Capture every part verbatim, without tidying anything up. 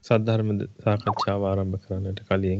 සද්ධර්ම සාකච්ඡාව ආරම්භ කරන්නට කලින්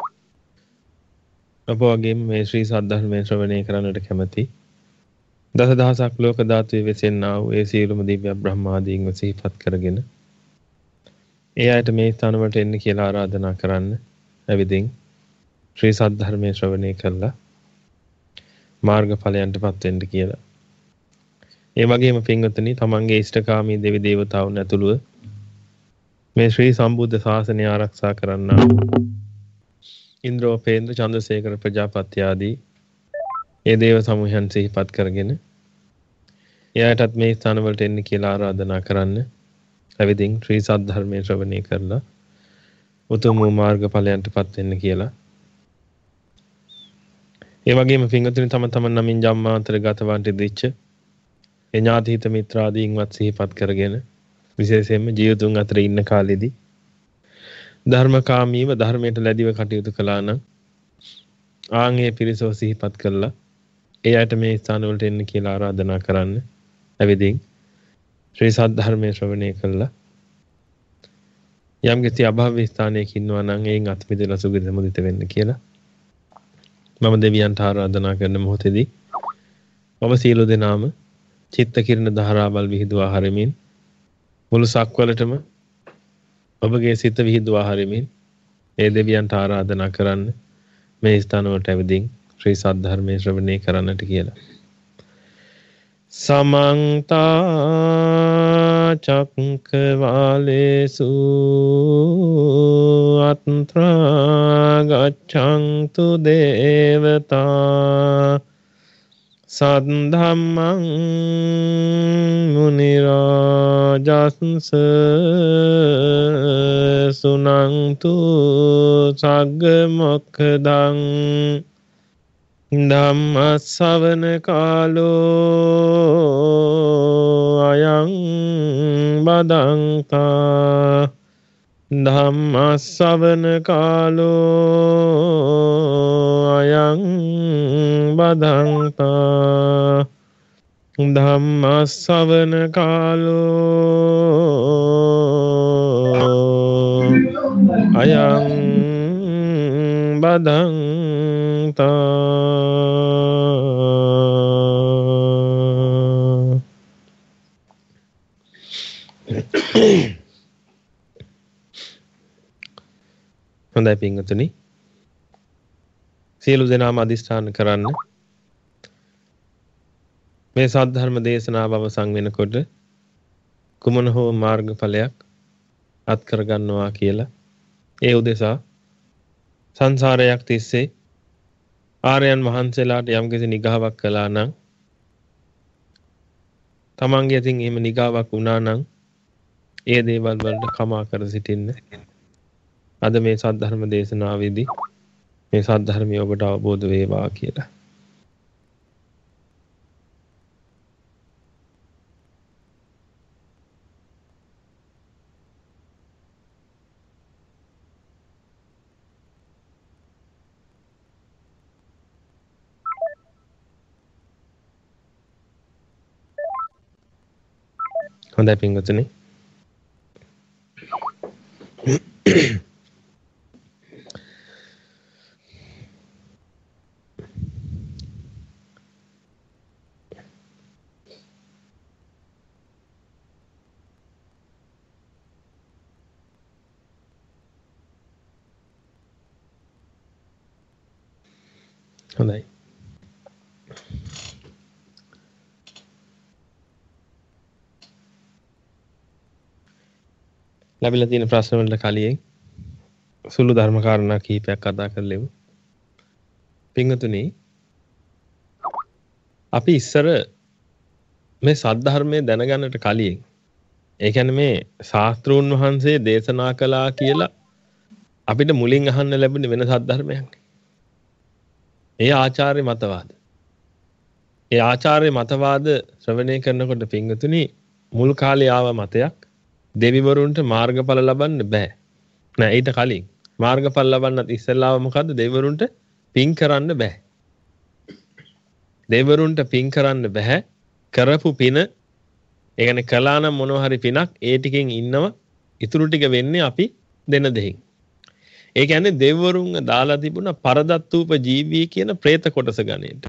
අප වගේම මේ ශ්‍රී සද්ධර්මයේ ශ්‍රවණය කරන්නට කැමැති දසදහසක් ලෝක ධාතුවේ වෙසෙන්නා වූ ඒ සියලුම දිව්‍ය බ්‍රහ්මාදීන්ව සිහිපත් කරගෙන ඒ අයට මේ ස්ථාන වලට එන්න කියලා ආරාධනා කරන්න. එවිදින් ශ්‍රී සද්ධර්මයේ ශ්‍රවණය කළා මාර්ගඵලයන්ටපත් වෙන්න කියලා. ඒ වගේම පින්වත්නි තමන්ගේ ඉෂ්ඨකාමී දෙවි දේවතාවුන් ඇතුළුව මේ ශ්‍රී සම්බුද්ධ ශාසනය ආරක්ෂා කරන්නා ඉන්ද්‍රෝපේන්ද්‍ර චන්ද්‍රසේකර ප්‍රජාපති ආදී ඒ දේව සමූහයන් සිහිපත් කරගෙන එයාටත් මේ ස්ථාන වලට එන්න කියලා ආරාධනා කරන්න. එවිදින් ශ්‍රී සද්ධර්මයේ ශ්‍රවණය කරලා උතුම් වූ මාර්ගඵලයන්ටපත් වෙන්න කියලා. ඒ වගේම පින්වත්නි තම තමන් නමින් ජම්මාන්තර ගතවන්ට දිච්ච ඒ ඥාතිහිත මිත්‍රාදීන්වත් සිහිපත් කරගෙන විශේෂයෙන්ම ජීවතුන් අතර ඉන්න කාලෙදී ධර්මකාමීව ධර්මයට ලැබිව කටයුතු කළා නම් ආන්ගේ පිරිසව සිහිපත් කළා ඒ අයට මේ ස්ථාන වලට එන්න කියලා ආරාධනා කරන්න. එවිදින් ශ්‍රී සද්ධර්මයේ ශ්‍රවණය කළා යම් කිසි අභාව්‍ය ස්ථානයක ඉන්නවා නම් එයින් අත් මිදලා සුගති මුදිත වෙන්න කියලා මම දෙවියන්ට ආරාධනා කරන මොහොතේදී ඔබ සියලු දෙනාම චිත්ත කිරණ ධාරාවල් විහිදුවා හරිමින් මුළු සක්වලටම ඔබගේ සිත විහිදුවා හරිමින් ඒ දෙවියන්ට ආරාධනා කරන්න මේ ස්ථාන වලට ඇවිදින් ශ්‍රී සද්ධර්මයේ ශ්‍රවණය කරන්නට කියලා. සමන්ත චක්කවාලේසු අත්‍රා ගච්ඡන්තු දේවතා සද්ධම්මං මුනි රාජස්ස සුනන්තු සග්ග මොක්ඛදං ධම්ම ශ්‍රවණ කාලෝ අයං බදංතා ධම්ම ශ්‍රවණ කාලෝ අයං බදංතා ධම්ම ශ්‍රවණ කාලෝ අයං බදංතා. හොඳයි පින්වතුනි සියලු දෙනාම අදිස්ථාන කරන්න මේ සද්ධර්ම දේශනාව අවසන් වෙනකොට කුමන හෝ මාර්ගඵලයක් අත් කරගන්නවා කියලා ඒ උදෙසා සංසාරයක් තිස්සේ ආර්යයන් වහන්සේලාට යම්කිසි නිගාවක් කළා නම් තමන්ගේ අතින් එහෙම නිගාවක් වුණා නම් ඒ දේවල් වලට කමා කර සිටින්න. අද මේ සද්ධර්ම දේශනාවේදී මේ සද්ධර්මය ඔබට අවබෝධ වේවා කියලා. හොඳයි පින්වතුනි හොඳයි ලැබිලා තියෙන ප්‍රශ්න වලට කලින් සුළු ධර්ම කාරණා කිහිපයක් කතා කරලෙමු. පින්වතුනි අපි ඉස්සර මේ සද්ධර්මයේ දැනගන්නට කලින් ඒ කියන්නේ මේ ශාස්ත්‍රූන් වහන්සේ දේශනා කළා කියලා අපිට මුලින් අහන්න ලැබුණේ වෙන සද්ධර්මයක්. ඒ ආචාර්ය මතවාද. ඒ ආචාර්ය මතවාද ශ්‍රවණය කරනකොට පින්වතුනි මුල් කාලේ ආව මතයක් දෙවිවරුන්ට මාර්ගඵල ලබන්න බෑ. නෑ ඊට කලින් මාර්ගඵල ලබන්නත් ඉස්සෙල්ලාම මොකද්ද දෙවිවරුන්ට පින් කරන්න බෑ. දෙවිවරුන්ට පින් කරන්න බෑ. කරපු පින ඒ කියන්නේ කළා නම් මොනවා හරි පිනක් ඒ ටිකෙන් ඉන්නවා. ඉතුරු ටික වෙන්නේ අපි දෙන දෙහින්. ඒ කියන්නේ දෙවිවරුන් දාලා තිබුණ පරදත්තූප ජීවී කියන പ്രേත කොටස ගණේට.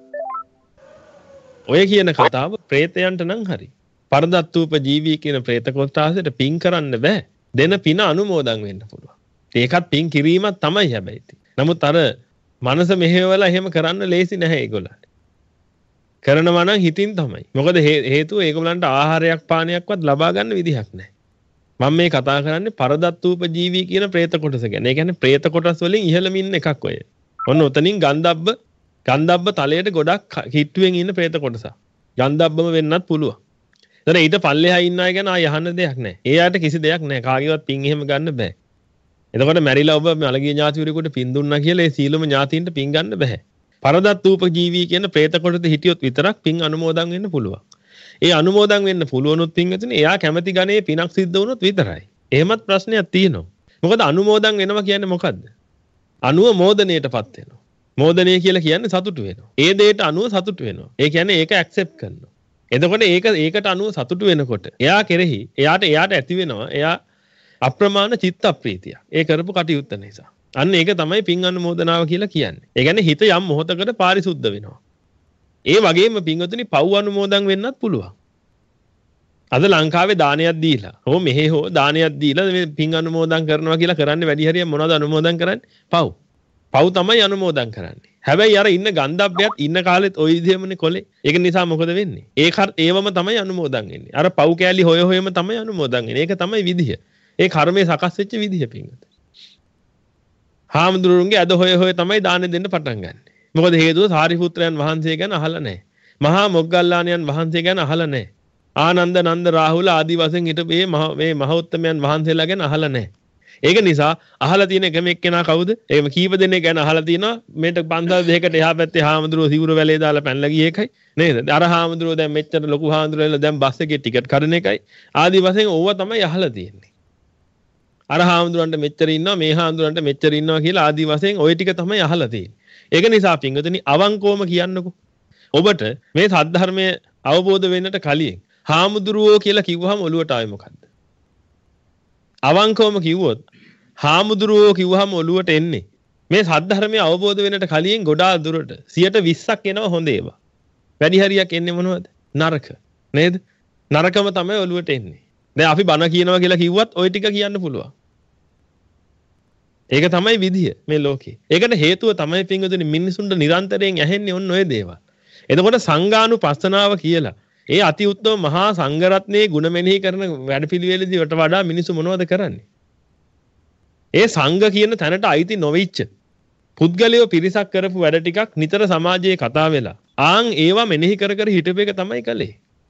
ඔය කියන කතාව പ്രേතයන්ට නම් හරි. පරදත්තූප ජීවී කියන പ്രേත කොටසට පින් කරන්න බෑ. දෙන පින අනුමෝදන් වෙන්න පුළුවන්. ඒකත් පින් කිරීමක් තමයි හැබැයි. නමුත් අර මනස මෙහෙවලා එහෙම කරන්න ලේසි නැහැ ඒගොල්ලන්ට. කරනවා නම් හිතින් තමයි. මොකද හේතුව ඒගොල්ලන්ට ආහාරයක් පානයක්වත් ලබා ගන්න විදිහක් නැහැ. මම මේ කතා කරන්නේ පරදත්තූප ජීවී කියන പ്രേත කොටස ගැන. ඒ කියන්නේ പ്രേත කොටස් වලින් ඉහළම ඉන්න එකක් ඔය. ඔන්න උතනින් ගන්ධබ්බ ගන්ධබ්බ තලයට ගොඩක් හිටුවෙන් ඉන්න പ്രേත කොටස. ගන්ධබ්බම වෙන්නත් පුළුවන්. එතන ඊට පල්ලෙහා ඉන්න අය ගැන ආය අහන්න දෙයක් නැහැ. ඒ ආට කිසි දෙයක් නැහැ. කාගේවත් පින් එහෙම ගන්න බෑ. එතකොට මැරිලා ඔබ මලගිය ඥාතිවරයෙකුට පින් දුන්නා කියලා ඒ සීලම ඥාතීන්ට පින් ගන්න බෑ. පරදත්තූප ජීවී කියන പ്രേත කොටස හිටියොත් විතරක් පින් අනුමෝදන් වෙන්න පුළුවන්. ඒ අනුමෝදන් වෙන්න පුළුවනොත් පින්වතුනි එයා කැමැති ගණේ පිනක් සිද්ධ වුණොත් විතරයි. එහෙමත් ප්‍රශ්නයක් තියෙනවා. මොකද අනුමෝදන් වෙනවා කියන්නේ මොකද්ද? අනුව මෝදණයටපත් වෙනවා. මෝදණය කියලා කියන්නේ සතුටු වෙනවා. ඒ දෙයට අනුව සතුටු වෙනවා. ඒ කියන්නේ ඒක ඇක්සෙප්ට් කරනවා. එතකොට ඒක ඒකට අනුව සතුටු වෙනකොට එයා කෙරෙහි එයාට එයාට ඇති වෙනවා එයා අප්‍රමාණ චිත්ත ප්‍රීතිය. ඒ කරපු කටයුත්ත නිසා. අන්න ඒක තමයි පින් අනුමෝදනාව කියලා කියන්නේ. ඒ කියන්නේ හිත යම් මොහොතකට පාරිශුද්ධ වෙනවා. ඒ වගේම පින්වතුනි පව් අනුමෝදන් වෙන්නත් පුළුවන්. අද ලංකාවේ දානයක් දීලා හෝ මෙහෙ හෝ දානයක් දීලා මේ පින් අනුමෝදන් කරනවා කියලා කරන්නේ වැඩි හරියක් මොනවද අනුමෝදන් කරන්නේ? පව්. පව් තමයි අනුමෝදන් කරන්නේ. හැබැයි අර ඉන්න ගන්ධබ්බයත් ඉන්න කාලෙත් ওই විදිහමනේ කොලේ. ඒක නිසා මොකද වෙන්නේ? ඒක ඒවම තමයි අනුමෝදන් වෙන්නේ. අර පව් කෑලි හොය හොයම තමයි අනුමෝදන් වෙන්නේ. ඒක තමයි විදිහ. ඒ කර්මයේ සකස් වෙච්ච විදිහ පින්වතුනි. හාමුදුරුවන්ගේ අද හොය හොය තමයි දාන දෙන්න පටන් ගන්න. මොකද හේතුව සාරිපුත්‍රයන් වහන්සේ ගැන අහලා නැහැ. මහා මොග්ගල්ලාණන් වහන්සේ ගැන අහලා නැහැ. ආනන්ද නන්ද රාහුල ආදි වශයෙන් හිටපු මේ මේ මහෞත්තමයන් වහන්සේලා ගැන අහලා නැහැ. ඒක නිසා අහලා තියෙන එකම එක්කෙනා කවුද? ඒකම කීප දෙනෙක් ගැන අහලා තිනවා. මේක පන්සල් දෙකකට එහා පැත්තේ හාමුදුරුවෝ සිවුර වැලේ දාලා පැනලා ගිය එකයි. නේද? අර හාමුදුරුවෝ දැන් මෙච්චර ලොකු හාමුදුරුවෝ දැන් බස් එකේ ටිකට් කඩන එකයි. ආදි වශයෙන් ඕවා තමයි අහලා තියෙන්නේ. අර හාමුදුරන්ට මෙච්චර ඉන්නවා මේ හාමුදුරන්ට මෙච්චර ඉන්නවා කියලා ආදි වශයෙන් ওই ටික තමයි අහලා තියෙන්නේ. ඒක නිසා පින්වතුනි අවංකවම කියන්නකෝ. ඔබට මේ සද්ධර්මය අවබෝධ වෙන්නට කලින් හාමුදුරුවෝ කියලා කිව්වහම ඔළුවට ආවේ මොකද්ද? අවංකවම කිව්වොත් හාමුදුරුවෝ කිව්වහම ඔළුවට එන්නේ මේ සද්ධර්මය අවබෝධ වෙන්නට කලින් ගොඩාක් දුරට සියයට විස්සක් එනවා හොඳ ඒවා. වැඩි හරියක් එන්නේ මොනවද? නරක. නේද? නරකම තමයි ඔළුවට එන්නේ. දැන් අපි බණ කියනවා කියලා කිව්වත් ওই ටික කියන්න පුළුවන්. ඒක තමයි විදිය මේ ලෝකේ. ඒකට හේතුව තමයි පින්වතුනි මිනිසුන්ට නිරන්තරයෙන් ඇහෙන්නේ ඔන්න ඔය දේවල්. එතකොට සංඝානුපස්සනාව කියලා ඒ අති උත්තම මහා සංඝරත්නයේ ගුණ මෙනෙහි කරන වැඩපිළිවෙලදී වට වඩා මිනිස්සු මොනවද කරන්නේ? ඒ සංඝ කියන තැනට අයිති නොවිච්ච පුද්ගලයෝ පිරිසක් කරපු වැඩ ටිකක් නිතර සමාජයේ කතා වෙලා ආන් ඒවා මෙනෙහි කර කර හිටපු එක තමයි කළේ.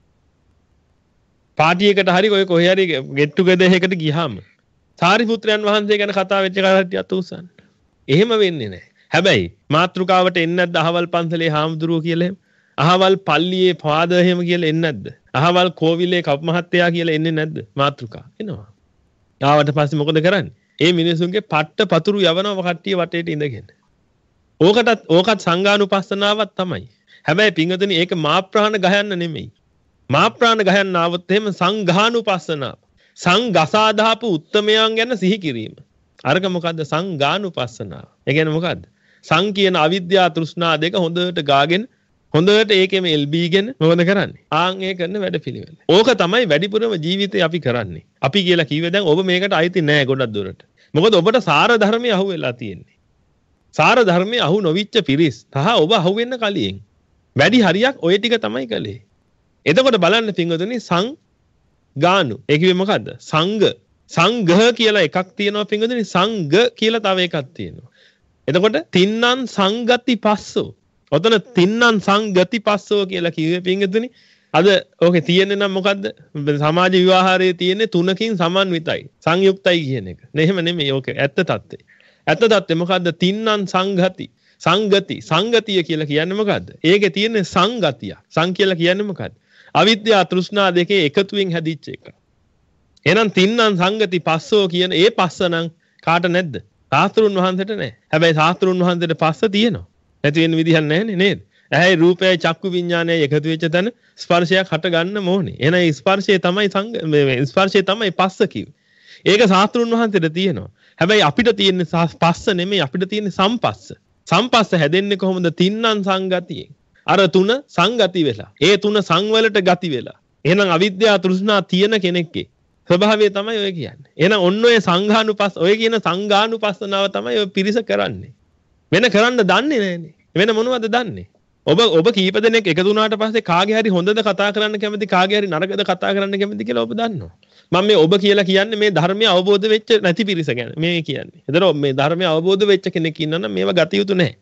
පාටි එකට හරි ඔය කොහේ හරි get together එකකට ගියාම සාරිපුත්‍රයන් වහන්සේ ගැන කතා වෙච්ච කාරණා අත උස්සන්න. එහෙම වෙන්නේ නැහැ. හැබැයි මාත්‍රිකාවට එන්නේ නැද්ද අහවල් පන්සලේ හාමුදුරුවෝ කියලා එහෙම? අහවල් පල්ලියේ ෆාදර් එහෙම කියලා එන්නේ නැද්ද? අහවල් කෝවිලේ කප් මහත්තයා කියලා එන්නේ නැද්ද? මාත්‍රිකා එනවා. ආවට පස්සේ මොකද කරන්නේ? ඒ මිනිසුන්ගේ පට්ට පතුරු යවනව කට්ටිය වටේට ඉඳගෙන. ඕකටත් ඕකත් සංඝානුපස්සනාවක් තමයි. හැබැයි පින්වතුනි ඒක මාප්‍රාණ ගහන්න නෙමෙයි. මාප්‍රාණ ගහන්න ආවොත් එහෙම සංඝානුපස්සනාව. සංඝසා දාපු උත්තමයන් ගැන සිහි කිරීම. අරක මොකද්ද? සංඝානුපස්සනාව. ඒ කියන්නේ මොකද්ද? සං කියන අවිද්‍යාව තෘෂ්ණා දෙක හොඳට ගාගෙන හොඳට ඒකෙම එල්බීගෙන මොකද කරන්නේ? ආන් ඒ කරන වැඩපිළිවෙල. ඕක තමයි වැඩිපුරම ජීවිතේ අපි කරන්නේ. අපි කියලා කිව්වේ දැන් ඔබ මේකට අයිති නෑ ගොඩක් දුරට. මොකද ඔබට සාර ධර්මයේ අහු වෙලා තියෙන්නේ. සාර ධර්මයේ අහු නොවිච්ච පිරිස් තහ ඔබ අහු වෙන්න කලින් වැඩි හරියක් ওই ටික තමයි කළේ. එතකොට බලන්න පින්වතුනි සං ගානු. ඒ කිව්වේ මොකද්ද? සංඝ. සංඝ කියලා එකක් තියෙනවා පින්වතුනි. සංඝ කියලා තව එකක් තියෙනවා. එතකොට තින්නං සංගති පස්සෝ. ඔතන තින්නං සංගති පස්සෝ කියලා කිව්වේ පින්වතුනි. අද ඕකේ තියෙන්නේ නම් මොකද්ද? සමාජ විවාහාරයේ තියෙන්නේ තුනකින් සමන්විතයි. සංයුක්තයි කියන එක. නේ එහෙම නෙමෙයි. ඕකේ ඇත්ත தත්ත්වය. ඇත්ත தත්ත්වය මොකද්ද? තින්නං සංගති. සංගති. සංගතිය කියලා කියන්නේ මොකද්ද? ඒකේ තියෙන්නේ සංගතිය. සං කියලා කියන්නේ මොකද්ද? අවිද්‍යාව තෘෂ්ණා දෙකේ එකතුවෙන් හැදිච්ච එක. එහෙනම් තින්නං සංගති පස්සෝ කියන ඒ පස්ස නම් කාට නැද්ද? සාස්ත්‍රුන් වහන්සේට නැහැ. හැබැයි සාස්ත්‍රුන් වහන්සේට පස්ස තියෙනවා. නැති වෙන විදිහක් නැහැනේ නේද? ඇයි රූපයයි චක්කු විඥානයයි එකතු වෙච්ච තැන ස්පර්ශයක් හට ගන්න ඕනේ. එහෙනම් ස්පර්ශය තමයි සංග මේ ස්පර්ශය තමයි පස්ස කිව්වේ. ඒක ශාස්ත්‍රුන් වහන්සේට තියෙනවා. හැබැයි අපිට තියෙන්නේ පස්ස නෙමෙයි අපිට තියෙන්නේ සම්පස්ස. සම්පස්ස හැදෙන්නේ කොහොමද? තින්නම් සංගතියෙන්. අර තුන සංගති වෙලා. ඒ තුන සංවලට ගති වෙලා. එහෙනම් අවිද්‍යාව තෘෂ්ණා තියෙන කෙනෙක්ගේ ස්වභාවය තමයි ඔය කියන්නේ. එහෙනම් ඔන්න ඔය සංඝානුපස්ස ඔය කියන සංඝානුපස්සනාව තමයි ඔය පිරිස කරන්නේ. වෙන කරන්න දන්නේ නැහනේ. වෙන මොනවද දන්නේ? ඔබ ඔබ කීප දෙනෙක් එකතු වුණාට පස්සේ කාගේ හරි හොඳද කතා කරන්න කැමති කාගේ හරි නරකද කතා කරන්න කැමති කියලා ඔබ දන්නවා. මම මේ ඔබ කියලා කියන්නේ මේ ධර්මය අවබෝධ වෙච්ච නැති පිරිස ගැන මේ කියන්නේ. ඒතර මේ ධර්මය අවබෝධ වෙච්ච කෙනෙක් ඉන්නනම් මේවා ගත යුතු නැහැ.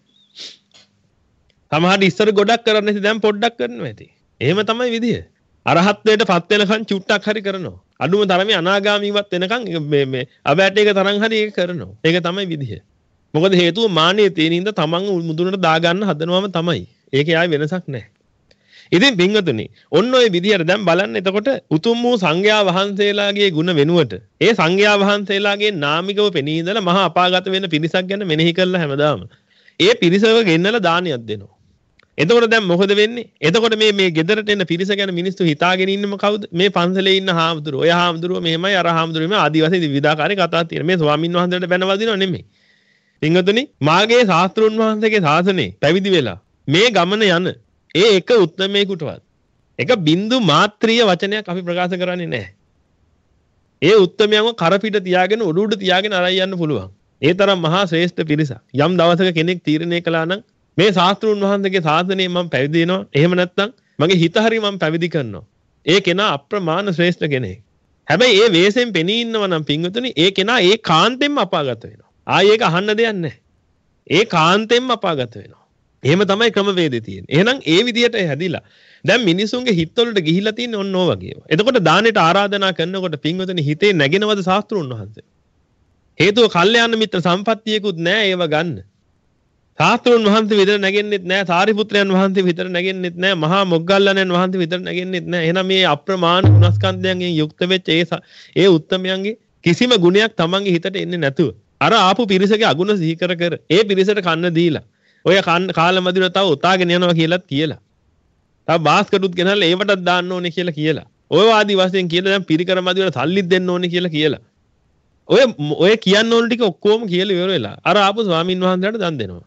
සමහරවිට ඉස්සර ගොඩක් කරන්නේ නැති දැන් පොඩ්ඩක් කරනවා ඇති. එහෙම තමයි විදිය. අරහත්ත්වයට පත් වෙනකන් චුට්ටක් හරි කරනවා. අඩුම තරමේ අනාගාමීවත් වෙනකන් මේ මේ අබෑටේක තරම් හරි ඒක කරනවා. ඒක තමයි විදිය. මොකද හේතුව මානෙ තියෙන හින්දා තමන් මුදුනට දාගන්න හදනවම තමයි. ඒකේ ආයි වෙනසක් නැහැ. ඉතින් පින්වතුනි, ඔන්න ඔය විදිහට දැන් බලන්න එතකොට උතුම් වූ සංඝයා වහන්සේලාගේ ගුණ වෙනුවට ඒ සංඝයා වහන්සේලාගේ නාමිකව පෙනී ඉඳලා මහා අපාගත වෙන පිරිසක් ගැන මෙනෙහි කළා හැමදාම. ඒ පිරිසව ගෙන්නලා දානියක් දෙනවා. එතකොට දැන් මොකද වෙන්නේ? එතකොට මේ මේ ගෙදරට එන පිරිස ගැන මිනිස්සු හිතාගෙන ඉන්නම කවුද? මේ පන්සලේ ඉන්න හාමුදුරුවෝ. ඔය හාමුදුරුවෝ මෙහෙමයි අර හාමුදුරුවෝ මේ ආදිවාසී විවිධාකාරී කතා තියෙන. මේ ස්වාමින් වහන්සේට බැනවදිනව නෙමෙයි. පින්වතුනි, මාගේ ශාස්ත්‍රුන් වහන්සේගේ ශාසනේ පැවිදි වෙලා මේ ගමන යන ඒ එක උත්තමයෙකුටවත් එක බින්දු මාත්‍රීය වචනයක් අපි ප්‍රකාශ කරන්නේ නැහැ. ඒ උත්තමයන්ව කරපිට තියාගෙන උඩ උඩ තියාගෙන අරයි යන්න පුළුවන්. ඒ තරම් මහා ශ්‍රේෂ්ඨ පිරිසක්. යම් දවසක කෙනෙක් තීරණය කළා නම් මේ ශාස්ත්‍රුන් වහන්සේගේ ශාසනය මම පැවිදි වෙනවා. එහෙම නැත්නම් මගේ හිත හරි මම පැවිදි කරනවා. ඒ කෙනා අප්‍රමාණ ශ්‍රේෂ්ඨ කෙනෙක්. හැබැයි ඒ වෙස්යෙන් පෙනී ඉන්නවා නම් පින්වතුනි, ඒ කෙනා ඒ කාන්තෙන්ම අපාගත වෙනවා. ආයේ ඒක අහන්න දෙයක් නැහැ. ඒ කාන්තෙන්ම අපාගත වෙනවා. එහෙම තමයි ක්‍රමවේදේ තියෙන්නේ. එහෙනම් ඒ විදිහට හැදිලා දැන් මිනිසුන්ගේ හිතවලට ගිහිලා තියෙන්නේ ඔන්න ඕ වගේ. එතකොට දානෙට ආරාධනා කරනකොට පින්වතුනි හිතේ නැගෙනවද ශාස්ත්‍රුන් වහන්සේ? හේතුව කල්යාණ මිත්‍ර සම්පත්තියකුත් නැහැ ඒව ගන්න. ශාස්ත්‍රුන් වහන්සේ විතර නැගෙන්නෙත් නැහැ, සාරිපුත්‍රයන් වහන්සේ විතර නැගෙන්නෙත් නැහැ, මහා මොග්ගල්ලාණන් වහන්සේ විතර නැගෙන්නෙත් නැහැ. එහෙනම් මේ අප්‍රමාණ ගුණස්කන්ධයන්ගෙන් යුක්ත වෙච්ච ඒ ඒ උත්තමයන්ගේ කිසිම ගුණයක් තමන්ගේ හිතට එන්නේ නැතුව අර ආපු පිරිසගේ අගුණ සිහි කර කර ඒ පිරිසට කන්න දීලා ඔය කාලමදිර තව උතාගෙන යනවා කියලාත් කියලා. තව බාස්කටුත් ගෙනල්ලා ඒවටත් දාන්න ඕනේ කියලා කියලා. ඔය ආදි වශයෙන් කියලා දැන් පිරිකර මදිර සල්ලිත් දෙන්න ඕනේ කියලා කියලා. ඔය ඔය කියන්න ඕන ටික ඔක්කොම කියලා ඉවර වෙලා අර ආපු ස්වාමින් වහන්සේලාට දන් දෙනවා.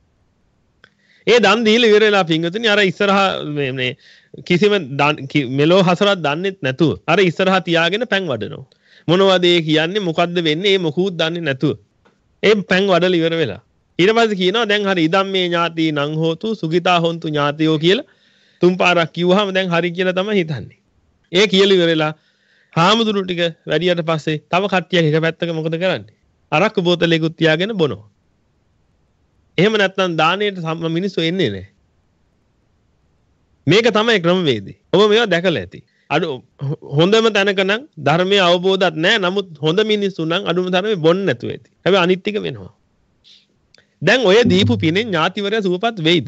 ඒ දන් දීලා ඉවර වෙලා පින්වතුනි අර ඉස්සරහා මේ කිසිම මෙලෝ හසරක් දන්නෙත් නැතුව අර ඉස්සරහා තියාගෙන පැන් වඩනවා. මොනවද ඒ කියන්නේ? මොකද්ද වෙන්නේ? ඒ මොකුත් දන්නේ නැතුව. ඒ පැන් වඩලා ඉවර වෙලා ඊට පස්සේ කියනවා දැන් හරි ඉදම් මේ ඥාති නං හෝතු සුගිතා හොන්තු ඥාතියෝ කියලා තුන් පාරක් කිව්වහම දැන් හරි කියලා තමයි හිතන්නේ. ඒ කියලා ඉවරලා හාමුදුරු ටික වැඩියට පස්සේ තව කට්ටියක් එක පැත්තක මොකද කරන්නේ? අරක්කු බෝතලයකුත් තියාගෙන බොනවා. එහෙම නැත්නම් දාණයට මිනිස්සු එන්නේ නැහැ. මේක තමයි ක්‍රමවේදය. ඔබ මේවා දැකලා ඇති. අඩු හොඳම තැනක නම් ධර්මයේ අවබෝධයක් නැහැ. නමුත් හොඳ මිනිස්සු නම් අඩුම තරමේ බොන්න නැතුව ඇති. හැබැයි අනිත් ටික වෙනවා. දැන් ඔය දීපු පිනෙන් ඥාතිවරයා සුවපත් වෙයිද?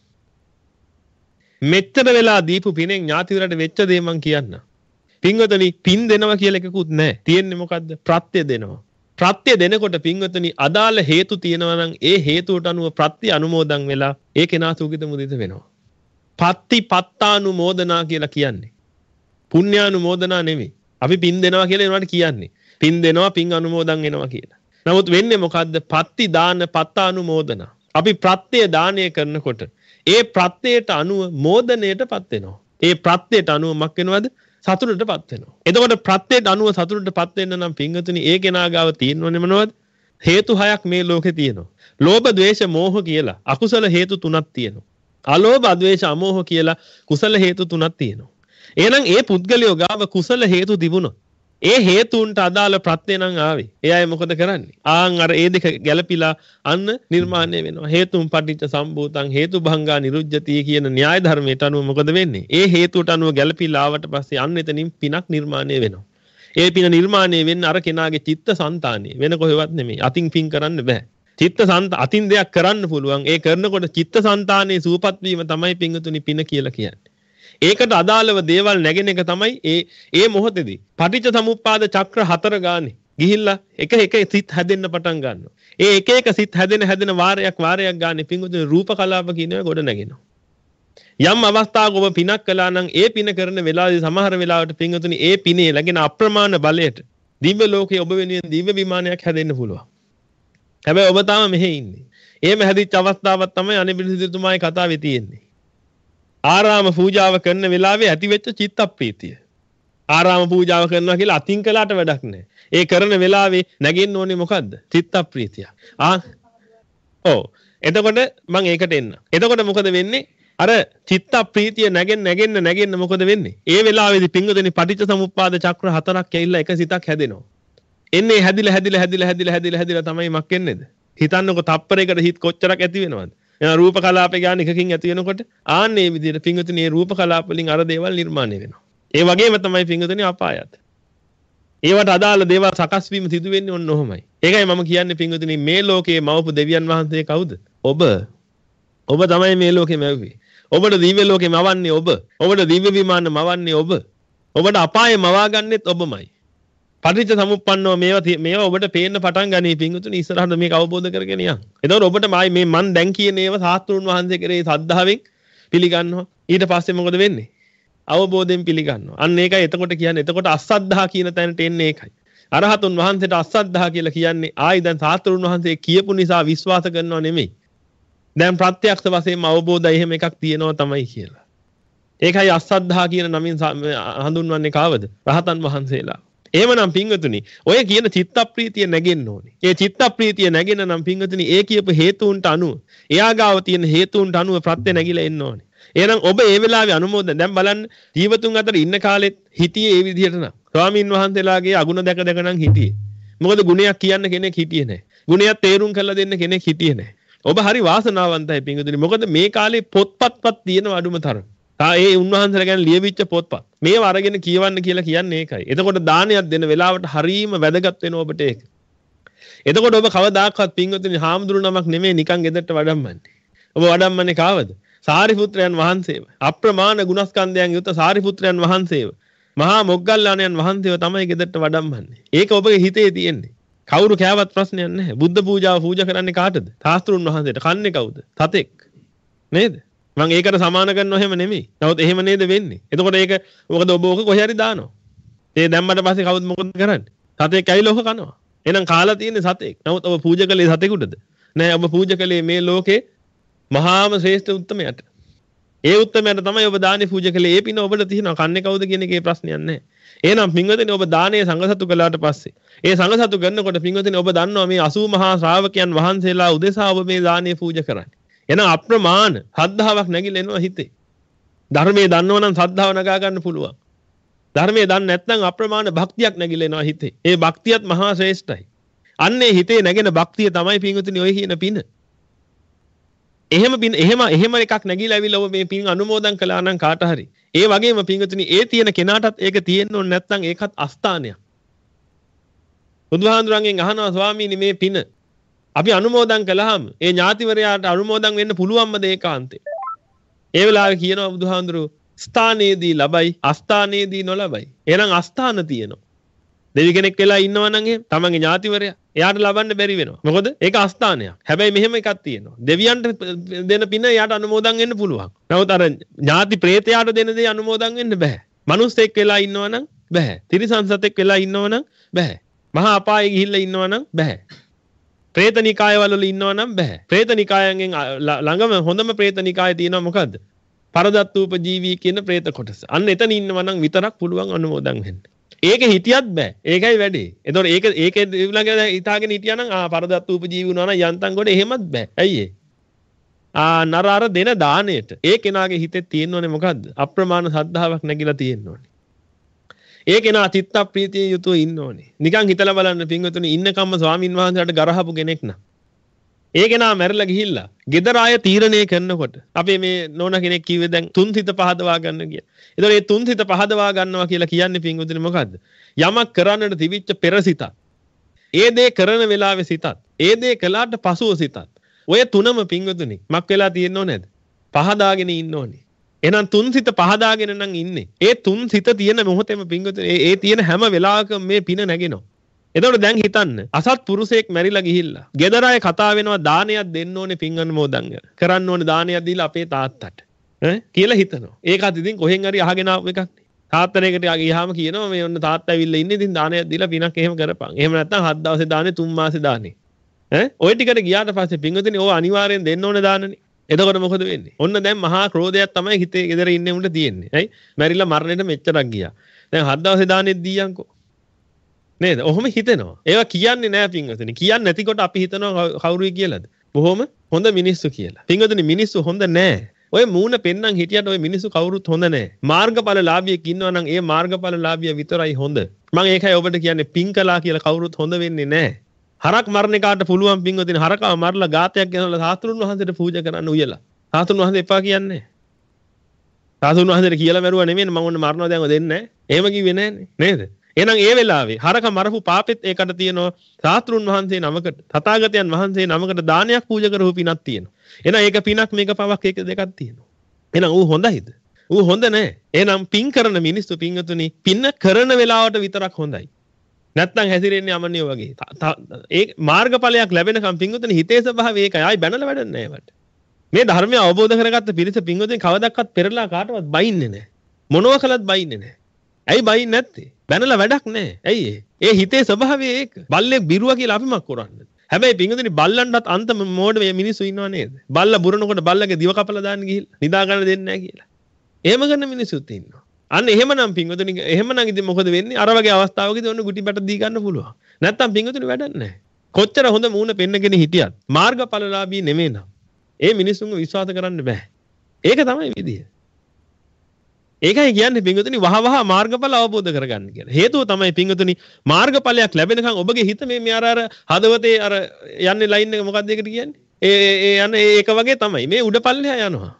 මෙච්චර වෙලා දීපු පිනෙන් ඥාතිවරයාට වෙච්ච දේ මං කියන්න. පින්වතුනි, පින් දෙනවා කියලා එකකුත් නැහැ. තියෙන්නේ මොකද්ද? ප්‍රත්‍ය දෙනවා. ප්‍රත්‍ය දෙනකොට පින්වතුනි අදාළ හේතු තියෙනවා නම් ඒ හේතුවට අනුව ප්‍රත්‍ය අනුමෝදන් වෙලා ඒ කෙනා සුගිත මුදිත වෙනවා. පත්ති පත්තානුමෝදනා කියලා කියන්නේ. පුණ්‍යානුමෝදනා නෙමෙයි. අපි පින් දෙනවා කියලා ඒවට කියන්නේ. පින් දෙනවා පින් අනුමෝදන් වෙනවා කියලා. නමුත් වෙන්නේ මොකද්ද? පත්ති දාන පත්තානුමෝදන. අපි ප්‍රත්‍ය දානය කරනකොට ඒ ප්‍රත්‍යයට අනුව මෝදනයටපත් වෙනවා. ඒ ප්‍රත්‍යයට අනුව මක් වෙනවද? සතුටටපත් වෙනවා. එතකොට ප්‍රත්‍යයට අනුව සතුටටපත් වෙන්න නම් පින්වතුනි ඒ කෙනා ගාව තියෙනවනේ මොනවද? හේතු හයක් මේ ලෝකේ තියෙනවා. ලෝභ, ද්වේෂ, මෝහ කියලා අකුසල හේතු තුනක් තියෙනවා. අලෝභ, අද්වේෂ, අමෝහ කියලා කුසල හේතු තුනක් තියෙනවා. එහෙනම් ඒ පුද්ගලයෝ ගාව කුසල හේතු තිබුණා. ඒ හේතුන්ට අදාළ ප්‍රත්‍ය නම් ආවේ. ඒ අය මොකද කරන්නේ? ආන් අර ඒ දෙක ගැළපීලා අන්න නිර්මාණය වෙනවා. හේතුම් පටිච්ච සම්භූතං හේතුභංගා නිරුජ්ජති කියන න්‍යාය ධර්මයට අනුව මොකද වෙන්නේ? ඒ හේතුවට අනුව ගැළපීලා ආවට පස්සේ අන්න එතනින් පිනක් නිර්මාණය වෙනවා. ඒ පින නිර්මාණය වෙන්නේ අර කෙනාගේ චිත්ත සංතානිය. වෙන කොහෙවත් නෙමෙයි. අතින් පින් කරන්න බෑ. චිත්ත සංත අතින් දෙයක් කරන්න පුළුවන්. ඒ කරනකොට චිත්ත සංතානයේ සූපත් වීම තමයි පින්තුනි පින කියලා කියන්නේ. ඒකට අදාළව දේවල් නැගෙන එක තමයි ඒ ඒ මොහොතේදී පටිච්ච සමුප්පාද චක්‍ර හතර ගානේ ගිහිල්ලා එක එක සිත් හැදෙන්න පටන් ගන්නවා. ඒ එක එක සිත් හැදෙන හැදෙන වාරයක් වාරයක් ගානේ පින්වතුනි රූප කලාප කියන ඒවා ගොඩ නැගෙනවා. යම් අවස්ථාවක ඔබ පිනක් කළා නම් ඒ පින කරන වෙලාවේදී සමහර වෙලාවට පින්වතුනි ඒ පිනේ ලැබෙන අප්‍රමාණ බලයට දිව්‍ය ලෝකයේ ඔබ වෙනුවෙන් දිව්‍ය විමානයක් හැදෙන්න පුළුවන්. හැබැයි ඔබ තාම මෙහෙ ඉන්නේ. එහෙම හැදිච්ච අවස්ථාවක් තමයි අනිබිඩු සිටුතුමාගේ කතාවේ තියෙන්නේ. ආරාම පූජාව කරන වෙලාවේ ඇතිවෙච්ච චිත්ත ප්‍රීතිය. ආරාම පූජාව කරනවා කියලා අතින් කළාට වැඩක් නැහැ. ඒ කරන වෙලාවේ නැගෙන්න ඕනේ මොකද්ද? චිත්ත ප්‍රීතිය. ආ ඔව්. එතකොට මම ඒකට එන්න. එතකොට මොකද වෙන්නේ? අර චිත්ත ප්‍රීතිය නැගෙන්න නැගෙන්න නැගෙන්න මොකද වෙන්නේ? ඒ වෙලාවේදී පිංගුදෙනි පටිච්ච සමුප්පාද චක්‍ර හතරක් ඇවිල්ලා එක සිතක් හැදෙනවා. එන්නේ හැදිලා හැදිලා හැදිලා හැදිලා හැදිලා හැදිලා තමයි මක් එන්නේද? හිතන්නකො තප්පරයකට හිත කොච්චරක් ඇති වෙනවද? එන රූප කලාපේ ගන්න එකකින් ඇති වෙනකොට ආන්නේ විදිහට පිංගුතුනි මේ රූප කලාප වලින් අර දේවල් නිර්මාණය වෙනවා. ඒ වගේම තමයි පිංගුතුනි අපායත්. ඒවට අදාළ දේවල් සකස් වීම සිදු වෙන්නේ ඔන්න ඔහොමයි. ඒකයි මම කියන්නේ පිංගුතුනි මේ ලෝකයේ මවපු දෙවියන් වහන්සේ කවුද? ඔබ. ඔබ තමයි මේ ලෝකෙ මැව්වේ. ඔබට දිව්‍ය ලෝකෙ මවන්නේ ඔබ. ඔබට දිව්‍ය විමාන මවන්නේ ඔබ. ඔබට අපායේ මවා ගන්නෙත් ඔබමයි. පටිච්ච සමුප්පන්නව මේවා මේවා ඔබට පේන්න පටන් ගනී පිංගුතුනි ඉස්සරහට මේක අවබෝධ කරගෙන යන්න. එතකොට ඔබට මේ මන් දැන් කියන ඒවා සාස්ත්‍රුන් වහන්සේ කරේ සද්ධාවෙන් පිළිගන්නවා. ඊට පස්සේ මොකද වෙන්නේ? අවබෝධයෙන් පිළිගන්නවා. අන්න ඒකයි එතකොට කියන්නේ. එතකොට අසද්ධා කියන තැනට එන්නේ ඒකයි. අරහතුන් වහන්සේට අසද්ධා කියලා කියන්නේ ආයි දැන් සාස්ත්‍රුන් වහන්සේ කියපු නිසා විශ්වාස කරනව නෙමෙයි. දැන් ප්‍රත්‍යක්ෂ වශයෙන්ම අවබෝධය එහෙම එකක් තියෙනවා තමයි කියලා. ඒකයි අසද්ධා කියන නමින් හඳුන්වන්නේ කාවද? රහතන් වහන්සේලා. එහෙමනම් පිංගතුනි ඔය කියන චිත්ත ප්‍රීතිය නැගෙන්න ඕනේ. ඒ චිත්ත ප්‍රීතිය නැගෙන නම් පිංගතුනි ඒ කියපු හේතුන්ට අනුව එයා ගාව තියෙන හේතුන්ට අනුව ප්‍රත්‍ය නැగిලා එන්න ඕනේ. එහෙනම් ඔබ ඒ වෙලාවේ අනුමෝදන් දැන් බලන්න ජීවතුන් අතර ඉන්න කාලෙත් හිටියේ ඒ විදිහට නම් ස්වාමීන් වහන්සේලාගේ අගුණ දැක දැක නම් හිටියේ. මොකද ගුණයක් කියන්න කෙනෙක් හිටියේ නැහැ. ගුණයක් තේරුම් කරලා දෙන්න කෙනෙක් හිටියේ නැහැ. ඔබ හරි වාසනාවන්තයි පිංගතුනි. මොකද මේ කාලේ පොත්පත්පත් තියෙන අඩුම තරම්. තා ඒ උන්වහන්සේලා ගැන ලියවිච්ච පොත්පත්. මේව අරගෙන කියවන්න කියලා කියන්නේ ඒකයි. එතකොට දානයක් දෙන වෙලාවට හරීම වැදගත් වෙනවා ඔබට ඒක. එතකොට ඔබ කවදාකවත් පිංගතුනි හාමුදුරු නමක් නෙමෙයි නිකන් ගෙදරට වඩම්මන්නේ. ඔබ වඩම්මන්නේ කාවද? සාරිපුත්‍රයන් වහන්සේව. අප්‍රමාණ ගුණස්කන්ධයන් යුත සාරිපුත්‍රයන් වහන්සේව. මහා මොග්ගල්ලාණන් වහන්සේව තමයි ගෙදරට වඩම්මන්නේ. ඒක ඔබගේ හිතේ තියෙන්නේ. කවුරු කෑවත් ප්‍රශ්නයක් නැහැ. බුද්ධ පූජාව පූජා කරන්නේ කාටද? ශාස්ත්‍රුන් වහන්සේට. කන්නේ කවුද? තතෙක්. නේද? මම ඒකට සමාන කරනව එහෙම නෙමෙයි. නමුත් එහෙම නේද වෙන්නේ. එතකොට ඒක මොකද ඔබ ඕක කොහේ හරි දානවා. ඒ දැම්මට පස්සේ කවුද මොකද කරන්නේ? සතෙක් ඇවිල්ලා ඕක කනවා. එහෙනම් කාලා තියෙන්නේ සතෙක්. නමුත් ඔබ පූජා කළේ සතෙකුටද? නෑ ඔබ පූජා කළේ මේ ලෝකේ මහාම ශ්‍රේෂ්ඨ උත්තමයට. ඒ උත්තමයට තමයි ඔබ දානේ පූජා කළේ. ඒ පින ඔබට තියෙනවා. කන්නේ කවුද කියන එකේ ප්‍රශ්නයක් නැහැ. එහෙනම් පින්වතුනි ඔබ දානේ සංඝසතු කළාට පස්සේ ඒ සංඝසතු කරනකොට පින්වතුනි ඔබ දන්නවා මේ අසූ මහා ශ්‍රාවකයන් වහන්සේලා උදෙසා ඔබ මේ දානේ පූජා කරන්නේ. එහෙනම් අප්‍රමාණ සද්ධාාවක් නැగిලා එනවා හිතේ. ධර්මයේ දන්නවනම් සද්ධාව නගා ගන්න පුළුවන්. ධර්මයේ දන්නේ නැත්නම් අප්‍රමාණ භක්තියක් නැగిලා එනවා හිතේ. ඒ භක්තියත් මහා ශ්‍රේෂ්ඨයි. අන්නේ හිතේ නැගෙන භක්තිය තමයි පින්වතුනි ඔය කියන පින. එහෙම පින් එහෙම එහෙම එකක් නැగిලා ඇවිල්ලා ඔබ මේ පින් අනුමෝදන් කළා නම් කාට හරි. ඒ වගේම පින්වතුනි ඒ තියෙන කෙනාටත් ඒක තියෙන්න ඕනේ නැත්නම් ඒකත් අස්ථානයක්. බුදුහාඳුරන්ගෙන් අහනවා ස්වාමීනි මේ පින අපි අනුමෝදන් කළාම ඒ ඥාතිවරයාට අනුමෝදන් වෙන්න පුළුවන්මද ඒකාන්තේ? ඒ වෙලාවේ කියනවා බුදුහාඳුරු ස්ථානයේදී ලබයි අස්ථානයේදී නොලබයි. එහෙනම් අස්ථාන තියෙනවා. දෙවි කෙනෙක් වෙලා ඉන්නවා නම් එහෙම තමන්ගේ ඥාතිවරයා එයාට ලබන්න බැරි වෙනවා. මොකද ඒක අස්ථානයක්. හැබැයි මෙහෙම එකක් තියෙනවා. දෙවියන්ට දෙන පින එයාට අනුමෝදන් වෙන්න පුළුවන්. නමුත් අර ඥාති ප්‍රේතයාට දෙන දේ අනුමෝදන් වෙන්න බෑ. මනුස්සෙක් වෙලා ඉන්නවා නම් බෑ. තිරිසන් සතෙක් වෙලා ඉන්නවා නම් බෑ. මහා අපායේ ගිහිල්ලා ඉන්නවා නම් බෑ. ප්‍රේත නිකායවල වල ඉන්නවා නම් බෑ. ප්‍රේත නිකායන්ගෙන් ළඟම හොඳම ප්‍රේත නිකාය තියෙනවා මොකද්ද? පරදත්තූපජීවී කියන ප්‍රේත කොටස. අන්න එතන ඉන්නවා නම් විතරක් පුළුවන් අනුමෝදන් වෙන්න. ඒක හිතියත් බෑ. ඒකයි වැඩේ. එතකොට ඒක ඒකේ ඊළඟ හිතාගෙන හිටියා නම් ආ පරදත්තූපජීවී වුණා නම් යන්තම් කොට එහෙමත් බෑ. ඇයි ඒ? ආ නරාර දෙන දාණයට ඒ කෙනාගේ හිතේ තියෙනෝනේ මොකද්ද? අප්‍රමාණ සද්ධාාවක් නැగిලා තියෙනෝනේ. ඒ කෙනා චිත්ත ප්‍රීතිය යුතුව ඉන්න ඕනේ. නිකන් හිතලා බලන්න පින්වතුනි ඉන්නකම්ම ස්වාමින් වහන්සේලාට ගරහපු කෙනෙක් නා. ඒ කෙනා මැරලා ගිහිල්ලා ගෙදර ආය තීරණය කරනකොට අපේ මේ නෝන කෙනෙක් කිව්වේ දැන් තුන් සිත පහදවා ගන්න කියලා. ඒතකොට මේ තුන් සිත පහදවා ගන්නවා කියලා කියන්නේ පින්වතුනි මොකද්ද? යමක් කරන්නට තිබිච්ච පෙර සිතත්. ඒ දේ කරන වෙලාවේ සිතත්. ඒ දේ කළාට පසුව සිතත්. ඔය තුනම පින්වතුනි මක් වෙලා තියෙන්නව නේද? පහදාගෙන ඉන්න ඕනේ. එහෙනම් තුන් සිත පහදාගෙන නම් ඉන්නේ. ඒ තුන් සිත තියෙන මොහොතේම පින්වතුනි ඒ ඒ තියෙන හැම වෙලාවකම මේ පින නැගෙනවා. එතකොට දැන් හිතන්න අසත් පුරුෂයෙක් මැරිලා ගිහිල්ලා ගෙදර අය කතා වෙනවා දානයක් දෙන්න ඕනේ පින් අනුමෝදන් කරන්න ඕනේ දානයක් දීලා අපේ තාත්තට ඈ කියලා හිතනවා. ඒකත් ඉතින් කොහෙන් හරි අහගෙන ආපු එකක් නේ. තාත්තනේකට ගියාම කියනවා මේ ඔන්න තාත්තා ඇවිල්ලා ඉන්නේ ඉතින් දානයක් දීලා පිනක් එහෙම කරපන්. එහෙම නැත්නම් හත් දවසේ දානේ තුන් මාසේ දානේ. ඈ ඔය ටිකට ගියාට පස්සේ පින්වතුනි ඕව අනිවාර්යෙන් දෙන්න ඕනේ දානනේ. එතකොට මොකද වෙන්නේ? ඔන්න දැන් මහා ක්‍රෝධයක් තමයි හිතේ ගෙදර ඉන්නේ උන්ට තියෙන්නේ. හරි? මැරිලා මරණයට මෙච්චරක් ගියා. දැන් හත් දවසේ දානෙත් දීයන්කෝ. නේද? ඔහොම හිතෙනවා. ඒවා කියන්නේ නෑ පින්වතුනි. කියන්නේ නැතිකොට අපි හිතනවා කවුරුයි කියලාද? බොහොම හොඳ මිනිස්සු කියලා. පින්වතුනි මිනිස්සු හොඳ නෑ. ඔය මූණ පෙන්නම් හිටියට ඔය මිනිස්සු කවුරුත් හොඳ නෑ. මාර්ගඵලලාභියෙක් ඉන්නවා නම් ඒ මාර්ගඵලලාභිය විතරයි හොඳ. මම ඒකයි ඔබට කියන්නේ පින් කළා කියලා කවුරුත් හොඳ වෙන්නේ නෑ. හරක් මරණ එකට පුළුවන් පින්වතුනි හරකව මරලා ගාතයක් ගෙනල්ලා සාස්ත්‍රුන් වහන්සේට පූජා කරන්න උයලා. සාස්ත්‍රුන් වහන්සේ එපා කියන්නේ. සාස්ත්‍රුන් වහන්සේට කියලා මරුවා නෙමෙයි මම ඔන්න මරනවා දැන් ඔය දෙන්නේ නැහැ. එහෙම කිව්වේ නෑනේ. නේද? එහෙනම් ඒ වෙලාවේ හරක මරපු පාපෙත් ඒකට තියෙනවා සාස්ත්‍රුන් වහන්සේ නමකට තථාගතයන් වහන්සේ නමකට දානයක් පූජා කරපු පිනක් තියෙනවා. එහෙනම් ඒක පිනක් මේක පවක් ඒක දෙකක් තියෙනවා. එහෙනම් ඌ හොඳයිද? ඌ හොඳ නෑ. එහෙනම් පින් කරන මිනිස්සු පින්වතුනි පින කරන වෙලාවට විතරක් හොඳයි. නැත්තම් හැසිරෙන්නේ අමනිය වගේ. ඒ මාර්ගඵලයක් ලැබෙනකම් පින්වතුනි හිතේ ස්වභාවය ඒකයි. ආයි බැනලා වැඩක් නෑ වට. මේ ධර්මය අවබෝධ කරගත්ත පිරිස පින්වතුනි කවදාවත් පෙරලා කාටවත් බයින්නේ නෑ. මොනව කළත් බයින්නේ නෑ. ඇයි බයින්නේ නැත්තේ? බැනලා වැඩක් නෑ. ඇයි ඒ? ඒ හිතේ ස්වභාවය ඒක. බල්ලෙක් බිරුවා කියලා අපි මක් කරන්නේ. හැබැයි පින්වතුනි බල්ලන්ටත් අන්ත මෝඩ මේ මිනිස්සු ඉන්නව නේද? බල්ල බුරනකොට බල්ලගේ දිව කපලා දාන්න ගිහිල්ලා නිදා ගන්න දෙන්නේ නෑ කියලා. එහෙම කරන මිනිස්සුත් ඉන්නවා. අන්න එහෙමනම් පින්වතුනි එහෙමනම් ඉතින් මොකද වෙන්නේ? අර වගේ අවස්ථාවකදී ඔන්න ගුටි බැට දී ගන්න පුළුවන්. නැත්තම් පින්වතුනි වැඩක් නැහැ. කොච්චර හොඳ මූණ පෙන්නගෙන හිටියත් මාර්ගඵලලාභී නෙමෙයි නම් ඒ මිනිස්සුන්ව විශ්වාස කරන්න බෑ. ඒක තමයි විදිය. ඒකයි කියන්නේ පින්වතුනි වහ වහ මාර්ගඵල අවබෝධ කරගන්න කියලා. හේතුව තමයි පින්වතුනි මාර්ගඵලයක් ලැබෙනකන් ඔබගේ හිත මේ මේ අර අර හදවතේ අර යන්නේ ලයින් එක මොකක්ද ඒකට කියන්නේ? ඒ ඒ යන්නේ ඒක වගේ තමයි. මේ උඩ පල්ලෙහා යනවා.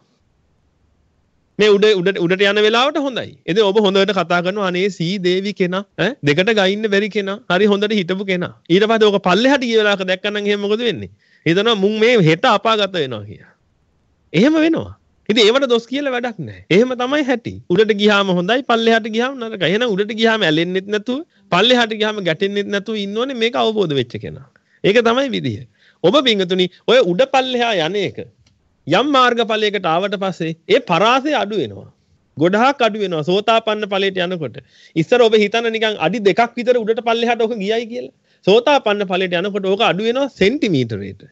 මේ උඩ උඩ උඩට යන වෙලාවට හොඳයි. ඉතින් ඔබ හොඳට කතා කරනවා අනේ සී දේවි කෙනා ඈ දෙකට ගයින්න බැරි කෙනා. හරි හොඳට හිටපු කෙනා. ඊට පස්සේ ඔක පල්ලෙහාට ගිය වෙලාවක දැක්කනම් එහෙම මොකද වෙන්නේ? හිතනවා මුන් මේ හෙට අපාගත වෙනවා කියලා. එහෙම වෙනවා. ඉතින් ඒවට දොස් කියලා වැඩක් නැහැ. එහෙම තමයි හැටි. උඩට ගියාම හොඳයි පල්ලෙහාට ගියාම නරකයි. එහෙනම් උඩට ගියාම ඇලෙන්නෙත් නැතුව පල්ලෙහාට ගියාම ගැටෙන්නෙත් නැතුව ඉන්නෝනේ මේක අවබෝධ වෙච්ච කෙනා. ඒක තමයි විදිය. ඔබ පින්වතුනි ඔය උඩ පල්ලෙහා යන එක යම් මාර්ගඵලයකට ආවට පස්සේ ඒ පරාසය අඩු වෙනවා. ගොඩාක් අඩු වෙනවා සෝතාපන්න ඵලයට යනකොට. ඉස්සර ඔබ හිතන නිකන් අඩි දෙකක් විතර උඩට පල්ලෙහාට ඔක ගියයි කියලා. සෝතාපන්න ඵලයට යනකොට ඕක අඩු වෙනවා සෙන්ටිමීටරයකට.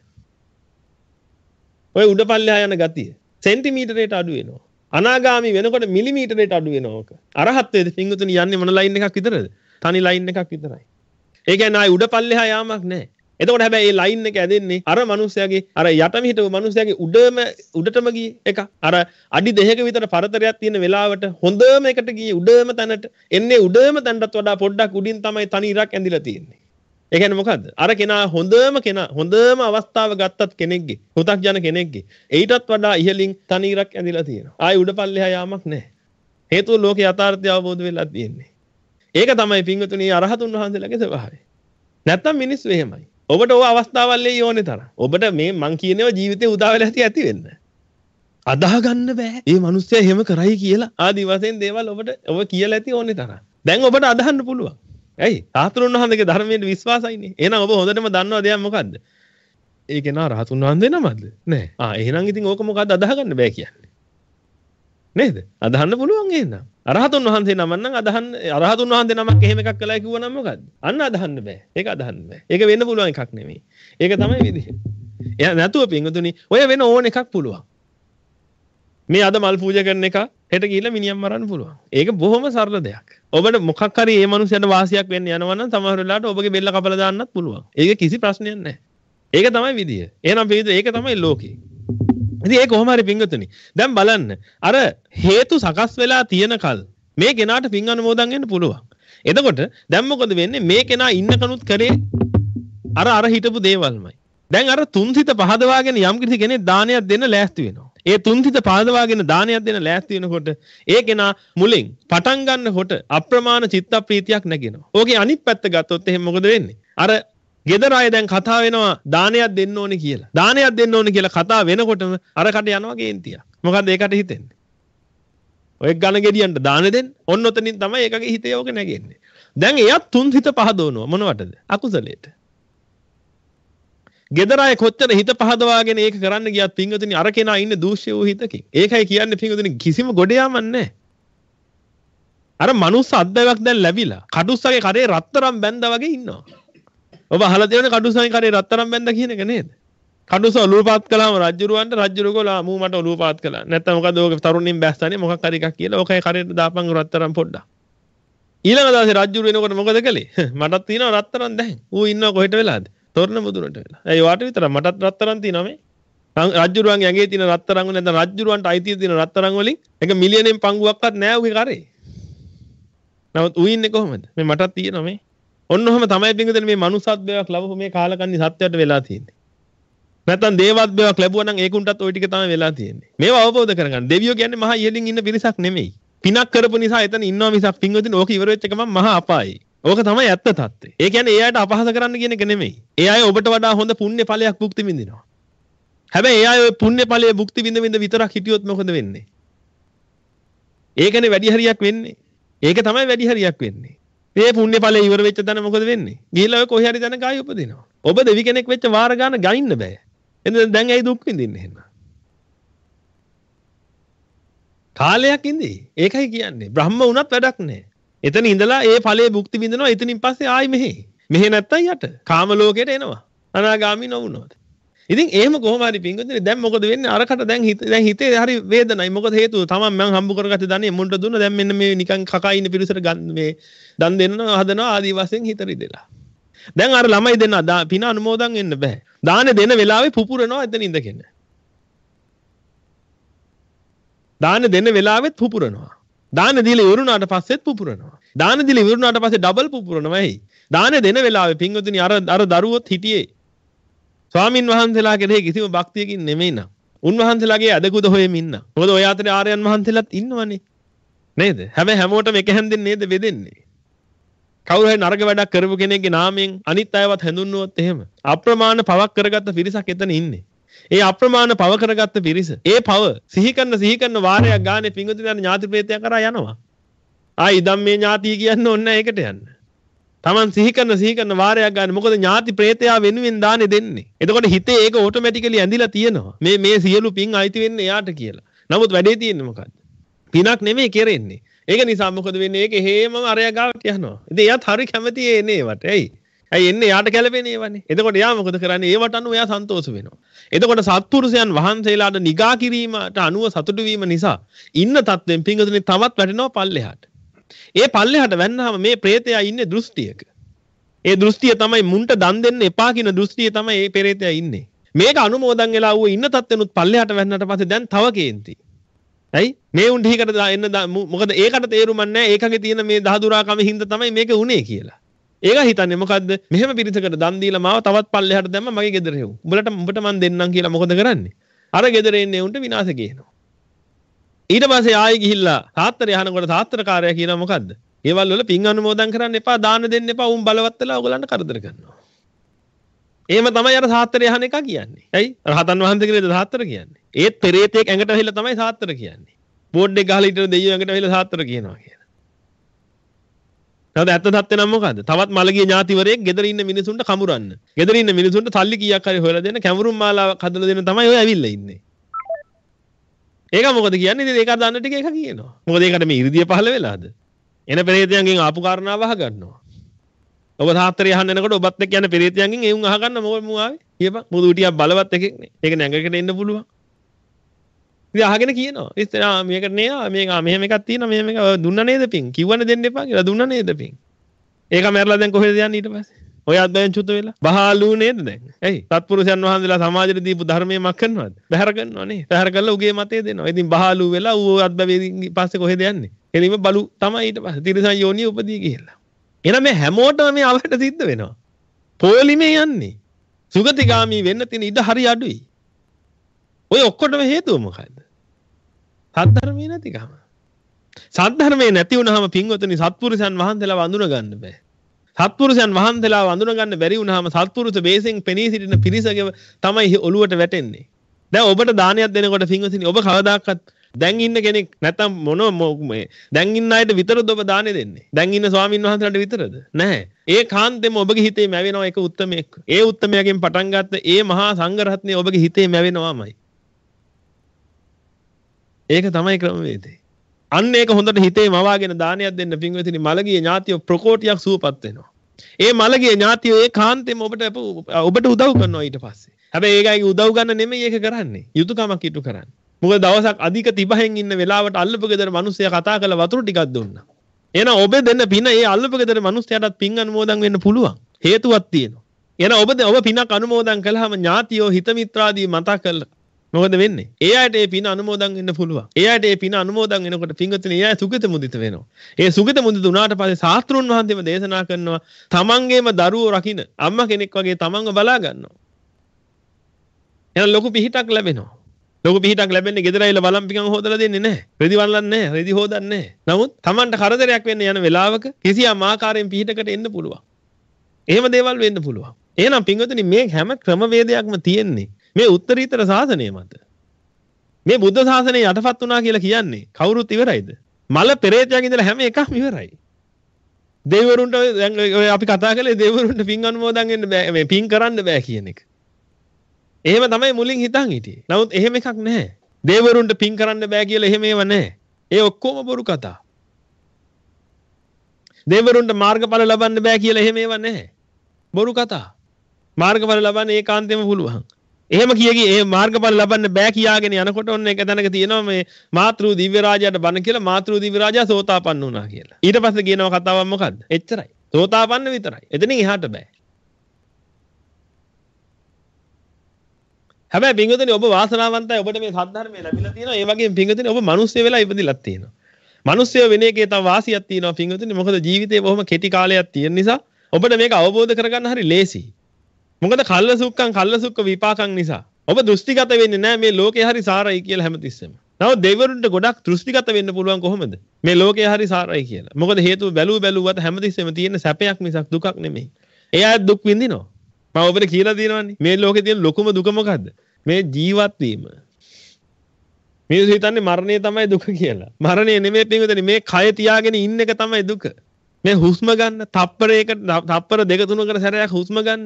ඔය උඩ පල්ලෙහා යන ගතිය සෙන්ටිමීටරයකට අඩු වෙනවා. අනාගාමි වෙනකොට මිලිමීටරයකට අඩු වෙනවා ඕක. අරහත්ත්වයේ පිංගුතුනි යන්නේ මොන ලයින් එකක් විතරද? තනි ලයින් එකක් විතරයි. ඒ කියන්නේ ආයි උඩ පල්ලෙහා යාමක් නැහැ. එතකොට හැබැයි මේ ලයින් එක ඇදෙන්නේ අර මිනිස්යාගේ අර යටම හිටපු මිනිස්යාගේ උඩම උඩටම ගියේ එක. අර අඩි දෙකක විතර පරතරයක් තියෙන වෙලාවට හොඳම එකට ගියේ උඩම තැනට. එන්නේ උඩම තැනටත් වඩා පොඩ්ඩක් උඩින් තමයි තනි ඉරක් ඇඳිලා තියෙන්නේ. ඒ කියන්නේ මොකද්ද? අර කෙනා හොඳම කෙනා හොඳම අවස්ථාව ගත්තත් කෙනෙක්ගේ හුතක්ජන කෙනෙක්ගේ ඊටත් වඩා ඉහළින් තනි ඉරක් ඇඳිලා තියෙනවා. ආයි උඩ පල්ලෙහා යාමක් නැහැ. හේතුව ලෝකේ යථාර්ථය අවබෝධ වෙලා තියෙන්නේ. ඒක තමයි පින්වතුනි අරහතුන් වහන්සේලාගේ ස්වභාවය. නැත්තම් මිනිස්සු එහෙමයි. ඔබට ඕ අවස්ථාවල් ලේ යෝනේ තරම්. ඔබට මේ මං කියනවා ජීවිතේ උදා වෙලා ඇති ඇති වෙන්න. අදාහ ගන්න බෑ. මේ මිනිස්සයා එහෙම කරයි කියලා ආදි වශයෙන් දේවල් ඔබට ඔබ කියලා ඇති ඕනේ තරම්. දැන් ඔබට අදහන්න පුළුවන්. ඇයි? සාස්ත්‍රුන් වහන්සේගේ ධර්මයේ විශ්වාසයිනේ. එහෙනම් ඔබ හොඳටම දන්නවා දෙයක් මොකද්ද? ඒක නා රහතුන් වහන්සේ නමද? නෑ. ආ එහෙනම් ඉතින් ඕක මොකද්ද අදාහ ගන්න බෑ කියන්නේ. නේද? අදහන්න පුළුවන් එහෙනම්. අරහතුන් වහන්සේ නම නම් අදහන්න අරහතුන් වහන්සේ නමක් එහෙම එකක් කළා කිව්වනම් මොකද්ද? අන්න අදහන්න බෑ. ඒක අදහන්න බෑ. ඒක වෙන්න පුළුවන් එකක් නෙමෙයි. ඒක තමයි විදිහ. එයා නැතුව පින්වතුනි ඔය වෙන ඕන එකක් පුළුවන්. මේ අද මල් පූජා කරන එක හෙට ගිහිල්ලා මිනිහම් මරන්න පුළුවන්. ඒක බොහොම සරල දෙයක්. ඔබට මොකක් හරි මේ මිනිහයාට වාසියක් වෙන්න යනවා නම් සමහර වෙලාවට ඔබගේ බෙල්ල කපලා දාන්නත් පුළුවන්. ඒක කිසි ප්‍රශ්නයක් නැහැ. ඒක තමයි විදිය. එහෙනම් පිළිද ඒක තමයි ලෝකේ. ඉතින් ඒක කොහොම හරි පින්වතුනි. දැන් බලන්න. අර හේතු සකස් වෙලා තියෙන කල් මේ කෙනාට පින් අනුමෝදන් වෙන්න පුළුවන්. එතකොට දැන් මොකද වෙන්නේ? මේ කෙනා ඉන්න කනුත් කරේ අර අර හිටපු දේවල්මයි. දැන් අර තුන්සිත පහදවාගෙන යම් කිසි කෙනෙක් දානයක් දෙන්න ලෑස්ති වෙනවා. ඒ තුන්සිත පහදවාගෙන දානයක් දෙන්න ලෑස්ති වෙනකොට ඒ කෙනා මුලින් පටන් ගන්නකොට අප්‍රමාණ චිත්ත ප්‍රීතියක් නැගෙනවා. ඕකේ අනිත් පැත්ත ගත්තොත් එහෙනම් මොකද වෙන්නේ? අර ගෙදර අය දැන් කතා වෙනවා දානයක් දෙන්න ඕනේ කියලා. දානයක් දෙන්න ඕනේ කියලා කතා වෙනකොටම අරකට යනවා ගේන්තියක්. මොකද ඒකට හිතෙන්නේ? ඔය ඝන ගෙඩියන්ට දාන දෙන්න. ඔන්න ඔතනින් තමයි ඒකගේ හිතේ ඕක නැගෙන්නේ. දැන් එයත් තුන්සිත පහදවනවා මොනවටද? අකුසලයට. ගෙදර අය කොච්චර හිත පහදවාගෙන ඒක කරන්න ගියත් පින්වතුනි අර කෙනා ඉන්නේ දූෂ්‍ය වූ හිතකින්. ඒකයි කියන්නේ පින්වතුනි කිසිම ගොඩ යාමක් නැහැ. අර මනුස්ස අද්දැවක් දැන් ලැබිලා කඩුස්සගේ කරේ රත්තරන් බැඳා වගේ ඉන්නවා. ඔබ අහලා තියෙනවනේ කඩුස්සගේ කරේ රත්තරන් බැඳා කියන එක නේද? කඩුස්ස ඔලුව පාත් කළාම රජ්ජුරුවන්ට රජ්ජුරුව ගෝලා මූ මට ඔලුව පාත් කළා. නැත්තම් මොකද ඔක තරුණින් බැස්සනේ මොකක් හරි එකක් කියලා ඔකයි කරේට දාපන් රත්තරන් පොඩ්ඩක්. ඊළඟ දවසේ රජ්ජුරුව එනකොට මොකද කළේ? මටත් තියෙනවා රත්තරන් දැන්. ඌ ඉන්නව කොහෙට වෙලාද? තොරණ මුදුනට වෙලා. ඒ වාට විතර මටත් රත්තරන් තියෙනවා මේ. රජ්ජුරුවන්ගේ ඇඟේ තියෙන රත්තරන් වල නැත්නම් රජ්ජුරුවන්ට අයිතිය තියෙන රත්තරන් වලින් එක මිලියනෙන් පංගුවක්වත් නෑ ඌගේ කරේ. නමුත් ඌ ඉන්නේ කොහමද? මේ මටත් තියෙනවා මේ. ඔන්න ඔහම තමයි පින්විතනේ මේ මනුස්සත්වයක් ලැබපු මේ කාලකන්ණි සත්‍යයට වෙලා තියෙන්නේ. නැත්නම් දේවත්වයක් ලැබුවා නම් ඒකුන්ටත් ওই ටික තමයි වෙලා තියෙන්නේ. මේවා අවබෝධ කරගන්න. දෙවියෝ කියන්නේ මහා ඉහළින් ඉන්න පිරිසක් නෙමෙයි. පිනක් කරපු නිසා එතන ඉන්නවා මිසක් පින්වතුනි ඕක ඉවර වෙච්ච ගමන් මහා අපායයි. ඕක තමයි ඇත්ත தත්ත්වය. ඒ කියන්නේ ඒ අයට අපහාස කරන්න කියන එක නෙමෙයි. ඒ අය ඔබට වඩා හොඳ පුණ්‍ය ඵලයක් භුක්ති විඳිනවා. හැබැයි ඒ අය ඔය පුණ්‍ය ඵලයේ භුක්ති විඳ විඳ විතරක් හිටියොත් මොකද වෙන්නේ? ඒකනේ වැඩි හරියක් වෙන්නේ. ඒක තමයි වැඩි හරියක් වෙන්නේ. මේ පුණ්‍ය ඵලයේ ඉවර වෙච්ච තැන මොකද වෙන්නේ? ගිහිල්ලා ඔය කොහේ හරි තැන ගායි උපදිනවා. ඔබ දෙවි කෙනෙක් වෙච්ච වාර ගන්න ගනින්න බෑ. එතන දැන් ඇයි දුක් විඳින්නේ එහෙම? කාලයක් ඉඳී. ඒකයි කියන්නේ. බ්‍රහ්ම වුණත් වැඩක් නැහැ. එතන ඉඳලා ඒ ඵලයේ භුක්ති විඳිනවා. එතනින් පස්සේ ආයි මෙහෙ. මෙහෙ නැත්තම් යට. කාම ලෝකයට එනවා. අනාගාමී නොවුනොත්. ඉතින් එහෙම කොහොම හරි පින්වතුනි දැන් මොකද වෙන්නේ? අරකට දැන් හිත දැන් හිතේ හරි වේදනයි. මොකද හේතුව තමන් මං හම්බ කරගත්ත ධනෙ මුන්ට දුන්න. දැන් මෙන්න මේ නිකන් කකා ඉන්න පිරිසට මේ දන් දෙන්න හදනවා ආදි වශයෙන් හිත රිදෙලා. දැන් අර ළමයි දෙන්න පින අනුමෝදන් වෙන්න බෑ. දාන දෙන වෙලාවේ පුපුරනවා එතන ඉඳගෙන. දාන දෙන වෙලාවෙත් පුපුරනවා. දාන දීලා ඉවරුණාට පස්සෙත් පුපුරනවා. දාන දීලා ඉවරුණාට පස්සේ ඩබල් පුපුරනවා. එයි. දාන දෙන වෙලාවේ පින්වතුනි අර අර දරුවොත් හිටියේ ස්වාමින් වහන්සේලා කෙරෙහි කිසිම භක්තියකින් නෙමෙයි නා. උන්වහන්සේලාගේ අදකුද හොයමින් නා. මොකද ඔය අතරේ ආර්යයන් වහන්සේලාත් ඉන්නවනේ. නේද? හැබැයි හැමෝටම එක හැන්දෙන් නේද බෙදෙන්නේ. කවුරු හරි නරක වැඩක් කරපු කෙනෙක්ගේ නාමයෙන් අනිත් අයවත් හැඳුන්වුවොත් එහෙම අප්‍රමාණ පවක් කරගත්ත පිරිසක් එතන ඉන්නේ. ඒ අප්‍රමාණ පව කරගත්ත පිරිස. ඒ පව සිහි කරන සිහි කරන වාරයක් ගානේ පිංගුතුන් යන ඥාති ප්‍රේතයන් කරා යනවා. ආයි ඉදම් මේ ඥාති කියන්න ඕනේ නැහැ ඒකට යන්න. Taman සිහි කරන සිහි කරන වාරයක් ගන්න. මොකද ඥාති ප්‍රේතයා වෙනුවෙන් දානේ දෙන්නේ. එතකොට හිතේ ඒක ඔටෝමැටිකලි ඇඳිලා තියෙනවා. මේ මේ සියලු පින් අයිති වෙන්නේ එයාට කියලා. නමුත් වැඩේ තියෙන්නේ මොකද්ද? පිනක් නෙමෙයි කෙරෙන්නේ. ඒක නිසා මොකද වෙන්නේ? ඒක හේමම අරයා ගාවට යනවා. ඉතින් එයාත් හරි කැමති එන්නේ ඒවට. ඇයි? ඇයි එන්නේ යාට ගැලපෙන්නේ ඒවනේ. එතකොට එයා මොකද කරන්නේ? ඒවට අනුව එයා සන්තෝෂ වෙනවා. එතකොට සත්පුරුෂයන් වහන්සේලාට නිගා කිරීමට අනුව සතුටු වීම නිසා ඉන්න තත්ත්වෙන් පිංගුතුනි තවත් වැටෙනවා පල්ලෙහාට. ඒ පල්ලෙහාට වැන්නාම මේ ප්‍රේතයා ඉන්නේ දෘෂ්ටියක. ඒ දෘෂ්ටිය තමයි මුන්ට දන් දෙන්න එපා කියන දෘෂ්ටිය තමයි මේ ප්‍රේතයා ඉන්නේ. මේක අනුමෝදන් වෙලා ඌ ඉන්න තත්ත්වෙනුත් පල්ලෙහාට වැන්නට පස්සේ දැන් තව කේන්ති. ඇයි? මේ උන් ඩිහිකට එන්න මොකද ඒකට තේරුමක් නැහැ. ඒකගේ තියෙන මේ දහදුරාකම හින්දා තමයි මේක උනේ කියලා. ඒක හිතන්නේ මොකද්ද? මෙහෙම පිරිසකට දන් දීලා මාව තවත් පල්ලෙහාට දැම්ම මගේ ගෙදර හෙව්වා. උඹලට උඹට මන් දෙන්නම් කියලා මොකද කරන්නේ? අර ගෙදර එන්නේ උන්ට විනාශ කියනවා. ඊට පස්සේ ආයෙ ගිහිල්ලා තාත්තරය අහනකොට තාත්තරකාරයා කියනවා මොකද්ද? ඒවල් වල පින් අනුමෝදන් කරන්න එපා, දාන දෙන්න එපා, උන් බලවත් වෙලා ඔයගලන්ට කරදර කරනවා. එහෙම තමයි අර තාත්තරය අහන එක කියන්නේ. ඇයි? රහතන් වහන්සේ කියලාද තාත්තර කියන්නේ? ඒත් පෙරේතෙක් ඇඟට ඇහිලා තමයි තාත්තර කියන්නේ. බෝඩ් එක ගහලා හිටන දෙයියෝ ඇඟට ඇහිලා තාත්තර කියනවා කියලා. නැවත ඇත්ත තත්ත්වය නම් මොකද්ද? තවත් මළගිය ඥාතිවරයෙක් ගෙදර ඉන්න මිනිසුන්ට කමුරන්න. ගෙදර ඉන්න මිනිසුන්ට සල්ලි කීයක් හරි හොයලා දෙන්න කැමරුම් මාලාවක් හදලා දෙන්න තමයි ඔය ඇවිල්ලා ඉන්නේ. ඒක මොකද කියන්නේ? ඉතින් ඒක දන්න ටික ඒක කියනවා. මොකද ඒකට මේ 이르දිය පහළ වෙලාද? එන පෙරේතයන්ගෙන් ආපු කාරණාව අහගන්නවා. ඔබ තාත්තරය අහන්න එනකොට ඔබත් එක්ක යන පෙරේතයන්ගෙන් ඒ උන් අහගන්න මොකද මු ආවේ? කියපන්. මොකද ඌ ටිකක් බලවත් එකෙක් නේ. ඒක නැඟකට එන්න පුළුවන්. ඉතින් අහගෙන කියනවා. ඉතින් ආ මේකට නේ ආ මේක මෙහෙම එකක් තියෙනවා මෙහෙම එක දුන්නා නේද පින්? කිව්වනේ දෙන්න එපා කියලා දුන්නා නේද පින්? ඒක මැරලා දැන් කොහෙද යන්නේ ඊට පස්සේ? ඔය අද්දයන් චුත වෙලා. බහාලු නේද දැන්? ඇයි? සත්පුරුෂයන් වහන්සේලා සමාජෙට දීපු ධර්මයේ මක් කරනවද? බහැර කරනවා නේ. බහැර කරලා උගේ මතේ දෙනවා. ඉතින් බහාලු වෙලා ඌ අද්දවේ පස්සේ කොහෙද යන්නේ? එළිම බලු තමයි ඊට පස්සේ තිරසන් යෝනිය උපදී කියලා. එහෙනම් මේ හැමෝටම මේ අවහෙට සිද්ධ වෙනවා. පොලිමේ යන්නේ. සුගතිගාමි වෙන්න තියෙන ඉඩ හරි අඩුයි. ඔය ඔක්කොටම හේතුව මොකද්ද? සද්ධර්මයේ නැතිකම. සද්ධර්මයේ නැති වුනහම පින්වතුනි සත්පුරුෂයන් වහන්සේලා වඳුන ගන්න බෑ. සත්පුරුෂයන් වහන්සේලා වඳුන ගන්න බැරි වුනහම සත්පුරුෂ බේසෙන් පෙනී සිටින පිරිසගේ තමයි ඔළුවට වැටෙන්නේ. දැන් ඔබට දානයක් දෙනකොට පින්වතුනි ඔබ කවදාකවත් දැන් ඉන්න කෙනෙක් නැත්තම් මොන මේ දැන් ඉන්න අයට විතරද ඔබ දානේ දෙන්නේ? දැන් ඉන්න ස්වාමින් වහන්සේලාට විතරද? නැහැ. ඒ කාන්තෙම ඔබගේ හිතේ මැවෙනවා එක උත්තරමයක්. ඒ උත්තරමයෙන් පටන් ගත්ත ඒ මහා සංඝ රත්නය ඔබගේ හිතේ මැවෙනවාමයි. ඒක තමයි ක්‍රමවේදය. අන්න ඒක හොඳට හිතේ මවාගෙන දානයක් දෙන්න පින්වතුනි මළගිය ඥාතිය ප්‍රකෝටියක් සුවපත් වෙනවා. ඒ මළගිය ඥාතිය ඒ කාන්තෙම ඔබට ඔබට උදව් කරනවා ඊට පස්සේ. හැබැයි ඒකයි උදව් ගන්න නෙමෙයි ඒක කරන්නේ. යුතුයකමක් ඉටු කරන්නේ. මොකද දවසක් අධික තිබහෙන් ඉන්න වෙලාවට අල්ලපු ගෙදර මිනිස්සයා කතා කරලා වතුර ටිකක් දුන්නා. එහෙනම් ඔබ දෙන්න පින ඒ අල්ලපු ගෙදර මිනිස්සයාටත් පින් අනුමෝදන් වෙන්න පුළුවන්. හේතුවක් තියෙනවා. එහෙනම් ඔබ ඔබ පිනක් අනුමෝදන් කළාම ඥාතියෝ හිත මිත්‍රාදී මතක් කළා. මොකද වෙන්නේ? ඒ අයට ඒ පින අනුමෝදන් වෙන්න පුළුවන්. ඒ අයට ඒ පින අනුමෝදන් වෙනකොට පින්වතුනි ඒ අය සුගත මුදිත වෙනවා. ඒ සුගත මුදිත උනාට පස්සේ ශාස්ත්‍රුන් වහන්සේම දේශනා කරනවා තමන්ගේම දරුවෝ රකින්න අම්මා කෙනෙක් වගේ තමන්ව බලා ගන්නවා. එහෙනම් ලොකු පිහිටක් ලැබෙනවා. ලොකු පිහිටක් ලැබෙන්නේ ගෙදර ඇවිල්ලා බලම් පිකන් හොදලා දෙන්නේ නැහැ. රෙදි වල්ලන්නේ නැහැ. රෙදි හොදන්නේ නැහැ. නමුත් තමන්ට කරදරයක් වෙන්න යන වෙලාවක කිසියම් ආකාරයෙන් පිහිටකට එන්න පුළුවන්. එහෙම දේවල් වෙන්න පුළුවන්. එහෙනම් පින්වතුනි මේ හැම ක්‍රමවේදයක්ම තියෙන්නේ මේ උත්තරීතර ශාසනය මත. මේ බුද්ධ ශාසනය යටපත් වුණා කියලා කියන්නේ කවුරුත් ඉවරයිද? මල පෙරේතයන් ඉඳලා හැම එකක්ම ඉවරයි. දෙවිවරුන්ට දැන් අපි කතා කළේ දෙවිවරුන්ට පින් අනුමෝදන් වෙන්න බෑ මේ පින් කරන්න බෑ කියන එක. එහෙම තමයි මුලින් හිතන් හිටියේ. නමුත් එහෙම එකක් නැහැ. දෙවිවරුන්ට පින් කරන්න බෑ කියලා එහෙම ඒවා නැහැ. ඒ ඔක්කොම බොරු කතා. දෙවිවරුන්ට මාර්ගඵල ලබන්න බෑ කියලා එහෙම ඒවා නැහැ. බොරු කතා. මාර්ගඵල ලබන්න ඒකාන්තයෙන්ම පුළුවන්. එහෙම කියකි ඒ මාර්ගඵල ලබන්න බෑ කියාගෙන යනකොට ඔන්න එක තැනක තියෙනවා මේ මාතෘ දිව්‍ය රාජයාට බණ කියලා මාතෘ දිව්‍ය රාජයා සෝතාපන්න වුණා කියලා. ඊට පස්සේ කියනවා කතාවක් මොකද්ද? එච්චරයි. සෝතාපන්න විතරයි. එතනින් එහාට බෑ. හැබැයි පින්වතුනි ඔබ වාසනාවන්තයි ඔබට මේ සද්ධර්මය ලැබිලා තියෙනවා. ඒ වගේම පින්වතුනි ඔබ මිනිස්සු වෙලා ඉපදිලත් තියෙනවා. මිනිස්සු වෙන එකේ තව වාසියක් තියෙනවා පින්වතුනි. මොකද ජීවිතේ බොහොම කෙටි කාලයක් තියෙන නිසා ඔබට මේක අවබෝධ කරගන්න හරි ලේසි. මොකද කල්ල සුක්කම් කල්ල සුක්ක විපාකම් නිසා ඔබ දෘෂ්ටිගත වෙන්නේ නැහැ මේ ලෝකේ හරි සාරයි කියලා හැමතිස්සෙම. නමුත් දෙවිවරුන්ට ගොඩක් දෘෂ්ටිගත වෙන්න පුළුවන් කොහොමද? මේ ලෝකේ හරි සාරයි කියලා. මොකද හේතුව බැලුව බැලුවට හැමතිස්සෙම තියෙන සැපයක් මිසක් දුකක් නෙමෙයි. ඒ අය දුක් විඳිනවා. මම ඔබට කියලා තියෙනවානේ මේ ලෝකේ තියෙන ලොකුම දුක මොකද්ද? මේ ජීවත් වීම. මිනිස්සු හිතන්නේ මරණය තමයි දුක කියලා. මරණය නෙමෙයි පින්වතුනි මේ කය තියාගෙන ඉන්න එක තමයි දුක. මේ හුස්ම ගන්න තප්පරයක තප්පර දෙක තුනකට සැරයක් හුස්ම ගන්න.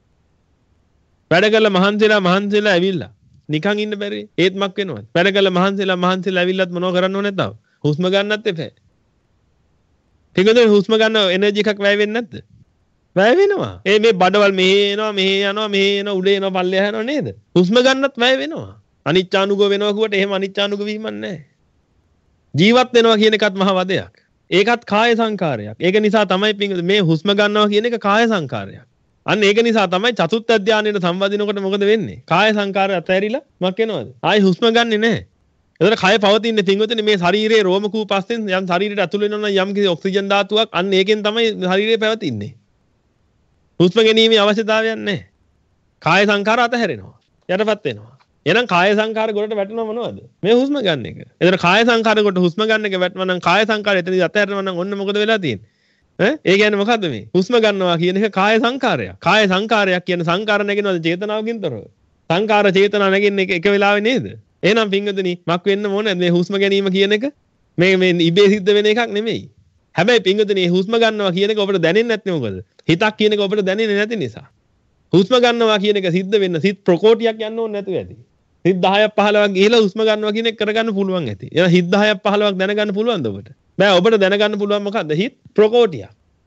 වැඩ කළා මහන්සිලා මහන්සිලා ඇවිල්ලා නිකන් ඉන්න බැරි ඒත් මක් වෙනවද? වැඩ කළා මහන්සිලා මහන්සිලා ඇවිල්ලත් මොනව කරන්න ඕනේ නැතව? හුස්ම ගන්නත් එපා. පින්වතුනි හුස්ම ගන්න එනර්ජි එකක් වැය වෙන්නේ නැද්ද? වැය වෙනවා. ඒ මේ බඩවල් මෙහෙ එනවා මෙහෙ යනවා මෙහෙ එනවා උඩ එනවා පල්ලෙහා යනවා නේද? හුස්ම ගන්නත් වැය වෙනවා. අනිච්චානුගව වෙනවා කිව්වට එහෙම අනිච්චානුගව වීමක් නැහැ. ජීවත් වෙනවා කියන එකත් මහ වදයක්. ඒකත් කාය සංකාරයක්. ඒක නිසා තමයි පින්වතුනි මේ හුස්ම ගන්නවා කියන එක කාය සංකාරයක්. අන්න ඒක නිසා තමයි චතුත්ථ ධානයට සම්බන්ධිනකොට මොකද වෙන්නේ? කාය සංකාරය අතහැරිලා මක් වෙනවද? ආයි හුස්ම ගන්නෙ නැහැ. එතන කය පවතින්නේ පින්වතුනි මේ ශරීරයේ රෝම කූපස්යෙන් යම් ශරීරයට ඇතුල් වෙනවා නම් යම් කිසි ඔක්සිජන් ධාතුවක් අන්න ඒකෙන් තමයි ශරීරය පැවතින්නේ. හුස්ම ගැනීමේ අවශ්‍යතාවයක් නැහැ. කාය සංකාර අතහැරෙනවා. යටපත් වෙනවා. එහෙනම් කාය සංකාර ගොඩට වැටෙනව මොනවද? මේ හුස්ම ගන්න එක. එතන කාය සංකාර කොට හුස්ම ගන්න එක වැටෙනවා නම් කාය සංකාරය එතනදී අතහැරෙනවා නම් ඔන්න මොකද වෙලා තියෙන්නේ? ඈ ඒ කියන්නේ මොකද්ද මේ? හුස්ම ගන්නවා කියන එක කාය සංකාරයක්. කාය සංකාරයක් කියන සංකාර නැගෙනවද චේතනාවකින් තොරව? සංකාර චේතනා නැගෙන්නේ එක වෙලාවෙ නේද? එහෙනම් පින්වතුනි මක් වෙන්න ඕනේ මේ හුස්ම ගැනීම කියන එක මේ මේ ඉබේ සිද්ධ වෙන එකක් නෙමෙයි. හැබැයි පින්වතුනි හුස්ම ගන්නවා කියන එක ඔබට දැනෙන්නේ නැත්නම් මොකද? හිතක් කියන එක ඔබට දැනෙන්නේ නැති නිසා. හුස්ම ගන්නවා කියන එක සිද්ධ වෙන්න සිත් ප්‍රකෝටියක් යන්න ඕනේ නැතුව ඇති. හිත දහයක් පහළොවක් ගිහලා හුස්ම ගන්නවා කියන එක කරගන්න පුළුවන් ඇති. එහෙනම් හිත දහයක් පහළොවක් දැනගන්න පුළුවන්ද ඔබට? බෑ ඔබට දැනගන්න පුළුවන් මොකද්ද? හිත ප්‍රකෝටියක්.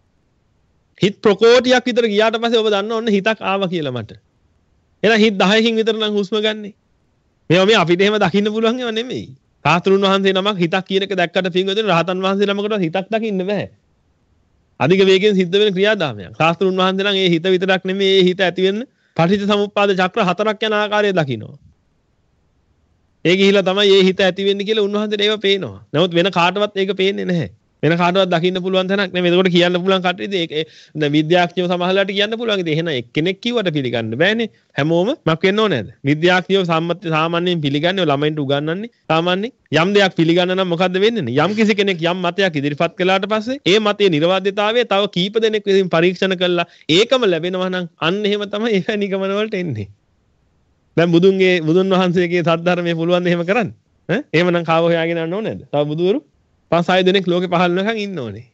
හිත ප්‍රකෝටියක් විතර ගියාට පස්සේ ඔබ දන්න ඕනේ හිතක් ආවා කියලා මට. එහෙනම් හිත දහයකින් විතර නම් හුස්ම ගන්නෙ. මේවා මේ අපිට එහෙම දකින්න පුළුවන් ඒවා නෙමෙයි. සාස්ත්‍රුන් වහන්සේ නමක් හිතක් කියන එක දැක්කට පින්වතුනි රහතන් වහන්සේ නමකට හිතක් දකින්න බෑ. අධික වේගයෙන් සිද්ධ වෙන ක්‍රියාදාමයක්. සාස්ත්‍රුන් වහන්සේ නම් ඒ හිත විතරක් නෙමෙයි ඒ හිත ඇති වෙන්න පටිච්ච සමුප්පාද චක්‍ර හතරක් යන ආකාරය දකින්නවා. ඒ ගිහිලා තමයි ඒ හිත ඇති වෙන්නේ කියලා උන්වහන්සේට ඒව පේනවා. නමුත් වෙන කාටවත් ඒක පේන්නේ නැහැ. වෙන කාටවත් දකින්න පුළුවන් තැනක් නෙමෙයි. ඒකට කියන්න පුළුවන් කට්ටියද ඒක දැන් විද්‍යාඥයෝ සමහරලාට කියන්න පුළුවන්. ඉතින් එහෙනම් එක්කෙනෙක් කිව්වට පිළිගන්න බෑනේ. හැමෝම මක් වෙන්න ඕනේ නැද්ද? විද්‍යාඥයෝ සම්මත සාමාන්‍යයෙන් පිළිගන්නේ ළමයින්ට උගන්වන්නේ සාමාන්‍යයෙන් යම් දෙයක් පිළිගන්න නම් මොකද්ද වෙන්නේ? යම් කිසි කෙනෙක් යම් මතයක් ඉදිරිපත් කළාට පස්සේ ඒ මතයේ නිර්වාද්‍යතාවය තව කීප දෙනෙක් විසින් පරීක්ෂණ කළා ඒකම ලැබෙනවා නම් අන්න එහෙම තමයි ඒක නිගමන වලට එන්නේ. දැන් බුදුන්ගේ බුදුන් වහන්සේගේ සද්ධර්මයේ පුළුවන් එහෙම කරන්න. ඈ එහෙමනම් කාව හොයාගෙන යන්න ඕනේ නැද්ද? තව බුදුවරු පස් හය දෙනෙක් ලෝකේ පහළ වෙනකන් ඉන්න ඕනේ.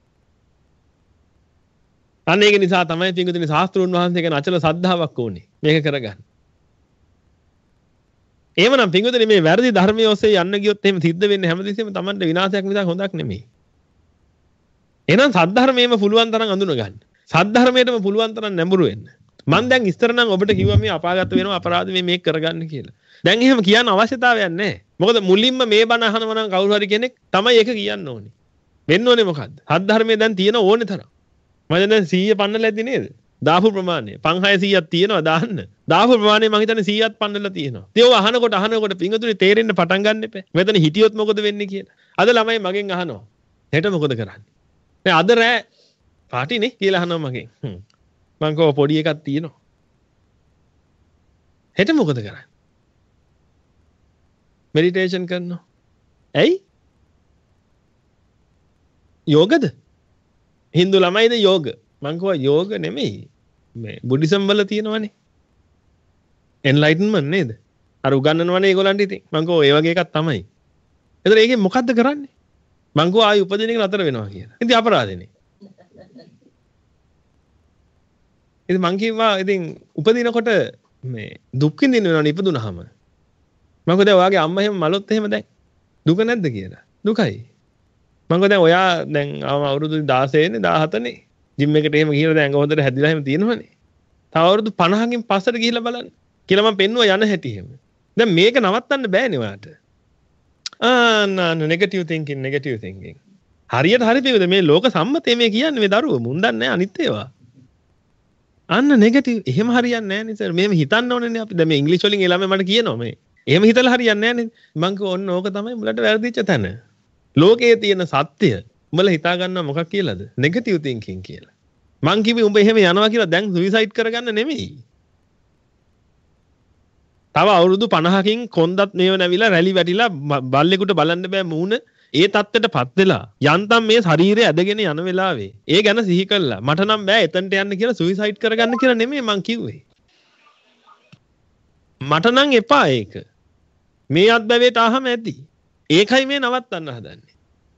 අන්න ඒක නිසා තමයි පින්වතුනි ශාස්ත්‍රෝන් වහන්සේ ගැන අචල සද්ධාාවක් ඕනේ මේක කරගන්න. එහෙමනම් පින්වතුනි මේ වැරදි ධර්මයේ ඔස්සේ යන්න ගියොත් එහෙම සිද්ධ වෙන්නේ හැමදෙස්සෙම Tamanට විනාශයක් මිසක් හොඳක් නෙමෙයි. එහෙනම් සද්ධර්මයේම පුළුවන් තරම් අඳුන ගන්න. සද්ධර්මයේටම පුළුවන් තරම් නැඹුරු වෙන්න. මම දැන් ඉස්තර නම් ඔබට කිව්වා මේ අපාගත වෙනවා අපරාධ මේ මේක කරගන්න කියලා. දැන් එහෙම කියන්න අවශ්‍යතාවයක් නැහැ. මොකද මුලින්ම මේ බණ අහනවා නම් කවුරු හරි කෙනෙක් තමයි ඒක කියන්න ඕනේ. වෙන්න ඕනේ මොකද්ද? සද්ධර්මයේ දැන් තියෙන ඕනේ තරම්. මම දැන් සීය පන්නලා ඇද්දි නේද? දාපු ප්‍රමාණය පන්හය සීයක් තියෙනවා දාන්න. දාපු ප්‍රමාණය මම හිතන්නේ සීයක් පන්නලා තියෙනවා. ඉතින් ඔය අහනකොට අහනකොට පිංගුතුනි තේරෙන්න පටන් ගන්න එපා. මෙතන හිටියොත් මොකද වෙන්නේ කියලා. අද ළමයි මගෙන් අහනවා. හෙට මොකද කරන්නේ? දැන් අද රෑ පාටිනේ කියලා අහනවා මගෙන්. හ්ම්. මං කෝ පොඩි එකක් තියෙනවා. හෙට මොකද කරන්නේ? මෙඩිටේෂන් කරනවා. ඇයි? යෝගද? හින්දු ළමයිද යෝග? මං කෝ යෝග නෙමෙයි. මේ බුද්දිසම් වල තියෙනවනේ. එන්ලයිටන්මන්ට් නේද? අර උගන්වනවනේ ඒගොල්ලන්ට ඉතින්. මං කෝ ඒ වගේ එකක් තමයි. එතකොට ඒකෙන් මොකද්ද කරන්නේ? මං කෝ ආයි උපදින එක නතර වෙනවා කියලා. ඉතින් අපරාධනේ. ඉතින් මං කිව්වා ඉතින් උපදිනකොට මේ දුක් විඳින්න වෙනවනේ ඉපදුනහම. මං කෝ දැන් ඔයාගේ අම්මා එහෙම මලොත් එහෙම දැන් දුක නැද්ද කියලා. දුකයි. මං කෝ දැන් ඔයා දැන් අවුරුදු දාසය නේ දාහත නේ. ජිම් එකට එහෙම ගිහලා දැන් හොඳට හැදිලා එහෙම තියෙනවනේ. තව අවුරුදු පනහකින් පස්සට ගිහිල්ලා බලන්න. කියලා මම පෙන්නුවා යන හැටි එහෙම. දැන් මේක නවත්තන්න බෑනේ ඔයාට. ආ නා නෙගටිව් තින්කින් නෙගටිව් තින්කින්. හරියට හරි පිළිවෙද මේ ලෝක සම්මතය මේ කියන්නේ මේ දරුවෝ මුන් දන්නේ නැහැ අනිත් ඒවා. අන්න නෙගටිව් එහෙම හරියන්නේ නැහැ නේ සර්. මේව හිතන්න ඕනේනේ අපි. දැන් මේ ඉංග්‍රීසි වලින් ඒ ළමයා මට කියනවා මේ. එහෙම හිතලා හරියන්නේ නැහැ නේ. මං කිව්වා ඔන්න ඕක තමයි මුලට වැරදිච්ච තැන. ලෝකයේ තියෙන සත්‍ය උඹලා හිතා ගන්නවා මොකක් කියලාද? නෙගටිව් තින්කින් කියලා. මං කිව්වේ උඹ එහෙම යනවා කියලා දැන් සුයිසයිඩ් කරගන්න නෙමෙයි. තව අවුරුදු පනහකින් කොන්දත් මේව නැවිලා රැලි වැටිලා බල්ලෙකුට බලන්න බෑ මූණ ඒ තත්ත්වයටපත් වෙලා යන්තම් මේ ශරීරය ඇදගෙන යන වෙලාවේ ඒ ගැන සිහි කළා මට නම් බෑ එතනට යන්න කියලා සුයිසයිඩ් කරගන්න කියලා නෙමෙයි මං කිව්වේ. මට නම් එපා ඒක. මේ අත්බැවේට ආවම ඇති. ඒකයි මේ නවත්තන්න හදන්නේ.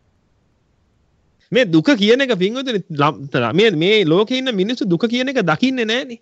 මේ දුක කියන එක පින්වතුනි මේ මේ ලෝකේ ඉන්න මිනිස්සු දුක කියන එක දකින්නේ නැහනේ.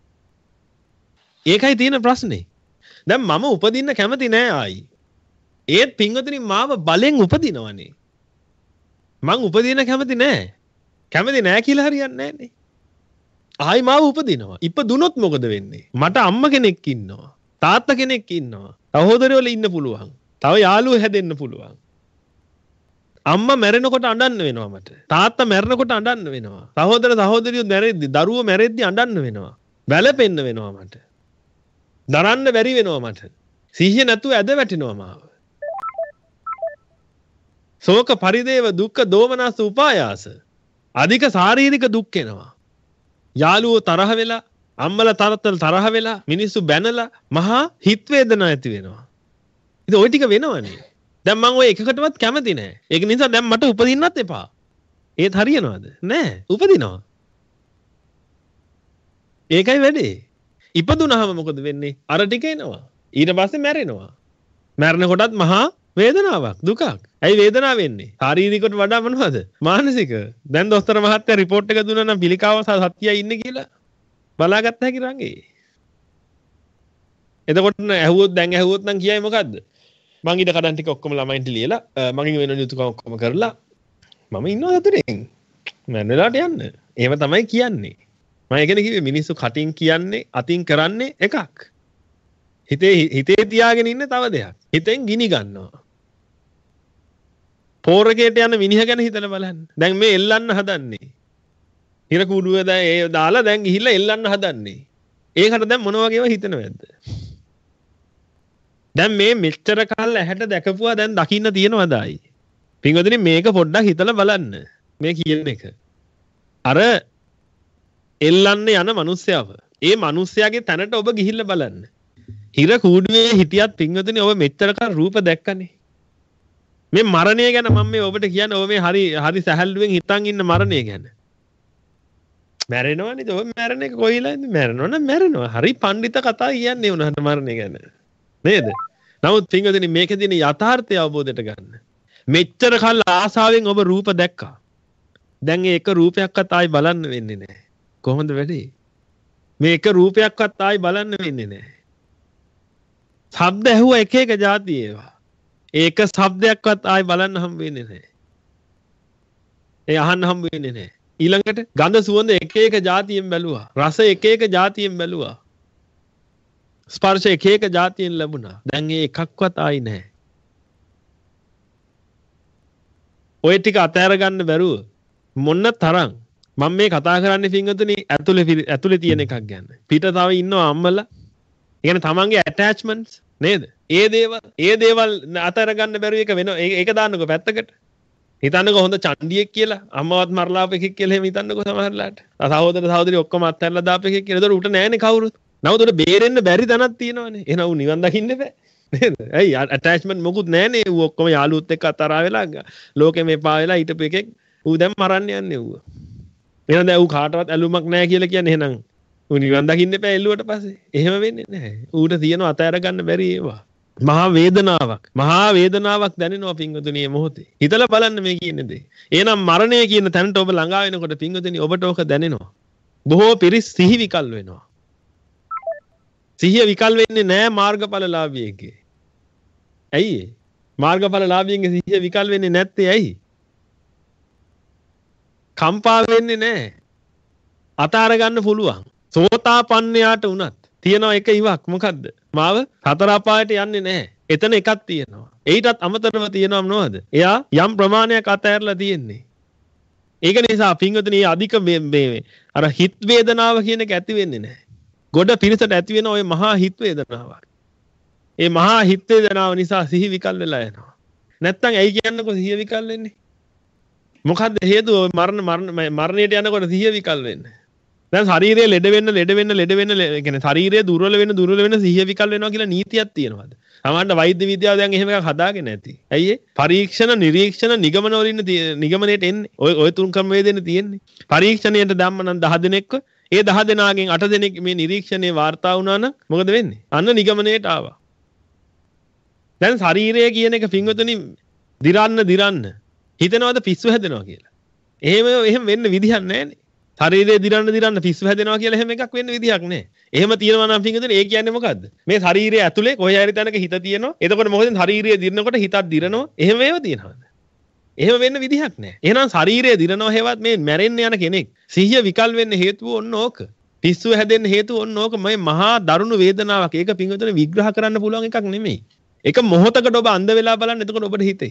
ඒකයි තියෙන ප්‍රශ්නේ. දැන් මම උපදින්න කැමති නෑ ආයි. ඒත් පින්වතුනි මාව බලෙන් උපදිනවනේ. මං උපදින්න කැමති නෑ. කැමති නෑ කියලා හරියන්නේ නෑනේ. ආයි මාව උපදිනවා. ඉපදුනොත් මොකද වෙන්නේ? මට අම්මා කෙනෙක් ඉන්නවා. තාත්තා කෙනෙක් ඉන්නවා. සහෝදරයෝ ඉන්න පුළුවන්. තව යාළුවෝ හැදෙන්න පුළුවන්. අම්මා මැරෙනකොට අඬන්න වෙනවා මට. තාත්තා මැරෙනකොට අඬන්න වෙනවා. සහෝදර සහෝදරියෝ මැරෙද්දි, දරුවෝ මැරෙද්දි අඬන්න වෙනවා. වැළපෙන්න වෙනවා මට. දරන්න බැරි වෙනවා මට. සිහිය නැතුව ඇද වැටෙනවා මාව. ශෝක පරිදේව දුක්ඛ දෝමනස් උපායාස. අධික ශාරීරික දුක් එනවා. යාළුවෝ තරහ වෙලා, අම්මලා තාත්තලා තරහ වෙලා, මිනිස්සු බැනලා මහා හිත වේදනා ඇති වෙනවා. ඉතින් ওই ටික වෙනවනේ. දැන් මම ওই එකකටවත් කැමති නෑ. ඒක නිසා දැන් මට උපදින්නත් එපා. ඒත් හරියනවද? නෑ. උපදිනවා. ඒකයි වැඩේ. ඉපදුනහම මොකද වෙන්නේ? අර ටික එනවා. ඊට පස්සේ මැරෙනවා. මැරෙන කොටත් මහා වේදනාවක්, දුකක්. ඇයි වේදනාව වෙන්නේ? ශාරීරිකට වඩා මොනවද? මානසික. දැන් දොස්තර මහත්තයා රිපෝට් එක දුන්නා නම් පිළිකාව සත්‍යයි ඉන්නේ කියලා බලාගත්ත හැකි රංගේ. එතකොට ඇහුවොත් දැන් ඇහුවොත් නම් කියයි මොකද්ද? මං ඊට කඩන් ටික ඔක්කොම ළමයින්ට ලියලා මගෙන් වෙන යුතුකම් ඔක්කොම කරලා මම ඉන්නවා සතුටින්. මම වෙලාවට යන්න. එහෙම තමයි කියන්නේ. මම ඒකනේ කිව්වේ මිනිස්සු කටින් කියන්නේ අතින් කරන්නේ එකක්. හිතේ හිතේ තියාගෙන ඉන්නේ තව දෙයක්. හිතෙන් ගිනි ගන්නවා. පෝරකේට යන මිනිහ ගැන හිතලා බලන්න. දැන් මේ එල්ලන්න හදන්නේ. හිර කුඩුව දැන් ඒ දාලා දැන් ගිහිල්ලා එල්ලන්න හදන්නේ. ඒකට දැන් මොන වගේව හිතනවද? දැන් මේ මෙච්චර කල් ඇහැට දැකපුවා දැන් දකින්න තියෙනවද ආයි? පින්වතුනි මේක පොඩ්ඩක් හිතලා බලන්න. මේ කියන එක. අර එල්ලන්න යන මිනිස්සයව. ඒ මිනිස්සයාගේ තැනට ඔබ ගිහිල්ලා බලන්න. හිර කුඩුවේ හිටියත් පින්වතුනි ඔබ මෙච්චර කල් රූප දැක්කනේ. මේ මරණය ගැන මම මේ ඔබට කියන්නේ ඔබ මේ හරි හරි සැහැල්ලුවෙන් හිතන් ඉන්න මරණය ගැන. මැරෙනවනේ ඔබ මැරෙන එක කොයිලාද මැරෙනවනම් මැරෙනවා. හරි පඬිත කතා කියන්නේ උනහට මරණය ගැන. නේද? නමුත් පින්වතුනි මේකෙදින යථාර්ථය අවබෝධයට ගන්න. මෙච්චර කල් ආසාවෙන් ඔබ රූප දැක්කා. දැන් ඒ එක රූපයක්වත් ආයි බලන්න වෙන්නේ නැහැ. කොහොමද වැඩේ? මේ එක රූපයක්වත් ආයි බලන්න වෙන්නේ නැහැ. ශබ්ද ඇහුවා එක එක જાති ඒවා. ඒක ශබ්දයක්වත් ආයි බලන්න හම් වෙන්නේ නැහැ. ඒ අහන්න හම් වෙන්නේ නැහැ. ඊළඟට ගඳ සුවඳ එක එක જાතියෙන් බැලුවා. රස එක එක જાතියෙන් බැලුවා. ස්පර්ශ එක එක જાතියෙන් ලැබුණා. දැන් මේ එකක්වත් ආයි නැහැ. ඔය ටික අතහැර ගන්න බැරුව මොන්න තරම් මම මේ කතා කරන්නේ පින්වතුනි ඇතුලේ ඇතුලේ තියෙන එකක් ගැන. පිට තව ඉන්නවා අම්මලා. ඒ කියන්නේ තමන්ගේ ඇටැච්මන්ට්ස් නේද? ඒ දේවල් ඒ දේවල් අතහැර ගන්න බැරුව එක වෙන ඒක දාන්නකෝ පැත්තකට. හිතන්නකෝ හොඳ චණ්ඩියෙක් කියලා අම්මවත් මරලා ආපු එකෙක් කියලා එහෙම හිතන්නකෝ සමහරලාට. සහෝදර සහෝදරි ඔක්කොම අත්හැරලා දාපු එකෙක් කියලා. ඒතර උට නෑනේ කවුරුත්. නමුත් උට බේරෙන්න බැරි තැනක් තියෙනවනේ. එහෙනම් ඌ නිවන් දකින්න බෑ. නේද? ඇයි ඇටැච්මන්ට් මොකුත් නෑනේ. ඌ ඔක්කොම යාළුවොත් එක්ක අතරා වෙලා ලෝකෙ මේපා වෙලා හිටපු එකෙක් ඌ දැන් මරන්න යන්නේ ඌ. එහෙනම් දැන් ඌ කාටවත් ඇලුමක් නෑ කියලා කියන්නේ එහෙනම් ඌ නිවන් දකින්න එපා එල්ලුවට පස්සේ. එහෙම වෙන්නේ නැහැ. ඌට තියෙන අතහැර ගන්න බැරි ඒවා. මහා වේදනාවක් මහා වේදනාවක් දැනෙනවා පින්වතුනි මේ මොහොතේ. හිතලා බලන්න මේ කියන දේ. එහෙනම් මරණය කියන තැනට ඔබ ළඟා වෙනකොට පින්වතුනි ඔබට ඕක දැනෙනවා. බොහෝ පිරිස් සිහි විකල් වෙනවා. සිහිය විකල් වෙන්නේ නැහැ මාර්ගඵලලාභියෙක්ගේ. ඇයි ඒ? මාර්ගඵලලාභියෙක්ගේ සිහිය විකල් වෙන්නේ නැත්තේ ඇයි? කම්පා වෙන්නේ නැහැ. අතාර ගන්න පුළුවන්. සෝතාපන්නයාට උනත් තියෙනවා එක ඉවක් මොකද්ද? මාව හතර අපායට යන්නේ නැහැ. එතන එකක් තියෙනවා. ඊටත් අමතරව තියෙනවා මොනවද? එයා යම් ප්‍රමාණයක් අතහැරලා තියෙන්නේ. ඒක නිසා පින්වතුනි අධික මේ අර හිත වේදනාව කියන එක ඇති වෙන්නේ නැහැ. ගොඩ පිරිසට ඇති වෙන ওই මහා හිත වේදනාවක්. ඒ මහා හිත වේදනාව නිසා සිහි විකල් වෙලා යනවා. නැත්තම් ඇයි කියන්නකො සිහිය විකල් වෙන්නේ? මොකද්ද හේතුව? මරණ මරණ මරණයට යනකොට සිහිය විකල් වෙන්නේ. දැන් ශරීරය ලෙඩ වෙන්න ලෙඩ වෙන්න ලෙඩ වෙන්න කියන්නේ ශරීරය දුර්වල වෙන්න දුර්වල වෙන්න සිහිය විකල් වෙනවා කියලා නීතියක් තියෙනවද? සමහරවිට වෛද්‍ය විද්‍යාව දැන් එහෙම එකක් හදාගෙන නැති. ඇයි ඒ? පරීක්ෂණ නිරීක්ෂණ නිගමන වලින් නිගමනයට එන්නේ. ඔය ඔය තුන් ක්‍රම වේදෙන්නේ තියෙන්නේ. පරීක්ෂණයට දැම්ම නම් දහ දෙනෙක්ව ඒ දහ දෙනාගෙන් අට දෙනෙක් මේ නිරීක්ෂණේ වාර්තා වුණා නම් මොකද වෙන්නේ? අන්න නිගමනයට ආවා. දැන් ශරීරය කියන එක පින්වතුනි දිරන්න දිරන්න හිතනවාද පිස්සු හැදෙනවා කියලා. එහෙම එහෙම වෙන්න විදිහක් නැහැනේ. ශරීරය දිරන්න දිරන්න පිස්සු හැදෙනවා කියලා එහෙම එකක් වෙන්න විදිහක් නැහැ. එහෙම තියෙනවා නම් පින්වතුනි ඒ කියන්නේ මොකද්ද? මේ ශරීරය ඇතුලේ කොහේ හරි තැනක හිත තියෙනවා. එතකොට මොකද ශරීරය දිරනකොට හිතත් දිරනවා. එහෙම ඒවා තියෙනවද? එහෙම වෙන්න විදිහක් නැහැ. එහෙනම් ශරීරය දිරනවා හේවත් මේ මැරෙන්න යන කෙනෙක් සිහිය විකල් වෙන්න හේතුව ඔන්න ඕක. පිස්සු හැදෙන්න හේතුව ඔන්න ඕක. මේ මහා දරුණු වේදනාවක්. ඒක පින්වතුනි විග්‍රහ කරන්න පුළුවන් එකක් නෙමෙයි. ඒක මොහොතකට ඔබ අන්ධ වෙලා බලන්න එතකොට ඔබට හිතෙයි.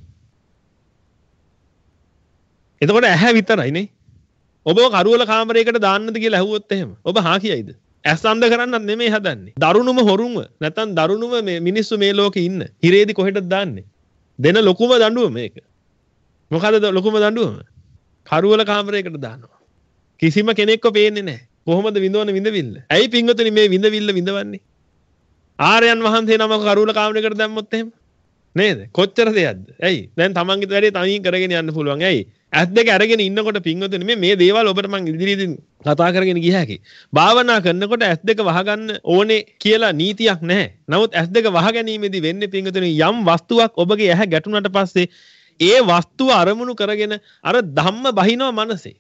එතකොට ඇහැ විතරයි නේ. ඔබ කරුවල කාමරයකට දාන්නද කියලා ඇහුවොත් එහෙම ඔබ හා කියයිද? ඇස් අන්ධ කරන්නත් නෙමෙයි හදන්නේ. දරුණුම හොරුන්ව නැත්නම් දරුණුම මේ මිනිස්සු මේ ලෝකේ ඉන්න. හිරේදි කොහෙටද දාන්නේ? දෙන ලොකුම දඬුවම මේක. මොකද ලොකුම දඬුවම? කරුවල කාමරයකට දානවා. කිසිම කෙනෙක්ව පේන්නේ නැහැ. කොහොමද විඳවන විඳවිල්ල? ඇයි පින්වතුනි මේ විඳවිල්ල විඳවන්නේ? ආර්යයන් වහන්සේ නමක කරුවල කාමරයකට දැම්මොත් එහෙම නේද? කොච්චර දෙයක්ද? ඇයි? දැන් තමන්ගේ වැඩේ තනියෙන් කරගෙන යන්න පුළුවන්. ඇයි? ඇස් දෙක අරගෙන ඉන්නකොට පින්වතුනි මේ මේ දේවල් ඔබට මම ඉදිරියේදී කතා කරගෙන ගිය හැකි. භාවනා කරනකොට ඇස් දෙක වහගන්න ඕනේ කියලා නීතියක් නැහැ. නමුත් ඇස් දෙක වහගැනීමේදී වෙන්නේ පින්වතුනි යම් වස්තුවක් ඔබගේ ඇහැ ගැටුණට පස්සේ ඒ වස්තුව අරමුණු කරගෙන අර ධම්ම බහිනව මනසේ.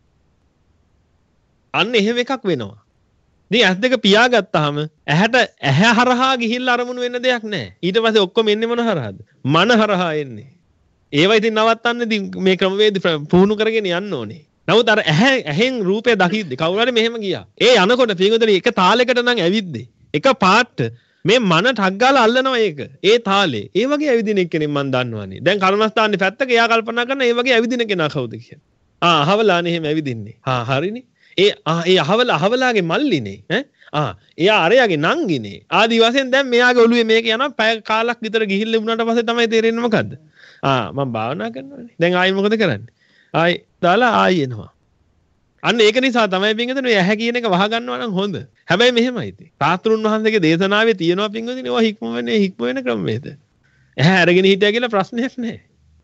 අන්න එහෙම එකක් වෙනවා. ඉතින් ඇස් දෙක පියාගත්තාම ඇහැට ඇහැ හරහා ගිහිල්ලා අරමුණු වෙන්න දෙයක් නැහැ. ඊට පස්සේ ඔක්කොම එන්නේ මොන හරහාද? මන හරහා එන්නේ. ඒවා ඉතින් නවත්තන්න ඉතින් මේ ක්‍රමවේද පුහුණු කරගෙන යන්න ඕනේ. නමුත් අර ඇහැ ඇහෙන් රූපේ දකිද්දි කවුරු හරි මෙහෙම ගියා. ඒ යනකොට පින්වතුනි එක තාලයකට නම් ඇවිද්දේ. එක පාට මේ මන ටක් ගාලා අල්ලනවා ඒක. ඒ තාලේ. ඒ වගේ ඇවිදින එක්කෙනෙක් මම දන්නවනේ. දැන් කර්මස්ථානේ පැත්තක එයා කල්පනා කරන ඒ වගේ ඇවිදින කෙනා කවුද කියලා. ආ අහවලානේ එහෙම ඇවිදින්නේ. ආ හරිනේ. ඒ ආ ඒ අහවල අහවලාගේ මල්ලිනේ. ඈ ආ එයා අරයාගේ නංගිනේ. ආදි වශයෙන් දැන් මෙයාගේ ඔළුවේ මේක යනවා පැය කාලක් විතර ගිහිල්ලා වුණාට පස්සේ තමයි තේරෙන්නේ මොකද්ද? ආ මම භාවනා කරනවානේ. දැන් ආයි මොකද කරන්නේ? ආයි දාලා ආයි එනවා. අන්න ඒක නිසා තමයි පින්වතුනි ඇහැ කියන එක වහ ගන්නවා නම් හොඳ. හැබැයි මෙහෙමයි ඉතින්. සාස්ත්‍රුන් වහන්සේගේ දේශනාවේ තියෙනවා පින්වතුනි ඔය හික්ම වෙන්නේ හික්ම වෙන ක්‍රමවේද. ඇහැ අරගෙන හිටියා කියලා ප්‍රශ්නයක් නැහැ.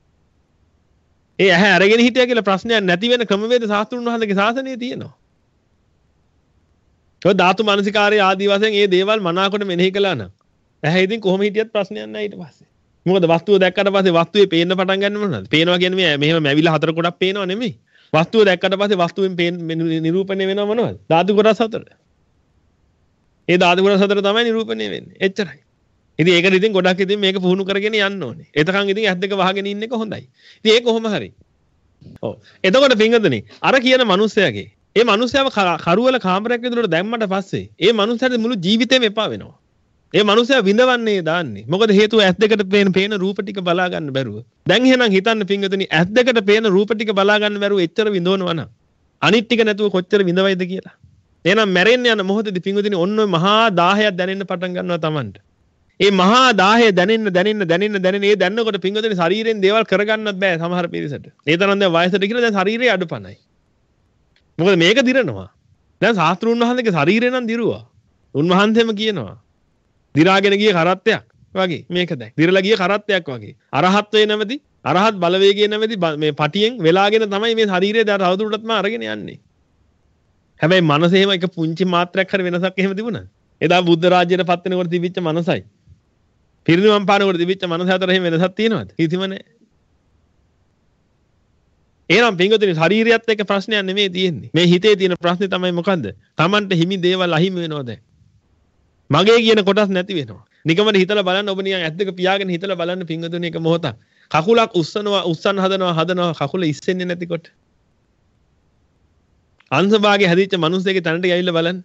ඒ ඇහැ අරගෙන හිටියා කියලා ප්‍රශ්නයක් නැති වෙන ක්‍රමවේද සාස්ත්‍රුන් වහන්සේගේ ශාසනයේ තියෙනවා. ඔය ධාතු මනසිකාරයේ ආදි වශයෙන් මේ දේවල් මනාකොට මෙනෙහි කළා නම් ඇහැ ඉතින් කොහොම හිටියත් ප්‍රශ්නයක් නැහැ ඊට පස්සේ. මොකද වස්තුව දැක්කට පස්සේ වස්තුවේ පේන්න පටන් ගන්න මොනවද? පේනවා කියන්නේ මේ මෙහෙම මැවිලා හතර කොටක් පේනව නෙමෙයි. වස්තුව දැක්කට පස්සේ වස්තුවෙන් නිරූපණය වෙනව මොනවද? ධාතු කොටස් හතර. ඒ ධාතු කොටස් හතර තමයි නිරූපණය වෙන්නේ. එච්චරයි. ඉතින් ඒකට ඉතින් ගොඩක් ඉතින් මේක පුහුණු කරගෙන යන්න ඕනේ. එතකන් ඉතින් ඇස් දෙක වහගෙන ඉන්න එක හොඳයි. ඉතින් ඒක කොහොම හරි. ඔව්. එතකොට පින්වතුනි අර කියන මිනිස්සයාගේ ඒ මිනිස්සයාව කරුවල කාමරයක් විතරට දැම්මට පස්සේ ඒ මිනිස්සයාට මුළු ජීවිතේම එපා වෙනවා. ඒ මිනිස්සයා විඳවන්නේ දාන්නේ. මොකද හේතුව ඇස් දෙකට පේන පේන රූප ටික බලා ගන්න බැරුව. දැන් එහෙනම් හිතන්න පින්වතුනි ඇස් දෙකට පේන රූප ටික බලා ගන්න බැරුව එච්චර විඳවනවා නම් අනිත් ටික නැතුව කොච්චර විඳවයිද කියලා. එහෙනම් මැරෙන්න යන මොහොතේදී පින්වතුනි ඔන්න ඔය මහා දාහයක් දැනෙන්න පටන් ගන්නවා Tamanට. ඒ මහා දාහය දැනෙන්න දැනෙන්න දැනෙන්න දැනෙන්න ඒ දැනනකොට පින්වතුනි ශරීරයෙන් දේවල් කරගන්නත් බෑ සමහර පිරිසට. ඒ තරම් දැන් වයසට කියලා දැන් ශරීරය අඩපණයි. මොකද මේක දිරනවා. දැන් ශාස්ත්‍රුන් වහන්සේගේ ශරීරය නම් දිරුවා. උන්වහන්සේම කියනවා. දිරාගෙන ගිය කරත්තයක් වගේ මේක දැන්. දිරලා ගිය කරත්තයක් වගේ. අරහත් වේ නැමැති අරහත් බලවේගයේ නැමැති මේ පටියෙන් වෙලාගෙන තමයි මේ ශරීරය දැන් තවදුරටත් මම අරගෙන යන්නේ. හැබැයි මනස එහෙම එක පුංචි මාත්‍රයක් හරි වෙනසක් එහෙම තිබුණා. එදා බුද්ධ රාජ්‍යයට පත් වෙනකොට තිබිච්ච මනසයි. පිරිනිවන් පානකොට තිබිච්ච මනස අතර එහෙම වෙනසක් තියෙනවද? කිසිම නැහැ. එහෙනම් පින්වතුනි ශරීරයත් එක්ක ප්‍රශ්නයක් නෙමෙයි තියෙන්නේ. මේ හිතේ තියෙන ප්‍රශ්නේ තමයි මොකද්ද? Tamanට හිමි දේවල් අහිමි වෙනවා දැන්. මගේ කියන කොටස් නැති වෙනවා. නිකමට හිතලා බලන්න ඔබ නිකන් ඇස් දෙක පියාගෙන හිතලා බලන්න පින්වතුනි එක මොහොතක්. කකුලක් උස්සනවා උස්සන්න හදනවා හදනවා කකුල ඉස්සෙන්නේ නැතිකොට. අංශභාගයේ හැදිච්ච මිනිස්සෙගේ තැනට ගිහිල්ලා බලන්න.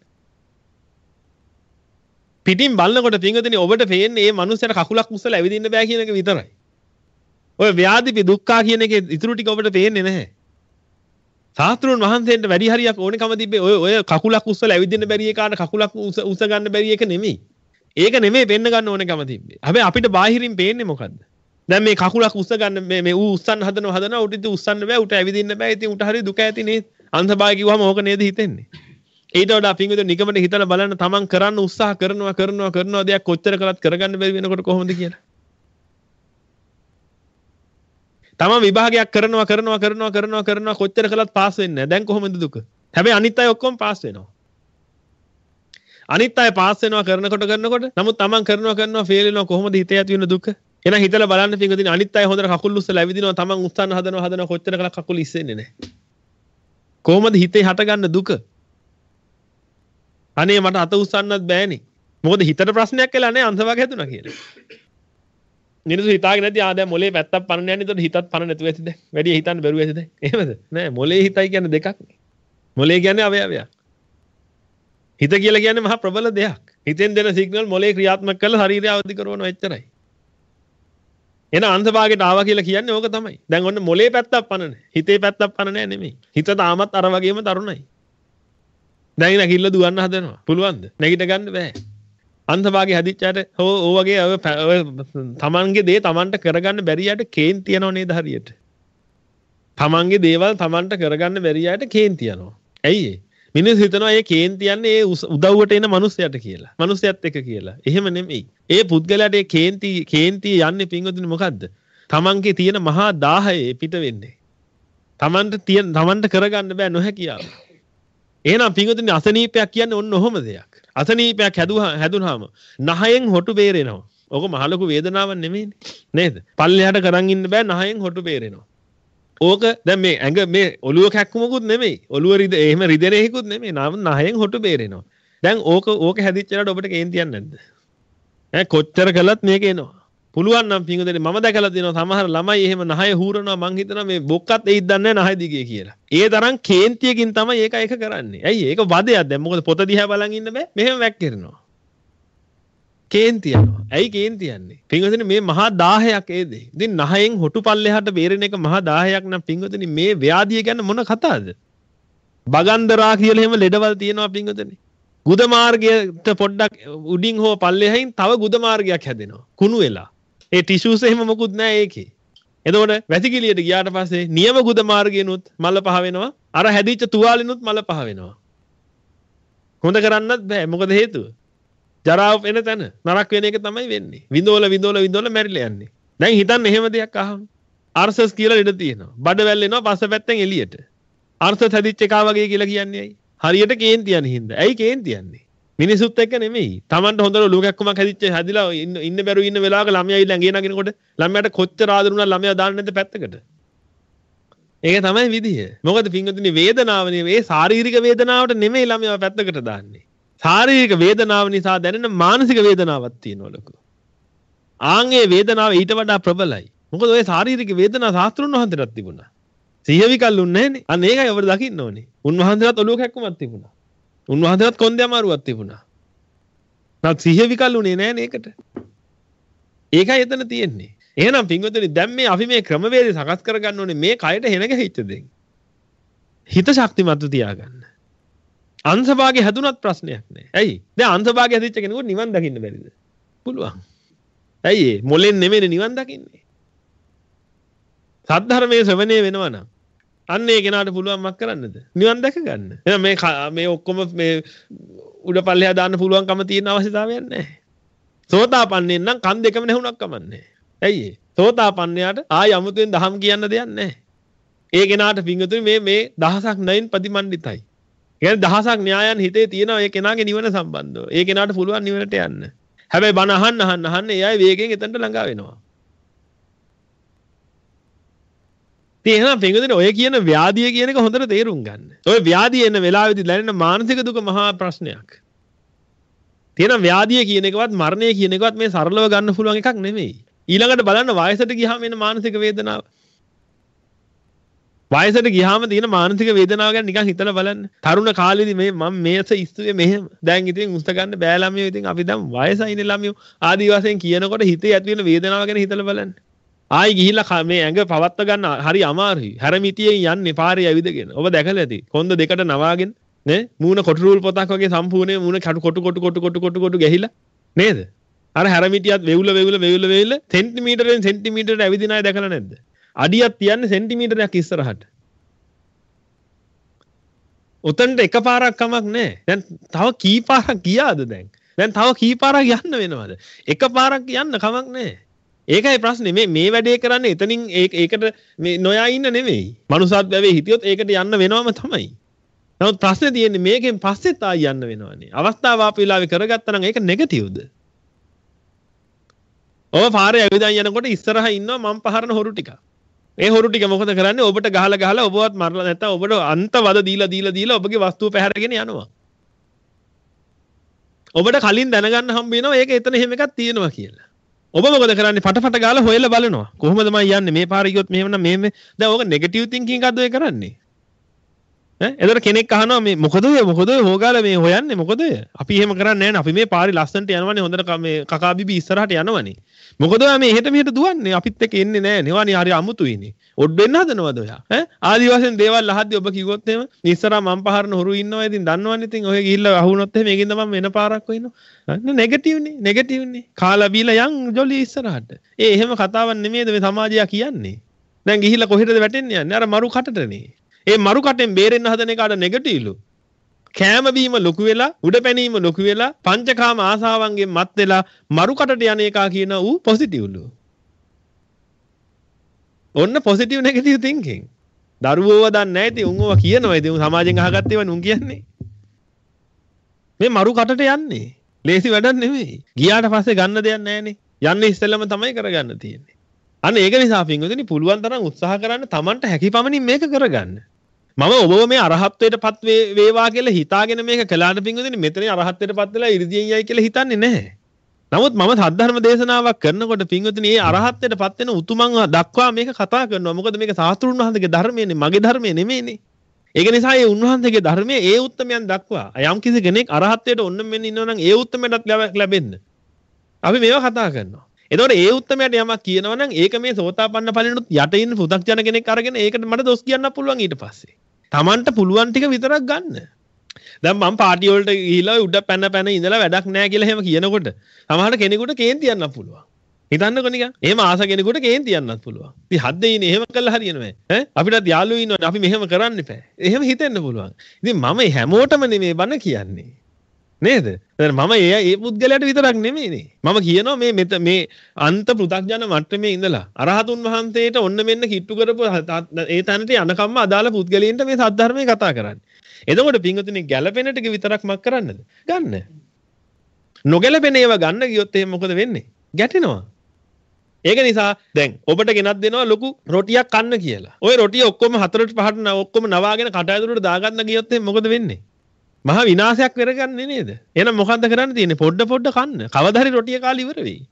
පිටින් බලනකොට පින්වතුනි ඔබට පේන්නේ මේ මිනිස්සයාට කකුලක් උස්සලා ඇවිදින්න බෑ කියන එක විතරයි. ඔය ව්‍යාධිපි දුක්ඛා කියන එකේ ඉතුරු ටික ඔබට පේන්නේ නැහැ. ශාස්ත්‍රුන් වහන්සේන්ට වැඩි හරියක් ඕනෙකම තිබ්බේ ඔය ඔය කකුලක් උස්සලා ඇවිදින්න බැරි එකාට කකුලක් උස්ස ගන්න බැරි එක නෙමෙයි. ඒක නෙමෙයි වෙන්න ගන්න ඕනෙකම තිබ්බේ. හැබැයි අපිට බාහිරින් පේන්නේ මොකද්ද? දැන් මේ කකුලක් උස්ස ගන්න මේ මේ ඌ උස්සන්න හදනවා හදනවා උට ඉතින් උස්සන්න බෑ උට ඇවිදින්න බෑ ඉතින් උට හරිය දුක ඇති නේද? අන්තභාගය කිව්වම ඕක නේද හිතෙන්නේ? ඊට වඩා පින්විත නිකමට හිතලා බලන්න තමන් කරන්න උත්සාහ කරනවා කරනවා කරනවා දෙයක් කොච්චර කළත් කරගන්න බැරි වෙනකොට කොහොමද කියලා. තමන් විභාගයක් කරනවා කරනවා කරනවා කරනවා කරනවා කොච්චර කළත් පාස් වෙන්නේ නැහැ. දැන් කොහොමද දුක? හැබැයි අනිත් අය ඔක්කොම පාස් වෙනවා. අනිත් අය පාස් වෙනවා කරනකොට කරනකොට නමුත් තමන් කරනවා කරනවා ෆේල් වෙනවා කොහොමද හිතේ ඇති වෙන දුක? එහෙනම් හිතලා බලන්න පින්විත අනිත් අය හොඳට කකුල් උස්සලා ඇවිදිනවා තමන් උස්සන්න හදනවා හදනවා කොච්චර කළත් කකුල් ඉස්සෙන්නේ නැහැ. කොහොමද හිතේ හටගන්න දුක? අනේ මට අත උස්සන්නත් බෑනේ. මොකද හිතට ප්‍රශ්නයක් කියලා නේ අංශභාගය හැදුනා කියලා. මිනිස්සු හිතාගෙන නැති ආ දැන් මොලේ පැත්තක් පනන යන්නේ. ඒතකොට හිතත් පන නැතුව ඇති දැන්. වැඩි හිතන්න බැරුව ඇති දැන්. එහෙමද? නෑ මොලේ හිතයි කියන්නේ දෙකක් නේ. මොලේ කියන්නේ අවයවයක්. හිත කියලා කියන්නේ මහා ප්‍රබල දෙයක්. හිතෙන් දෙන සිග්නල් මොලේ ක්‍රියාත්මක කරලා ශරීරය අවදි කරනවා එච්චරයි. එන අංශභාගයට ආවා කියලා කියන්නේ ඕක තමයි. දැන් ඔන්න මොලේ පැත්තක් පනන. හිතේ පැත්තක් පන නෑ නෙමෙයි. හිත තාමත් අර වගේම තරුණයි. දැන් නැගිල්ල දුවන්න හදනවා. පුළුවන්ද? නැගිට ගන්න බෑ. අන්තභාගයේ හැදිච්චාට හෝ ඕ වගේ ඔය තමන්ගේ දේ තමන්ට කරගන්න බැරි යට කේන්ති යනව නේද හරියට? තමන්ගේ දේවල් තමන්ට කරගන්න බැරි යට කේන්ති යනවා. ඇයි ඒ? මිනිස්සු හිතනවා මේ කේන්ති යන්නේ ඒ උදව්වට එන මිනිස්සයාට කියලා. මිනිස්සයත් එක්ක කියලා. එහෙම නෙමෙයි. ඒ පුද්ගලයාට ඒ කේන්ති කේන්ති යන්නේ පින්වතුනි මොකද්ද? තමන්ගේ තියෙන මහා දාහය පිට වෙන්නේ. තමන්ට තියෙන තමන්ට කරගන්න බෑ නොහැකියාව. එහෙනම් පින්වතුනි අසනීපයක් කියන්නේ ඔන්න ඔහොම දෙයක්. අසනීපයක් හැදුවා හැදුනහම නහයෙන් හොටු බේරෙනවා. ඕක මහ ලොකු වේදනාවක් නෙමෙයිනේ. නේද? පල්ලෙහාට කරන් ඉන්න බෑ නහයෙන් හොටු බේරෙනවා. ඕක දැන් මේ ඇඟ මේ ඔළුව කැක්කුමකුත් නෙමෙයි. ඔළුව රිද එහෙම රිදෙනෙහිකුත් නෙමෙයි. නහයෙන් හොටු බේරෙනවා. දැන් ඕක ඕක හැදිච්චලාට ඔබට කේන්තියක් නැද්ද? ඈ කොච්චර කළත් මේක එනවා. පුළුවන් නම් පින්වතුනි මම දැකලා තියෙනවා සමහර ළමයි එහෙම නහය හූරනවා මං හිතනවා මේ බොක්කත් එයිද දන්නේ නැහැ නහය දිගේ කියලා. ඒ තරම් කේන්තියකින් තමයි ඒක එක කරන්නේ. ඇයි ඒක වදයක් දැන් මොකද පොත දිහා බලන් ඉන්න බෑ මෙහෙම වැක්කිරනවා. කේන්ති යනවා. ඇයි කේන්ති යන්නේ? පින්වතුනි මේ මහා දාහයක් ඒ දෙයි. ඉතින් නහයෙන් හොටු පල්ලෙහාට බේරෙන එක මහා දාහයක් නම් පින්වතුනි මේ ව්‍යාධිය ගැන මොන කතාවද? බගන්දරා කියලා එහෙම ලෙඩවල් තියෙනවා පින්වතුනි. ගුද මාර්ගයට පොඩ්ඩක් උඩින් හෝ පල්ලෙහායින් තව ගුද මාර්ගයක් හැදෙනවා. කුණු වෙලා. ඒ ටිෂුස් එහෙම මොකුත් නැහැ ඒකේ. එතකොට වැසිකිළියට ගියාට පස්සේ නියම ගුද මාර්ගයනොත් මල පහ වෙනවා. අර හැදිච්ච තුවාලිනුත් මල පහ වෙනවා. හොඳ කරන්නත් බෑ. මොකද හේතුව? ජරාව වෙන තැන නරක වෙන එක තමයි වෙන්නේ. විඳෝල විඳෝල විඳෝල මැරිලා යන්නේ. දැන් හිතන්න එහෙම දෙයක් අහන්න. අර්සස් කියලා ලෙඩ තියෙනවා. බඩ වැල් එනවා පස්ස පැත්තෙන් එළියට. අර්සස් හැදිච්ච එකා වගේ කියලා කියන්නේ ඇයි? හරියට කේන්ති යන හින්දා. ඇයි කේන්ති යන්නේ? මිනිසුත් එක්ක නෙමෙයි. Tamanට හොඳට ලෝකයක්කමක් හැදිච්ච හැදිලා ඉන්න ඉන්න බැරුව ඉන්න වෙලාවක ළමයා ඉල්ල ඇඟේ නගිනකොට ළමයාට කොච්චර ආදරුණා ළමයා දාන්න නැද්ද පැත්තකට. ඒක තමයි විදිය. මොකද පින්වතුනි වේදනාවනේ මේ ශාරීරික වේදනාවට නෙමෙයි ළමයා පැත්තකට දාන්නේ. ශාරීරික වේදනාව නිසා දැනෙන මානසික වේදනාවක් තියෙනවා ලොකු. ආන්ගේ වේදනාව ඊට වඩා ප්‍රබලයි. මොකද ඔය ශාරීරික වේදනා ශාස්ත්‍රුන් වහන්සේටත් තිබුණා. සිහිය විකල්ුන්නේ නැහනේ. අන්න ඒකයි ඔබට දකින්න ඕනේ. උන්වහන්සේලාත් ඔලුව කැක්කුමක් තිබුණා. උන්වහන්සේලාත් කොන්දේ අමාරුවක් තිබුණා. නැත් සිහිය විකල්ුනේ නැහනේ ඒකට. ඒකයි එතන තියෙන්නේ. එහෙනම් පින්වතුනි දැන් මේ අපි මේ ක්‍රමවේදය සකස් කරගන්න ඕනේ මේ කයට හෙන ගැහිච්ච දෙයක්. හිත ශක්තිමත් තියාගන්න. අංශභාගය හැදුනත් ප්‍රශ්නයක් නෑ. ඇයි? දැන් අංශභාගය හැදිච්ච කෙනෙකුට නිවන් දකින්න බැරිද? පුළුවන්. ඇයි ඒ? මොලෙන් නෙමෙයි නිවන් දකින්නේ. සද්ධර්මයේ ශ්‍රවණය වෙනවා නම් අන්න ඒ කෙනාට පුළුවන් මක් කරන්නද? නිවන් දැක ගන්න. එහෙනම් මේ මේ ඔක්කොම මේ උඩ පල්ලෙහා දාන්න පුළුවන්කම තියෙන අවශ්‍යතාවයක් නැහැ. සෝතාපන්නෙන් නම් කන් දෙකම නැහුණක් කමන්නේ. ඇයි ඒ? සෝතාපන්නයාට ආය අමුතුවෙන් දහම් කියන්න දෙයක් නැහැ. ඒ කෙනාට පිංගුතුනි මේ මේ දහසක් නයින් ප්‍රතිමන්විතයි. ඒ කියන්නේ දහසක් න්‍යායන් හිතේ තියෙනවා ඒ කෙනාගේ නිවන සම්බන්ධව. ඒ කෙනාට පුළුවන් නිවනට යන්න. හැබැයි බණ අහන්න අහන්න අහන්න එයායි වේගෙන් එතනට ළඟා වෙනවා. ඉතින් එහෙනම් පිංගුතුනි ඔය කියන ව්‍යාධිය කියන එක හොඳට තේරුම් ගන්න. ඔය ව්‍යාධිය එන වෙලාවෙදි දැනෙන මානසික දුක මහා ප්‍රශ්නයක්. තියෙන ව්‍යාධිය කියන එකවත් මරණය කියන එකවත් මේ සරලව ගන්න පුළුවන් එකක් නෙමෙයි. ඊළඟට බලන්න වයසට ගියාම එන මානසික වේදනාව. වයසට ගියාම තියෙන මානසික වේදනාව ගැන නිකන් හිතලා බලන්න. තරුණ කාලේදී මේ මම මේස ඉස්තුවේ මෙහෙම. දැන් ඉතින් උස්ත ගන්න බෑ ළමියෝ. ඉතින් අපි දැන් වයසයිනේ ළමියෝ. ආදි වශයෙන් කියනකොට හිතේ ඇති වෙන වේදනාව ගැන හිතලා බලන්න. ආයි ගිහිල්ලා මේ ඇඟ පවත්ව ගන්න හරි අමාරුයි. හැරමිටියෙන් යන්නේ පාරේ ඇවිදගෙන. ඔබ දැකලා ඇති. කොන්ද දෙකට නවාගෙන නේ මූණ කොටුරුල් පොතක් වගේ සම්පූර්ණයෙන් මූණ කටු කොටු කොටු කොටු කොටු කොටු කොටු ගහිලා නේද? අර හැරමිටියත් වෙවුල වෙවුල වෙවුල වෙවුල සෙන්ටිමීටරෙන් සෙන්ටිමීටරට ඇවිදින අය දැකලා නැද්ද? අඩියක් තියන්නේ සෙන්ටිමීටරයක් ඉස්සරහට. උතන්ට එකපාරක් කමක් නැහැ. දැන් තව කී පාරක් ගියාද දැන්? දැන් තව කී පාරක් යන්න වෙනවද? එකපාරක් යන්න කමක් නැහැ. ඒකයි ප්‍රශ්නේ. මේ මේ වැඩේ කරන්නේ එතනින් ඒකට මේ නොයා ඉන්න නෙමෙයි. මනුසත් බැවේ හිටියොත් ඒකට යන්න වෙනවම තමයි. නමුත් ප්‍රශ්නේ තියෙන්නේ මේකෙන් පස්සෙත් ආයි යන්න වෙනවනේ. අවස්ථාව ආපු වෙලාවේ කරගත්තා නම් ඒක නෙගටිව්ද? ඔබ පාරේ ඇවිදන් යනකොට ඉස්සරහා ඉන්නවා මම් පහරන හොරු ටික. ඒ හොරු ටික මොකද කරන්නේ? ඔබට ගහලා ගහලා ඔබවත් මරලා නැත්තම් ඔබට අන්තවද දීලා දීලා දීලා ඔබගේ වස්තුව පැහැරගෙන යනවා. ඔබට කලින් දැනගන්න හම්බ වෙනවා ඒක එතන එහෙම එකක් තියෙනවා කියලා. ඔබ මොකද කරන්නේ? පටපට ගාලා හොයලා බලනවා. කොහොමද මම යන්නේ? මේ පාරේ ගියොත් මෙහෙම නම් මෙහෙම. දැන් ඕක නෙගටිව් තින්කින් එකක්ද ඔය කරන්නේ? ඈ එතකොට කෙනෙක් අහනවා මේ මොකද ඔය මොකද ඔය හොගාලා මේ හොයන්නේ මොකද ඔය? අපි එහෙම කරන්නේ නැහැ නේ. අපි මේ පාරේ ලස්සනට යනවනේ හොඳට මේ කකා බිබි ඉස්සරහට යනවනේ. මොකද ඔයා මේ එහෙට මෙහෙට දුවන්නේ? අපිත් එක්ක එන්නේ නැහැ නේ. ඔයානේ හරි අමුතුයිනේ. ඔඩ් වෙන්න හදනවද ඔයා? ඈ ආදිවාසීන් දේවල් අහද්දි ඔබ කිව්වොත් එහෙම ඉස්සරහා මම් පහරන හොරු ඉන්නවා. ඉතින් දන්නවනේ. ඉතින් ඔය ගිහිල්ලා අහුනොත් එහෙම ඒකින්ද මම වෙන පාරක් හොයනවා. අන්න නෙගටිව්නේ. නෙගටිව්නේ. කාලා බීලා යන් ජොලි ඉස්සරහට. ඒ එහෙම කතාවක් නෙමෙයිද මේ සමාජය කියන්නේ? දැන් ගිහිල්ලා කොහෙටද වැටෙන්නේ යන්නේ? අර මරු කටටනේ. ඒ මරු කටෙන් බේරෙන්න හදන එකට නෙගටිව්ලු. කෑම බීම ලොකු වෙලා උඩ පැනීම ලොකු වෙලා පංචකාම ආසාවන්ගෙන් මත් වෙලා මරු කටට යන එක කියන ඌ පොසිටිව්ලු. ඔන්න පොසිටිව් නෙගටිව් තින්කින්. දරුවෝව දන්නේ නැහැ ඉතින් උන්ව කියනවා. ඉතින් උන් සමාජයෙන් අහගත්තේ වань උන් කියන්නේ. මේ මරු කටට යන්නේ. ලේසි වැඩක් නෙමෙයි. ගියාට පස්සේ ගන්න දෙයක් නැහනේ. යන්නේ ඉස්සෙල්ලම තමයි කරගන්න තියෙන්නේ. අන්න ඒක නිසා පින්වතුනි පුළුවන් තරම් උත්සාහ කරන්න Tamanට හැකි පමණින් මේක කරගන්න. මම ඔබව මේ අරහත්ත්වයටපත් වේවා කියලා හිතාගෙන මේක කළාට පින්වතුනි මෙතන අරහත්ත්වයටපත් වෙලා ඉර්ධියෙන් යයි කියලා හිතන්නේ නැහැ. නමුත් මම සද්ධර්ම දේශනාවක් කරනකොට පින්වතුනි මේ අරහත්ත්වයටපත් වෙන උතුමන් දක්වා මේක කතා කරනවා. මොකද මේක සාස්ත්‍රුන් වහන්සේගේ ධර්මයනේ මගේ ධර්මය නෙමෙයිනේ. ඒක නිසා මේ උන්වහන්සේගේ ධර්මයේ ඒ උත්තමයන් දක්වා යම් කිසි කෙනෙක් අරහත්ත්වයට ඔන්න මෙන්න ඉන්නවා නම් ඒ උත්තමයටත් ලැබෙන්න. අපි මේවා කතා කරනවා. එතකොට ඒ උත්තමයට යමක් කියනවා නම් ඒක මේ සෝතාපන්න ඵලෙනුත් යට ඉන්න පු탁ජන කෙනෙක් අරගෙන ඒකට මට දොස් කියන්න පුළුවන් ඊට පස්සේ. Tamanට පුළුවන් ටික විතරක් ගන්න. දැන් මම පාටි වලට ගිහිලා උඩ පැන පැන ඉඳලා වැඩක් නැහැ කියලා එහෙම කියනකොට සමහර කෙනෙකුට කේන්ති යන්නත් පුළුවන්. හිතන්නකො නිකන්. එහෙම ආස කෙනෙකුට කේන්ති යන්නත් පුළුවන්. ඉතින් හද්දේ ඉන්නේ එහෙම කළා හරියන්නේ නැහැ. ඈ අපිටත් යාළුවෝ ඉන්නවනේ අපි මෙහෙම කරන්න එපා. එහෙම හිතෙන්න පුළුවන්. ඉතින් මම හැමෝටම නෙමෙයි බන කියන්නේ. නේද? දැන් මම ඒ ඒ පුද්ගලයාට විතරක් නෙමෙයිනේ. මම කියනවා මේ මෙත මේ අන්ත පෘථග්ජන මට්ටමේ ඉඳලා අරහතුන් වහන්සේට ඔන්න මෙන්න කිට්ටු කරපු ඒ තැනට යනකම්ම අදාළ පුද්ගලයන්ට මේ සද්ධර්මයේ කතා කරන්නේ. එතකොට පින්වතුනි ගැළපෙන ටික විතරක් මක් කරන්නද? ගන්න. නොගැළපෙන ඒවා ගන්න ගියොත් එහෙනම් මොකද වෙන්නේ? ගැටෙනවා. ඒක නිසා දැන් ඔබට ගෙනත් දෙනවා ලොකු රොටියක් කන්න කියලා. ওই රොටිය ඔක්කොම හතරට පහට ඔක්කොම නවාගෙන කට ඇතුළට දාගන්න ගියොත් එහෙනම් මොකද වෙන්නේ? මහා විනාශයක් කරගන්නේ නේද? එහෙනම් මොකද්ද කරන්න තියෙන්නේ? පොඩ පොඩ කන්න. කවදා හරි රොටිය කාලා ඉවර වෙයි.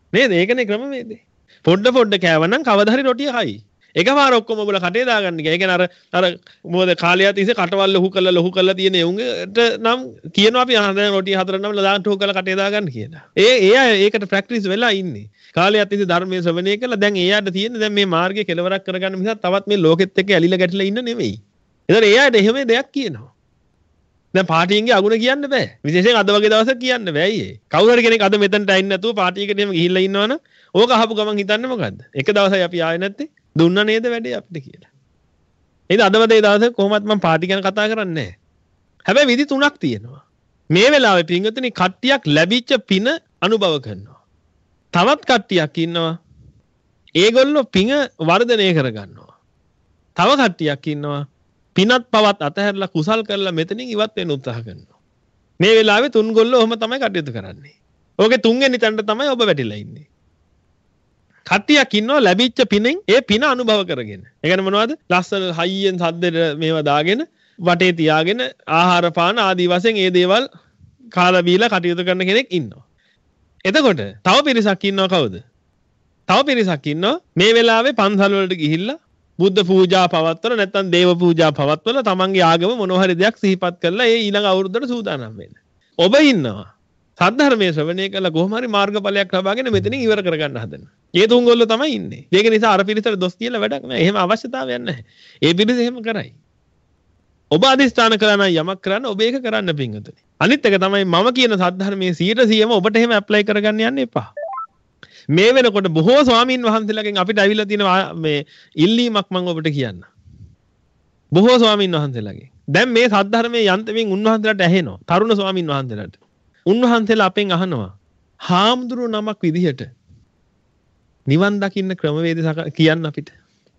නේද? ඒකනේ ක්‍රමවේදය. පොඩ පොඩ කෑවනම් කවදා හරි රොටිය කයි. එකපාර ඔක්කොම ඔබලා කටේ දාගන්න ගියා. ඒ කියන්නේ අර අර මොකද කාලයක් තිස්සේ කටවල් ලොහු කරලා ලොහු කරලා තියෙන එවුන්ට නම් කියනවා අපි දැන් රොටිය හතර නම් දාන්න ලොහු කරලා කටේ දාගන්න කියලා. ඒ ඒ අය ඒකට ප්‍රැක්ටිස් වෙලා ඉන්නේ. කාලයක් තිස්සේ ධර්මයේ ශ්‍රවණය කළා දැන් ඒ යාට තියෙන්නේ දැන් මේ මාර්ගය කෙලවරක් කරගන්න මිසක් තවත් මේ ලෝකෙත් එක්ක ඇලිලා ගැටිලා ඉන්න නෙමෙයි. ඒතර ඒ යාට එහෙම දෙයක් කියනවා. දැන් පාටියින්ගේ අගුණ කියන්න බෑ. විශේෂයෙන් අද වගේ දවසක් කියන්න බෑ අයියේ. කවුරු හරි කෙනෙක් අද මෙතනට ඇින් නැතුව පාටියකට එහෙම ගිහිල්ලා ඉන්නවනම් ඕක අහපු ගමන් හිතන්නේ මොකද්ද? එක දවසයි අපි ආයේ නැත්තේ දුන්නා නේද වැඩේ අපිට කියලා. එහෙනම් අදවදේ දවසේ කොහොමත් මම පාටි ගැන කතා කරන්නේ නැහැ. හැබැයි විදි තුනක් තියෙනවා. මේ වෙලාවේ පින්වතුනි කට්ටියක් ලැබිච්ච පින අනුභව කරනවා. තවත් කට්ටියක් ඉන්නවා. ඒගොල්ලෝ පින වර්ධනය කරගන්නවා. තව කට්ටියක් ඉන්නවා. පිනත් පවත් අතහැරලා කුසල් කරලා මෙතනින් ඉවත් වෙන්න උත්සාහ කරනවා. මේ වෙලාවේ තුන් ගොල්ලෝ ඔහොම තමයි කටයුතු කරන්නේ. ඕකේ තුන්වෙනි තැනට තමයි ඔබ වැටිලා ඉන්නේ. කට්ටියක් ඉන්නවා ලැබිච්ච පිනෙන් ඒ පින අනුභව කරගෙන. ඒ කියන්නේ මොනවද? ලස්සන හයියෙන් සද්දෙට මේවා දාගෙන වටේ තියාගෙන ආහාර පාන ආදී වශයෙන් ඒ දේවල් කාලා බීලා කටයුතු කරන කෙනෙක් ඉන්නවා. එතකොට තව පිරිසක් ඉන්නවා කවුද? තව පිරිසක් ඉන්නවා මේ වෙලාවේ පන්සල් වලට ගිහිල්ලා බුද්ධ පූජා පවත්වලා නැත්නම් දේව පූජා පවත්වලා තමන්ගේ ආගම මොනවා හරි දෙයක් සිහිපත් කරලා ඒ ඊළඟ අවුරුද්දට සූදානම් වෙන්න. ඔබ ඉන්නවා සද්ධර්මයේ ශ්‍රවණය කළා කොහොම හරි මාර්ගඵලයක් ලබාගෙන මෙතනින් ඉවර කරගන්න හදන. ඒ තුන් ගොල්ලෝ තමයි ඉන්නේ. ඒක නිසා අර පිරිසට දොස් කියලා වැඩක් නැහැ. එහෙම අවශ්‍යතාවයක් නැහැ. ඒ පිරිස එහෙම කරයි. ඔබ අදිස්ථාන කළා නම් යමක් කරන්න ඔබ ඒක කරන්න පිංගුතුනි. අනිත් එක තමයි මම කියන සද්ධර්මයේ සීයට සීයම ඔබට එහෙම ඇප්ලයි කරගන්න යන්න එපා. මේ වෙනකොට බොහෝ ස්වාමීන් වහන්සේලාගෙන් අපිට අවිලා තියෙන මේ ඉල්ලීමක් මම ඔබට කියන්න. බොහෝ ස්වාමීන් වහන්සේලාගෙන්. දැන් මේ සද්ධර්මයේ යන්තමින් උන්වහන්සේලාට ඇහෙනවා. තරුණ ස්වාමීන් වහන්සේලාට. උන්වහන්සේලා අපෙන් අහනවා හාමුදුරු නමක් විදිහට නිවන් දකින්න ක්‍රමවේද කියන්න අපිට.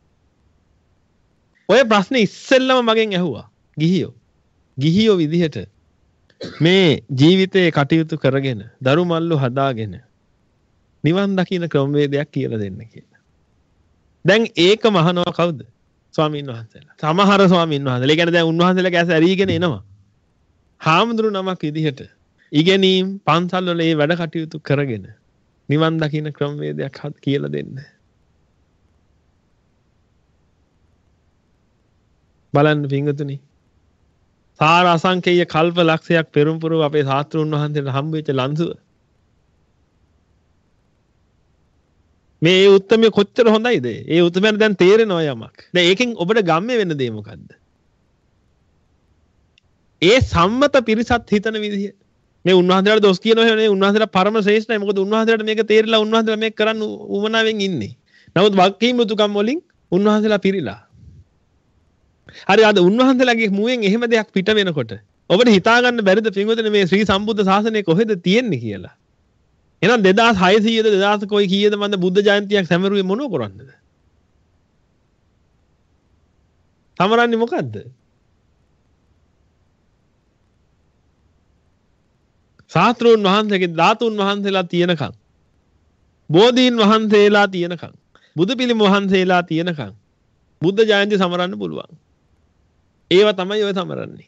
ඔය ප්‍රශ්නේ ඉස්සෙල්ලම මගෙන් ඇහුවා. ගිහියෝ. ගිහියෝ විදිහට මේ ජීවිතේ කටයුතු කරගෙන දරු මල්ලු හදාගෙන නිවන් දකින්න ක්‍රමවේදයක් කියලා දෙන්න කියලා. දැන් ඒකම අහනවා කවුද? ස්වාමීන් වහන්සේලා. සමහර ස්වාමීන් වහන්සේලා. ඒ කියන්නේ දැන් උන්වහන්සේලා කැස ඇරීගෙන එනවා. හාමුදුරු නමක් විදිහට ඉගෙනීම් පන්සල් වල මේ වැඩ කටයුතු කරගෙන නිවන් දකින්න ක්‍රමවේදයක් කියලා දෙන්න. බලන්න පින්වතුනි. සාර අසංකේය කල්ප ලක්ෂයක් පෙරම් පුරව අපේ ශාස්ත්‍රඥ වහන්සේට හම්බ වෙච්ච ලන්සුව. මේ උත්තරමය කොච්චර හොඳයිද? ඒ උත්තරමයන් දැන් තේරෙනවා යමක්. දැන් ඒකෙන් ඔබට ගම්මේ වෙන දේ මොකද්ද? ඒ සම්මත පිරිසත් හිතන විදිය. මේ උන්වහන්සේලාට දොස් කියනවා නේ උන්වහන්සේලා පරම ශ්‍රේෂ්ඨයි. මොකද උන්වහන්සේලාට මේක තේරිලා උන්වහන්සේලා මේක කරන්න උවමනාවෙන් ඉන්නේ. නමුත් වක්කීම් මුතුකම් වලින් උන්වහන්සේලා පිරීලා. හරි අද උන්වහන්සේලාගේ මුවෙන් එහෙම දෙයක් පිට වෙනකොට ඔබට හිතා ගන්න බැරිද පින්වතුනි මේ ශ්‍රී සම්බුද්ධ ශාසනය කොහෙද තියෙන්නේ කියලා? එහෙනම් දෙදාස් හයසීයද දෙදාස් කොයි කීයද මන්ද බුද්ධ ජයන්තියක් සැමරුවේ මොනව කරන්නද? සමරන්නේ මොකද්ද? ශාස්ත්‍රෝන් වහන්සේගේ ධාතුන් වහන්සේලා තියෙනකම් බෝධීන් වහන්සේලා තියෙනකම් බුදු පිළිම වහන්සේලා තියෙනකම් බුද්ධ ජයන්ති සමරන්න පුළුවන්. ඒවා තමයි ඔය සමරන්නේ.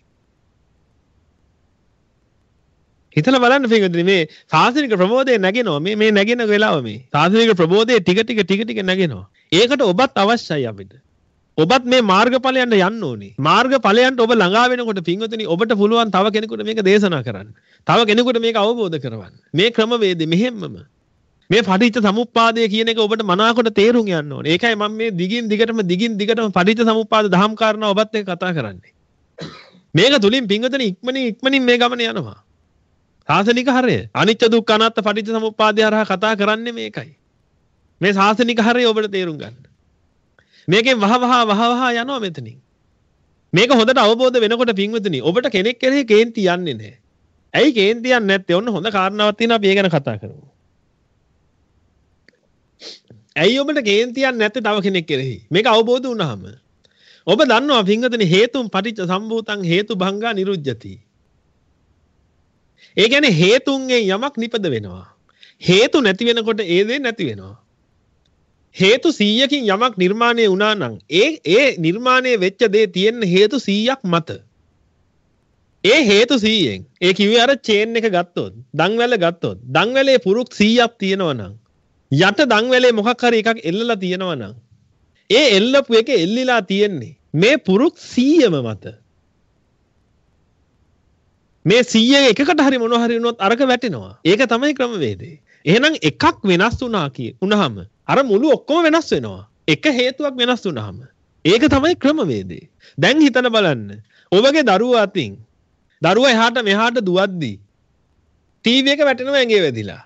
හිතලා බලන්න පිටුදිනේ මේ සාසනික ප්‍රබෝධය නැගෙනවා. මේ මේ නැගෙන වෙලාව මේ සාසනික ප්‍රබෝධය ටික ටික ටික ටික නැගෙනවා. ඒකට ඔබත් අවශ්‍යයි අපිට. ඔබත් මේ මාර්ගඵලයන්ට යන්න ඕනේ. මාර්ගඵලයන්ට ඔබ ළඟා වෙනකොට පින්වතුනි ඔබට පුළුවන් තව කෙනෙකුට මේක දේශනා කරන්න. තව කෙනෙකුට මේක අවබෝධ කරවන්න. මේ ක්‍රමවේදෙ මෙහෙම්මම මේ පටිච්ච සමුප්පාදය කියන එක ඔබට මනාකොට තේරුම් යන්න ඕනේ. ඒකයි මම මේ දිගින් දිගටම දිගින් දිගටම පටිච්ච සමුප්පාද දහම් කාරණා ඔබත් එක්ක කතා කරන්නේ. මේක තුලින් පින්වතුනි ඉක්මනින් ඉක්මනින් මේ ගමන යනවා. සාසනික හරය අනිත්‍ය දුක්ඛ අනාත්ම පටිච්ච සමුප්පාදය හරහා කතා කරන්නේ මේකයි. මේ සාසනික හරය ඔබට තේරුම් ගන්න. මේකෙන් වහ වහ වහ වහ යනවා මෙතනින්. මේක හොඳට අවබෝධ වෙනකොට පින්වතුනි ඔබට කෙනෙක් කෙරෙහි කේන්ති යන්නේ නැහැ. ඇයි කේන්ති යන්නේ නැත්තේ? ඔන්න හොඳ කාරණාවක් තියෙනවා අපි ඒ ගැන කතා කරමු. ඇයි ඔබට කේන්ති යන්නේ නැත්තේ තව කෙනෙක් කෙරෙහි? මේක අවබෝධ වුණාම ඔබ දන්නවා පින්වතුනි හේතුන් පටිච්ච සම්භූතං හේතු භංගා නිරුජ්ජති. ඒ කියන්නේ හේතුන්ගෙන් යමක් නිපද වෙනවා. හේතු නැති වෙනකොට ඒ දේ නැති වෙනවා. හේතු සීයකින් යමක් නිර්මාණය වුණා නම් ඒ ඒ නිර්මාණය වෙච්ච දේ තියෙන හේතු සීයක් මත. ඒ හේතු සීයෙන් ඒ කිව්වේ අර චේන් එක ගත්තොත්, දන්වැල ගත්තොත්, දන්වැලේ පුරුක් සීයක් තියෙනවා නම් යට දන්වැලේ මොකක් හරි එකක් එල්ලලා තියෙනවා නම් ඒ එල්ලපු එක එල්ලිලා තියෙන්නේ මේ පුරුක් සීයම මත. මේ සීයේ එකකට හරි මොනවා හරි වුණොත් අරක වැටෙනවා. ඒක තමයි ක්‍රමවේදය. එහෙනම් එකක් වෙනස් වුණා කිය. උනහම අර මුළු ඔක්කොම වෙනස් වෙනවා. එක හේතුවක් වෙනස් වුණාම. ඒක තමයි ක්‍රමවේදය. දැන් හිතන බලන්න. ඔබගේ දරුවා අතින් දරුවා එහාට මෙහාට දුවද්දී ටීවී එක වැටෙනවා ඇඟේ වැදිලා.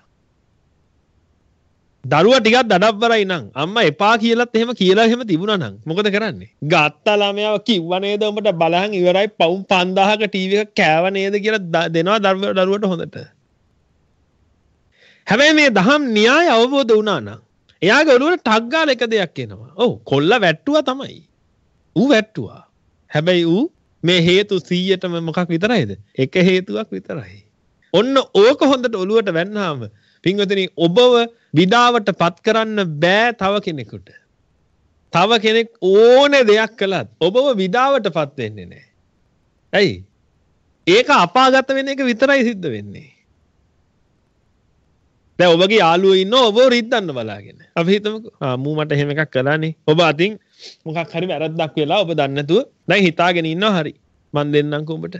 දරුවා ටිකක් දඩබ්බරයි නම් අම්මා එපා කියලාත් එහෙම කියලා එහෙම තිබුණා නම් මොකද කරන්නේ? ගත්තා ළමයාව කිව්වා නේද උඹට බලහන් ඉවරයි පවුම් පන්දාහක ටීවී එක කෑව නේද කියලා දෙනවා දරුවට හොඳට. හැබැයි මේ දහම් න්‍යාය අවබෝධ වුණා නම් එයාගේ ඔළුවට ටක් ගාලා එක දෙයක් එනවා. ඔව් කොල්ල වැට්ටුවා තමයි. ඌ වැට්ටුවා. හැබැයි ඌ මේ හේතු සීයටම මොකක් විතරයිද? එක හේතුවක් විතරයි. ඔන්න ඕක හොඳට ඔළුවට වැන්නාම පින්වතුනි ඔබව විඩාවට පත් කරන්න බෑ තව කෙනෙකුට. තව කෙනෙක් ඕනේ දෙයක් කළත් ඔබව විඩාවට පත් වෙන්නේ නැහැ. ඇයි? ඒක අපාගත වෙන එක විතරයි සිද්ධ වෙන්නේ. දැන් ඔබගේ යාළුවෝ ඉන්නෝ ඔබව රිද්දන්න බලාගෙන. අපි හිතමුකෝ ආ මූ මට එහෙම එකක් කළානේ. ඔබ අතින් මොකක් හරි වැරද්දක් වෙලා ඔබ දන්නේ නැතුව දැන් හිතාගෙන ඉන්නවා හරි. මන් දෙන්නම්කෝ ඔබට.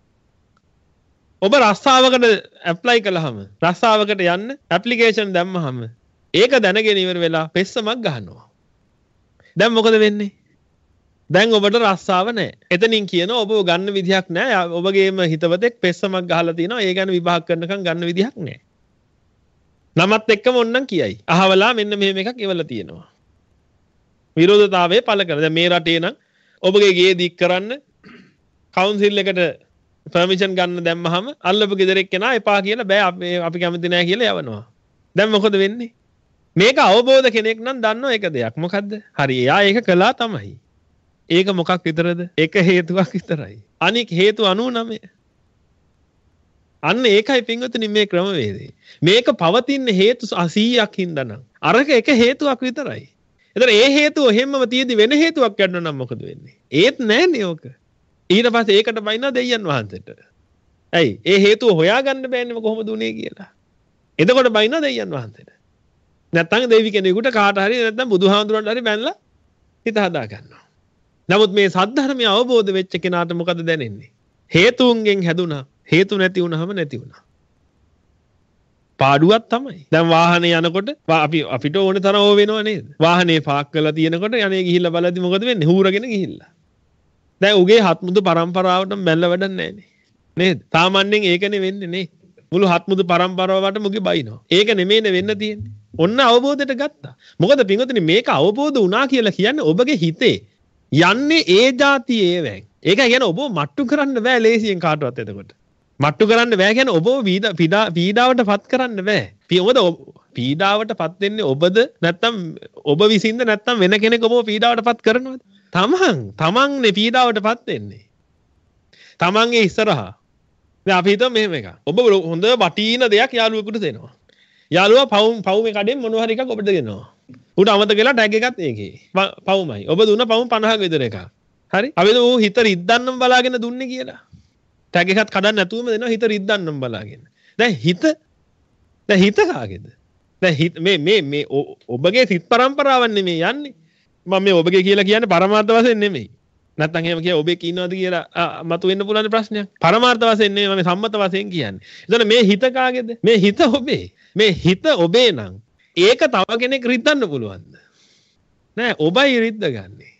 ඔබ රස්සාවකට ඇප්ලයි කළාම රස්සාවකට යන්න ඇප්ලිකේෂන් දැම්මහම ඒක දැනගෙන ඉවර වෙලා පෙස්සමක් ගහනවා. දැන් මොකද වෙන්නේ? දැන් ඔබට රස්සාව නැහැ. එතනින් කියනවා ඔබව ගන්න විදිහක් නැහැ. ඔබගේම හිතවතෙක් පෙස්සමක් ගහලා තිනවා. ඒ ගැන විභාග කරනකම් ගන්න විදිහක් නැහැ. නමත් එක්කම ඔන්නම් කියයි. අහවලා මෙන්න මෙහෙම එකක් ඉවලා තියෙනවා. විරෝධතාවය පළ කරන. දැන් මේ රටේ නම් ඔබගේ ගේ දික් කරන්න කවුන්සිල් එකට පර්මිෂන් ගන්න දැම්මහම අල්ලපු ගෙදරෙක් කෙනා එපා කියලා බෑ අපි අපි කැමති නැහැ කියලා යවනවා. දැන් මොකද වෙන්නේ? මේක අවබෝධ කෙනෙක් නම් දන්නව එක දෙයක්. මොකද්ද? හරි එයා ඒක කළා තමයි. ඒක මොකක් විතරද? එක හේතුවක් විතරයි. අනික හේතු අනූනමය. අන්න ඒකයි පින්වතුනි මේ ක්‍රමවේදය. මේක පවතින හේතු අසීයක් හින්දා නම් අරක එක හේතුවක් විතරයි. එතන ඒ හේතුව හැමම තියෙදි වෙන හේතුවක් ගන්න නම් මොකද වෙන්නේ? ඒත් නෑනේ ඕක. ඊට පස්සේ ඒකට බයිනවා දෙයයන් වහන්සේට. ඇයි? ඒ හේතුව හොයාගන්න බෑනේ කොහොමද උනේ කියලා. එතකොට බයිනවා දෙයයන් වහන්සේට. නැත්තම් දෙවි කෙනෙකුට කාට හරි නැත්තම් බුදුහාමුදුරන්ට හරි බැනලා හිත හදා ගන්නවා. නමුත් මේ සද්ධර්මය අවබෝධ වෙච්ච කෙනාට මොකද දැනෙන්නේ? හේතුන්ගෙන් හැදුනා. හේතු නැති වුනහම නැති වුණා. පාඩුවක් තමයි. දැන් වාහනේ යනකොට අපි අපිට ඕන තරම් ඕව වෙනව නේද? වාහනේ පාක් කරලා තියෙනකොට යන්නේ ගිහිල්ලා බලද්දි මොකද වෙන්නේ? හූරගෙන ගිහිල්ලා. දැන් උගේ හත්මුදු පරම්පරාවටම බැලලා වැඩක් නැහැ නේද? සාමාන්‍යයෙන් ඒකනේ වෙන්නේ නේ. මුළු හත්මුදු පරම්පරාවටම උගේ බයිනවා. ඒක නෙමෙයිනේ වෙන්න තියෙන්නේ. ඔන්න අවබෝධයට ගත්තා. මොකද පින්වතුනි මේක අවබෝධ වුණා කියලා කියන්නේ ඔබගේ හිතේ යන්නේ ඒ જાතියේ ඒවෙන්. ඒක කියන්නේ ඔබව මට්ටු කරන්න බෑ ලේසියෙන් කාටවත් එතකොට. මට්ටු කරන්න බෑ කියන්නේ ඔබව පීඩාවට පත් කරන්න බෑ. මොකද පීඩාවට පත් වෙන්නේ ඔබද නැත්නම් ඔබ විසින්ද නැත්නම් වෙන කෙනෙක් ඔබව පීඩාවට පත් කරනවද? තමන් තමන්නේ පීඩාවට පත් වෙන්නේ. තමන්ගේ ඉස්සරහා. දැන් අපි හිතමු මෙහෙම එකක්. ඔබ හොඳ වටින දෙයක් යාළුවෙකුට දෙනවා. යාළුවා පවුම් පවුමේ කඩෙන් මොනවා හරි එකක් ඔබට දෙනවා. උට අමතක වෙලා ටැග් එකක් ඒකේ. පවුමයි. ඔබ දුන්න පවුම් පනහක විතර එකක්. හරි? අපි ඌ හිත රිද්දන්නම් බලාගෙන දුන්නේ කියලා. ටැග් එකක් කඩන්න නැතුවම දෙනවා හිත රිද්දන්නම් බලාගෙන. දැන් හිත දැන් හිත කාගේද? දැන් හිත මේ මේ මේ ඔබගේ සිත් පරම්පරාවක් නෙමෙයි යන්නේ. මම මේ ඔබගේ කියලා කියන්නේ පරමාර්ථ වශයෙන් නෙමෙයි. නැත්නම් එහෙම කිය ඔබේ ඉන්නවද කියලා මතු වෙන්න පුළුවන් ප්‍රශ්නයක්. පරමාර්ථ වශයෙන් නෙමෙයි මම සම්මත වශයෙන් කියන්නේ. එතන මේ හිත කාගේද? මේ හිත ඔබේ. මේ හිත ඔබේ නම් ඒක තව කෙනෙක් රිද්දන්න පුළුවන්ද? නෑ ඔබයි රිද්දගන්නේ.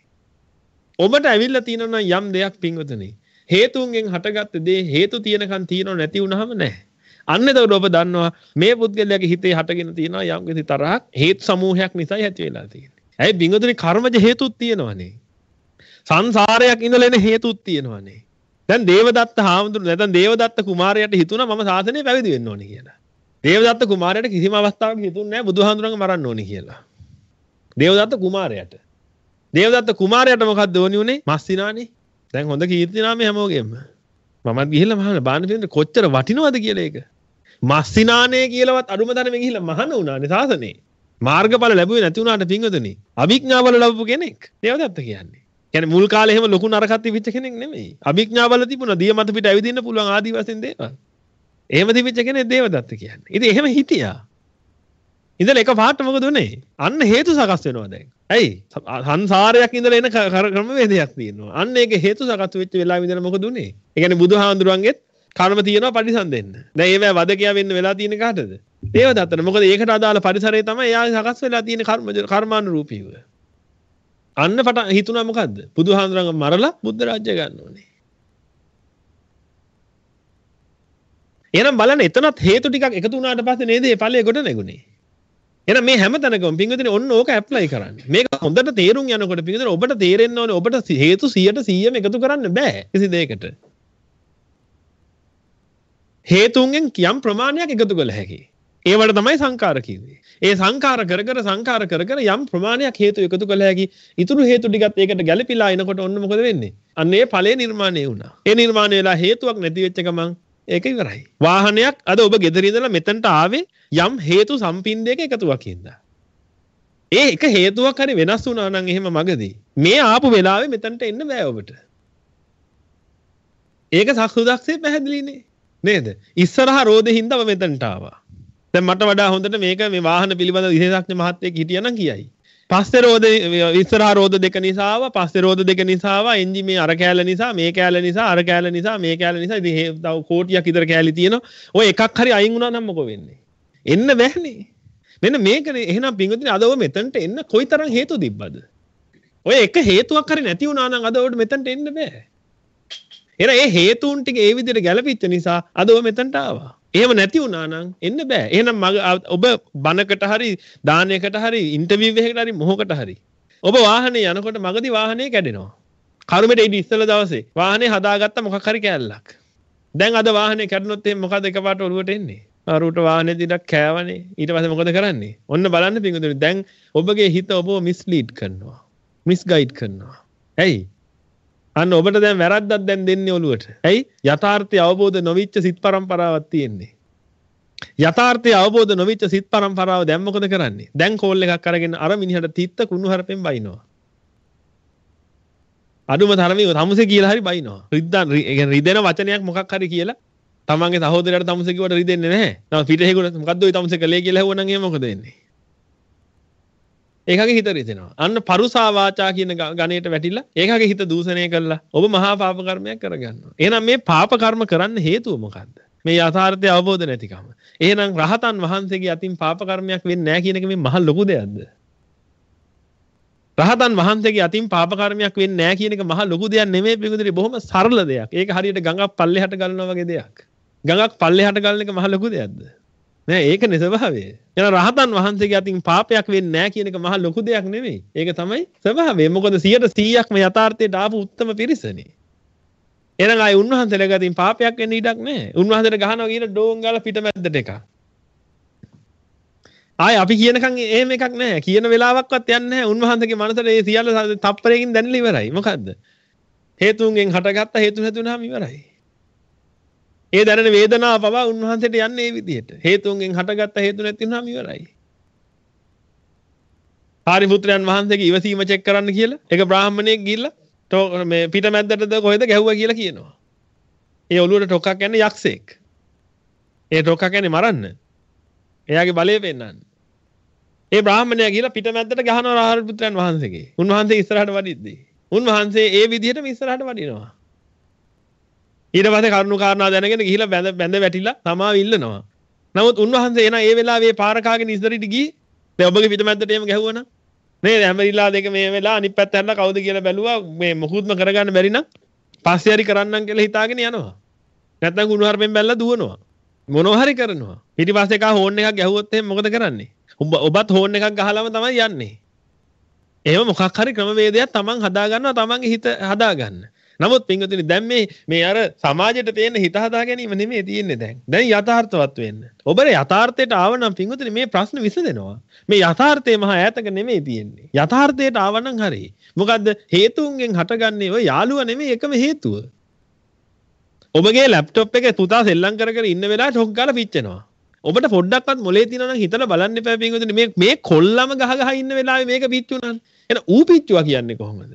ඔබට ඇවිල්ලා තියෙනවා නම් යම් දෙයක් පින්වතුනි. හේතුන්ගෙන් හටගත්ත දේ හේතු තියෙනකන් තියෙනව නැති වුනහම නෑ. අන්න එතකොට ඔබ දන්නවා මේ පුද්ගලයාගේ හිතේ හටගෙන තියෙනවා යම් කිසි තරහක් හේතු සමූහයක් නිසායි ඇති වෙලා තියෙන්නේ. ඇයි බින්දුනේ කර්මජ හේතුත් තියෙනවනේ. සංසාරයක් ඉඳලා එන හේතුත් තියෙනවනේ. දැන් දේවදත්ත හාමුදුරුවෝ නැත්නම් දේවදත්ත කුමාරයාට හිතුණා මම ශාසනය පැවිදි වෙන්න ඕනේ කියලා. දේවදත්ත කුමාරයාට කිසිම අවස්ථාවක හිතුන්නේ නැහැ බුදුහාමුදුරන්ව මරන්න ඕනේ කියලා. දේවදත්ත කුමාරයාට. දේවදත්ත කුමාරයාට මොකක්ද ඕනි උනේ? මස්සිනානේ. දැන් හොඳ කීර්ති නාමය හැමෝගෙම. මමත් ගිහිල්ලා මහාන බාන පිළිඳ කොච්චර වටිනවද කියලා ඒක. මස්සිනානේ කියලාවත් අඩුම තරමේ ගිහිල්ලා මහාන වුණානේ ශාසනේ. මාර්ගඵල ලැබුවේ නැති වුණාට පිංගුතුනි. අභිඥාවල ලැබපු කෙනෙක්. දේවදත්ත කියන්නේ. කියන්නේ මුල් කාලේ එහෙම ලොකු නරකක් තිබිච්ච කෙනෙක් නෙමෙයි. අභිඥාවල තිබුණා දිය මත පිට ඇවිදින්න පුළුවන් ආදි වශයෙන් දේවල්. එහෙම තිබිච්ච කෙනෙක් දේවදත්ත කියන්නේ. ඉතින් එහෙම හිටියා. ඉඳලා එක පාට මොකද උනේ? අන්න හේතු සකස් වෙනවා දැන්. ඇයි? සංසාරයක් ඉඳලා එන ක්‍රමවේදයක් තියෙනවා. අන්න ඒක හේතු සකස් වෙච්ච වෙලාවෙ ඉඳලා මොකද උනේ? ඒ කියන්නේ බුදුහාඳුරන්ගෙත් කර්ම තියෙනවා පරිසම් දෙන්න. දැන් ඒවැ වදකියා වෙන්න වෙලා තියෙන කාටද? දේවදත්තට. මොකද ඒකට අදාළ පරිසරය තමයි එයා සකස් වෙලා තියෙන කර්ම කර්මානුරූපීව. අන්න පට හිතුණා මොකද්ද? බුදුහාඳුරන්ව මරලා බුද්ධ රාජ්‍ය ගන්න ඕනේ. එහෙනම් බලන්න එතනත් හේතු ටිකක් එකතු වුණාට පස්සේ නේද මේ ඵලය ගොඩ නැගුණේ. එහෙනම් මේ හැම තැනකම පින්විතනේ ඔන්න ඕක ඇප්ලයි කරන්න. මේක හොඳට තේරුම් යනකොට පින්විතනේ ඔබට තේරෙන්න ඕනේ ඔබට හේතු සියයට සීයම එකතු කරන්න බෑ කිසි දෙයකට. හේතුන්ගෙන් යම් ප්‍රමාණයක් එකතු කළ හැකියි. ඒවට තමයි සංකාර කිව්වේ. ඒ සංකාර කර කර සංකාර කර කර යම් ප්‍රමාණයක් හේතු එකතු කළ හැකි. ඊතුරු හේතු ටිකත් ඒකට ගැළපීලා එනකොට ඔන්න මොකද වෙන්නේ? අන්න ඒ ඵලයේ නිර්මාණය වුණා. ඒ නිර්මාණය වෙලා හේතුවක් නැති වෙච්ච ගමන් ඒක ඉවරයි. වාහනයක් අද ඔබ ගෙදර ඉඳලා මෙතනට ආවේ යම් හේතු සම්පින්දයක එකතුවක් හින්දා. ඒ එක හේතුවක් හරි වෙනස් වුණා නම් එහෙම මගදී මේ ආපු වෙලාවේ මෙතනට එන්න බෑ ඔබට. ඒක සක්සුදක්සේ පැහැදිලිනේ. නේද? ඉස්සරහා රෝදේ හින්දා ඔබ මෙතනට ආවා. දැන් මට වඩා හොඳට මේක මේ වාහන පිළිබඳ විශේෂඥ මහත්තයෙක් හිටියනම් කියයි. පස්සේ රෝද ඉස්සරහා රෝද දෙක නිසා ආවා, පස්සේ රෝද දෙක නිසා ආවා, එන්ජින් මේ අර කෑල්ල නිසා, මේ කෑල්ල නිසා, අර කෑල්ල නිසා, මේ කෑල්ල නිසා ඉතින් තව කෝටියක් විතර කෑලි තියෙනවා. ඔය එකක් හරි අයින් වුණා නම් මොකෝ වෙන්නේ? එන්න බෑනේ. මෙන්න මේකනේ එහෙනම් පින්වතුනි අද ඔබ මෙතනට එන්න කොයිතරම් හේතු තිබ්බද? ඔය එක හේතුවක් හරි නැති වුණා නම් අද ඔබට මෙතනට එන්න බෑ. එහෙනම් ඒ හේතුන් ටික ඒ විදිහට ගැලපිච්ච නිසා අද ඔබ මෙතනට ආවා. එහෙම නැති වුණා නම් එන්න බෑ. එහෙනම් ඔබ බණකට හරි දානයකට හරි ඉන්ටර්විව් එකකට හරි මොහොකට හරි ඔබ වාහනේ යනකොට මගදී වාහනේ කැඩෙනවා. කරුමෙට ඉදි ඉස්සල දවසේ වාහනේ හදාගත්ත මොකක් හරි කෑල්ලක්. දැන් අද වාහනේ කැඩුනොත් එහෙනම් මොකද එකපාරට ඔළුවට එන්නේ? අරුට වාහනේ දිනක් කෑවනේ. ඊට පස්සේ මොකද කරන්නේ? ඔන්න බලන්න පිටුදුනේ දැන් ඔබගේ හිත ඔබව මිස්ලීඩ් කරනවා. මිස්ගයිඩ් කරනවා. ඇයි? අන්න ඔබට දැන් වැරද්දක් දැන් දෙන්නේ ඔළුවට. ඇයි? යථාර්ථය අවබෝධ නොවිච්ච සිත් පරම්පරාවක් තියෙන්නේ. යථාර්ථය අවබෝධ නොවිච්ච සිත් පරම්පරාව දැන් මොකද කරන්නේ? දැන් කෝල් එකක් අරගෙන අර මිනිහට තිත්ත කුණු හරපෙන් බයිනවා. අඩුම තරමේ තමුසේ කියලා හරි බයිනවා. රිද්දන් ඒ කියන්නේ රිදෙන වචනයක් මොකක් හරි කියලා තමන්ගේ සහෝදරයාට තමුසේ කිව්වට රිදෙන්නේ නැහැ. නම පිටේකුණ මොකද්ද ඔය තමුසේ කළේ කියලා ඇහුවනම් එහෙම මොකද වෙන්නේ? ඒකගේ හිත රිදෙනවා. අන්න පරුසා වාචා කියන ගණයට වැටිලා ඒකගේ හිත දූෂණය කළා. ඔබ මහා පාප කර්මයක් කරගන්නවා. එහෙනම් මේ පාප කර්ම කරන්න හේතුව මොකද්ද? මේ යථාර්ථය අවබෝධ නැතිකම. එහෙනම් රහතන් වහන්සේගේ අතින් පාප කර්මයක් වෙන්නේ නැහැ කියන එක මේ මහ ලොකු දෙයක්ද? රහතන් වහන්සේගේ අතින් පාප කර්මයක් වෙන්නේ නැහැ කියන එක මහ ලොකු දෙයක් නෙමෙයි පිටුදේ බොහොම සරල දෙයක්. ඒක හරියට ගඟක් පල්ලෙහාට ගලනවා වගේ දෙයක්. ගඟක් පල්ලෙහාට ගලන එක මහ ලොකු දෙයක්ද? නෑ ඒකනේ ස්වභාවය. එන රහතන් වහන්සේගේ අතින් පාපයක් වෙන්නේ නැහැ කියන එක මහ ලොකු දෙයක් නෙමෙයි. ඒක තමයි ස්වභාවය. මොකද සියයට සීයක්ම යථාර්ථයට ආපු උත්තම පිරිසනේ. එහෙනම් ආයි උන්වහන්සේලා ගතින් පාපයක් වෙන්න ඉඩක් නැහැ. උන්වහන්සේට ගහනවා කියන ඩෝන් ගාලා පිටමැද්දට එකක්. ආයි අපි කියනකම් එහෙම එකක් නැහැ. කියන වෙලාවක්වත් යන්නේ නැහැ. උන්වහන්සේගේ මනසට මේ සියල්ල තප්පරයකින් දැනලා ඉවරයි. මොකද්ද? හේතුන්ගෙන් හටගත්ත හේතු නැතුණාම ඉවරයි. ඒ දැනෙන වේදනාව පවා උන්වහන්සේට යන්නේ මේ විදිහට. හේතුන්ගෙන් හටගත්ත හේතු නැති වුණාම ඉවරයි. පාරිපුත්‍රයන් වහන්සේගේ ඉවසීම චෙක් කරන්න කියලා එක බ්‍රාහමණයෙක් ගිහිල්ලා මේ පිටමැද්දටද කොහෙද ගැහුවා කියලා කියනවා. ඒ ඔළුවට ටොක්කක් යන්නේ යක්ෂයෙක්. ඒ ටොක්කක් යන්නේ මරන්න. එයාගේ බලය පෙන්නන්න. ඒ බ්‍රාහමණයා ගිහිල්ලා පිටමැද්දට ගහනවා පාරිපුත්‍රයන් වහන්සේගේ. උන්වහන්සේ ඉස්සරහට වඩිද්දී. උන්වහන්සේ ඒ විදිහටම ඉස්සරහට වඩිනවා. ඊට පස්සේ කරුණු කාරණා දැනගෙන ගිහිල්ලා බැඳ බැඳ වැටිලා සමාව ඉල්ලනවා. නමුත් උන්වහන්සේ එන ඒ වෙලාවේ පාර කාගෙන ඉස්සරහට ගියේ. දැන් ඔබගේ පිටමැද්දට එහෙම ගැහුවනම් නේද? හැමරිලා දෙක මේ වෙලාව අනිත් පැත්ත හැරලා කවුද කියලා බැලුවා. මේ මොකුත්ම කරගන්න බැරි නම් පස්සේ හරි කරන්නම් කියලා හිතාගෙන යනවා. නැත්නම් කුණු හරපෙන් බැලලා දුවනවා. මොනවා හරි කරනවා. ඊට පස්සේ කා හෝන් එකක් ගැහුවොත් එහෙම මොකද කරන්නේ? ඔබ ඔබත් හෝන් එකක් ගහලාම තමයි යන්නේ. එහෙම මොකක් හරි ක්‍රමවේදයක් තමන් හදා ගන්නවා තමන්ගේ හිත හදා ගන්න. නමුත් පින්වතුනි දැන් මේ මේ අර සමාජයට තියෙන හිත හදා ගැනීම නෙමෙයි තියෙන්නේ දැන්. දැන් යථාර්ථවත් වෙන්න. ඔබේ යථාර්ථයට ආව නම් පින්වතුනි මේ ප්‍රශ්න විසඳෙනවා. මේ යථාර්ථය මහා ඈතක නෙමෙයි තියෙන්නේ. යථාර්ථයට ආව නම් හරි. මොකද්ද හේතුන්ගෙන් හටගන්නේ ඔය යාළුවා නෙමෙයි එකම හේතුව. ඔබගේ ලැප්ටොප් එකේ පුතා සෙල්ලම් කර කර ඉන්න වෙලාවට ටොක් ගාලා පිච්චෙනවා. ඔබට පොඩ්ඩක්වත් මොලේ තියෙනවා නම් හිතලා බලන්න එපා පින්වතුනි මේ මේ කොල්ලම ගහ ගහ ඉන්න වෙලාවේ මේක පිච්චුණා. එහෙනම් ඌ පිච්චුවා කියන්නේ කොහොමද?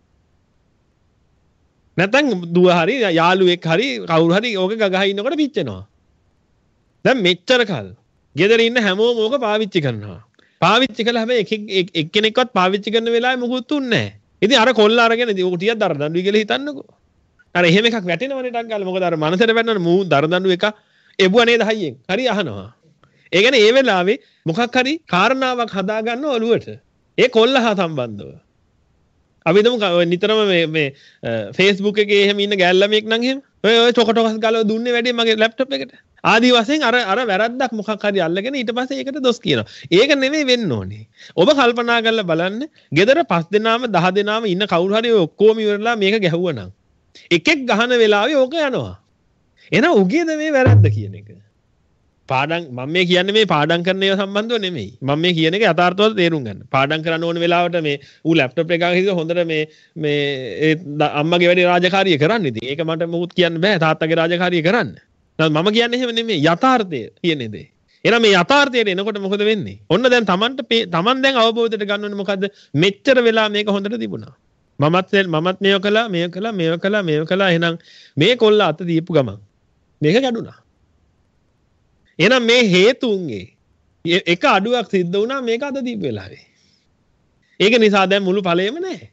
නැත්නම් දුව හරි යාළුවෙක් හරි කවුරු හරි ඕක ගගහ ඉන්නකොට පිච්චෙනවා. දැන් මෙච්චර කල් ගෙදර ඉන්න හැමෝම ඕක පාවිච්චි කරනවා. පාවිච්චි කළා හැබැයි එක්කෙනෙක්වත් පාවිච්චි කරන වෙලාවේ මොකුත් උන්නේ නැහැ. ඉතින් අර කොල්ල අරගෙන ඉතින් ඌ ටිකක් දරදඬුයි කියලා හිතන්නකෝ. අර එහෙම එකක් වැටෙනවනේ ටක් ගාලා. මොකද අර මනසට වැටෙනවනේ මූ දරදඬු එක එබුවා නේද හයියෙන්. හරි අහනවා. ඒ කියන්නේ ඒ වෙලාවේ මොකක් හරි කාරණාවක් හදා ගන්න ඔළුවට. ඒ කොල්ල හා සම්බන්ධව. අපි හිතමු නිතරම මේ මේ Facebook එකේ එහෙම ඉන්න ගෑල් ළමෙක් නම් එහෙම ඔය ඔය චොක ටොකස් ගාලා දුන්නේ වැඩි මගේ ලැප්ටොප් එකට. ආදි වශයෙන් අර අර වැරද්දක් මොකක් හරි අල්ලගෙන ඊට පස්සේ ඒකට දොස් කියනවා. ඒක නෙමෙයි වෙන්න ඕනේ. ඔබ කල්පනා කරලා බලන්න, ගෙදර පස් දෙනාම දහ දෙනාම ඉන්න කවුරු හරි ඔක්කොම ඉවරලා මේක ගැහුවනම් එකෙක් ගහන වෙලාවේ ඕක යනවා. එහෙනම් උගේද මේ වැරද්ද කියන එක. පාඩම් මම මේ කියන්නේ මේ පාඩම් කරන ඒවා සම්බන්ධව නෙමෙයි. මම මේ කියන එක යථාර්ථවත් තේරුම් ගන්න. පාඩම් කරන්න ඕන වෙලාවට මේ ඌ ලැප්ටොප් එකක් හිටිය හොඳට මේ මේ අම්මගේ වැඩේ රාජකාරිය කරන්න ඉතින්. ඒක මට මොකුත් කියන්න බෑ තාත්තගේ රාජකාරිය කරන්න. මම කියන්නේ එහෙම නෙමෙයි යථාර්ථය කියන දේ. එහෙනම් මේ යථාර්ථයට එනකොට මොකද වෙන්නේ? ඔන්න දැන් Tamanට Taman දැන් අවබෝධයට ගන්න ඕනේ මොකද්ද? මෙච්චර වෙලා මේක හොඳට තිබුණා. මමත් මමත් මේව කළා, මේව කළා, මේව කළා, මේව කළා. එහෙනම් මේ කොල්ල අත දීපු ගමන් මේක ගැඩුණා. එහෙනම් මේ හේතුන්ගේ එක අඩුවක් සිද්ධ වුණා මේක අද දීපු වෙලාවේ. ඒක නිසා දැන් මුළු ඵලෙම නැහැ.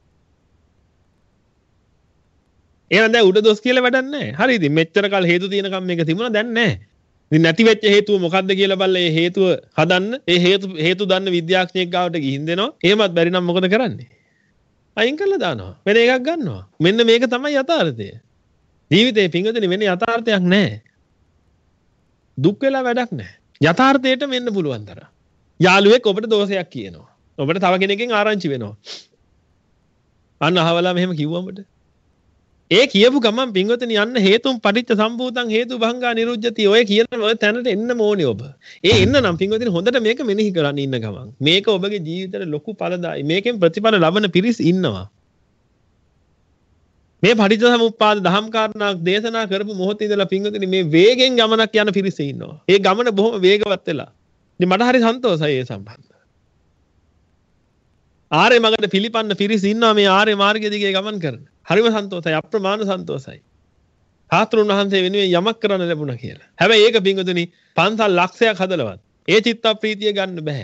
එහෙනම් දැන් උඩ දොස් කියලා වැඩක් නැහැ. හරි ඉතින් මෙච්චර කල් හේතු තියෙනකම් මේක තිබුණා දැන් නැහැ. ඉතින් නැති වෙච්ච හේතුව මොකද්ද කියලා බලලා ඒ හේතුව හදන්න ඒ හේතු හේතු දන්න විද්‍යාඥයෙක් ගාවට ගිහින් දෙනවා. එහෙමත් බැරි නම් මොකද කරන්නේ? අයින් කරලා දානවා. වෙන එකක් ගන්නවා. මෙන්න මේක තමයි යථාර්ථය. ජීවිතේ පිංගුතුනි වෙන යථාර්ථයක් නැහැ. දුක් වෙලා වැඩක් නැහැ. යථාර්ථයට මෙන්න පුළුවන් තරම්. යාළුවෙක් ඔබට දෝෂයක් කියනවා. ඔබට තව කෙනෙක්ගෙන් ආරංචි වෙනවා. අන්න අහවලා මෙහෙම කිව්වඹට. ඒ කියපු ගමන් පින්වතුනි යන්න හේතුන් පටිච්ච සම්භූතං හේතු භංගා නිරුද්ධති. ඔය කියන ඔය තැනට එන්න ඕනේ ඔබ. ඒ එන්න නම් පින්වතුනි හොඳට මේක මෙනෙහි කරන්න ඉන්න ගමන්. මේක ඔබගේ ජීවිතේට ලොකු ඵලදායි. මේකෙන් ප්‍රතිඵල ලබන පිරිස් ඉන්නවා. මේ පටිච්ච සමුප්පාද දහම් කාරණාවක් දේශනා කරපු මොහොතේ ඉඳලා පින්වතුනි මේ වේගෙන් ගමනක් යන පිරිස ඉන්නවා. ඒ ගමන බොහොම වේගවත් වෙලා. ඉතින් මට හරි සන්තෝෂයි ඒ සම්බන්ධව. ආර්ය මගට පිළිපන්න පිරිස ඉන්නවා මේ ආර්ය මාර්ගය දිගේ ගමන් කරන. හරිම සන්තෝෂයි අප්‍රමාණ සන්තෝෂයි. හාත්‍රුන් වහන්සේ වෙනුවෙන් යමක් කරන්න ලැබුණා කියලා. හැබැයි ඒක පින්වතුනි පන්සල් ලක්ෂයක් හදලවත් ඒ චිත්ත ප්‍රීතිය ගන්න බෑ.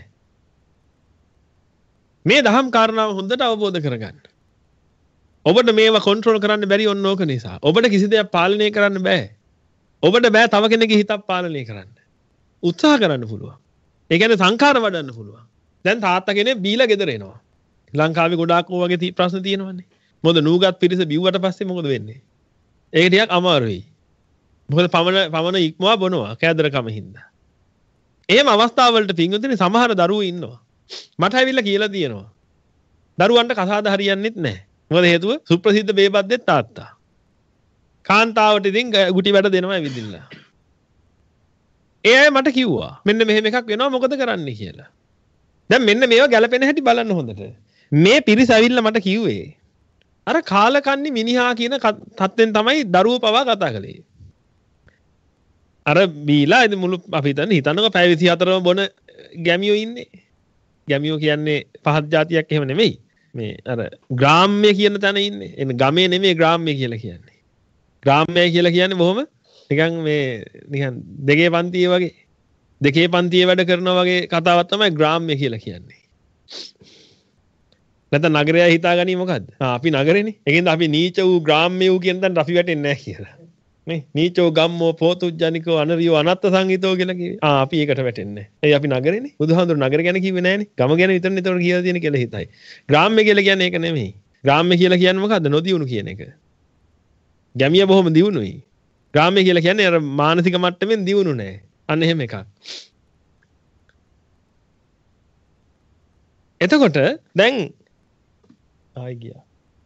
මේ දහම් කාරණාව හොඳට අවබෝධ කරගන්න. ඔබට මේවා කන්ට්‍රෝල් කරන්න බැරි ඔන්න ඕක නිසා. ඔබට කිසි දෙයක් පාලනය කරන්න බෑ. ඔබට බෑ තව කෙනෙකුගේ හිතක් පාලනය කරන්න. උත්සාහ කරන්න පුළුවන්. ඒ කියන්නේ සංඛාර වඩන්න පුළුවන්. දැන් තාත්තා කෙනෙක් බීලා ගෙදර එනවා. ලංකාවේ ගොඩාක් ඕ වගේ ප්‍රශ්න තියෙනවනේ. මොකද නූගත් පිරිස බිව්වට පස්සේ මොකද වෙන්නේ? ඒක ටිකක් අමාරුයි. මොකද පමණ පමණ ඉක්මවා බොනවා කෑදරකම හින්දා. එහෙම අවස්ථාවවලට පින්වතුනි සමහර දරුවෝ ඉන්නවා. මට ඇවිල්ලා කියලා තියෙනවා. දරුවන්ට කසාද හරියන්නේත් නැහැ. මොකද හේතුව සුප්‍රසිද්ධ බේබද්දේ තාත්තා. කාන්තාවට ඉතින් ගුටි වැඩ දෙනවා ඇවිදින්න. ඒ අය මට කිව්වා මෙන්න මෙහෙම එකක් වෙනවා මොකද කරන්න කියලා. දැන් මෙන්න මේවා ගැලපෙන හැටි බලන්න හොඳට. මේ පිරිස ඇවිල්ලා මට කිව්වේ අර කාලකන්ණි මිනිහා කියන තත්ත්වෙන් තමයි දරුවෝ පවා කතා කළේ. අර බීලා ඉතින් මුළු අපි හිතන්නේ හිතන්නකෝ පැය විසි හතරම බොන ගැමියෝ ඉන්නේ. ගැමියෝ කියන්නේ පහත් జాතියක් එහෙම නෙමෙයි. මේ අර ග්‍රාම්‍ය කියන තැන ඉන්නේ. එන්නේ ගමේ නෙමෙයි ග්‍රාම්‍ය කියලා කියන්නේ. ග්‍රාම්‍ය කියලා කියන්නේ බොහොම නිකන් මේ නිකන් දෙකේ පන්තියේ වගේ දෙකේ පන්තියේ වැඩ කරනවා වගේ කතාවක් තමයි ග්‍රාම්‍ය කියලා කියන්නේ. නැත්නම් නගරය හිතාගනි මොකද්ද? ආ අපි නගරේනේ. ඒකෙන්ද අපි නීච වූ ග්‍රාම්‍ය වූ කියන තැනට අපි වැටෙන්නේ නැහැ කියලා. නේ නීචෝ ගම්මෝ පෝතුජ්ජනිකෝ අනරියෝ අනත්ත සංගීතෝ කියලා කිව්වේ. ආ අපි ඒකට වැටෙන්නේ නැහැ. ඒ අපි නගරේනේ. බුදුහාමුදුරු නගර ගැන කිව්වේ නැහනේ. ගම ගැන විතරනේ ඒතකොට කියලා තියෙන කියලා හිතයි. ග්‍රාම්‍ය කියලා කියන්නේ ඒක නෙමෙයි. ග්‍රාම්‍ය කියලා කියන්නේ මොකද්ද? නොදියුණු කියන එක. ගැමිය බොහොම දියුණුයි. ග්‍රාම්‍ය කියලා කියන්නේ අර මානසික මට්ටමින් දියුණු නැහැ. අන්න එහෙම එකක්. එතකොට දැන් ආයි ගියා.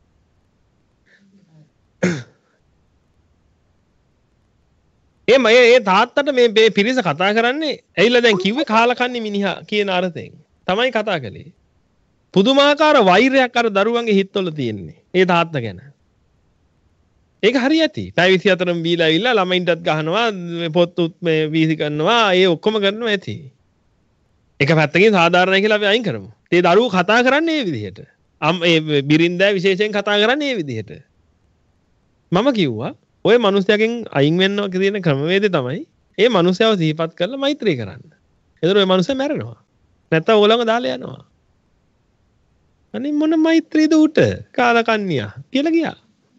ඒ මම ඒ තාත්තට මේ මේ පිරිස කතා කරන්නේ ඇයිලා දැන් කිව්වේ කාලකන්ණි මිනිහා කියන අර්ථයෙන් තමයි කතා කළේ. පුදුමාකාර වෛරයක් අර දරුවන්ගේ හිතවල තියෙන්නේ. ඒ තාත්තා ගැන. ඒක හරි ඇති. පැය විසි හතරම බීලා ඇවිල්ලා ළමයින්ටත් ගහනවා, පොත්තුත් මේ වීසි කරනවා, ඒ ඔක්කොම කරනවා ඇති. එක පැත්තකින් සාධාරණයි කියලා අපි අයින් කරමු. ඒ දරුවෝ කතා කරන්නේ මේ විදිහට. අම් ඒ බිරින්දෑ විශේෂයෙන් කතා කරන්නේ මේ විදිහට. මම කිව්වා ඔය මිනිස්යාගෙන් අයින් වෙන්න තියෙන ක්‍රමවේදය තමයි ඒ මිනිස්යාව සිහිපත් කරලා මෛත්‍රී කරන්න. එතකොට ඔය මනුස්සයා මැරෙනවා. නැත්තම් ඕලඟ දාලා යනවා. අනේ මොන මෛත්‍රීද උට කාලකන්‍යා කියලා ගියා.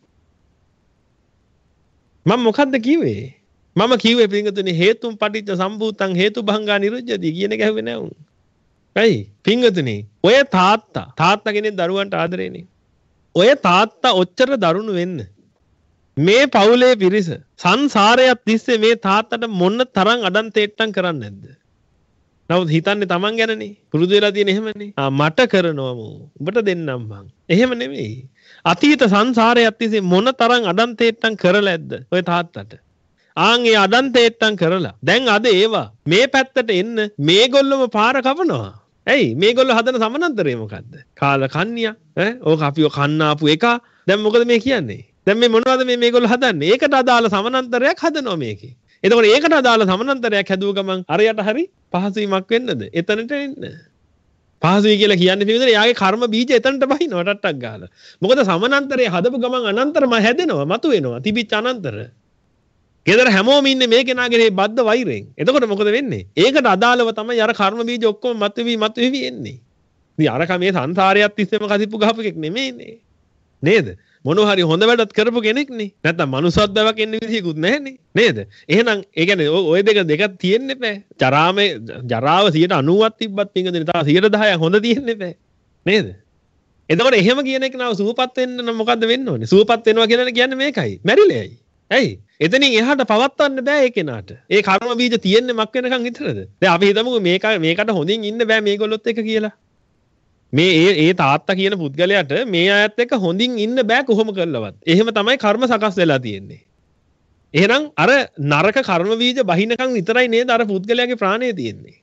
මම මොකද්ද කිව්වේ? මම කිව්වේ පින්වතුනි හේතුම් පටිච්ච සම්භූතං හේතුභංගා නිරුද්ධති කියන එක ඇහුවේ නෑ උන්. ඇයි? පින්වතුනි ඔය තාත්තා තාත්තා කෙනෙක් දරුවන්ට ආදරේනේ. ඔය තාත්තා ඔච්චර දරුණු වෙන්න මේ පවුලේ පිරිස සංසාරයක් තිස්සේ මේ තාත්තට මොන තරම් අඩන් තේට්ටම් කරන්නේ නැද්ද? නමුත් හිතන්නේ Taman ගැනනේ. පුරුදු වෙලා තියෙන එහෙමනේ. ආ මට කරනවා මෝ. උඹට දෙන්නම් මං. එහෙම නෙමෙයි. අතීත සංසාරයක් තිස්සේ මොන තරම් අඩන් තේට්ටම් කරලා ඇද්ද ඔය තාත්තට? ආන් ඒ අඩන් තේට්ටම් කරලා දැන් අද ඒවා මේ පැත්තට එන්න මේගොල්ලොම පාර කපනවා. ඇයි මේගොල්ලෝ හදන සමානතරය මොකද්ද? කාල කන්‍යා ඈ ඕක අපිව කන්න ආපු එක. දැන් මොකද මේ කියන්නේ? දැන් මේ මොනවද මේ මේගොල්ලෝ හදන්නේ? ඒකට අදාළ සමානතරයක් හදනවා මේකේ. එතකොට ඒකට අදාළ සමානතරයක් හැදුව ගමන් අරයට හරි පහසුවීමක් වෙන්නද? එතනට එන්න. පහසුවී කියලා කියන්නේ පිළිදෙන යාගේ කර්ම බීජ එතනට බහිනවා ටට්ටක් ගාලා. මොකද සමානතරය හදපු ගමන් අනන්තරම හැදෙනවා, මතු වෙනවා. තිබිච්ච අනන්තර. ගෙදර හැමෝම ඉන්නේ මේ කෙනාගේ මේ බද්ධ වෛරයෙන්. එතකොට මොකද වෙන්නේ? ඒකට අදාළව තමයි අර කර්ම බීජ ඔක්කොම මතුවී මතුවී එන්නේ. ඉතින් අරක මේ සංසාරයත් තිස්සේම කසිප්පු ගහපු එකක් නෙමෙයිනේ. නේද? මොනවා හරි හොඳ වැඩක් කරපු කෙනෙක්නේ. නැත්තම් මනුස්සත් බවක් එන්න විදියකුත් නැහැනේ. නේද? එහෙනම් ඒ කියන්නේ ওই දෙක දෙකක් තියෙන්න බෑ. ජරාමේ ජරාව සියයට අනූවක් තිබ්බත් පින්ගදෙන තා සියයට දහයක් හොඳ තියෙන්න බෑ. නේද? එතකොට එහෙම කියන එක නව සුවපත් වෙන්න නම් මොකද්ද වෙන්න ඕනේ? සුවපත් වෙනවා කියලා කියන්නේ මේකයි. මැරිලෙයි. ඇයි? එතනින් එහාට පවත්වන්න බෑ ඒ කෙනාට. ඒ කර්ම බීජ තියෙන්නේ මක් වෙනකන් විතරද? දැන් අපි හිතමුකෝ මේක මේකට හොඳින් ඉන්න බෑ මේගොල්ලොත් එක්ක කියලා. මේ ඒ ඒ තාත්තා කියන පුද්ගලයාට මේ අයත් එක්ක හොඳින් ඉන්න බෑ කොහොම කළවත්. එහෙම තමයි කර්ම සකස් වෙලා තියෙන්නේ. එහෙනම් අර නරක කර්ම බීජ බහිනකන් විතරයි නේද අර පුද්ගලයාගේ ප්‍රාණය තියෙන්නේ.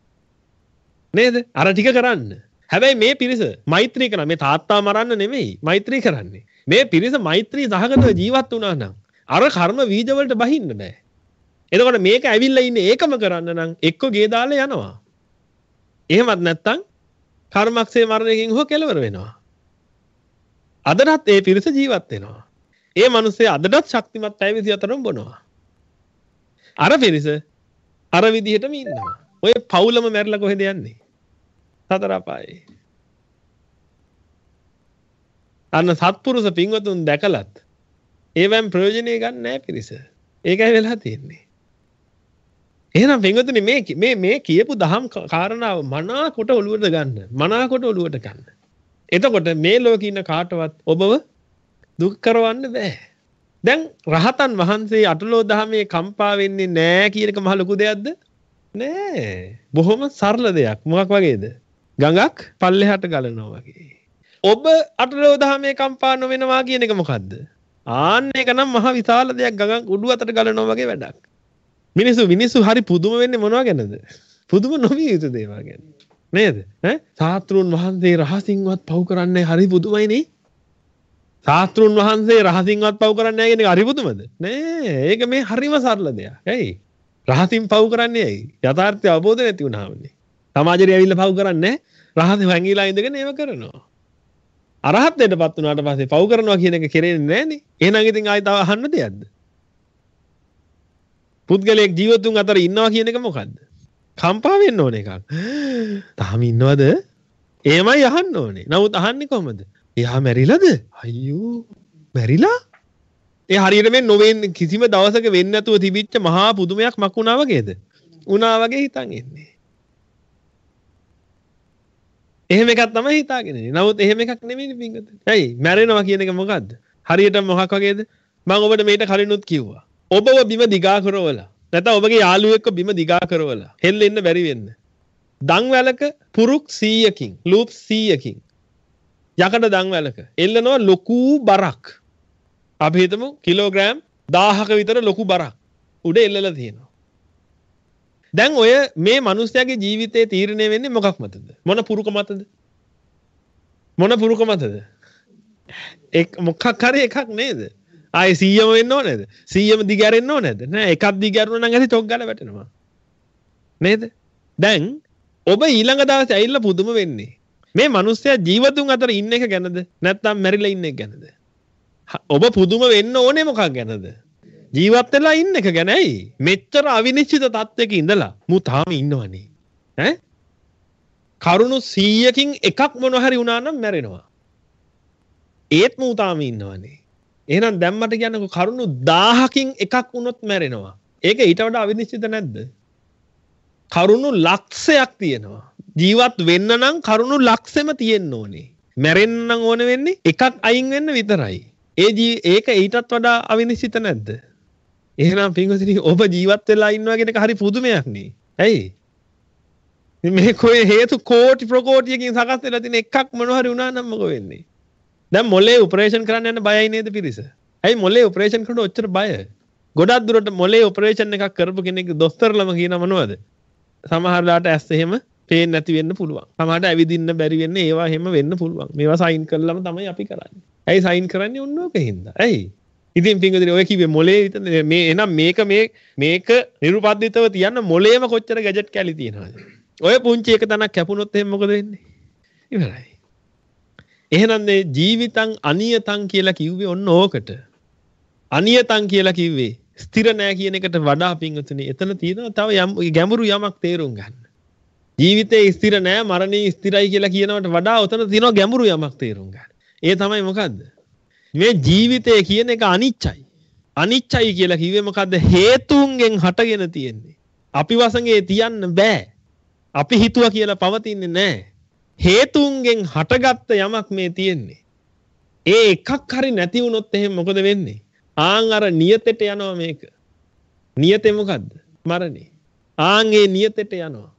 නේද? අර ටික කරන්න. හැබැයි මේ පිරිස මෛත්‍රී කරන මේ තාත්තා මරන්න නෙමෙයි මෛත්‍රී කරන්නේ. මේ පිරිස මෛත්‍රී සහගතව ජීවත් වුණා නම් අර කර්ම බීජ වලට බහින්න බෑ. එතකොට මේක ඇවිල්ලා ඉන්නේ ඒකම කරන්න නම් එක්ක ගේ දාලා යනවා. එහෙමත් නැත්තම් කර්මක්ෂේ මරණයකින් හෝ කෙලවර වෙනවා. අදටත් ඒ පිරිස ජීවත් වෙනවා. ඒ මිනිස්සේ අදටත් ශක්තිමත් පැය විසිහතරම බොනවා. අර පිරිස අර විදිහටම ඉන්නවා. ඔය පවුලම මැරිලා කොහෙද යන්නේ? සතර අපායේ. අන්න සත්පුරුෂ පින්වතුන් දැකලත් ඒවෙන් ප්‍රයෝජනෙ ගන්න නැහැ පිරිස. ඒකයි වෙලා තියෙන්නේ. එහෙනම් පින්වතුනි මේ මේ මේ කියපු දහම් කාරණාව මනාකොට ඔළුවට ගන්න. මනාකොට ඔළුවට ගන්න. එතකොට මේ ලෝකේ ඉන්න කාටවත් ඔබව දුක් කරවන්න බෑ. දැන් රහතන් වහන්සේ අටලෝ දහමේ කම්පා වෙන්නේ නෑ කියන එක මහ ලොකු දෙයක්ද? නෑ. බොහොම සරල දෙයක්. මොකක් වගේද? ගඟක් පල්ලෙහාට ගලනවා වගේ. ඔබ අටලෝ දහමේ කම්පා නොවෙනවා කියන එක මොකද්ද? ආන්න ඒක නම් මහ විශාල දෙයක් ගඟක් උඩු අතට ගලනවා වගේ වැඩක්. මිනිස්සු මිනිස්සු හරි පුදුම වෙන්නේ මොනවා ගැනද? පුදුම නොවිය යුතු දේවල් ගැන. නේද? ඈ සාත්‍රුන් වහන්සේ රහසින්වත් පව් කරන්නේ හරි පුදුමයිනේ. සාත්‍රුන් වහන්සේ රහසින්වත් පව් කරන්නේ නැහැ කියන එක හරි පුදුමද? නෑ. ඒක මේ හරිම සරල දෙයක්. ඇයි? රහසින් පව් කරන්නේ ඇයි? යථාර්ථය අවබෝධ නැති වුණාමනේ. සමාජයට ඇවිල්ලා පව් කරන්නේ නැහැ. රහසින් වැංගිලා ඉඳගෙන ඒව කරනවා. අරහත්ත්වයටපත් වුණාට පස්සේ පව් කරනවා කියන එක කෙරෙන්නේ නැහනේ. එහෙනම් ඉතින් ආයි තව අහන්න දෙයක්ද? පුද්ගලයෙක් ජීවතුන් අතර ඉන්නවා කියන එක මොකද්ද? කම්පා වෙන්න ඕන එකක්. තාම ඉන්නවද? එහෙමයි අහන්න ඕනේ. නමුත් අහන්නේ කොහමද? එයා මැරිලාද? අයියෝ මැරිලා? ඒ හරියට මේ නොවෙන්නේ කිසිම දවසක වෙන්නේ නැතුව තිබිච්ච මහා පුදුමයක් මක් වුණා වගේද? වුණා වගේ හිතන් ඉන්නේ. එහෙම එකක් තමයි හිතාගෙන ඉන්නේ. නමුත් එහෙම එකක් නෙමෙයි පිංගත. ඇයි? මැරෙනවා කියන එක මොකද්ද? හරියට මොකක් වගේද? මම ඔබට මේකට කලිනුත් කිව්වා. ඔබව බිම දිගා කරවලා නැත්නම් ඔබගේ යාළුවෙක්ව බිම දිගා කරවලා හෙල්ලෙන්න බැරි වෙන්න. දන් වැලක පුරුක් සීයකින් ලූප් සීයකින් යකඩ දන් වැලක එල්ලනවා ලොකු බරක්. අපි හිතමු කිලෝග්‍රෑම් දහයක විතර ලොකු බරක් උඩ එල්ලලා තියෙනවා. දැන් ඔය මේ මිනිස්යාගේ ජීවිතේ තීරණය වෙන්නේ මොකක් මතද? මොන පුරුක මතද? මොන පුරුක මතද? එක් මොකක් හරි එකක් නේද? ආයේ සීයම වෙන්න ඕනේද? සීයම දිගැරෙන්න ඕනේද? නෑ එකක් දිගැරුණා නම් ඇති චොක් ගාලා වැටෙනවා. නේද? දැන් ඔබ ඊළඟ දවසේ ඇවිල්ලා පුදුම වෙන්නේ. මේ මිනිස්සයා ජීවතුන් අතර ඉන්න එක ගැනද? නැත්නම් මැරිලා ඉන්න එක ගැනද? ඔබ පුදුම වෙන්න ඕනේ මොකක් ගැනද? ජීවත් වෙලා ඉන්න එක ගැනයි. මෙච්චර අවිනිශ්චිත තත්ත්වයක ඉඳලා මු තාම ඉන්නවනේ. ඈ කරුණු සීයකින් එකක් මොන හරි වුණා නම් මැරෙනවා. ඒත් මූ තාම ඉන්නවනේ. එහෙනම් දැන් මට කියන්නකො කරුණු දහයකින් එකක් වුණොත් මැරෙනවා. ඒක ඊට වඩා අවිනිශ්චිත නැද්ද? කරුණු ලක්ෂයක් තියෙනවා. ජීවත් වෙන්න නම් කරුණු ලක්ෂෙම තියෙන්න ඕනේ. මැරෙන්න නම් ඕන වෙන්නේ එකක් අයින් වෙන්න විතරයි. ඒ ජී ඒක ඊටත් වඩා අවිනිශ්චිත නැද්ද? එහෙනම් පින්වතුනි ඔබ ජීවත් වෙලා ඉන්නවා කියන එක හරි පුදුමයක් නේ. ඇයි? මේ කොයි හේතු කෝටි ප්‍රකෝටියකින් සකස් වෙලා තියෙන එකක් මොනවා හරි වුණා නම් මොකෝ වෙන්නේ? දැන් මොලේ ඔපරේෂන් කරන්න යන බයයි නේද පිරිස? ඇයි මොලේ ඔපරේෂන් කරනකොට ඔච්චර බය? ගොඩක් දුරට මොලේ ඔපරේෂන් එකක් කරපු කෙනෙක් දොස්තරලම කියන මොනවද? සමහරලාට ඇස් එහෙම පේන්නේ නැති වෙන්න පුළුවන්. සමහරට ඇවිදින්න බැරි වෙන්නේ ඒවා එහෙම වෙන්න පුළුවන්. මේවා සයින් කරලම තමයි අපි කරන්නේ. ඇයි සයින් කරන්නේ ඔන්න ඕකෙන්ද? ඇයි? ඉතින් පින්වතුනි ඔය කිව්වේ මොලේ මේ එහෙනම් මේක මේ මේක නිරුපද්දිතව තියන්න මොලේම කොච්චර ගැජට් කැලි තියනවද? ඔය පුංචි එක තනක් කැපුණොත් එහෙනම් මොකද වෙන්නේ? ඉවරයි. එහෙනම් මේ ජීවිතං අනියතං කියලා කිව්වේ ඔන්න ඕකට. අනියතං කියලා කිව්වේ ස්ථිර නෑ කියන එකට වඩා පින්වතුනි එතන තියෙනවා තව යම් ගැඹුරු යමක් තේරුම් ගන්න. ජීවිතේ ස්ථිර නෑ මරණේ ස්ථිරයි කියලා කියනවට වඩා උතන තියෙනවා ගැඹුරු යමක් තේරුම් ගන්න. ඒ තමයි මොකද්ද? මේ ජීවිතය කියන එක අනිච්චයි. අනිච්චයි කියලා කිව්වේ මොකද්ද? හේතුන්ගෙන් හටගෙන තියෙන්නේ. අපි වසඟේ තියන්න බෑ. අපි හිතුවා කියලා පවතින්නේ නෑ. හේතුන්ගෙන් හටගත්ත යමක් මේ තියෙන්නේ. ඒ එකක් හරි නැති වුණොත් එහෙනම් මොකද වෙන්නේ? ආන් අර නියතෙට යනවා මේක. නියතේ මොකද්ද? මරණේ. ආන් ඒ නියතෙට යනවා.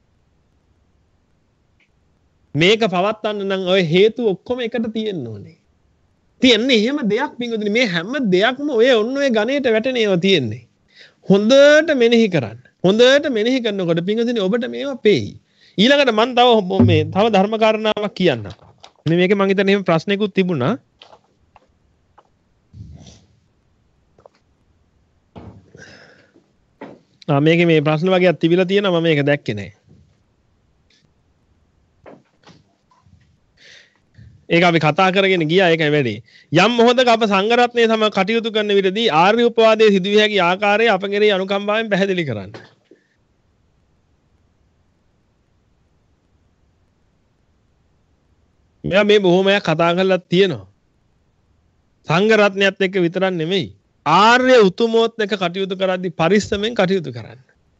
මේක පවත්වන්න නම් ඔය හේතු ඔක්කොම එකට තියෙන්න ඕනේ. තියන්නේ එහෙම දෙයක් පින්වතුනි මේ හැම දෙයක්ම ඔය ඔන්න ඔය ගණේට වැටෙන ඒවා තියෙන්නේ. හොඳට මෙනෙහි කරන්න. හොඳට මෙනෙහි කරනකොට පින්වතුනි ඔබට මේවා පේයි. ඊළඟට මම තව මේ තව ධර්ම කාරණාවක් කියන්නම්. මේ මේකේ මම හිතන්නේ එහෙම ප්‍රශ්නයක්ත් තිබුණා. ආ මේකේ මේ ප්‍රශ්න වගේක් තිබිලා තියෙනවා මම මේක දැක්කේ නැහැ. ඒක අපි කතා කරගෙන ගියා ඒකයි වැඩි. යම් මොහොතක අප සංඝ රත්නයේ සම කටයුතු කරන විටදී ආර්ය උපවාදයේ සිදුවිය හැකි ආකාරය අප කෙරෙහි අනුකම්පාවෙන් පැහැදිලි කරන්න. මෙයා මේ බොහොමයක් කතා කරලා තියෙනවා. සංඝ රත්නයත් එක්ක විතරක් නෙමෙයි. ආර්ය උතුමෝත් එක්ක කටයුතු කරද්දී පරිස්සමෙන් කටයුතු කරන්න.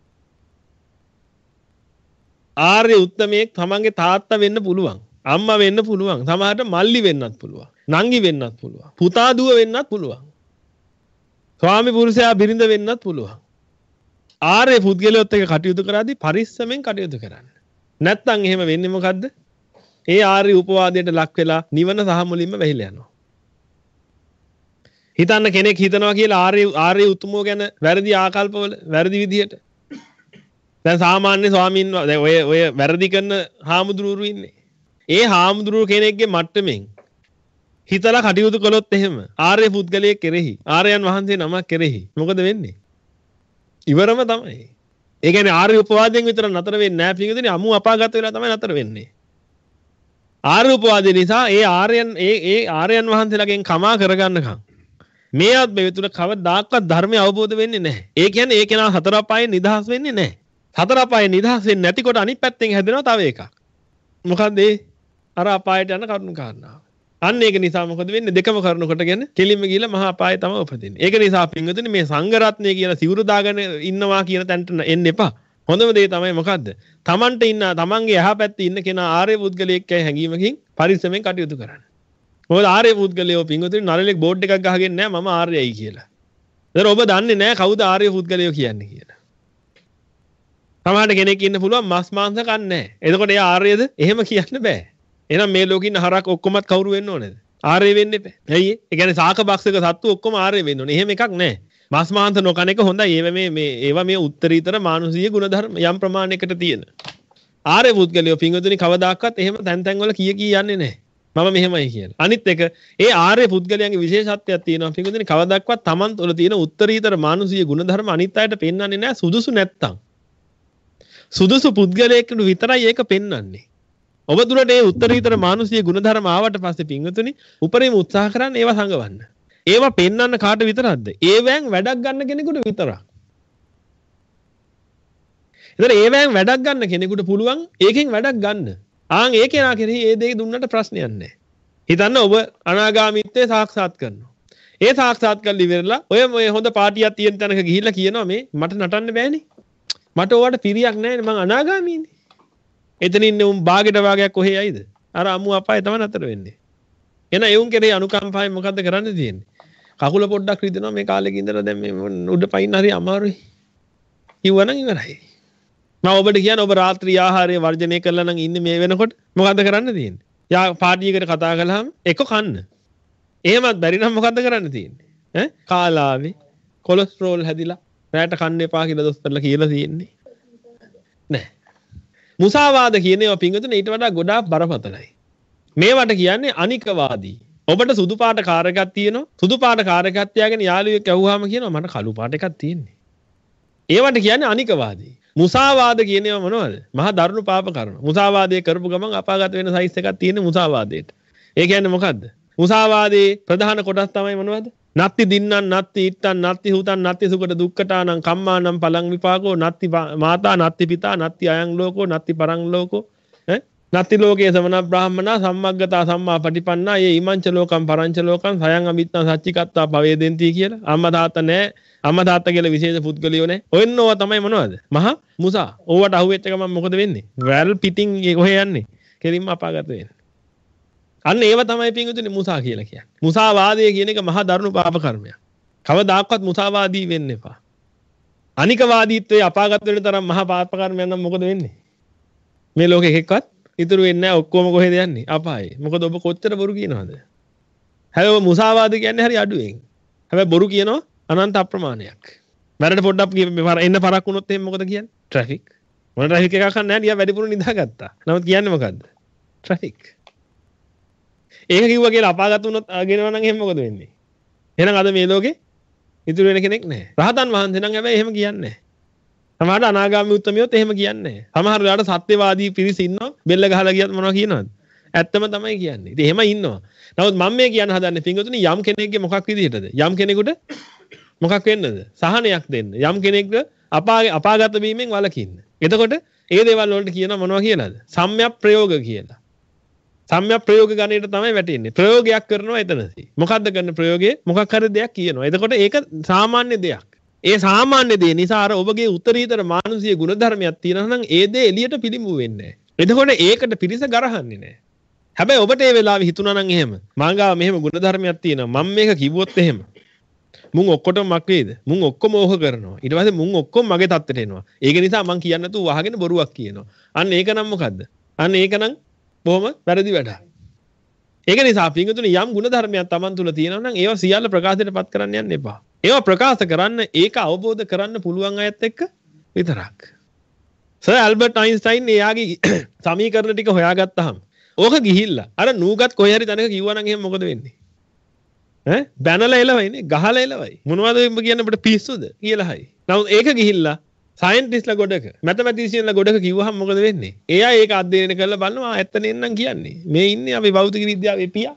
ආර්ය උත්තමයෙක් තමන්ගේ තාත්තා වෙන්න පුළුවන්. අම්මා වෙන්න පුළුවන්. සමහරට මල්ලි වෙන්නත් පුළුවන්. නංගි වෙන්නත් පුළුවන්. පුතා දුව වෙන්නත් පුළුවන්. ස්වාමි පුරුෂයා බිරිඳ වෙන්නත් පුළුවන්. ආර්ය පුද්ගලයොත් එක්ක කටයුතු කරද්දී පරිස්සමෙන් කටයුතු කරන්න. නැත්තම් එහෙම වෙන්නේ මොකද්ද? ඒ ආර්ය උපවාදයට ලක් වෙලා නිවන සහ මුලින්ම වැහිලා යනවා. හිතන්න කෙනෙක් හිතනවා කියලා ආර්ය ආර්ය උතුමෝ ගැන වැරදි ආකල්පවල වැරදි විදිහට. දැන් සාමාන්‍ය ස්වාමීන් වහන්සේ ඔය ඔය වැරදි කරන හාමුදුරුවෝ ඉන්නේ. ඒ හාමුදුරුවෝ කෙනෙක්ගේ මට්ටමින් හිතලා කටයුතු කළොත් එහෙම ආර්ය පුද්ගලයෙක් කෙරෙහි ආර්යයන් වහන්සේ නමක් කෙරෙහි මොකද වෙන්නේ? ඉවරම තමයි. ඒ කියන්නේ ආර්ය උපවාදයෙන් විතර නතර වෙන්නේ නැහැ පිටුදිනේ අමු අපාගත වෙලා තමයි නතර වෙන්නේ. ආර්ය උපවාදේ නිසා ඒ ආර්යයන් ඒ ඒ ආර්යයන් වහන්සේලාගෙන් කමා කරගන්නකම් මේ ආත්මෙ විතර කවදාකවත් ධර්මය අවබෝධ වෙන්නේ නැහැ. ඒ කියන්නේ ඒ කෙනා හතර අපායෙන් නිදහස් වෙන්නේ නැහැ. හතර අපායෙන් නිදහස් වෙන්නේ නැතිකොට අනිත් පැත්තෙන් හැදෙනවා තව එකක්. මොකද ඒ අර අපායට යන කරුණු කාරණාව. අන්න ඒක නිසා මොකද වෙන්නේ? දෙකම කරුණු කොටගෙන කෙලින්ම ගිහලා මහා අපායේ තමයි උපදින්නේ. ඒක නිසා පින්වතුනි මේ සංඝ රත්නය කියන සිවුරු දාගෙන ඉන්නවා කියන තැනට එන්න එපා. හොඳම දේ තමයි මොකද්ද? Tamante ඉන්න තමන්ගේ එහා පැත්තේ ඉන්න කෙනා ආර්ය පුද්ගලයෙක්ගේ හැඟීමකින් පරිස්සමෙන් කටයුතු කරන්න. මොකද ආර්ය පුද්ගලයෝ පින්වතුනි නරලෙක් බෝඩ් එකක් ගහගෙන නැහැ මම ආර්යයි කියලා. ඒතර ඔබ දන්නේ නැහැ කවුද ආර්ය පුද්ගලයෝ කියන්නේ කියලා. සමහර කෙනෙක් ඉන්න පුළුවන් මස් මාංශ කන්නේ නැහැ. එතකොට එයා ආර්යද? එහෙම කියන්න බෑ. එහෙනම් මේ ලෝකේ ඉන්න හරක් ඔක්කොමත් කවුරු වෙන්න ඕනේද? ආර්ය වෙන්න එපා. ඇයි ඒ? ඒ කියන්නේ සාක බක්සක සත්තු ඔක්කොම ආර්ය වෙන්න ඕනේ. එහෙම එකක් නැහැ. මස් මාංශ නොකන එක හොඳයි. ඒවා මේ මේ ඒවා මේ උත්තරීතර මානුෂීය ගුණධර්ම යම් ප්‍රමාණයකට තියෙන. ආර්ය පුද්ගලයෝ පින්වතුනි කවදාකවත් එහෙම තැන් තැන් වල කිය කී යන්නේ නැහැ. මම මෙහෙමයි කියලා. අනිත් එක ඒ ආර්ය පුද්ගලයන්ගේ විශේෂත්වයක් තියෙනවා. පින්වතුනි කවදාකවත් Taman තුළ තියෙන උත්තරීතර මානුෂීය ගුණධර්ම අනිත් අයට පෙන්වන්නේ නැහැ සුදුසු නැත්තම්. සුදුසු පුද්ගලයෙකුට විතරයි ඒක පෙන්වන්නේ. ඔබ දුරට ඒ උත්තරීතර මානුෂීය ගුණධර්ම ආවට පස්සේ පින්වතුනි උපරිම උත්සාහ කරන්න ඒවා සංගවන්න. ඒවා පෙන්වන්න කාට විතරක්ද? ඒවෙන් වැඩක් ගන්න කෙනෙකුට විතරක්. ඒතර ඒවෙන් වැඩක් ගන්න කෙනෙකුට පුළුවන් ඒකෙන් වැඩක් ගන්න. ආන් ඒ කෙනා කෙරෙහි ඒ දෙය දුන්නට ප්‍රශ්නයක් නැහැ. හිතන්න ඔබ අනාගාමීත්වයේ සාක්ෂාත් කරනවා. ඒ සාක්ෂාත් කරලා ඉවරලා ඔය මේ හොඳ පාටියක් තියෙන තැනක ගිහිල්ලා කියනවා මේ මට නටන්න බෑනේ. මට ඕවට පිරියක් නැහැනේ මං අනාගාමීනේ. එතන ඉන්නේ උන් බාගෙට වාගයක් කොහේ යයිද? අර අමු අපාය තමයි නතර වෙන්නේ. එන එවුන් කෙරේ අනුකම්පාවෙන් මොකද්ද කරන්න තියෙන්නේ? කකුල පොඩ්ඩක් රිදෙනවා මේ කාලෙක ඉඳලා දැන් මේ උඩ පයින් හරි අමාරුයි. කිව්වනම් ඉවරයි. මම ඔබට කියන්නේ ඔබ රාත්‍රී ආහාරය වර්ජනය කළා නම් ඉන්නේ මේ වෙනකොට මොකද්ද කරන්න තියෙන්නේ? යා පාටියකට කතා කළාම එක කන්න. එහෙමත් බැරි නම් මොකද්ද කරන්න තියෙන්නේ? ඈ කාලාවේ කොලෙස්ටරෝල් හැදිලා රැට කන්න එපා කියලා දොස්තරලා කියලා තියෙන්නේ. නෑ. මුසාවාද කියන ඒවා පිංගුතුනේ ඊට වඩා ගොඩාක් බරපතලයි. මේවට කියන්නේ අනිකවාදී. ඔබට සුදු පාට කාර් එකක් තියෙනවා. සුදු පාට කාර් එකක් තියාගෙන යාළුවෙක් ඇහුවාම කියනවා මට කළු පාට එකක් තියෙන්නේ. ඒවට කියන්නේ අනිකවාදී. මුසාවාද කියන ඒවා මොනවද? මහා දරුණු පාප කර්ම. මුසාවාදයේ කරපු ගමන් අපාගත වෙන සයිස් එකක් තියෙන මුසාවාදයට. ඒ කියන්නේ මොකද්ද? මුසාවාදයේ ප්‍රධාන කොටස් තමයි මොනවද? නත්ති දින්නන් නත්ති ඉත්තන් නත්ති හුතන් නත්ති සුකට දුක්කටානම් කම්මානම් පලං විපාකෝ නත්ති මාතා නත්ති පිතා නත්ති අයං ලෝකෝ නත්ති පරං ලෝකෝ ඈ නත්ති ලෝකේ සමන බ්‍රාහ්මනා සම්මග්ගතා සම්මා පටිපන්නා යේ ඉමංච ලෝකම් පරංච ලෝකම් සයං අමිත්තා සච්චිකත්තා පවේදෙන්ති කියලා අම්මා තාත්තා නැහැ අම්මා තාත්තා කියලා විශේෂ පුද්ගලියෝ නැහැ ඔයන්න ඕවා තමයි මොනවද මහා මුසා ඕවට අහුවෙච්ච ගමන් මොකද වෙන්නේ වැල් පිටින් කොහෙ යන්නේ කෙලින්ම අපාගත වෙන්නේ අන්න ඒව තමයි පිංගුතුනේ මුසා කියලා කියන්නේ. මුසාවාදය කියන එක මහා දරුණු පාප කර්මයක්. කවදාකවත් මුසාවාදී වෙන්න එපා. අනිකවාදීත්වයේ අපාගත වෙන තරම් මහා පාප කර්මයක් නම් මොකද වෙන්නේ? මේ ලෝකෙ එකෙක්වත් ඉතුරු වෙන්නේ නැහැ. ඔක්කොම කොහෙද යන්නේ? අපායේ. මොකද ඔබ කොච්චර බොරු කියනවද? හැබැයි ඔබ මුසාවාද කියන්නේ හරි අඩුවෙන්. හැබැයි බොරු කියනවා අනන්ත අප්‍රමාණයක්. මරණ පොඩ්ඩක් එන්න පරක් වුණොත් එහෙනම් මොකද කියන්නේ? ට්‍රැෆික්. මොන ට්‍රැෆික් එකක් නැහැ නිකන් වැඩිපුර නිදාගත්තා. නමුත් කියන්නේ මොකද්ද? ට්‍රැෆික්. ඒක කිව්වා කියලා අපාගත වුණොත් ගෙනව නම් එහෙම මොකද වෙන්නේ? එහෙනම් අද මේ ලෝකේ ඉතුරු වෙන කෙනෙක් නැහැ. රහතන් වහන්සේ නම් හැබැයි එහෙම කියන්නේ නැහැ. සමහරවිට අනාගාමී උත්තමියොත් එහෙම කියන්නේ නැහැ. සමහර වෙලාවට සත්‍යවාදී පිරිස ඉන්නවා බෙල්ල ගහලා ගියත් මොනවා කියනවද? ඇත්තම තමයි කියන්නේ. ඉතින් එහෙම ඉන්නවා. නමුත් මම මේ කියන්න හදන්නේ පින්වතුනි යම් කෙනෙක්ගේ මොකක් විදිහටද? යම් කෙනෙකුට මොකක් වෙන්නද? සහනයක් දෙන්න. යම් කෙනෙක්ට අපාගේ අපාගත වීමෙන් වළකින්න. එතකොට ඒ දේවල් වලට කියනවා මොනවා කියලාද? සම්‍යක් ප්‍රයෝග කියලා. සම්‍යක් ප්‍රයෝග ගණයට තමයි වැටෙන්නේ. ප්‍රයෝගයක් කරනවා එතනදී. මොකද්ද කරන ප්‍රයෝගය? මොකක් හරි දෙයක් කියනවා. එතකොට ඒක සාමාන්‍ය දෙයක්. ඒ සාමාන්‍ය දේ නිසා අර ඔබගේ උත්තරීතර මානසික ගුණධර්මයක් තියෙනවා නම් ඒ දේ එළියට පිළිඹු වෙන්නේ නැහැ. එතකොට ඒකට පිරිස ගරහන්නේ නැහැ. හැබැයි ඔබට ඒ වෙලාවේ හිතුණා නම් එහෙම මංගාව මෙහෙම ගුණධර්මයක් තියෙනවා. මම මේක කිව්වොත් එහෙම මුන් ඔක්කොටම මක් වේද? මුන් ඔක්කොම ඕක කරනවා. ඊට පස්සේ මුන් ඔක්කොම මගේ තත්ත්වයට එනවා. ඒක නිසා මං කියන්නේ නැතුව වහගෙන බොරුවක් කියනවා. අන්න ඒක නම් මොකද්ද? අන්න ඒක නම් බොහොම වැරදි වැඩක්. ඒක නිසා පින්වතුනි යම් ගුණධර්මයක් Taman තුල තියෙනවා නම් ඒවා සියල්ල ප්‍රකාශයටපත් කරන්න යන්න එපා. ඒවා ප්‍රකාශ කරන්න ඒක අවබෝධ කරන්න පුළුවන් අයත් එක්ක විතරක්. සර් ඇල්බර්ට් අයින්ස්ටයින් එයාගේ සමීකරණ ටික හොයාගත්තාම ඕක ගිහිල්ලා අර නූගත් කොහේ හරි තැනක කිව්වා නම් එහෙනම් මොකද වෙන්නේ? ඈ බැනලා එලවයිනේ ගහලා එලවයි. මොනවද ඔබ කියන්නේ අපිට පිස්සුද කියලායි. නමුත් ඒක ගිහිල්ලා සයින්ටිස්ට්ලා ගොඩක මැතමැටිෂියන්ලා ගොඩක කිව්වහම මොකද වෙන්නේ? එයා ඒක අධ්‍යයනය කරලා බලනවා ඇත්ත නෙන්නම් කියන්නේ. මේ ඉන්නේ අපි භෞතික විද්‍යාවේ පියා.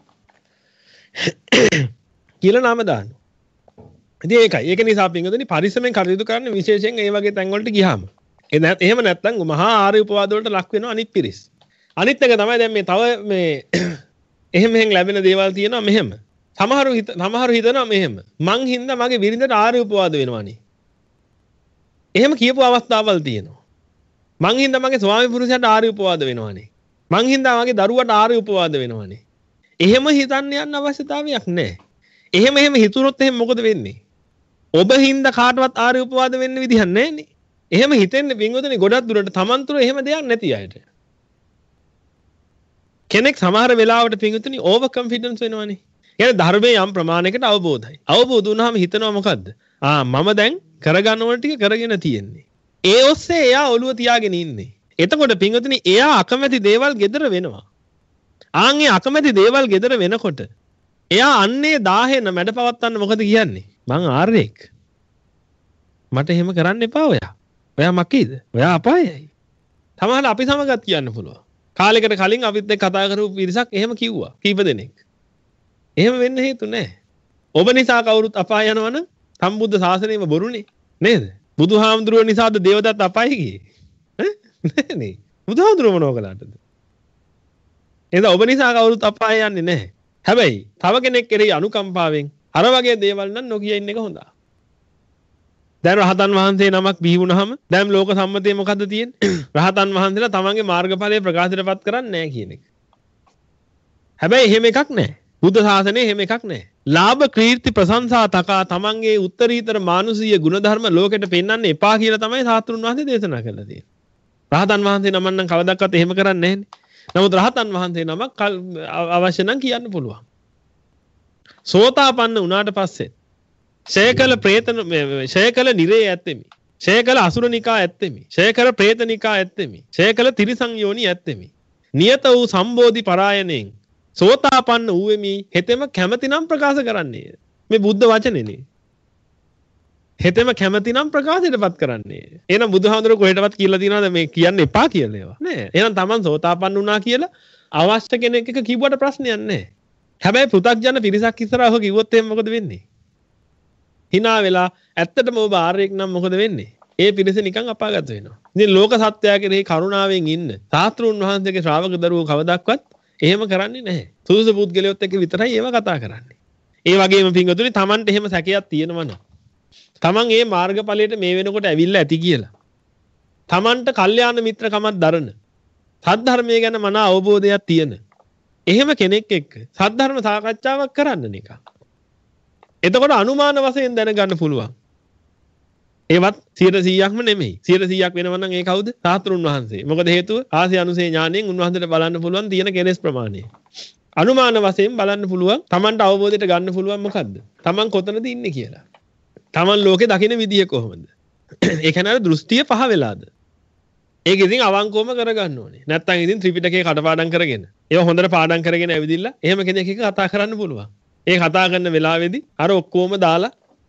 කියලා නම දානවා. ඉතින් ඒකයි. ඒක නිසා පින්වතුනි පරිස්සමෙන් කටයුතු කරන්න විශේෂයෙන් ඒ වගේ තැන් වලට ගියාම. ඒ නැත් එහෙම නැත්නම් මහා ආර්ය උපවාද වලට ලක් වෙනවා අනිත් පිරිස්. අනිත් එක තමයි දැන් මේ තව මේ එහෙම එහෙන් ලැබෙන දේවල් තියෙනවා මෙහෙම. සමහරු හිත සමහරු හිතනවා මෙහෙම. මං හින්දා මගේ බිරිඳට ආර්ය උපවාද වෙනවනේ. එහෙම කියපු අවස්ථාවල් තියෙනවා. මං හින්දා මගේ ස්වාමි පුරුෂයාට ආර්ය උපවාද වෙනවනේ. මං හින්දා මගේ දරුවට ආර්ය උපවාද වෙනවනේ. එහෙම හිතන්න යන්න අවශ්‍යතාවයක් නැහැ. එහෙම එහෙම හිතුනොත් එහෙම මොකද වෙන්නේ? ඔබ හින්දා කාටවත් ආර්ය උපවාද වෙන්න විදිහක් නැහැනේ. එහෙම හිතෙන්නේ පින්වතුනි ගොඩක් දුරට Taman තුර එහෙම දෙයක් නැති අයට. කෙනෙක් සමහර වෙලාවට පින්වතුනි ඕවර් කොන්ෆිඩන්ස් වෙනවනේ. කියන්නේ ධර්මයේ යම් ප්‍රමාණයකට අවබෝධයි. අවබෝධ වුණාම හිතනවා මොකද්ද? ආ මම දැන් කරගන්න ඕන ටික කරගෙන තියෙන්නේ. ඒ ඔස්සේ එයා ඔළුව තියාගෙන ඉන්නේ. එතකොට පින්වතුනි එයා අකමැති දේවල් gedara වෙනවා. ආන් ඒ අකමැති දේවල් gedara වෙනකොට එයා අන්නේ දාහෙන මැඩ පවත්තන්න මොකද කියන්නේ? මං ආර්යෙක්. මට එහෙම කරන්න එපා ඔයා. ඔයා මකීද? ඔයා අපායයි. සමහරවිට අපි සමගත් කියන්න පුළුවන්. කාලයකට කලින් අපිත් එක්ක කතා කරපු පිරිසක් එහෙම කිව්වා. කීප දෙනෙක්. එහෙම වෙන්න හේතු නැහැ. ඔබ නිසා කවුරුත් අපාය යනවනම් සම්බුද්ධ ශාසනයම බොරුනේ. නේද? බුදුහාමුදුරුවෝ නිසාද දේවදත්ත අපාය ගියේ? ඈ නේ බුදුහාමුදුරුවෝ මොනව කළාටද? එහෙනම් ඔබ නිසා කවුරුත් අපාය යන්නේ නැහැ. හැබැයි තව කෙනෙක් කෙරෙහි අනුකම්පාවෙන් අර වගේ දේවල් නම් නොකිය ඉන්න එක හොඳයි. දැන් රහතන් වහන්සේ නමක් බිහි වුණාම දැන් ලෝක සම්මතයේ මොකද්ද තියෙන්නේ? රහතන් වහන්සේලා තමන්ගේ මාර්ගඵලයේ ප්‍රකාශයටපත් කරන්නේ නැහැ කියන එක. හැබැයි එහෙම එකක් නැහැ. බුද්ධ ශාසනයේ එහෙම එකක් නැහැ. ලාභ කීර්ති ප්‍රශංසා තකා තමන්ගේ උත්තරීතර මානුෂීය ගුණධර්ම ලෝකෙට පෙන්වන්න එපා කියලා තමයි සාස්ත්‍රුන් වහන්සේ දේශනා කළා තියෙන්නේ. රහතන් වහන්සේ නමක් නම් කවදාවත් එහෙම කරන්නේ නැහැනේ. නමුත් රහතන් වහන්සේ නමක් අවශ්‍ය නම් කියන්න පුළුවන්. සෝතාපන්න වුණාට පස්සේ ශේකල ප්‍රේතන ශේකල නිරේ ඇත්තෙමි. ශේකල අසුරනිකා ඇත්තෙමි. ශේකල ප්‍රේතනිකා ඇත්තෙමි. ශේකල තිරිසං යෝනි ඇත්තෙමි. නියත වූ සම්බෝධි පරායනෙන් සෝතාපන්න වූෙමි හෙතෙම කැමැතිනම් ප්‍රකාශ කරන්නේ. මේ බුද්ධ වචනේනේ. හෙතෙම කැමැතිනම් ප්‍රකාශයටපත් කරන්නේ. එහෙනම් බුදුහාමුදුරුවෝ කොහෙටවත් කියලා තියනවද මේ කියන්න එපා කියලා ඒවා? නෑ. එහෙනම් Taman සෝතාපන්න වුණා කියලා අවශ්‍ය කෙනෙක් එක කිව්වට ප්‍රශ්නයක් නෑ. හැබැයි පෘථග්ජන පිරිසක් ඉස්සරහව කිව්වොත් එහෙනම් මොකද වෙන්නේ? hina වෙලා ඇත්තටම ඔබ ආර්යෙක් නම් මොකද වෙන්නේ? ඒ පිරිස නිකන් අපාගත වෙනවා. ඉතින් ලෝක සත්‍යය කෙරෙහි කරුණාවෙන් ඉන්න සාස්ත්‍රුන් වහන්සේගේ ශ්‍රාවක දරුවෝ කවදාවත් එහෙම කරන්නේ නැහැ. සුදුසු පුද්ගලයොත් එක්ක විතරයි ඒව කතා කරන්නේ. ඒ වගේම පින්වතුනි Tamanට එහෙම සැකයක් තියෙනවනම් Taman ඒ මාර්ගඵලයට මේ වෙනකොට ඇවිල්ලා ඇති කියලා. Tamanට කල්යාණ මිත්‍රකමක් දරන සද්ධර්මයේ ගැන මන අවබෝධයක් තියෙන එහෙම කෙනෙක් එක්ක සද්ධර්ම සාකච්ඡාවක් කරන්න නිකන්. එතකොට අනුමාන වශයෙන් දැනගන්න පුළුවන්. ඒවත් සියයට සීයක්ම නෙමෙයි. සියයට සීයක් වෙනව නම් ඒ කවුද? සාස්ත්‍රුන් වහන්සේ. මොකද හේතුව? ආසේ අනුසේ ඥාණයෙන් උන්වහන්සේට බලන්න පුළුවන් තියෙන කෙලෙස් ප්‍රමාණය. අනුමාන වශයෙන් බලන්න පුළුවන්. Tamanට අවබෝධයට ගන්න පුළුවන් මොකද්ද? Taman කොතනද ඉන්නේ කියලා. Taman ලෝකේ දකින්න විදිය කොහොමද? ඒ කියන්නේ දෘෂ්ටිය පහ වෙලාද? ඒක ඉතින් අවංකවම කරගන්න ඕනේ. නැත්තම් ඉතින් ත්‍රිපිටකේ කටපාඩම් කරගෙන ඒව හොඳට පාඩම් කරගෙන ඇවිදින්න එහෙම කෙනෙක් එක්ක කතා කරන්න පුළුවන්. ඒ කතා කරන වෙලාවේදී අර ඔක්කොම දාලා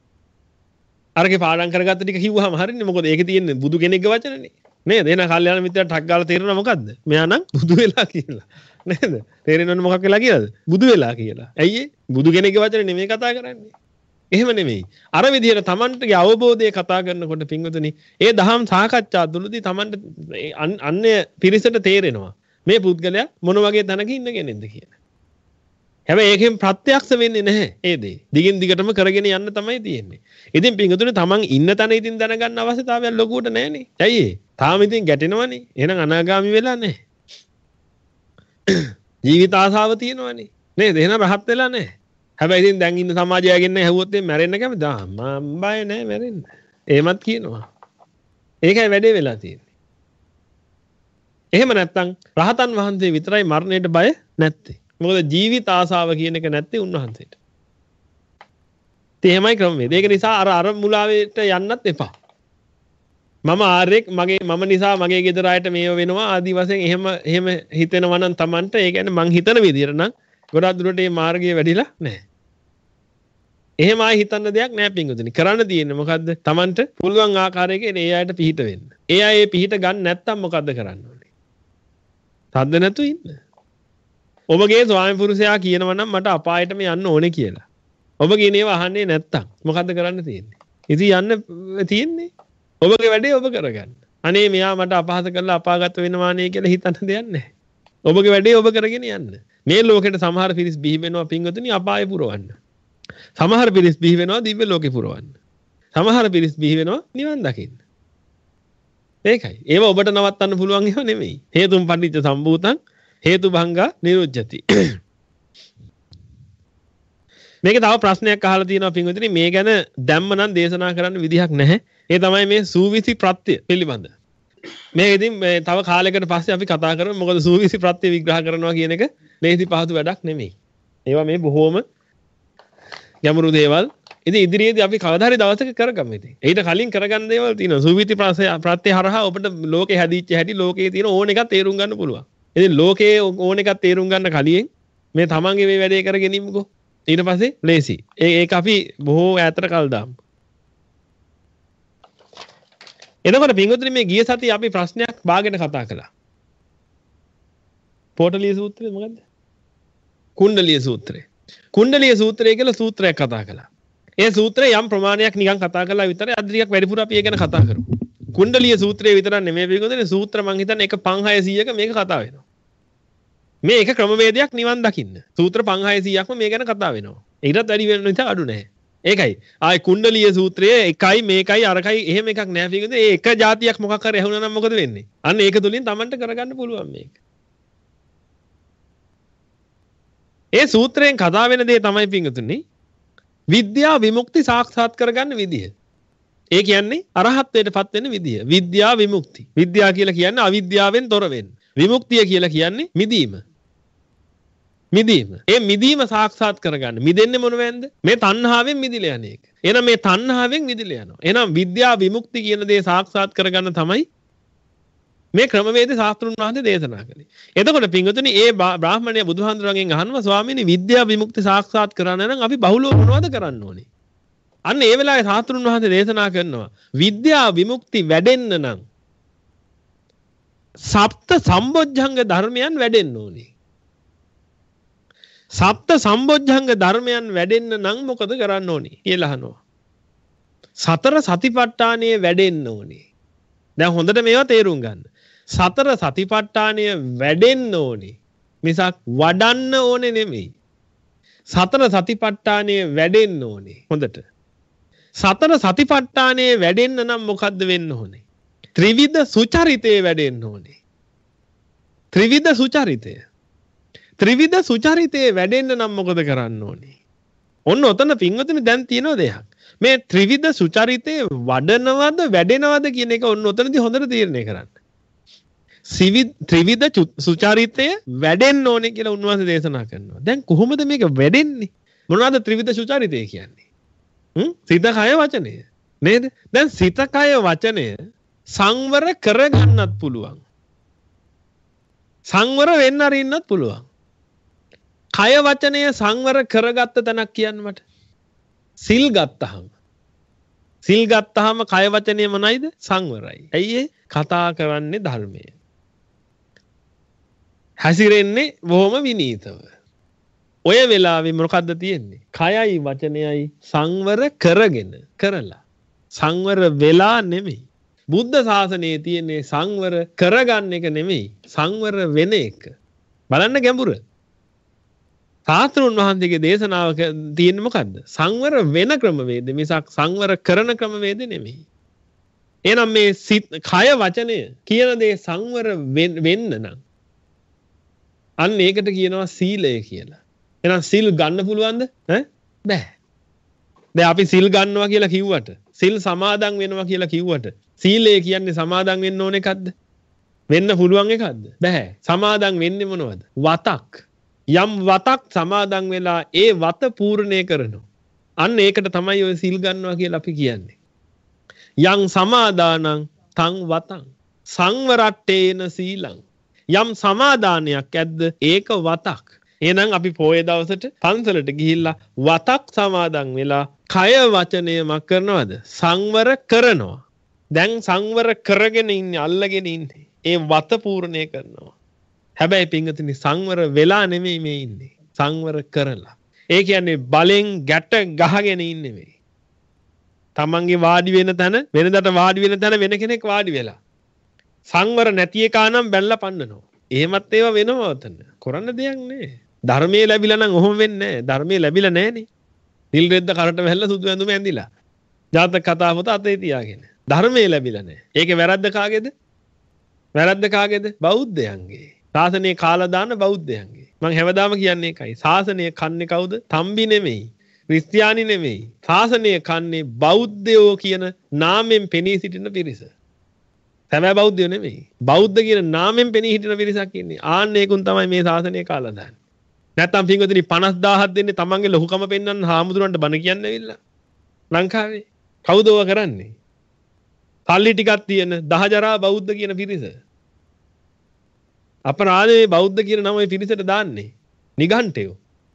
අරගේ පාඩම් කරගත්ත ටික කිව්වහම හරියන්නේ. මොකද ඒකේ තියෙන්නේ බුදු කෙනෙක්ගේ වචනනේ. නේද? එහෙනම් කල්යාණ මිත්‍රයා ටක් ගාලා තේරෙනවා මොකද්ද? මෙයා නම් බුදු වෙලා කියලා. නේද? තේරෙනවනේ මොකක් වෙලා කියලාද? බුදු වෙලා කියලා. ඇයි ඒ? බුදු කෙනෙක්ගේ වචනේ නෙමෙයි කතා කරන්නේ. එහෙම නෙමෙයි. අර විදිහට Tamanටගේ අවබෝධය කතා කරනකොට පින්වතුනි ඒ දහම් සාකච්ඡා තුළදී Tamanට අන්‍ය පිරිසට තේරෙනවා මේ පුද්ගලයා මොන වගේ තැනක ඉන්න කෙනෙක්ද කියලා. හැබැයි ඒකෙන් ප්‍රත්‍යක්ෂ වෙන්නේ නැහැ ඒ දේ. දිගින් දිගටම කරගෙන යන්න තමයි තියෙන්නේ. ඉතින් පින්වතුනි Taman ඉන්න තැන ඉතින් දැනගන්න අවශ්‍යතාවයක් ලොකුවට නැහැනේ. ඇයි ඒ? තාම ඉතින් ගැටෙනවනේ. එහෙනම් අනාගාමි වෙලා නැහැ. ජීවිත ආසාව තියෙනවනේ. නේද? එහෙනම් රහත් වෙලා නැහැ. හැබැයි ඉතින් දැන් ඉන්න සමාජය යගෙන හැවුවොත් එම් මැරෙන්න කැමතිද? ආ මම බය නැහැ මැරෙන්න. එහෙමත් කියනවා. ඒකයි වැඩේ වෙලා තියෙන්නේ. එහෙම නැත්නම් රහතන් වහන්සේ විතරයි මරණයට බය නැත්තේ. මොකද ජීවිත ආසාව කියන එක නැත්තේ උන්වහන්සේට. එහෙමයි ක්‍රමවේද. ඒක නිසා අර අර මුලාවේට යන්නත් එපා. මම ආරෙක් මගේ මම නිසා මගේ ගෙදර අයට මේව වෙනවා ආදි වශයෙන් එහෙම එහෙම හිතෙනවා නම් Tamanට ඒ කියන්නේ මං හිතන විදිහට නම් ගොඩක් දුරට මේ මාර්ගය වැඩිලා නැහැ. එහෙම ආයි හිතන්න දෙයක් නැහැ පින්වතුනි. කරන්න තියෙන්නේ මොකද්ද? Tamanට පුළුවන් ආකාරයකින් ඒ අයට පිහිට වෙන්න. ඒ අය ඒ පිහිට ගන්න නැත්තම් මොකද්ද කරන්න ඕනේ? සද්ද නැතු ඉන්න. ඔබගේ ස්වාමි පුරුෂයා කියනවා නම් මට අපායටම යන්න ඕනේ කියලා. ඔබ කියන ඒවා අහන්නේ නැත්තම් මොකද්ද කරන්න තියෙන්නේ? ඉතින් යන්න තියෙන්නේ. ඔබගේ වැඩේ ඔබ කරගන්න. අනේ මෙයා මට අපහාස කරලා අපාගත වෙනවා නේ කියලා හිතන්න දෙයක් නැහැ. ඔබගේ වැඩේ ඔබ කරගෙන යන්න. මේ ලෝකෙට සමහර පිරිස් බිහි වෙනවා පින්වතුනි අපාය පුරවන්න. සමහර පිරිස් බිහි වෙනවා දිව්‍ය ලෝකෙ පුරවන්න. සමහර පිරිස් බිහි වෙනවා නිවන් දකින්න. ඒකයි. ඒව ඔබට නවත්තන්න පුළුවන් ඒවා නෙමෙයි. හේතුම් පටිච්ච සම්භූතං හේතු භංගා නිරුද්ධති. මේක තව ප්‍රශ්නයක් අහලා තියෙනවා පින්වතුනි මේ ගැන දැම්ම නම් දේශනා කරන්න විදිහක් නැහැ. ඒ තමයි මේ සූවිසි ප්‍රත්‍ය පිළිබඳ. මේ ඉතින් තව කාලයකට පස්සේ අපි කතා කරමු. මොකද සූවිසි ප්‍රත්‍ය විග්‍රහ කරනවා කියන එක ලේසි පහසු වැඩක් නෙමෙයි. ඒවා මේ බොහෝම ගැඹුරු දේවල්. ඉතින් ඉදිරියේදී අපි කවදා හරි දවසක කරගමු ඉතින්. ඊට කලින් කරගන්න දේවල් තියෙනවා. සූවිසි ප්‍රත්‍ය හරහා ඔබට ලෝකේ හැදිච්ච හැටි ලෝකයේ තියෙන ඕන එකක් තේරුම් ගන්න පුළුවන්. ඉතින් ලෝකයේ ඕන එකක් තේරුම් ගන්න කලින් මේ තමන්ගේ මේ වැඩේ කරගෙන ඉමුකෝ. ඊට පස්සේ ලේසි. ඒක අපි බොහෝ ඈතට කල් දාමු. එතකොට පින්වතුනි මේ ගිය සතියේ අපි ප්‍රශ්නයක් බාගෙන කතා කළා. පොටලිය සූත්‍රය මොකද්ද? කුණ්ඩලිය සූත්‍රය. කුණ්ඩලිය සූත්‍රය කියලා සූත්‍රයක් කතා කළා. ඒ සූත්‍රය යම් ප්‍රමාණයක් නිකන් කතා කළා විතරයි අද ටිකක් වැඩිපුර අපි ඒක ගැන කතා කරමු. කුණ්ඩලිය සූත්‍රයේ විතරක් නෙමෙයි පිටුදුනේ සූත්‍ර මං හිතන්නේ එක පන්හයසීයක මේක කතා වෙනවා. මේ එක ක්‍රමවේදයක් නිවන් දකින්න. සූත්‍ර පන්හයසීයක්ම මේ ගැන කතා වෙනවා. ඊටත් වැඩි වෙන නිසා අඩු නැහැ. ඒකයි. ආයි කුණ්ඩලිය සූත්‍රයේ එකයි මේකයි අරකයි එහෙම එකක් නැහැ පිටුදුනේ. ඒ එක જાතියක් මොකක් හරි ඇහුණා නම් මොකද වෙන්නේ? අන්න ඒක තුලින් Tamanට කරගන්න පුළුවන් මේක. ඒ සූත්‍රයෙන් කතා වෙන දේ තමයි පිටුදුනේ විද්‍යා විමුක්ති සාක්ෂාත් කරගන්න විදිය. ඒ කියන්නේ අරහත්ත්වයට පත් වෙන විදිය. විද්‍යා විමුක්ති. විද්‍යා කියලා කියන්නේ අවිද්‍යාවෙන් තොර වෙන්න. විමුක්තිය කියලා කියන්නේ මිදීම. මිදීම. ඒ මිදීම සාක්ෂාත් කරගන්න. මිදෙන්නේ මොනවෙන්ද? මේ තණ්හාවෙන් මිදිලා යන එක. එහෙනම් මේ තණ්හාවෙන් මිදිලා යනවා. එහෙනම් විද්‍යා විමුක්ති කියන දේ සාක්ෂාත් කරගන්න තමයි මේ ක්‍රමවේද ශාස්ත්‍රුන් වහන්සේ දේශනා කළේ. එතකොට පින්වතුනි ඒ බ්‍රාහ්මණය බුදුහාඳුරගෙන් අහනවා ස්වාමීනි විද්‍යා විමුක්ති සාක්ෂාත් කරන්න නම් අපි බහුලව මොනවද කරන්න ඕනේ? අන්න ඒ වෙලාවේ ශාස්ත්‍රුන් වහන්සේ දේශනා කරනවා විද්‍යා විමුක්ති වැඩෙන්න නම් සප්ත සම්බොජ්ජංග ධර්මයන් වැඩෙන්න ඕනේ. සප්ත සම්බොජ්ජංග ධර්මයන් වැඩෙන්න නම් මොකද කරන්න ඕනේ කියලා අහනවා. සතර සතිපට්ඨානය වැඩෙන්න ඕනේ. දැන් හොඳට මේවා තේරුම් ගන්න. සතර සතිපට්ඨානය වැඩෙන්න ඕනේ. මිසක් වඩන්න ඕනේ නෙමෙයි. සතර සතිපට්ඨානය වැඩෙන්න ඕනේ. හොඳට. සතර සතිපට්ඨානය වැඩෙන්න නම් මොකද්ද වෙන්න ඕනේ? ත්‍රිවිධ සුචරිතේ වැඩෙන්න ඕනේ. ත්‍රිවිධ සුචරිතය. ත්‍රිවිධ සුචරිතේ වැඩෙන්න නම් මොකද කරන්න ඕනේ? ඔන්න ඔතන පින්වතුනි දැන් තියෙන දෙයක්. මේ ත්‍රිවිධ සුචරිතේ වඩනවද වැඩෙනවද කියන එක ඔන්න ඔතනදී හොඳට තීරණය කරන්න. ත්‍රිවිධ සුචරිතය වැඩෙන්න ඕනේ කියලා උන්වහන්සේ දේශනා කරනවා. දැන් කොහොමද මේක වැඩෙන්නේ? මොනවද ත්‍රිවිධ සුචරිතය කියන්නේ? හ්ම් සිත කය වචනය. නේද? දැන් සිත කය වචනය සංවර කරගන්නත් පුළුවන්. සංවර වෙන්න අරින්නත් පුළුවන්. කය වචනය සංවර කරගත්ත තැනක් කියන්න මට. සිල් ගත්තහම සිල් ගත්තහම කය වචනය මොනයිද? සංවරයි. ඇයි ඒ? කතා කරන්නේ ධර්මය. හැසිරෙන්නේ බොහොම විනීතව. ඔය වෙලාවේ මොකද්ද තියෙන්නේ? කයයි වචනයයි සංවර කරගෙන කරලා. සංවර වෙලා නෙමෙයි. බුද්ධ ශාසනයේ තියෙන්නේ සංවර කරගන්න එක නෙමෙයි. සංවර වෙන එක. බලන්න ගැඹුර. ශාස්ත්‍රුන් වහන්සේගේ දේශනාව තියෙන්නේ මොකද්ද? සංවර වෙන ක්‍රමවේද මිසක් සංවර කරන ක්‍රමවේද නෙමෙයි. එහෙනම් මේ කය වචනය කියන දේ සංවර වෙන්න නම් අන්න ඒකට කියනවා සීලය කියලා. එහෙනම් සිල් ගන්න පුළුවන්ද? ඈ බෑ. දැන් අපි සිල් ගන්නවා කියලා කිව්වට, සිල් සමාදන් වෙනවා කියලා කිව්වට, සීලය කියන්නේ සමාදන් වෙන්න ඕන එකක්ද? වෙන්න පුළුවන් එකක්ද? බෑ. සමාදන් වෙන්නේ මොනවද? වතක්. යම් වතක් සමාදන් වෙලා ඒ වත පූර්ණේ කරනවා. අන්න ඒකට තමයි ඔය සිල් ගන්නවා කියලා අපි කියන්නේ. යං සමාදානං තං වතං සංවරට්ඨේන සීලං. යම් සමාදානයක් ඇද්ද ඒක වතක්. එහෙනම් අපි පොයේ දවසට පන්සලට ගිහිල්ලා වතක් සමාදන් වෙලා කය වචනය මක් කරනවද? සංවර කරනවා. දැන් සංවර කරගෙන ඉන්නේ අල්ලගෙන ඉන්නේ. ඒ වත පූර්ණේ කරනවා. හැබැයි පින්වතුනි සංවර වෙලා නෙමෙයි මේ ඉන්නේ. සංවර කරලා. ඒ කියන්නේ බලෙන් ගැට ගහගෙන ඉන්නේ මේ. තමන්ගේ වාඩි වෙන තැන වෙනදට වාඩි වෙන තැන වෙන කෙනෙක් වාඩි වෙලා. සංවර නැති එකා නම් බැලලා පන්නනවා. එහෙමත් ඒවා වෙනවා උතන. කරන්න දෙයක් නෑ. ධර්මයේ ලැබිලා නම් ඔහොම වෙන්නේ නෑ. ධර්මයේ ලැබිලා නෑනේ. නිල් රෙද්ද කරට වැහැල්ලා සුදු ඇඳුම ඇඳිලා. ජාතක කතා පොත අතේ තියාගෙන. ධර්මයේ ලැබිලා නෑ. ඒකේ වැරද්ද කාගේද? වැරද්ද කාගේද? බෞද්ධයන්ගේ. ශාසනය කාලා දාන බෞද්ධයන්ගේ. මම හැමදාම කියන්නේ ඒකයි. ශාසනය කන්නේ කවුද? තම්බි නෙමෙයි. ක්‍රිස්තියානි නෙමෙයි. ශාසනය කන්නේ බෞද්ධයෝ කියන නාමයෙන් පෙනී සිටින පිරිස. සැබෑ බෞද්ධයෝ නෙමෙයි. බෞද්ධ කියන නාමයෙන් පෙනී හිටින පිරිසක් ඉන්නේ. ආන්න ඒකුන් තමයි මේ ශාසනය කාලා දාන්නේ. නැත්තම් පින්වතුනි පනස් දාහක් දෙන්නේ තමන්ගේ ලොකුකම පෙන්වන්න හාමුදුරන්ට බණ කියන්න ඇවිල්ලා. ලංකාවේ කවුද ඔය කරන්නේ? සල්ලි ටිකක් තියෙන දහජරා බෞද්ධ කියන පිරිස. අපරාධේ බෞද්ධ කියන නම ඔය පිරිසට දාන්නේ. නිගණ්ඨයෝ.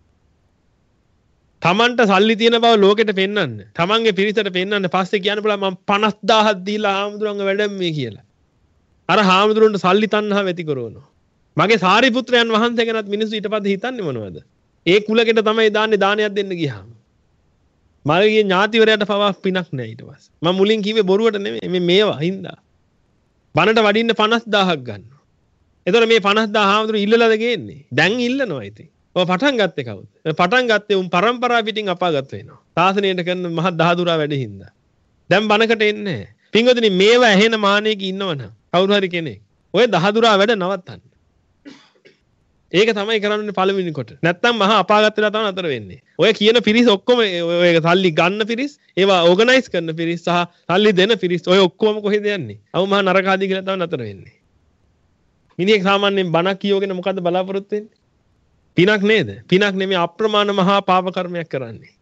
තමන්ට සල්ලි තියෙන බව ලෝකෙට පෙන්වන්න. තමන්ගේ පිරිසට පෙන්වන්න පස්සේ කියන්න පුළුවන් මම පනස් දාහක් දීලා හාමුදුරන්ගේ වැඩමේ කියලා. අර හාමුදුරන්ට සල්ලි තණ්හාව ඇති කරනවා. මගේ සාරිපුත්‍රයන් වහන්සේ ගැනත් මිනිස්සු ඊට පස්සේ හිතන්නේ මොනවද? ඒ කුලකෙට තමයි දාන්නේ දානයක් දෙන්න ගියාම. මගේ ඥාතිවරයාට පවා පිනක් නැහැ ඊට පස්සේ. මම මුලින් කිව්වේ බොරුවට නෙමෙයි. මේ මේවා හින්දා. බනට වඩින්න පනස් දාහක් ගන්නවා. එතකොට මේ පනස් දාහ හාමුදුරු ඉල්ලලාද ගේන්නේ? දැන් ඉල්ලනවා ඉතින්. ඔය පටන් ගත්තේ කවුද? පටන් ගත්තේ උන් පරම්පරාව පිටින් අපාගත වෙනවා. ශාසනයට කරන මහ දහදුරා වැඩ හින්දා. දැන් බනකට එන්නේ නැහැ. පින්වතුනි මේවා ඇහෙන මානෙක ඉන්නවනම් කවුරු හරි කෙනෙක් ඔය දහදුරා වැඩ නවත්තන්න. ඒක තමයි කරන්නේ පළවෙනි කොට. නැත්තම් මහා අපාගත වෙලා තමයි අතර වෙන්නේ. ඔය කියන පිරිස් ඔක්කොම ඔය සල්ලි ගන්න පිරිස්, ඒවා ඕගනයිස් කරන පිරිස් සහ සල්ලි දෙන පිරිස් ඔය ඔක්කොම කොහෙද යන්නේ? අවු මහා නරකාදී කියලා තමයි අතර වෙන්නේ. මිනිහෙක් සාමාන්‍යයෙන් බණක් කියවගෙන මොකද්ද බලාපොරොත්තු වෙන්නේ? පිනක් නේද? පිනක් නෙමෙයි අප්‍රමාණ මහා පාප කර්මයක් කරන්නේ.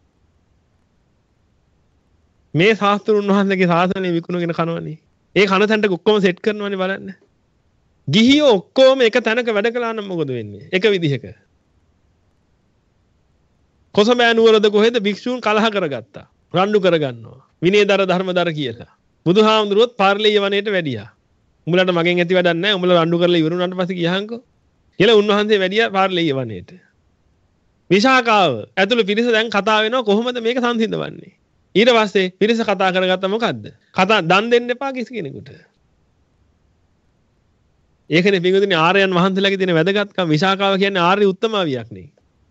මේ ශාස්ත්‍රුන් වහන්සේගේ ශාසනය විකුණගෙන කනවනේ. ඒ කන තැනට ඔක්කොම සෙට් කරනවනේ බලන්න. ගිහියෝ ඔක්කොම එක තැනක වැඩ කළා නම් මොකද වෙන්නේ? එක විදිහක. කොසඹෑ නුවරද කොහෙද භික්ෂූන් කලහ කරගත්තා. රණ්ඩු කරගන්නවා. විනයදර ධර්මදර කියලා. බුදුහාමුදුරුවොත් පාර්ලිය වනයේට වැඩියා. උඹලට මගෙන් ඇති වැඩක් නැහැ. උඹලා රණ්ඩු කරලා ඉවර වුණාට පස්සේ ගියහන්කෝ. කියලා උන්වහන්සේ වැඩියා පාර්ලිය වනයේට. විශාකාව ඇතුළු පිරිස දැන් කතා වෙනවා කොහොමද මේක සංසිඳවන්නේ? ඊට පස්සේ පිරිස කතා කරගත්ත මොකද්ද? කතා දන් දෙන්න එපා කිසි කෙනෙකුට. ඒකනේ පින්වතුනි ආර්යයන් වහන්සේලාගේ තියෙන වැදගත්කම. විශාකාව කියන්නේ ආර්ය උත්තමාවියක් නේ.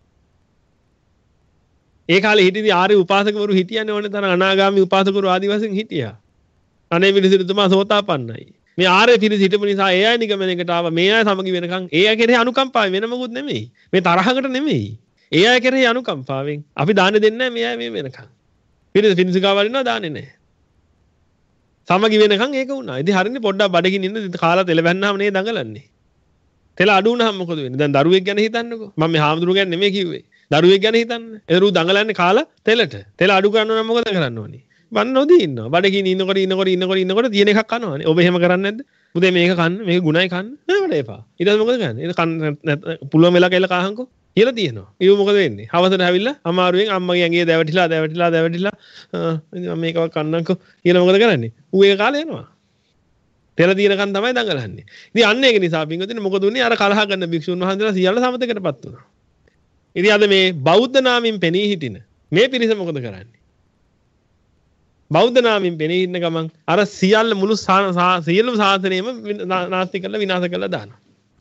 ඒ කාලේ හිටියදී ආර්ය උපාසකවරු හිටියන්නේ ඕනේ තරම් අනාගාමී උපාසකවරු ආදි වශයෙන් හිටියා. අනේ පිළිසිරිතුමා සෝතාපන්නයි. මේ ආර්ය පිළිස හිටපු නිසා ඒ අය නිගමනයකට ආවා. මේ අය සමගි වෙනකන් ඒ අය කෙරෙහි අනුකම්පාවෙන් වෙන මොකුත් නෙමෙයි. මේ තරහකට නෙමෙයි. ඒ අය කෙරෙහි අනුකම්පාවෙන් අපි දාන දෙන්නේ නැහැ මේ අය මේ වෙනකන්. පිළිස පිළිසිකා වලිනවා දාන්නේ නැහැ. සමගි වෙනකන් ඒක වුණා. ඉතින් හරිනේ පොඩ්ඩක් බඩගින්න ඉන්න කාලා තෙල බැන්නාම නේ දඟලන්නේ. තෙල අඩු වුණාම මොකද වෙන්නේ? දැන් දරුවෙක් ගැන හිතන්නකෝ. මම මේ හාමුදුරුවෝ ගැන නෙමෙයි කිව්වේ. දරුවෙක් ගැන හිතන්න. එදරු දඟලන්නේ කාලා තෙලට. තෙල අඩු කරනවා නම් මොකද කරන්න ඕනේ? බන්න නොදී ඉන්නවා. බඩගින්න ඉන්නකොට ඉන්නකොට ඉන්නකොට ඉන්නකොට තියෙන එකක් කනවානේ. ඔබ එහෙම කරන්නේ නැද්ද? මුදේ මේක කන්න, මේක ගුණයි කන්න. නෑ වඩ එපා. ඊට පස්සේ මොකද කරන්නේ? ඒක කන්න පුළුවන් වෙලා කියලා කහංකෝ. කියලා තියෙනවා. ඊව මොකද වෙන්නේ? හවසට ඇවිල්ලා අමාරුවෙන් අම්මගේ ඇඟේ දැවටිලා දැවටිලා දැවටිලා මම මේකව කන්නම්කෝ කියලා මොකද කරන්නේ? ඌ ඒක කාලේ යනවා. තෙල දිනකන් තමයි දඟලන්නේ. ඉතින් අන්න ඒක නිසා පින්වතුනි මොකද උනේ? අර කලහ කරන භික්ෂුන් වහන්සේලා සියල්ල සමතකටපත් වුණා. ඉතින් අද මේ බෞද්ධ නාමයෙන් පෙනී හිටින මේ පිරිස මොකද කරන්නේ? බෞද්ධ නාමයෙන් පෙනී ඉන්න ගමන් අර සියල්ල මුළු සියලුම සාසනයම නාස්ති කරලා විනාශ කරලා දානවා.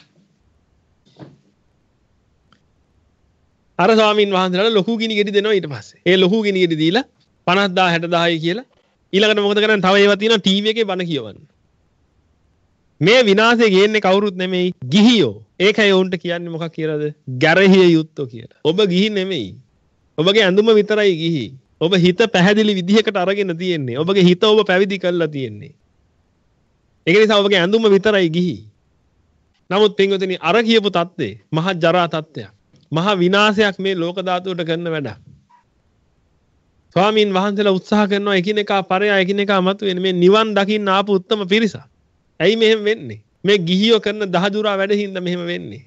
අර ස්වාමීන් වහන්සේලාට ලොකු ගිනි ගෙඩි දෙනවා ඊට පස්සේ. ඒ ලොකු ගිනි ගෙඩි දීලා පනස් දාහ හැට දාහයි කියලා ඊළඟට මොකද කරන්නේ? තව ඒවා තියෙනවා ටීවී එකේ බණ කියවන්න. මේ විනාශය ගේන්නේ කවුරුත් නෙමෙයි ගිහියෝ. ඒකයි උන්ට කියන්නේ මොකක් කියලාද? ගැරහිය යුත්තෝ කියලා. ඔබ ගිහි නෙමෙයි. ඔබගේ ඇඳුම විතරයි ගිහි. ඔබ හිත පැහැදිලි විදිහකට අරගෙන තියෙන්නේ. ඔබගේ හිත ඔබ පැවිදි කරලා තියෙන්නේ. ඒක නිසා ඔබගේ ඇඳුම විතරයි ගිහි. නමුත් පින්වතුනි අර කියපු தත්ත්වේ මහා ජරා தත්ත්වයක්. මහා විනාශයක් මේ ලෝක ධාතුවට කරන වැඩක්. ස්වාමීන් වහන්සේලා උත්සාහ කරනවා එකිනෙකා පරයා එකිනෙකා මත වෙන මේ නිවන් දකින්න ආපු උත්තම පිරිස. ඇයි මෙහෙම වෙන්නේ? මේ ගිහියෝ කරන දහදුරා වැඩ හින්දා මෙහෙම වෙන්නේ.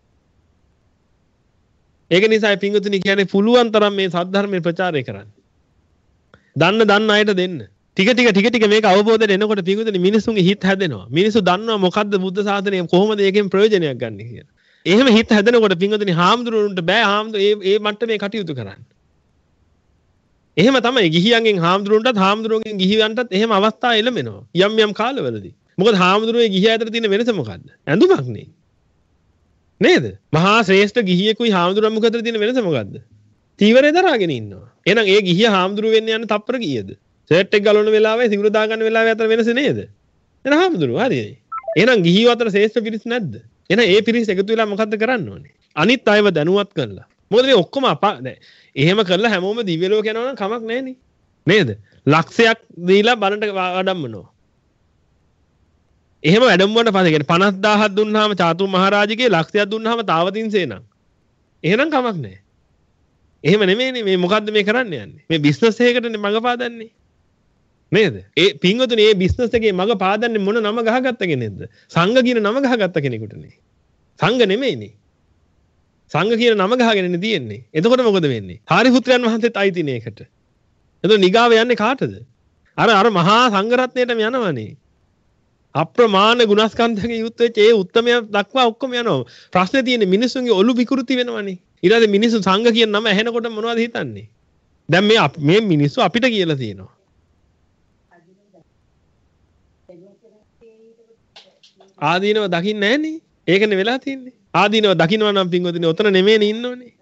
ඒක නිසා පින්වතුනි කියන්නේ පුළුවන් තරම් මේ සද්ධර්මයේ ප්‍රචාරය කරන්න. දන්න දන්න අයට දෙන්න. ටික ටික ටික ටික මේක අවබෝධයට එනකොට පින්වතුනි මිනිසුන්ගේ හිත හැදෙනවා. මිනිස්සු දන්නවා මොකද්ද බුද්ධ ශාසනය කොහොමද ඒකෙන් ප්‍රයෝජනයක් ගන්න කියලා. එහෙම හිත හැදෙනකොට පින්වතුනි හාමුදුරුවන්ට බෑ හාමුදුරු ඒ ඒ මට්ටමේ කටයුතු කරන්න. එහෙම තමයි ගිහියන්ගෙන් හාමුදුරුවන්ටත් හාමුදුරුවන්ගෙන් ගිහියන්ටත් එහෙම අවස්ථා එළමෙනවා. යම් යම් කාලවලදී. මොකද හාමුදුරුවෝ ගිහිය අතර තියෙන වෙනස මොකද්ද? ඇඳුමක් නේ. නේද? මහා ශ්‍රේෂ්ඨ ගිහියෙකුයි හාමුදුරුවෝ අතර තියෙන වෙනස මොකද්ද? තීවරේ දරාගෙන ඉන්නවා. එහෙනම් ඒ ගිහිය හාමුදුරුවෝ වෙන්න යන තප්පර කීයද? ෂර්ට් එක ගලවන වෙලාවේ සිවුර දා ගන්න වෙලාවේ අතර වෙනස නේද? එහෙනම් හාමුදුරුවෝ හරියයි. එහෙනම් ගිහියෝ අතර ශ්‍රේෂ්ඨ පිරිස් නැද්ද? එහෙනම් ඒ පිරිස් එකතු වෙලා මොකද්ද කරන්න ඕනේ? අනිත් අයව දැනුවත් කරලා. මොකද මේ ඔක්කොම අපා දැන් එහෙම කරලා හැමෝම දිව්‍ය ලෝක යනවා නම් කමක් නැහෙනේ. නේද? ලක්ෂයක් දීලා බණට වඩම්මනවා. එහෙම වැඩමුවට පස්සේ කියන්නේ පනස් දාහක් දුන්නාම චාතු මහරජගේ ලක්ෂයක් දුන්නාම තාවතින්සේ නම්. එහෙනම් කමක් නැහැ. එහෙම නෙමෙයිනේ මේ මොකද්ද මේ කරන්න යන්නේ? මේ බිස්නස් එකකටනේ මඟ පාදන්නේ. නේද? ඒ පින්වතුනි මේ බිස්නස් එකේ මඟ පාදන්නේ මොන නම ගහගත්ත කෙනෙක්ද? සංඝ කියන නම ගහගත්ත කෙනෙකුටනේ. සංඝ නෙමෙයිනේ. සංඝ කියන නම ගහගෙනනේ තියෙන්නේ. එතකොට මොකද වෙන්නේ? හාරිපුත්‍රයන් වහන්සේත් අයිතිනේ ඒකට. එතකොට නිගාව යන්නේ කාටද? අර අර මහා සංඝ රත්නයටම යනවනේ. අප්‍රමාණ ගුණස්කන්ධකේ යුත් වෙච්ච ඒ උත්තමය දක්වා ඔක්කොම යනවා. ප්‍රශ්නේ තියෙන්නේ මිනිස්සුන්ගේ ඔලු විකෘති වෙනවනේ. ඊට පස්සේ මිනිස්සු සංඝ කියන නම ඇහෙනකොට මොනවද හිතන්නේ? දැන් මේ මේ මිනිස්සු අපිට කියලා තියෙනවා. ආදීනව දකින්නේ නැහනේ. ඒකනේ වෙලා තියෙන්නේ. ආදීනව දකින්නවා නම් පින්වතුනි ඔතන නෙමෙයිනේ ඉන්න ඕනේ.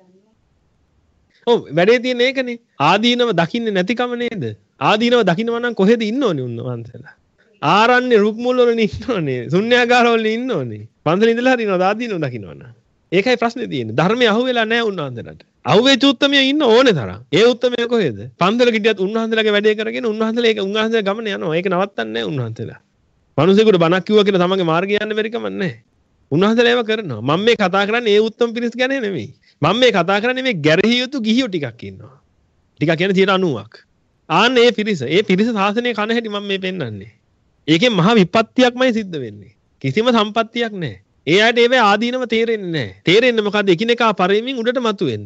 ඔව් වැඩේ තියෙන්නේ ඒකනේ. ආදීනව දකින්නේ නැතිකම නේද? ආදීනව දකින්නවා නම් කොහෙද ඉන්න ඕනේ උන්වහන්සේලා? ආරණ්‍ය රුක් මුල් වල ඉන්න ඕනේ. ශුන්‍යාගාර වල ඉන්න ඕනේ. පන්සල ඉඳලා හරිනවා ආදීනව දකින්නවා නම්. ඒකයි ප්‍රශ්නේ තියෙන්නේ. ධර්මය අහුවෙලා නැහැ උන්වහන්සේලාට. අහුවෙච්ච උත්තමයෝ ඉන්න ඕනේ තරම්. ඒ උත්තමයෝ කොහෙද? පන්සල ගිහියත් උන්වහන්සේලාගේ වැඩේ කරගෙන උන්වහන්සේලා ඒක උන්වහන්සේලා ගමන යනවා. ඒක නවත්තන්නේ නැහැ උන්වහන්සේලා. මිනිසෙකුට බණක් කිව්වා කියලා තමන්ගේ මාර්ගය යන්න බැරි කම නැහැ. උන්වහන්සේලා ඒව කරනවා. මම මේ කතා කරන්නේ ඒ උත්තම පිරිස ගැන නෙමෙයි. මම මේ කතා කරන්නේ මේ ගැරහිය යුතු ගිහියෝ ටිකක් ඉන්නවා. ටිකක් කියන්නේ සියයට අනූවක්. ආන්න ඒ පිරිස. ඒ පිරිස සාසනය කන හැටි මම මේ පෙන්වන්නේ. ඒකෙන් මහා විපත්තියක්මයි සිද්ධ වෙන්නේ. කිසිම සම්පත්තියක් නැහැ. ඒ අයට ඒවේ ආදීනව තේරෙන්නේ නැහැ. තේරෙන්නේ මොකද්ද? එකිනෙකා පරෙමින් උඩට මතුවෙන්න.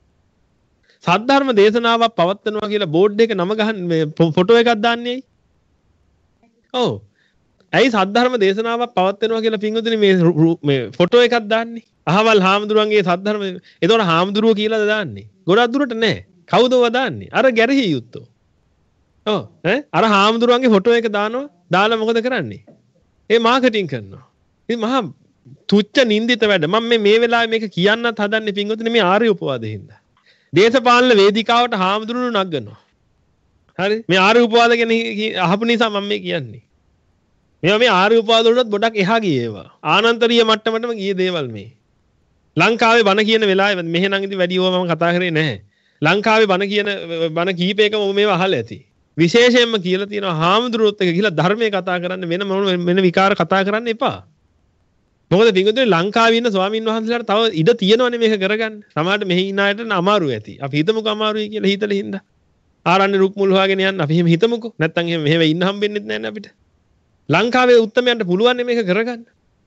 සද්ධර්ම දේශනාවක් පවත්වනවා කියලා බෝඩ් එක නම ගහන්න මේ ෆොටෝ එකක් දාන්නේ ඇයි? ඔව්. ඇයි සද්ධර්ම දේශනාවක් පවත්වනවා කියලා පින්වතුනි මේ මේ ෆොටෝ එකක් දාන්නේ? අහවල් හාමුදුරුවන්ගේ සද්ධර්ම ඒතකොට හාමුදුරුවෝ කියලාද දාන්නේ? ගොඩක් දුරට නැහැ. කවුදව දාන්නේ? අර ගැරහි යුත්තෝ. ඔව් ඈ අර හාමුදුරුවන්ගේ ෆොටෝ එක දානවා. දාලා මොකද කරන්නේ? ඒ මාකටිං කරනවා. ඉතින් මහා තුච්ච නින්දිත වැඩ. මම මේ මේ වෙලාවේ මේක කියන්නත් හදන්නේ පින්වතුනි මේ ආර්ය උපවාදයෙන් හින්දා. දේශපාලන වේදිකාවට හාමුදුරුවෝ නගනවා. හරි? මේ ආර්ය උපවාද ගැන අහපු නිසා මම මේ කියන්නේ. මේවා මේ ආර්ය උපවාද වලටත් ගොඩක් එහා ගියේ ඒවා. ආනන්තරීය මට්ටමටම ගියේ දේවල් මේ. ලංකාවේ බණ කියන වෙලාවේ මෙහෙ නම් ඉතින් වැඩි ඕවා මම කතා කරේ නැහැ. ලංකාවේ බණ කියන බණ කීපයකම මේවා අහලා ඇති. විශේෂයෙන්ම කියලා තියෙනවා හාමුදුරුවොත් එක ගිහලා ධර්මයේ කතා කරන්න වෙන වෙන විකාර කතා කරන්න එපා. මොකද පිටුදුනේ ලංකාවේ ඉන්න ස්වාමින් වහන්සේලාට තව ඉඩ තියෙනවනේ මේක කරගන්න. සමහරට මෙහි ඉන්න අයට අමාරු ඇති. අපි හිතමුකෝ අමාරුයි කියලා හිතලා හින්දා. ආරණ්‍ය රුක් මුල් හොයාගෙන යන්න අපි එහෙම හිතමුකෝ. නැත්තම් එහෙම මෙහෙම ඉන්න හම්බෙන්නේ නැහැ නේ අපිට. ලංකාවේ උත්තමයන්ට පුළුවන් මේක කරගන්න.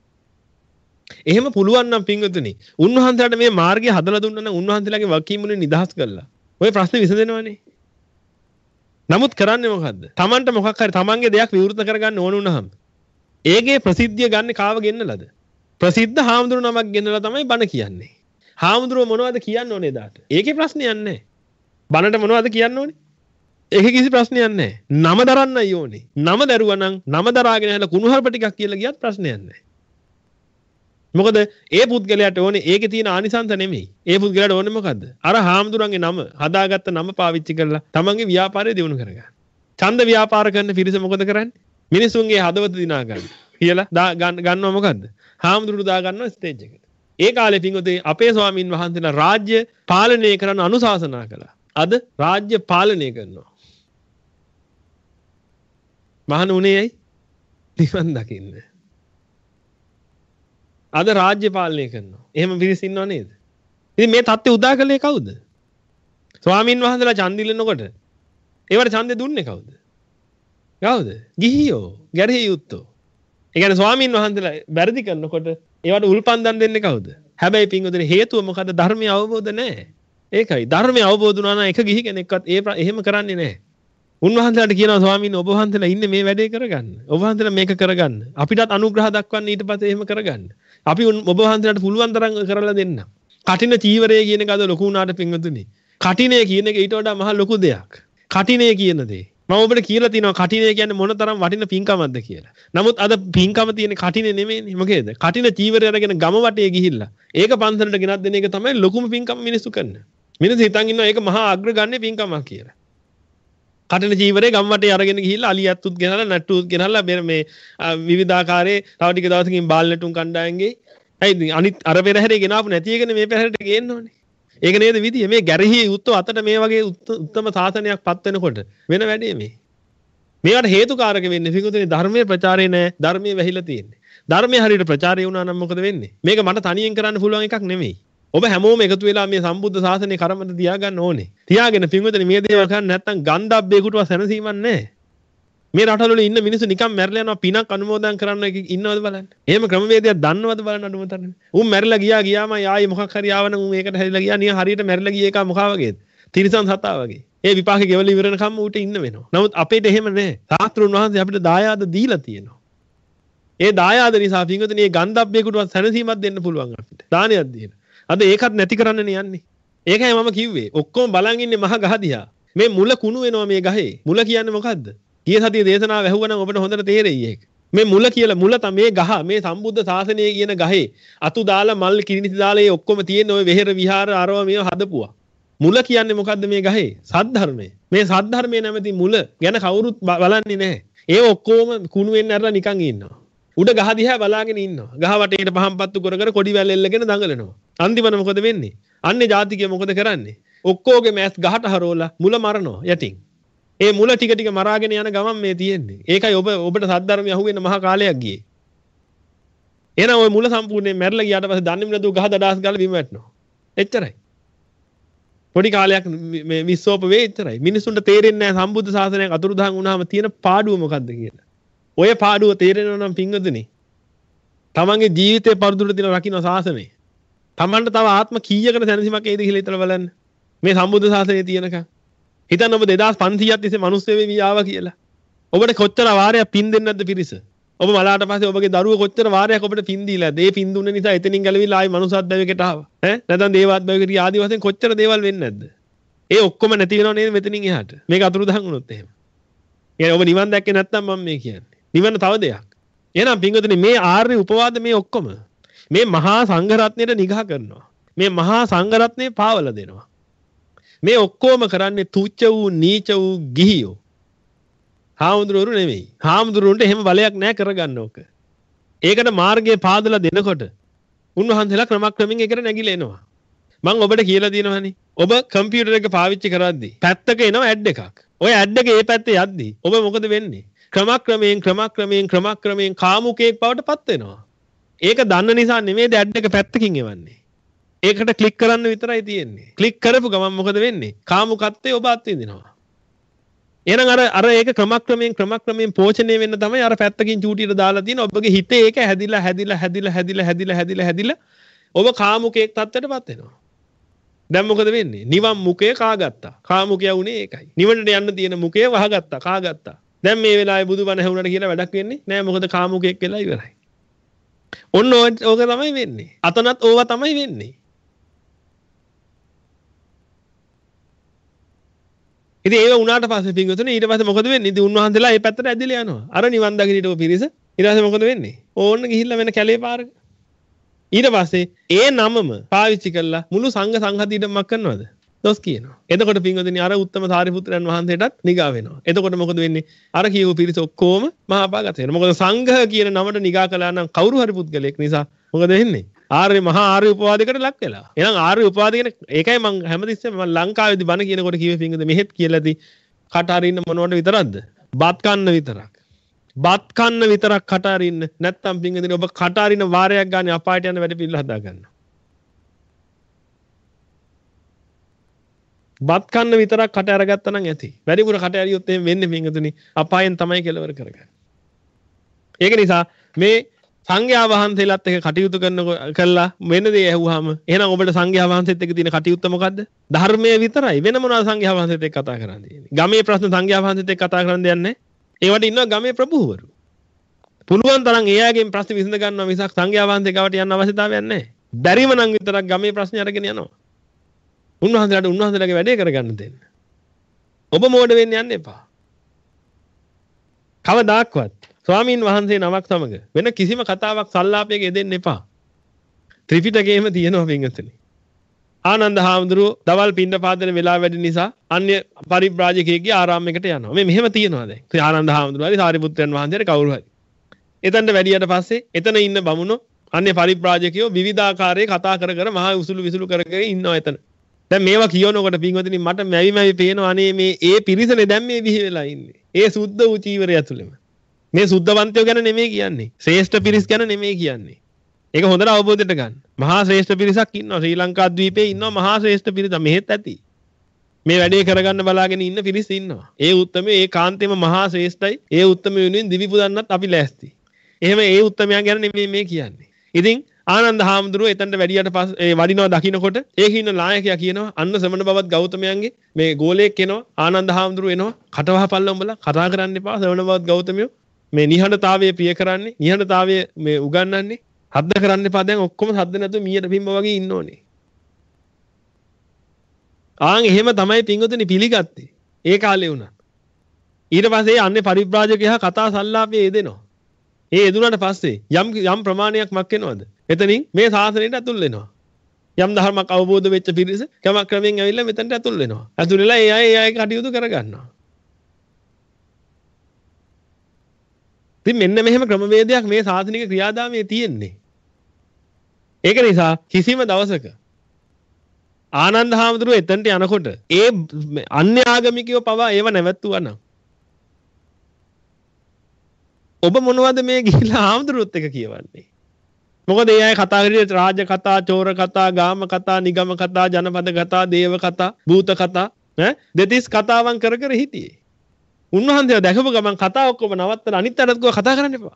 එහෙම පුළුවන් නම් පින්වතුනි උන්වහන්සේලාට මේ මාර්ගය හදලා දුන්නා නම් උන්වහන්සේලාගේ වකීම් වලින් නිදහස් කළා. ඔය ප්‍රශ්නේ විසඳෙනවනේ. නමුත් කරන්නේ මොකද්ද? Tamanට මොකක් හරි Tamanගේ දෙයක් විවෘත කරගන්න ඕන වුණාම ඒකේ ප්‍රසිද්ධිය ගන්න කාව ගෙන්නලාද? ප්‍රසිද්ධ හාමුදුරු නමක් ගෙන්නලා තමයි බණ කියන්නේ. හාමුදුරුවෝ මොනවද කියන්න ඕනේ දාට? ඒකේ ප්‍රශ්නයක් නැහැ. බණට මොනවද කියන්න ඕනේ? ඒකේ කිසි ප්‍රශ්නයක් නැහැ. නම දරන්නයි ඕනේ. නම දරුවා නම් නම දරාගෙන හැල කුණුහරුප ටිකක් කියලා ගියත් ප්‍රශ්නයක් නැහැ. මොකද ඒ පුද්ගලයාට ඕනේ ඒකේ තියෙන ආනිසංස නෙමෙයි. ඒ පුද්ගලයාට ඕනේ මොකද්ද? අර හාමුදුරන්ගේ නම හදාගත්ත නම පාවිච්චි කරලා තමන්ගේ ව්‍යාපාරය දියුණු කරගන්න. ඡන්ද ව්‍යාපාර කරන පිරිස මොකද කරන්නේ? මිනිසුන්ගේ හදවත දිනා ගන්න. කියලා ගන්නව මොකද්ද? හාමුදුරු දා ගන්නවා ස්ටේජ් එකට. ඒ කාලේ පින්වතුනි අපේ ස්වාමින් වහන්සේලා රාජ්‍ය පාලනය කරන්න අනුශාසනා කළා. අද රාජ්‍ය පාලනය කරනවා. මහණ උනේ ඇයි? නිවන් දකින්න. අද රාජ්‍ය පාලනය කරනවා. එහෙම පිරිස ඉන්නව නේද? ඉතින් මේ தත්ත්වය උදා කළේ කවුද? ස්වාමින් වහන්සේලා ඡන්දෙ ඉල්ලනකොට ඒවට ඡන්දෙ දුන්නේ කවුද? කවුද? ගිහියෝ, ගැරහි යුත්තෝ. ඒ කියන්නේ ස්වාමින් වහන්සේලා වැරදි කරනකොට ඒවට උල්පන්දම් දෙන්නේ කවුද? හැබැයි පින්වතුනි හේතුව මොකද්ද? ධර්මය අවබෝධ නැහැ. ඒකයි ධර්මය අවබෝධ වුණා නම් එක ගිහි කෙනෙක්වත් ඒ එහෙම කරන්නේ නැහැ. උන්වහන්සේලාට කියනවා ස්වාමීන් ඔබ වහන්සේලා ඉන්නේ මේ වැඩේ කරගන්න. ඔබ වහන්සේලා මේක කරගන්න. අපිටත් අනුග්‍රහ දක්වන්න ඊට පස්සේ එහෙම කරගන්න. අපි ඔබ වහන්සේලාට පුළුවන් තරම් කරලා දෙන්න. කටින චීවරය කියන එක අද ලොකු උනාට පින්වතුනි. කටිනේ කියන එක ඊට වඩා මහ ලොකු දෙයක්. කටිනේ කියන දේ. මම ඔබට කියලා තියෙනවා කටිනේ කියන්නේ මොන තරම් වටින පින්කමක්ද කියලා. නමුත් අද පින්කම තියෙන කටිනේ නෙමෙයිනේ. මොකේද? කටින චීවරය අරගෙන ගම වටේ ගිහිල්ලා ඒක පන්සලට ගෙනත් දෙන එක තමයි ලොකුම පින්කම මිනිස්සු කරන්නේ. මිනිස්සු හිතන් ඉන්නවා ඒක මහා අග්‍රගණ්‍ය පින්කමක් කියලා. කටින චීවරේ ගම වටේ අරගෙන ගිහිල්ලා අලියත්තුත් ගෙනල්ලා නට්ටුත් ගෙනල්ලා මේ විවිධාකාරයේ තව ටික දවසකින් බාල් නැටුම් කණ්ඩායම්ගේ ඇයි අනිත් අර පෙරහැරේ ගෙනාවු නැති එකනේ මේ පෙරහැරට ගේන්න ඕනේ. ඒක නේද විදිය. මේ ගැරහි උත්තෝ අතට මේ වගේ උත්තම සාසනයක් පත් වෙනකොට වෙන වැඩේ මේ. මේවට හේතුකාරක වෙන්නේ පිටුතුනේ ධර්මයේ ප්‍රචාරය නෑ. ධර්මයේ වැහිලා තියෙන්නේ. ධර්මයේ හරියට ප්‍රචාරය වුණා නම් මොකද වෙන්නේ? මේක මට තනියෙන් කරන්න පුළුවන් එකක් නෙමෙයි. ඔබ හැමෝම එකතු වෙලා මේ සම්බුද්ධ ශාසනය කරමද තියාගන්න ඕනේ. තියාගෙන පිටුතුනේ මේ දේවල් කරන්නේ නැත්නම් ගන්ධබ්බේකටවත් සැනසීමක් නෑ. මේ රටවල ඉන්න මිනිස්සු නිකන් මැරිලා යනවා පිනක් අනුමෝදන් කරන්න ඉන්නවද බලන්න. එහෙම ක්‍රමවේදයක් දන්නවද බලන්න අනුමතන්නේ. උන් මැරිලා ගියා ගියාම ආයේ මොකක් හරි ආවනම් උන් ඒකට හැරිලා ගියා නිය හරියට මැරිලා ගිය එක මොකා වගේද? තිරිසන් සතා වගේ. ඒ විපාකේ ගෙවල ඉවරනකම් ඌට ඉන්න වෙනවා. නමුත් අපේට එහෙම නැහැ. සාස්ත්‍රුන් වහන්සේ අපිට දායාද දීලා තියෙනවා. ඒ දායාද නිසා පින්වතුනි මේ ගන්ධබ්බේකටවත් සැනසීමක් දෙන්න පුළුවන් අපිට. දානයක් දීලා. අද ඒකත් නැති කරන්නනේ යන්නේ. ඒකයි මම කිව්වේ. ඔක්කොම බලන් ඉන්නේ මහ ගහ දිහා. මේ මුල කුණු වෙනවා මේ ගහේ. මුල කියන්නේ මොකද්ද? ගිය සතියේ දේශනාව ඇහුවනම් ඔබට හොඳට තේරෙයි ඒක. මේ මුල කියලා මුල තමයි ගහ මේ සම්බුද්ධ ශාසනය කියන ගහේ අතු දාලා මල් කිරිනිසි දාලා ඒ ඔක්කොම තියෙන ඔය වෙහෙර විහාර අරව මේව හදපුවා. මුල කියන්නේ මොකද්ද මේ ගහේ? සද්ධර්මය. මේ සද්ධර්මයේ නැමැති මුල ගැන කවුරුත් බලන්නේ නැහැ. ඒ ඔක්කොම කුණු වෙන්න අරලා නිකන් ඉන්නවා. උඩ ගහ දිහා බලාගෙන ඉන්නවා. ගහ වටේට පහන් පත්තු කර කර කොඩි වැල් එල්ලගෙන දඟලනවා. අන්තිමට මොකද වෙන්නේ? අන්නේ ජාතිකය මොකද කරන්නේ? ඔක්කොගේ මැස් ගහට හරවලා මුල මරනවා යටින්. ඒ මුල ටික ටික මරාගෙන යන ගමන් මේ තියෙන්නේ. ඒකයි ඔබ ඔබට සද්ධර්මය අහුවෙන්න මහා කාලයක් ගියේ. එහෙනම් ওই මුල සම්පූර්ණයෙන් මැරලා ගියාට පස්සේ දන්නේම නැතුව ගහ දඩාස් ගාලා බිම වැටෙනවා. එච්චරයි. පොඩි කාලයක් මේ විශ්වෝප වේ එච්චරයි. මිනිසුන්ට තේරෙන්නේ නැහැ සම්බුද්ධ ශාසනයක් අතුරුදහන් වුණාම තියෙන පාඩුව මොකද්ද කියලා. ඔය පාඩුව තේරෙනවා නම් පින්වතුනි තමන්ගේ ජීවිතේ පරදුරට දින රකින්න ශාසනය. තමන්ට තව ආත්ම කීයකට දැනසීමක් එයිද කියලා හිතලා බලන්න. මේ සම්බුද්ධ ශාසනයේ තියෙනකම්. හිතන්න ඔබ දෙදාස් පන්සීයක් තිස්සේ මිනිස්සු වෙවි ආවා කියලා. ඔබට කොච්චර වාරයක් පින් දෙන්නේ නැද්ද පිරිස? ඔබ මලාට පස්සේ ඔබගේ දරුවෝ කොච්චර වාරයක් ඔබට පින් දීලාද? ඒ පින් දුන්න නිසා එතනින් ගැලවිලා ආයි මනුස්සත් බැවිකට ආවා. ඈ නැත්නම් දේවත් බැවිකට ආදි වශයෙන් කොච්චර දේවල් වෙන්නේ නැද්ද? ඒ ඔක්කොම නැති වෙනව නේද මෙතනින් එහාට? මේක අතුරුදහන් වුණොත් එහෙම. يعني ඔබ නිවන් දැක්කේ නැත්නම් මම මේ කියන්නේ. නිවන තව දෙයක්. එහෙනම් පින්වතුනි මේ ආර්ය උපවාද මේ ඔක්කොම මේ මහා සංඝ රත්නයට නිගහ කරනවා. මේ මහා සංඝ රත්නේ පාවලා දෙනවා. මේ ඔක්කොම කරන්නේ තුච්ච වූ නීච වූ ගිහියෝ. හාමුදුරුවරු නෙමෙයි. හාමුදුරුවන්ට එහෙම බලයක් නැහැ කරගන්න ඕක. ඒකට මාර්ගයේ පාදලා දෙනකොට උන්වහන්සේලා ක්‍රමක්‍රමයෙන් ඒකට නැගිලා එනවා. මම ඔබට කියලා දිනවනේ. ඔබ කම්පියුටර් එක පාවිච්චි කරද්දී පැත්තක එනවා ඇඩ් එකක්. ඔය ඇඩ් එක ඒ පැත්තේ යද්දී ඔබ මොකද වෙන්නේ? ක්‍රමක්‍රමයෙන් ක්‍රමක්‍රමයෙන් ක්‍රමක්‍රමයෙන් කාමුකයෙක් බවට පත් වෙනවා. ඒක දන්න නිසා නෙමෙයි ඇඩ් එක පැත්තකින් එවන්නේ. ඒකට ක්ලික් කරන්න විතරයි තියෙන්නේ. ක්ලික් කරපු ගමන් මොකද වෙන්නේ? කාමුකත්වයේ ඔබ අත්විඳිනවා. එහෙනම් අර අර ඒක ක්‍රමක්‍රමයෙන් ක්‍රමක්‍රමයෙන් පෝෂණය වෙන්න තමයි අර පැත්තකින් චූටියට දාලා තියෙන ඔබගේ හිතේ ඒක හැදිලා හැදිලා හැදිලා හැදිලා හැදිලා හැදිලා හැදිලා ඔබ කාමුකයෙක් තත්ත්වයටපත් වෙනවා. දැන් මොකද වෙන්නේ? නිවන් මුඛය කාගත්තා. කාමුකයා උනේ ඒකයි. නිවනට යන්න තියෙන මුඛය වහගත්තා. කාගත්තා. දැන් මේ වෙලාවේ බුදුබණ ඇහුණාට කියලා වැඩක් වෙන්නේ නෑ. මොකද කාමුකයෙක් වෙලා ඉවරයි. ඔන්න ඕක තමයි වෙන්නේ. අතනත් ඕවා තමයි වෙන්නේ. ඉතින් ඒව උනාට පස්සේ පින්වතුනි ඊට පස්සේ මොකද වෙන්නේ? ඉතින් උන්වහන්සේලා මේ පැත්තට ඇදලා යනවා. අර නිවන් දකින්න හිටපු පිරිස ඊට පස්සේ මොකද වෙන්නේ? ඕන්න ගිහිල්ලා වෙන කැලේ පාරක. ඊට පස්සේ ඒ නමම පාවිච්චි කරලා මුළු සංඝ සංඝතියටමක් කරනවද? දොස් කියනවා. එතකොට පින්වතුනි අර උත්තම සාරිපුත්‍රයන් වහන්සේටත් නිගා වෙනවා. එතකොට මොකද වෙන්නේ? අර කියපු පිරිස ඔක්කොම මහාපාගත වෙනවා. මොකද සංඝ කියන නමට නිගා කළා නම් කවුරු හරි පුද්ගලයෙක් නිසා මොකද වෙන්නේ? ආර්ය මහා ආර්ය උපවාදයකට ලක් වෙලා. එහෙනම් ආර්ය උපවාද කියන ඒකයි මම හැමතිස්සෙම මම ලංකාවේදී බණ කියනකොට කිව්වේ පින්වතුනි මෙහෙත් කියලාදී කට අරින්න මොනවට විතරක්ද? බත් කන්න විතරක්. බත් කන්න විතරක් කට අරින්න. නැත්තම් පින්වතුනි ඔබ කට අරින වාරයක් ගන්න අපායට යන වැඩ පිළිවෙල හදා ගන්න. බත් කන්න විතරක් කට අරගත්තා නම් ඇති. වැඩිපුර කට ඇරියොත් එහෙම වෙන්නේ පින්වතුනි අපායෙන් තමයි කෙලවර කරගන්නේ. ඒක නිසා මේ සංඝයා වහන්සේලාත් එක්ක කටයුතු කරන කළා වෙන දේ ඇහුවාම එහෙනම් ඔබට සංඝයා වහන්සේත් එක්ක තියෙන කටයුත්ත මොකද්ද? ධර්මයේ විතරයි. වෙන මොනවද සංඝයා වහන්සේත් එක්ක කතා කරන්නේ? ගමේ ප්‍රශ්න සංඝයා වහන්සේත් එක්ක කතා කරන්න දෙයක් නැහැ. ඒවට ඉන්නවා ගමේ ප්‍රභූවරු. පුළුවන් තරම් ඒ අයගෙන් ප්‍රශ්න විසඳ ගන්නවා මිසක් සංඝයා වහන්සේ ගාවට යන්න අවශ්‍යතාවයක් නැහැ. බැරිම නම් විතරක් ගමේ ප්‍රශ්න අරගෙන යනවා. උන්වහන්සේලාට උන්වහන්සේලාගේ වැඩේ කරගන්න දෙන්න. ඔබ මෝඩ වෙන්න යන්න එපා. කවදාක්වත් ස්වාමීන් වහන්සේ නමක් සමග වෙන කිසිම කතාවක් සල්ලාපයක යෙදෙන්න එපා. ත්‍රිපිටකයේම තියෙනවා පින්වතුනි. ආනන්ද හාමුදුරුවෝ දවල් පින්න පාදන වෙලාව වැඩි නිසා අන්‍ය පරිබ්‍රාජකයෙක්ගේ ආරාමයකට යනවා. මේ මෙහෙම තියෙනවා දැන්. ඒ ආනන්ද හාමුදුරුවෝ හරි සාරිපුත්‍රයන් වහන්සේට කවුරු හරි. එතනට වැඩියට පස්සේ එතන ඉන්න බමුණෝ අන්‍ය පරිබ්‍රාජකයෝ විවිධාකාරයේ කතා කර කර මහා උසුළු විසුළු කර කර ඉන්නවා එතන. දැන් මේවා කියනකොට පින්වතුනි මට මැවි මැවි පේනවා අනේ මේ ඒ පිරිසනේ දැන් මේ බිහි වෙලා ඉන්නේ. ඒ සුද්ධ වූ චීවරය ඇතුළෙම. මේ සුද්ධවන්තයෝ ගැන නෙමෙයි කියන්නේ. ශ්‍රේෂ්ඨ පිරිස් ගැන නෙමෙයි කියන්නේ. ඒක හොඳට අවබෝධයට ගන්න. මහා ශ්‍රේෂ්ඨ පිරිසක් ඉන්නවා. ශ්‍රී ලංකා ද්වීපයේ ඉන්නවා මහා ශ්‍රේෂ්ඨ පිරිස. මෙහෙත් ඇති. මේ වැඩේ කරගන්න බලාගෙන ඉන්න පිරිස් ඉන්නවා. ඒ උත්තමයෝ ඒ කාන්තේම මහා ශ්‍රේෂ්ඨයි. ඒ උත්තමයෝ වෙනුවෙන් දිවි පුදන්නත් අපි ලෑස්ති. එහෙම ඒ උත්තමයන් ගැන නෙමෙයි මේ කියන්නේ. ඉතින් ආනන්ද හාමුදුරුවෝ එතනට වැඩියට පස්සේ ඒ වඩිනවා දකින්නකොට ඒකේ ඉන්න නායකයා කියනවා අන්න සමන බවත් ගෞතමයන්ගේ මේ ගෝලයක් එනවා. ආනන්ද හාමුදුරුවෝ එනවා. කටවහපල්ල උඹලා කතා කරන්න එපා. සමන බවත් ගෞතමයෝ මේ නිහඬතාවයේ ප්‍රිය කරන්නේ නිහඬතාවයේ මේ උගන්වන්නේ හද්ද කරන්න එපා. දැන් ඔක්කොම හද්ද නැතුව මීයට පිම්බ වගේ ඉන්න ඕනේ. ආන් එහෙම තමයි පින්වතුනි පිළිගත්තේ. ඒ කාලේ වුණා. ඊට පස්සේ අන්නේ පරිබ්‍රාජකයා කතා සල්ලාපේ යෙදෙනවා. ඒ යෙදුනට පස්සේ යම් යම් ප්‍රමාණයක් මක් වෙනවද? එතනින් මේ ශාසනයට ඇතුල් වෙනවා. යම් ධර්මයක් අවබෝධ වෙච්ච පිරිස කම ක්‍රමෙන් ඇවිල්ලා මෙතනට ඇතුල් වෙනවා. ඇතුල් වෙලා ඒ අය ඒ අය කටයුතු කරගන්නවා. ඉතින් මෙන්න මෙහෙම ක්‍රමවේදයක් මේ සාසනික ක්‍රියාදාමයේ තියෙන්නේ. ඒක නිසා කිසිම දවසක ආනන්ද හාමුදුරුවෝ එතනට යනකොට ඒ අන්‍ය ආගමිකයෝ පවා ඒව නැවැත්තුවා නම් ඔබ මොනවද මේ ගිහිලා හාමුදුරුවොත් එක කියවන්නේ? මොකද ඒ අය කතා කරේ රාජ කතා, චෝර කතා, ගාම කතා, නිගම කතා, ජනපද කතා, දේව කතා, භූත කතා ඈ දෙතිස් කතාවන් කර කර හිටියේ. උන්වහන්සේ දැකපු ගමන් කතා ඔක්කොම නවත්තලා අනිත් අයටත් ගියා කතා කරන්න එපා.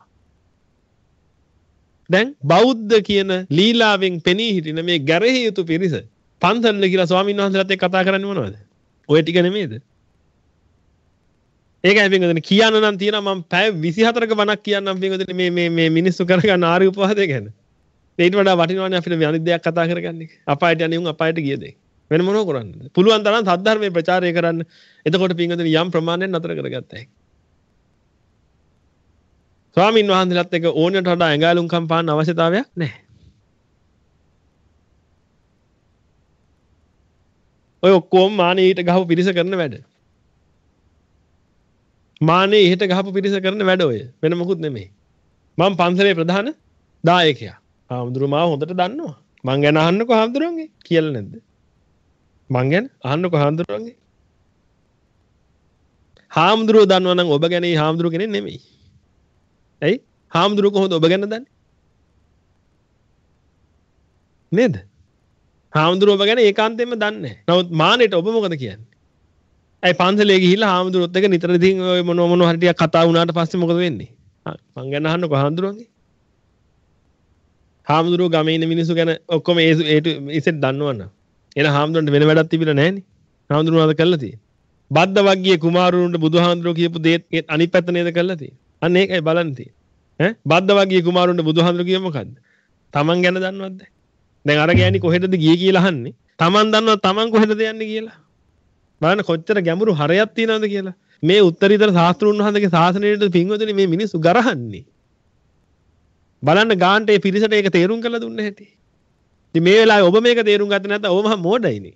දැන් බෞද්ධ කියන ලීලාවෙන් පෙනී හිටින මේ ගැරහි යුතු පිරිස පන්සල්ල කියලා ස්වාමීන් වහන්සේලාත් එක්ක කතා කරන්නේ මොනවද? ඔය ටික නෙමෙයිද? ඒකයි පින්වතුනි කියන්න නම් තියෙනවා මම පැය විසිහතරක බණක් කියන්නම් පින්වතුනි මේ මේ මේ මිනිස්සු කරගන්න ආර්ය උපවාදය ගැන. ඊට වඩා වටිනවනේ අපිට මේ අනිත් දෙයක් කතා කරගන්න එක. අපායට යන්නේ උන් අපායට ගිය දෙයක්. වෙන මොනව කරන්නද? පුළුවන් තරම් සද්ධර්මයේ ප්‍රචාරය කරන්න. එතකොට පින්වතුනි යම් ප්‍රමාණයක් නතර කරගත්තා හැකි. ස්වාමීන් වහන්සේලාත් එක්ක ඕනකට වඩා ඇඟාලුම්කම් පාන්න අවශ්‍යතාවයක් නැහැ. ඔය ඔක්කොම මානේ ඊට ගහපු පිරිස කරන වැඩ. මානේ ඊට ගහපු පිරිස කරන වැඩ ඔය. වෙන මොකුත් නෙමෙයි. මම පන්සලේ ප්‍රධාන දායකයා. හාමුදුරුවෝ මාව හොඳට දන්නවා. මං ගැන අහන්නකෝ හාමුදුරුවන්ගේ කියලා නැද්ද? මං ගැන අහන්නකෝ හාමුදුරුවන්ගේ. හාමුදුරුවෝ දන්නවා නම් ඔබ ගැන ඒ හාමුදුරුවෝ කෙනෙක් නෙමෙයි. ඇයි? හාමුදුරුවෝ කොහොමද ඔබ ගැන දන්නේ? නේද? හාමුදුරුවෝ ඔබ ගැන ඒකාන්තයෙන්ම දන්නේ නැහැ. නමුත් මානෙට ඔබ මොකද කියන්නේ? ඇයි පන්සලේ ගිහිල්ලා හාමුදුරුවොත් එක නිතර ඉතින් ඔය මොන මොන හරි ටිකක් කතා වුණාට පස්සේ මොකද වෙන්නේ? මං ගැන අහන්නකෝ හාමුදුරුවන්ගේ. හාමුදුරුවෝ ගමේ ඉන්න මිනිස්සු ගැන ඔක්කොම ඒ ඒට ඉස්සෙත් දන්නවනම්. එන හාමුදුරන්ට වෙන වැඩක් තිබිලා නැහනේ. හාමුදුරුවෝ මොනවද කරලා තියෙන්නේ? බද්ද වග්ගියේ කුමාරුන්ට බුදුහාමුදුරුවෝ කියපු දේත් අනිත් පැත්ත නේද කරලා තියෙන්නේ. අන්න ඒකයි බලන්න තියෙන්නේ. ඈ බද්ද වග්ගියේ කුමාරුන්ට බුදුහාමුදුරුවෝ කියේ මොකද්ද? Taman ගැන දන්නවද? දැන් අර ගෑණි කොහෙටද ගියේ කියලා අහන්නේ. Taman දන්නවද Taman කොහෙටද යන්නේ කියලා? බලන්න කොච්චර ගැඹුරු හරයක් තියෙනවද කියලා. මේ උත්තරීතර ශාස්ත්‍රුන් වහන්සේගේ ශාසනයට පින්වතුනි මේ මිනිස්සු ගරහන්නේ. බලන්න ගාන්ට ඒ පිරිසට ඒක තේරුම් කරලා දුන්න හැටි. ඉතින් මේ වෙලාවේ ඔබ මේක තේරුම් ගත්තේ නැත්නම් ඔබ මහා මෝඩයිනේ.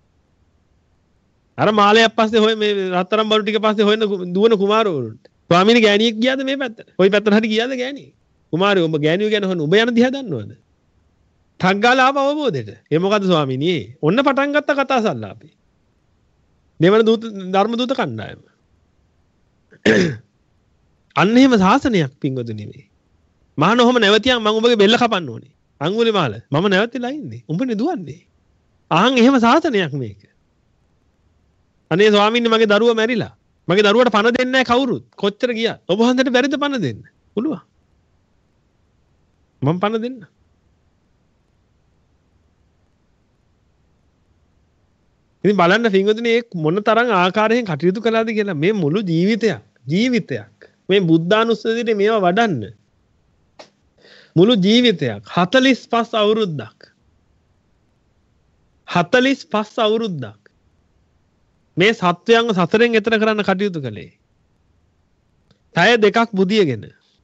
අර මාලයක් පස්සේ හොය මේ රත්තරන් බරු ටික පස්සේ හොයන දුවන කුමාරවරුන්ට. ස්වාමීනි ගෑණියෙක් ගියාද මේ පැත්තට? ওই පැත්තට හරි ගියාද ගෑණියෙක්? කුමාරයෝ ඔබ ගෑණියෝ ගැන හොයන ඔබ යන දිහා දන්නවද? ටග්ගාලා ආව අවබෝධයට. ඒ මොකද ස්වාමීනි? ඔන්න පටන් ගත්ත කතා සල්ලාපේ. දෙවන දූත ධර්ම දූත කණ්ඩායම. අන්න එහෙම ශාසනයක් පින්වතුනි මේ. මහාන ඔහම නැවතියන් මම ඔබගේ බෙල්ල කපන්න ඕනේ. අඟුලි මාල මම නැවතිලා ඉන්නේ. උඹනේ දුවන්නේ. අහන් එහෙම ශාසනයක් මේක. අනේ ස්වාමීනි මගේ දරුවා මැරිලා. මගේ දරුවට පණ දෙන්නේ නැහැ කවුරුත්. කොච්චර ගියා. ඔබ හන්දට බැරිද පණ දෙන්න? පුළුවන්. මම පණ දෙන්න. ඉතින් බලන්න පින්වතුනි මේ මොන තරම් ආකාරයෙන් කටයුතු කළාද කියලා මේ මුළු ජීවිතයක් ජීවිතයක් මේ බුද්ධානුස්සතියේ මේවා වඩන්න මුළු ජීවිතයක් හතළිස් පහ අවුරුද්දක් හතළිස් පහ අවුරුද්දක් මේ සත්වයන්ව සසරෙන් එතර කරන්න කටයුතු කළේ. තය දෙකක් බුදියගෙන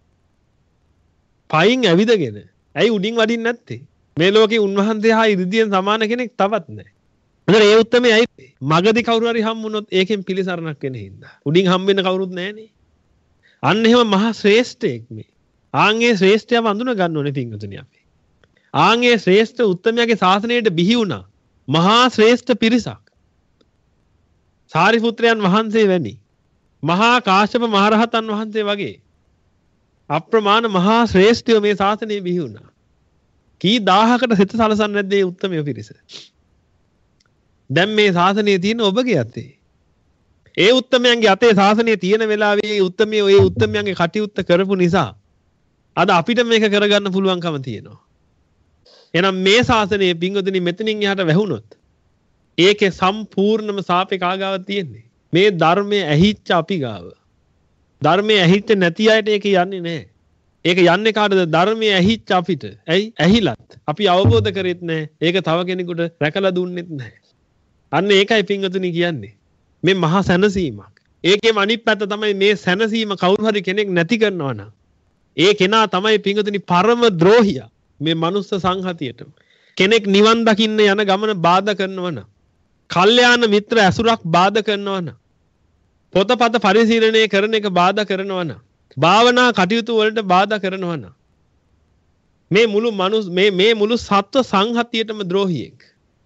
පයින් ඇවිදගෙන ඇයි උඩින් වඩින්නේ නැත්තේ? මේ ලෝකේ උන්වහන්සේ හා ඉරිදියෙන් සමාන කෙනෙක් තවත් නැහැ. මොකද ඒ උත්තරමයි ඇයි මගදී කවුරු හරි හම්බුනොත් ඒකෙන් පිළිසරණක් වෙන හින්දා. උඩින් හම්බ වෙන කවුරුත් නැහනේ. අන්න එහෙම මහා ශ්‍රේෂ්ඨයෙක් මේ. ආන්ගේ ශ්‍රේෂ්ඨයව අඳුන ගන්න ඕනේ පින්වතුනි අපි. ආන්ගේ ශ්‍රේෂ්ඨ උත්තමයාගේ ශාසනයට බිහි වුණා. මහා ශ්‍රේෂ්ඨ පිරිසක්. සාරිපුත්‍රයන් වහන්සේ වැනි මහා කාශ්‍යප මහරහතන් වහන්සේ වගේ අප්‍රමාණ මහා ශ්‍රේෂ්ඨයෝ මේ ශාසනයේ බිහි වුණා. කී දහහකට සිත සලසන්නේ නැද්ද මේ උත්තමයෝ පිරිස? දැන් මේ ශාසනයේ තියෙන ඔබගේ අතේ. ඒ උත්තමයන්ගේ අතේ ශාසනයේ තියෙන වෙලාවේ ඒ උත්තමයෝ ඒ උත්තමයන්ගේ කටයුත්ත කරපු නිසා අද අපිට මේක කරගන්න පුළුවන්කම තියෙනවා. එහෙනම් මේ ශාසනයේ පිංගුතුනි මෙතනින් එහාට වැහුනොත් ඒකේ සම්පූර්ණම සාපේ කාගාව තියෙන්නේ. මේ ධර්මයේ ඇහිච්ච අපි ගාව. ධර්මයේ ඇහිච්ච නැති අයට ඒක යන්නේ නැහැ. ඒක යන්නේ කාටද? ධර්මයේ ඇහිච්ච අපිට. ඇයි? ඇහිලත්. අපි අවබෝධ කරෙත් නැහැ. ඒක තව කෙනෙකුට රැකලා දුන්නෙත් නැහැ. අන්න ඒකයි පිංගුතුනි කියන්නේ. මේ මහා සැනසීමක්. ඒකේම අනිත් පැත්ත තමයි මේ සැනසීම කවුරු හරි කෙනෙක් නැති කරනවා නම් ඒ කෙනා තමයි පිංගුතුනි පරම ද්‍රෝහියා. මේ මනුස්ස සංහතියට කෙනෙක් නිවන් දකින්න යන ගමන බාධා කරනවා නම්, කල්යාණ මිත්‍ර ඇසුරක් බාධා කරනවා නම්, පොතපත පරිශීලනය කරන එක බාධා කරනවා නම්, භාවනා කටයුතු වලට බාධා කරනවා නම්, මේ මුළු මනුස්ස මේ මේ මුළු සත්ව සංහතියටම ද්‍රෝහියෙක්.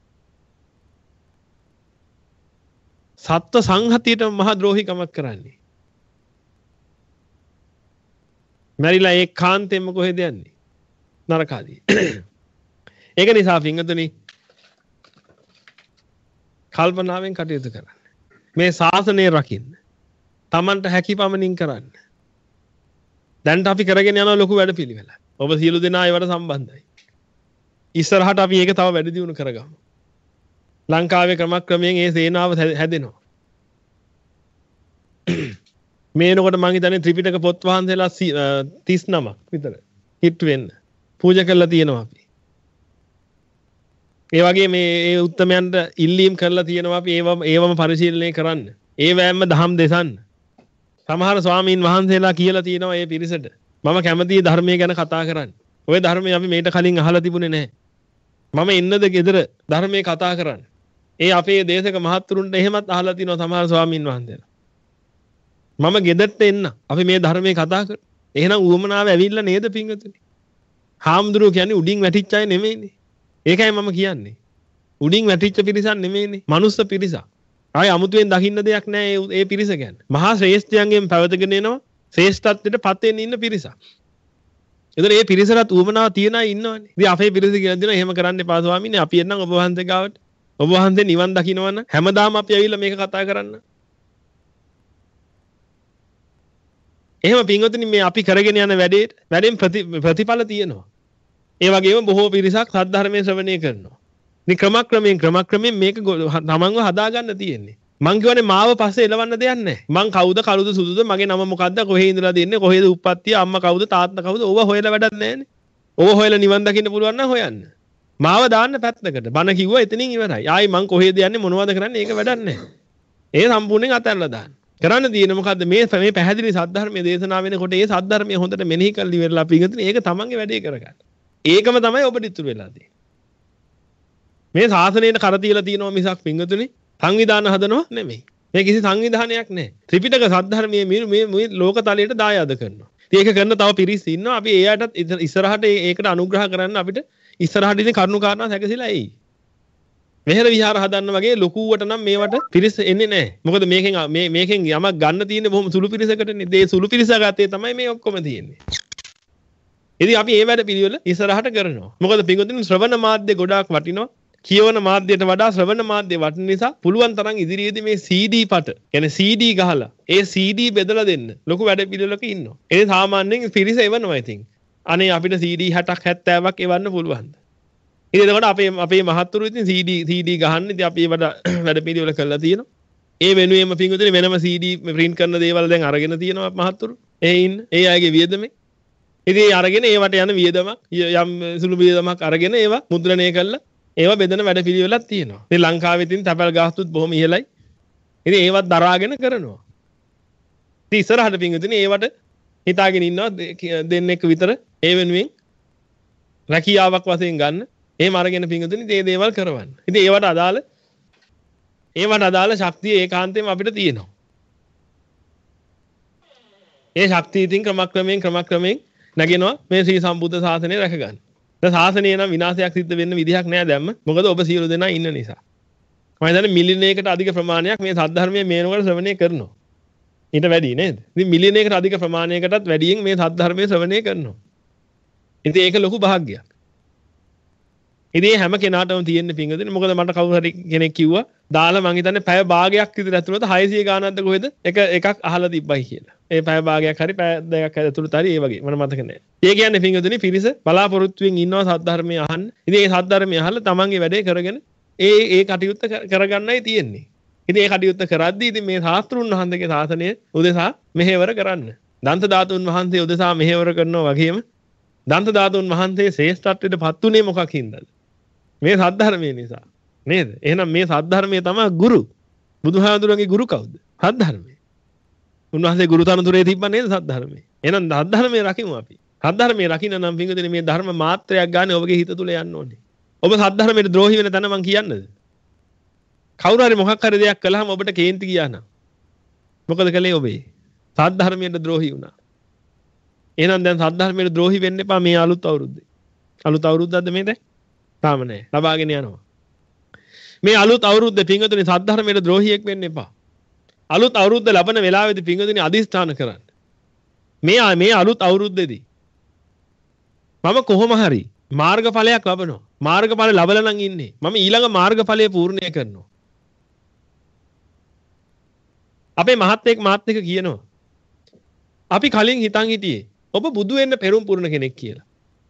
සත්ව සංහතියටම මහා ද්‍රෝහිකමක් කරන්නේ. මැරිලා ඒ කාන්තෙම කොහෙද යන්නේ? නරකාදී. ඒක නිසා පින්වතුනි කල්පනාවෙන් කටයුතු කරන්න. මේ ශාසනය රකින්න. Tamanට හැකි පමණින් කරන්න. දැන්ට අපි කරගෙන යන ලොකු වැඩපිළිවෙල. ඔබ සියලු දෙනා ඒවට සම්බන්ධයි. ඉස්සරහට අපි ඒක තව වැඩි දියුණු කරගමු. ලංකාවේ ක්‍රමක්‍රමයෙන් ඒ සේනාව හැදෙනවා. මේනකොට මං හිතන්නේ ත්‍රිපිටක පොත් වහන්සේලා තිස් නමක් විතර හිට වෙන්න පූජා කරලා තියෙනවා අපි. ඒ වගේ මේ ඒ උත්තමයන්ට ඉල්ලීම් කරලා තියෙනවා අපි ඒවම ඒවම පරිශීලනය කරන්න. ඒ වෑම්ම දහම් දෙසන්න. සමහර ස්වාමීන් වහන්සේලා කියලා තියෙනවා මේ පිරිසට මම කැමතියි ධර්මයේ ගැන කතා කරන්න. ওই ධර්මයේ අපි මේට කලින් අහලා තිබුණේ නැහැ. මම ඉන්නද ගෙදර ධර්මයේ කතා කරන්න. ඒ අපේ දේශක මහත්තුරුන්ට එහෙමත් අහලා තිනවා සමහර ස්වාමීන් වහන්සේලා. මම ගෙදරට එන්න. අපි මේ ධර්මයේ කතා කර. එහෙනම් උවමනාව ඇවිල්ලා නේද පින්වතුනි? හාමුදුරුවෝ කියන්නේ උඩින් වැටිච්ච අය නෙමෙයිනේ. ඒකයි මම කියන්නේ. උඩින් වැටිච්ච පිරිසක් නෙමෙයිනේ. මනුස්ස පිරිසක්. ආයි අමුතුවෙන් දකින්න දෙයක් නැහැ ඒ පිරිස ගැන. මහා ශ්‍රේෂ්ඨයන්ගෙන් පැවතගෙන එනවා. ශ්‍රේෂ්ඨත්වයට පත් වෙන්න ඉන්න පිරිසක්. ඒතර මේ පිරිසට උවමනාව තියන අය ඉන්නවනේ. ඉතින් අපේ පිරිස කියලා දෙනවා එහෙම කරන්න එපා ස්වාමීනි. අපි එන්නම් ඔබ වහන්සේ ගාවට. ඔබ වහන්සේ නිවන් දකින්නවනම් හැමදාම අපි ඇවිල්ලා මේක කතා කරන්න. එහෙම පින්වතුනි මේ අපි කරගෙන යන වැඩේ වැඩෙන් ප්‍රතිඵල තියෙනවා. ඒ වගේම බොහෝ පිරිසක් සද්ධර්මයේ ශ්‍රවණය කරනවා. ඉතින් ක්‍රමක්‍රමයෙන් ක්‍රමක්‍රමයෙන් මේක තමන්ව හදාගන්න තියෙන්නේ. මං කියවනේ මාව පස්සේ එලවන්න දෙයක් නැහැ. මං කවුද කළුද සුදුද මගේ නම මොකද්ද කොහේ ඉඳලා දෙන්නේ කොහෙද උප්පත්තිය අම්මා කවුද තාත්තා කවුද ඕව හොයලා වැඩක් නැහැනේ. ඕව හොයලා නිවන් දකින්න පුළුවන් නම් හොයන්න. මාව දාන්න පැත්තකට. බන කිව්වා එතනින් ඉවරයි. ආයි මං කොහෙද යන්නේ මොනවද කරන්නේ ඒක වැඩක් නැහැ. ඒ සම්පූර්ණයෙන් අතහැරලා දාන්න. කරන්න තියෙන මොකද්ද මේ මේ පැහැදිලි සද්ධර්මයේ දේශනා වෙනකොට ඒ සද්ධර්මයේ හොඳට මෙනෙහි කරලා ඉවරලා පිටින් ඒක තමන්ගේ වැඩේ කරගන්න. ඒකම තමයි ඔබට ඉතුරු වෙලා තියෙන්නේ. මේ ශාසනයට කර තියලා තියෙනවා මිසක් පින්වතුනි සංවිධාන හදනව නෙමෙයි. මේ කිසි සංවිධානයක් නැහැ. ත්‍රිපිටක සද්ධර්මයේ මේ මේ ලෝක තලයට දායාද කරනවා. ඉතින් ඒක කරන තව පිරිස් ඉන්නවා. අපි එයාටත් ඉස්සරහට ඒකට අනුග්‍රහ කරන්න අපිට ඉස්සරහට ඉතින් කරුණු කාරණා සැකසීලා එයි. මෙහෙර විහාර හදන්න වගේ ලොකුවට නම් මේවට පිරිස එන්නේ නැහැ. මොකද මේකෙන් මේ මේකෙන් යමක් ගන්න තියෙන්නේ බොහොම සුළු පිරිසකටනේ. ඒ සුළු පිරිස ගත්තේ තමයි මේ ඔක්කොම තියෙන්නේ. ඉතින් අපි මේ වැඩ පිළිවෙල ඉස්සරහට කරනවා. මොකද පිටුදින් ශ්‍රවණ මාධ්‍ය ගොඩාක් වටිනවා. කියවන මාධ්‍යයට වඩා ශ්‍රවණ මාධ්‍ය වටින නිසා පුළුවන් තරම් ඉදිරියේදී මේ සී ඩී පට, කියන්නේ සී ඩී ගහලා ඒ සී ඩී බෙදලා දෙන්න ලොකු වැඩ පිළිවෙලක ඉන්නවා. ඒ සාමාන්‍යයෙන් පිරිස එවනවා ඉතින්. අනේ අපිට සී ඩී හැටක් හැත්තෑවක් එවන්න පුළුවන්ද? ඉතින් එතකොට අපේ අපේ මහත්තුරු ඉතින් සී ඩී සී ඩී ගහන්න ඉතින් අපි ඒවට වැඩ පිළිවෙල කරලා තියෙනවා. ඒ වෙනුවෙන්ම පින්විතනේ වෙනම සී ඩී print කරන දේවල් දැන් අරගෙන තියෙනවා මහත්තුරු. ඒ ඉන්න ඒ අයගේ වියදමේ. ඉතින් අරගෙන ඒවට යන වියදමක් යම් සුළු වියදමක් අරගෙන ඒවා මුද්‍රණය කරලා ඒවා බෙදෙන වැඩ පිළිවෙලක් තියෙනවා. ඉතින් ලංකාවේ ඉතින් තැපැල් ගාස්තුත් බොහොම ඉහළයි. ඉතින් ඒවත් දරාගෙන කරනවා. ඉතින් ඉස්සරහට පින්විතනේ ඒවට හිතාගෙන ඉන්නවා දෙන්නෙක් විතර ඒ වෙනුවෙන් රැකියාවක් වශයෙන් ගන්න. එහෙම අරගෙන පින්වතුනි මේ දේවල් කරවන්න. ඉතින් ඒවට අදාළ ඒවට අදාළ ශක්තිය ඒකාන්තයෙන්ම අපිට තියෙනවා. ඒ ශක්තිය ඉතින් ක්‍රමක්‍රමයෙන් ක්‍රමක්‍රමයෙන් නැගෙනවා මේ ශ්‍රී සම්බුද්ධ ශාසනය රැක ගන්න. දැන් ශාසනය නම් විනාශයක් සිද්ධ වෙන්න විදිහක් නෑ දැම්ම. මොකද ඔබ සියලු දෙනා ඉන්න නිසා. මම හිතන්නේ මිලියනයකට අධික ප්‍රමාණයක් මේ සද්ධර්මයේ මේනකොට ශ්‍රවණය කරනවා. ඊට වැඩි නේද? ඉතින් මිලියනයකට අධික ප්‍රමාණයකටත් වැඩියෙන් මේ සද්ධර්මයේ ශ්‍රවණය කරනවා. ඉතින් ඒක ලොකු භාග්‍යයක්. ඉතින් හැම කෙනාටම තියෙන පිංගුදින මොකද මට කවුරු හරි කෙනෙක් කිව්වා දාලා මං හිතන්නේ පැය භාගයක් විතර ඇතුළත හයසිය ගානක්ද කොහෙද එක එකක් අහලා තිබ්බයි කියලා. ඒ පැය භාගයක් හරි පැය දෙකක් ඇතුළත හරි ඒ වගේ මට මතක නෑ. ඒ කියන්නේ පිංගුදින පිරිස බලාපොරොත්තුෙන් ඉන්නවා සද්ධර්මයේ අහන්න. ඉතින් ඒ සද්ධර්මයේ අහලා තමන්ගේ වැඩේ කරගෙන ඒ ඒ කටයුත්ත කරගන්නයි තියෙන්නේ. ඉතින් ඒ කටයුත්ත කරද්දී ඉතින් මේ ශාස්ත්‍රුන් වහන්සේගේ ශාසනය උදෙසා මෙහෙවර කරන්න. දන්ත ධාතුන් වහන්සේ උදෙසා මෙහෙවර කරනවා වගේම දන්ත ධාතුන් වහන්සේ ශ්‍රේෂ්ඨත්වයට පත් උනේ මොකක් හින්දාද? මේ සද්ධර්මයේ නිසා නේද? එහෙනම් මේ සද්ධර්මයේ තමයි ගුරු. බුදුහාඳුරන්ගේ ගුරු කවුද? සද්ධර්මය. උන්වහන්සේ ගුරු තනතුරේ තිබ්බා නේද සද්ධර්මය? එහෙනම් සද්ධර්මය රකිමු අපි. සද්ධර්මය රකින්න නම් පින්වතුනි මේ ධර්ම මාත්‍රයක් ගන්න ඔබගේ හිත තුල යන්න ඕනේ. ඔබ සද්ධර්මයට ද්‍රෝහි වෙන තැන මං කියන්නද? කවුරු හරි මොකක් හරි දෙයක් කළාම ඔබට කේන්ති ගියා නම් මොකද කළේ ඔබේ? සද්ධර්මයට ද්‍රෝහි වුණා. එහෙනම් දැන් සද්ධර්මයට ද්‍රෝහි වෙන්න එපා මේ අලුත් අවුරුද්දේ. අලුත් අවුරුද්දක්ද මේ දැන්? තාම නෑ. ලබාගෙන යනවා. මේ අලුත් අවුරුද්දේ පින්වතුනි සද්ධර්මයට ද්‍රෝහියෙක් වෙන්න එපා. අලුත් අවුරුද්ද ලබන වෙලාවේදී පින්වතුනි අදිස්ථාන කරන්න. මේ මේ අලුත් අවුරුද්දේදී මම කොහොම හරි මාර්ගඵලයක් ලබනවා. මාර්ගඵල ලබලා නම් ඉන්නේ. මම ඊළඟ මාර්ගඵලය පූර්ණය කරනවා. අපේ මහත්තයෙක් මාත් එක්ක කියනවා. අපි කලින් හිතන් හිටියේ ඔබ බුදු වෙන්න පෙරම් පුරන කෙනෙක් කියලා.